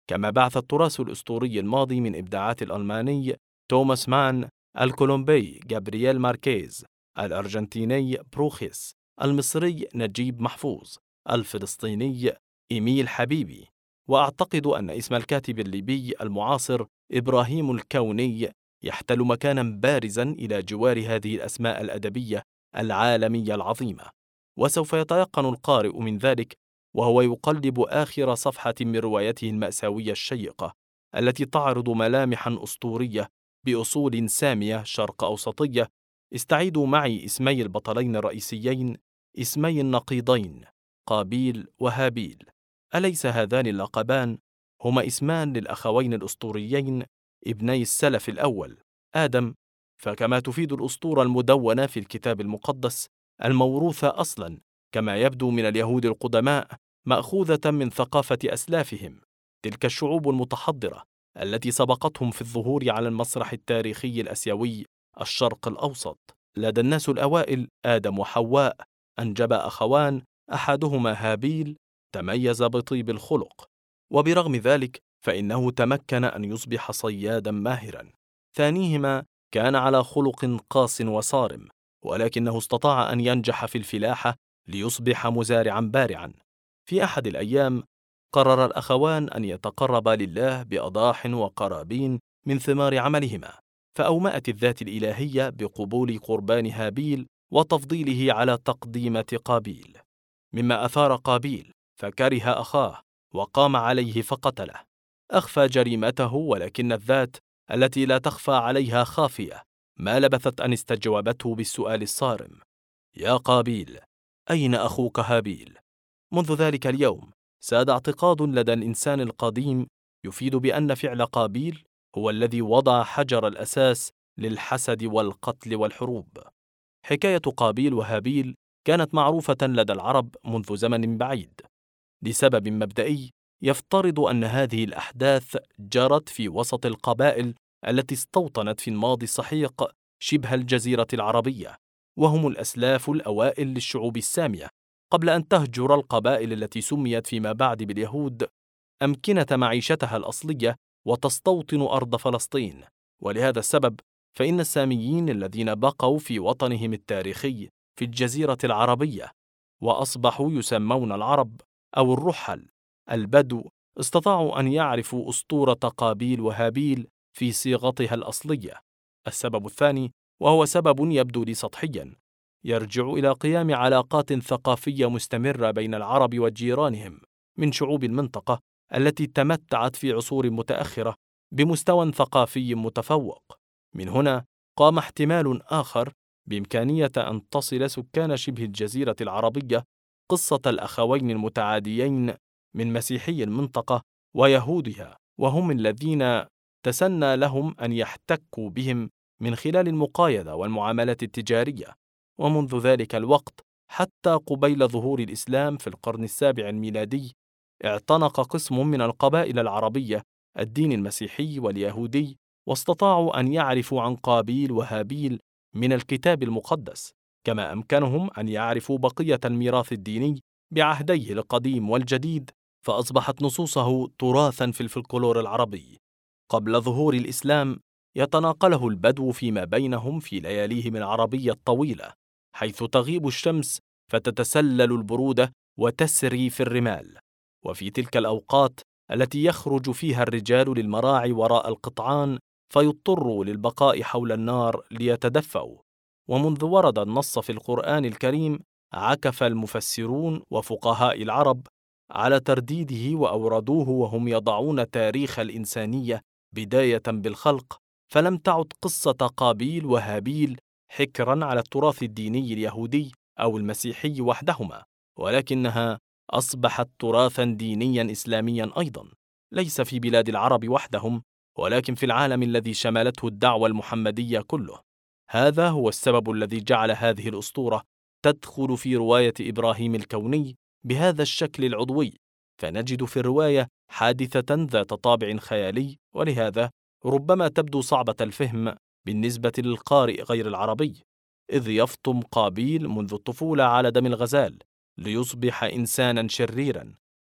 كما بعث التراث الأسطوري الماضي من إبداعات الألماني توماس مان، الكولومبي جابرييل ماركيز، الأرجنتيني بروخيس، المصري نجيب محفوظ، الفلسطيني إيميل حبيبي. وأعتقد أن اسم الكاتب الليبي المعاصر إبراهيم الكوني يحتل مكانا بارزا إلى جوار هذه الأسماء الأدبية العالمية العظيمة، وسوف يتيقن القارئ من ذلك وهو يقلب آخر صفحة من روايته المأساوية الشيقة التي تعرض ملامحا أسطورية بأصول سامية شرق أوسطية. استعيدوا معي اسمي البطلين الرئيسيين، اسمي النقيضين قابيل وهابيل. أليس هذان اللقبان هما اسمان للأخوين الأسطوريين ابني السلف الأول آدم؟ فكما تفيد الأسطورة المدونة في الكتاب المقدس الموروثة أصلاً كما يبدو من اليهود القدماء مأخوذة من ثقافة أسلافهم، تلك الشعوب المتحضرة التي سبقتهم في الظهور على المسرح التاريخي الأسيوي الشرق الأوسط. لدى الناس الأوائل آدم وحواء أنجب أخوان، أحدهما هابيل تميز بطيب الخلق، وبرغم ذلك فإنه تمكن أن يصبح صياداً ماهراً. ثانيهما كان على خلق قاس وصارم، ولكنه استطاع أن ينجح في الفلاحة ليصبح مزارعاً بارعاً. في أحد الأيام قرر الأخوان أن يتقربا لله بأضاح وقرابين من ثمار عملهما، فأومأت الذات الإلهية بقبول قربان هابيل وتفضيله على تقديمة قابيل، مما أثار قابيل فكره أخاه وقام عليه فقتله. أخفى جريمته، ولكن الذات التي لا تخفى عليها خافية ما لبثت أن استجوبته بالسؤال الصارم: يا قابيل، أين أخوك هابيل؟ منذ ذلك اليوم ساد اعتقاد لدى الإنسان القديم يفيد بأن فعل قابيل هو الذي وضع حجر الأساس للحسد والقتل والحروب. حكاية قابيل وهابيل كانت معروفة لدى العرب منذ زمن بعيد، لسبب مبدئي يفترض أن هذه الأحداث جرت في وسط القبائل التي استوطنت في الماضي السحيق شبه الجزيرة العربية، وهم الأسلاف الأوائل للشعوب السامية، قبل أن تهجر القبائل التي سميت فيما بعد باليهود أمكنة معيشتها الأصلية وتستوطن أرض فلسطين. ولهذا السبب فإن الساميين الذين بقوا في وطنهم التاريخي في الجزيرة العربية وأصبحوا يسمون العرب أو الرحل البدو استطاعوا أن يعرفوا أسطورة قابيل وهابيل في صيغتها الأصلية. السبب الثاني، وهو سبب يبدو لي سطحيا، يرجع إلى قيام علاقات ثقافية مستمرة بين العرب وجيرانهم من شعوب المنطقة التي تمتعت في عصور متأخرة بمستوى ثقافي متفوق. من هنا قام احتمال آخر بإمكانية أن تصل سكان شبه الجزيرة العربية قصة الأخوين المتعاديين من مسيحي المنطقة ويهودها، وهم الذين تسنى لهم أن يحتكوا بهم من خلال المقايضة والمعاملات التجارية. ومنذ ذلك الوقت حتى قبيل ظهور الإسلام في القرن السابع الميلادي اعتنق قسم من القبائل العربية الدين المسيحي واليهودي، واستطاعوا أن يعرفوا عن قابيل وهابيل من الكتاب المقدس، كما أمكنهم أن يعرفوا بقية الميراث الديني بعهديه القديم والجديد، فأصبحت نصوصه تراثاً في الفلكلور العربي. قبل ظهور الإسلام يتناقله البدو فيما بينهم في لياليهم العربية الطويلة، حيث تغيب الشمس فتتسلل البرودة وتسري في الرمال، وفي تلك الأوقات التي يخرج فيها الرجال للمراعي وراء القطعان فيضطروا للبقاء حول النار ليتدفئوا. ومنذ ورد النص في القرآن الكريم عكف المفسرون وفقهاء العرب على ترديده وأوردوه وهم يضعون تاريخ الإنسانية بداية بالخلق، فلم تعد قصة قابيل وهابيل حكراً على التراث الديني اليهودي أو المسيحي وحدهما، ولكنها أصبحت تراثاً دينياً إسلامياً أيضاً، ليس في بلاد العرب وحدهم ولكن في العالم الذي شملته الدعوة المحمدية كله. هذا هو السبب الذي جعل هذه الأسطورة تدخل في رواية إبراهيم الكوني بهذا الشكل العضوي، فنجد في الرواية حادثة ذات طابع خيالي، ولهذا ربما تبدو صعبة الفهم بالنسبة للقارئ غير العربي، إذ يفطم قابيل منذ الطفولة على دم الغزال ليصبح إنساناً شريراً،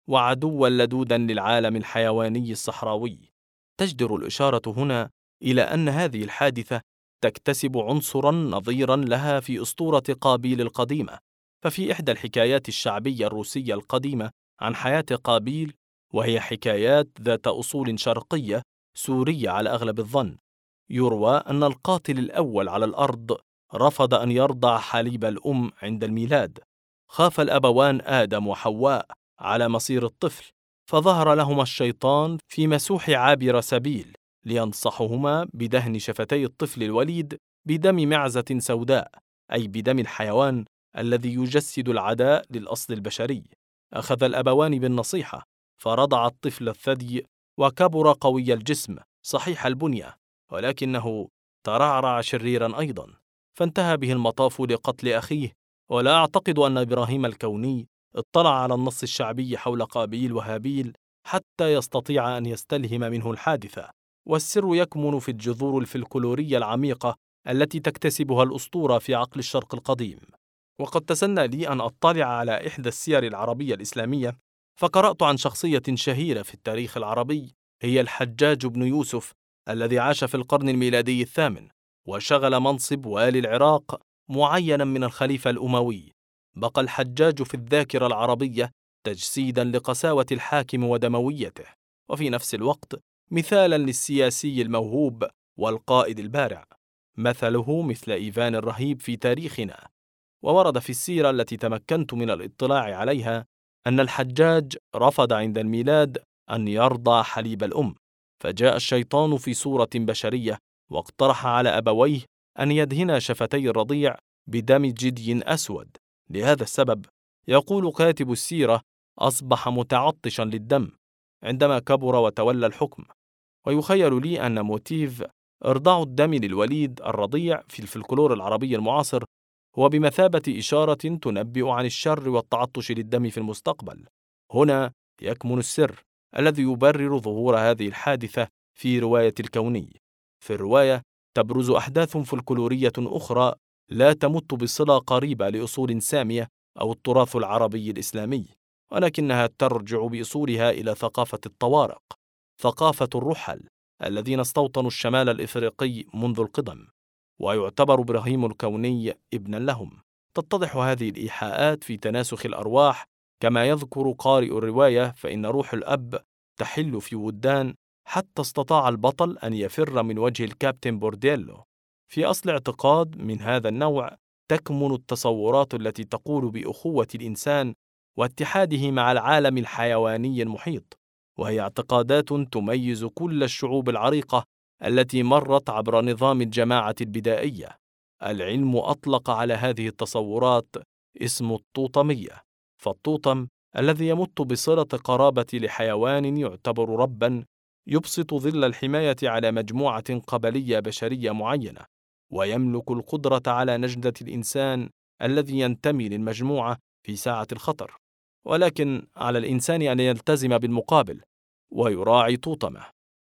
وعدواً لدوداً للعالم الحيواني الصحراوي. تجدر الإشارة هنا إلى أن هذه الحادثة تكتسب عنصراً نظيراً لها في أسطورة قابيل القديمة. ففي إحدى الحكايات الشعبية الروسية القديمة عن حياة قابيل، وهي حكايات ذات أصول شرقية سورية على أغلب الظن، يروى أن القاتل الأول على الأرض رفض أن يرضع حليب الأم عند الميلاد. خاف الأبوان آدم وحواء على مصير الطفل، فظهر لهما الشيطان في مسوح عابر سبيل لينصحهما بدهن شفتي الطفل الوليد بدم معزة سوداء، أي بدم الحيوان الذي يجسد العداء للأصل البشري. أخذ الأبوان بالنصيحة، فرضع الطفل الثدي وكبر قوي الجسم صحيح البنية، ولكنه ترعرع شريرا أيضا، فانتهى به المطاف لقتل أخيه. ولا أعتقد أن إبراهيم الكوني اطلع على النص الشعبي حول قابيل وهابيل حتى يستطيع أن يستلهم منه الحادثة، والسر يكمن في الجذور الفلكلورية العميقة التي تكتسبها الأسطورة في عقل الشرق القديم. وقد تسنى لي أن أطلع على إحدى السير العربية الإسلامية، فقرأت عن شخصية شهيرة في التاريخ العربي هي الحجاج بن يوسف، الذي عاش في القرن الميلادي الثامن وشغل منصب والي العراق معينا من الخليفة الأموي. بقى الحجاج في الذاكرة العربية تجسيدا لقساوة الحاكم ودمويته، وفي نفس الوقت مثالا للسياسي الموهوب والقائد البارع، مثله مثل إيفان الرهيب في تاريخنا. وورد في السيرة التي تمكنت من الاطلاع عليها أن الحجاج رفض عند الميلاد أن يرضع حليب الأم، فجاء الشيطان في صورة بشرية واقترح على أبويه أن يدهنا شفتي الرضيع بدم جدي أسود. لهذا السبب يقول كاتب السيرة أصبح متعطشا للدم عندما كبر وتولى الحكم. ويخيل لي أن موتيف إرضاع الدم للوليد الرضيع في الفلكلور العربي المعاصر هو بمثابة إشارة تنبئ عن الشر والتعطش للدم في المستقبل. هنا يكمن السر الذي يبرر ظهور هذه الحادثة في رواية الكوني. في الرواية تبرز أحداث فلكلورية أخرى لا تمت بصلة قريبة لأصول سامية أو التراث العربي الإسلامي، ولكنها ترجع بأصولها إلى ثقافة الطوارق، ثقافة الرحل الذين استوطنوا الشمال الإفريقي منذ القدم، ويعتبر إبراهيم الكوني ابنا لهم. تتضح هذه الإيحاءات في تناسخ الأرواح، كما يذكر قارئ الرواية فإن روح الأب تحل في ودان حتى استطاع البطل أن يفر من وجه الكابتن بورديلو. في أصل اعتقاد من هذا النوع تكمن التصورات التي تقول بأخوة الإنسان واتحاده مع العالم الحيواني المحيط، وهي اعتقادات تميز كل الشعوب العريقة التي مرت عبر نظام الجماعة البدائية. العلم أطلق على هذه التصورات اسم الطوطمية، فالطوطم الذي يمت بصلة قرابة لحيوان يعتبر ربًا يبسط ظل الحماية على مجموعة قبلية بشرية معينة، ويملك القدرة على نجدة الإنسان الذي ينتمي للمجموعة في ساعة الخطر، ولكن على الإنسان أن يلتزم بالمقابل ويراعي طوطمه،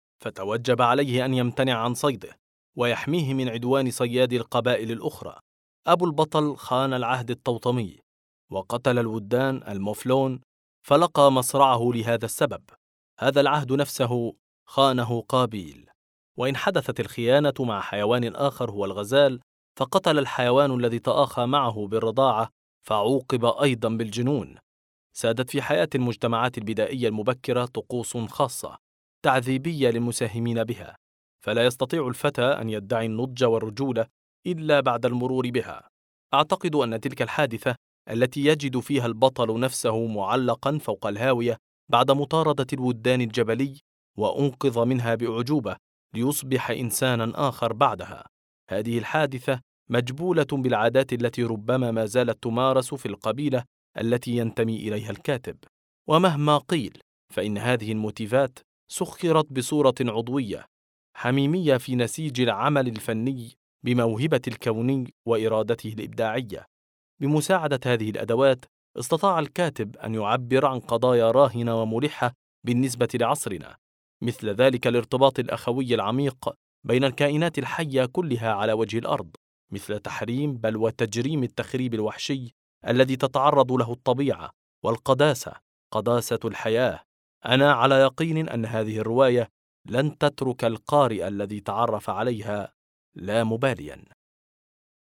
فتوجب عليه أن يمتنع عن صيده ويحميه من عدوان صياد القبائل الأخرى. أبو البطل خان العهد الطوطمي وقتل الودان الموفلون، فلقى مصرعه لهذا السبب. هذا العهد نفسه خانه قابيل. وإن حدثت الخيانة مع حيوان آخر هو الغزال، فقتل الحيوان الذي تآخى معه بالرضاعة فعوقب أيضا بالجنون. سادت في حياة المجتمعات البدائية المبكرة طقوس خاصة تعذيبية للمساهمين بها، فلا يستطيع الفتى أن يدعي النضج والرجولة إلا بعد المرور بها. أعتقد أن تلك الحادثة التي يجد فيها البطل نفسه معلقا فوق الهاوية بعد مطاردة الودان الجبلي وأنقذ منها بأعجوبة ليصبح إنسانا آخر بعدها، هذه الحادثة مجبولة بالعادات التي ربما ما زالت تمارس في القبيلة التي ينتمي إليها الكاتب. ومهما قيل فإن هذه الموتيفات سخرت بصورة عضوية حميمية في نسيج العمل الفني بموهبة الكوني وإرادته الإبداعية. بمساعدة هذه الأدوات استطاع الكاتب أن يعبر عن قضايا راهنة وملحة بالنسبة لعصرنا، مثل ذلك الارتباط الأخوي العميق بين الكائنات الحية كلها على وجه الأرض، مثل تحريم بل وتجريم التخريب الوحشي الذي تتعرض له الطبيعة، والقداسة قداسة الحياة. أنا على يقين أن هذه الرواية لن تترك القارئ الذي تعرف عليها لا مباليا.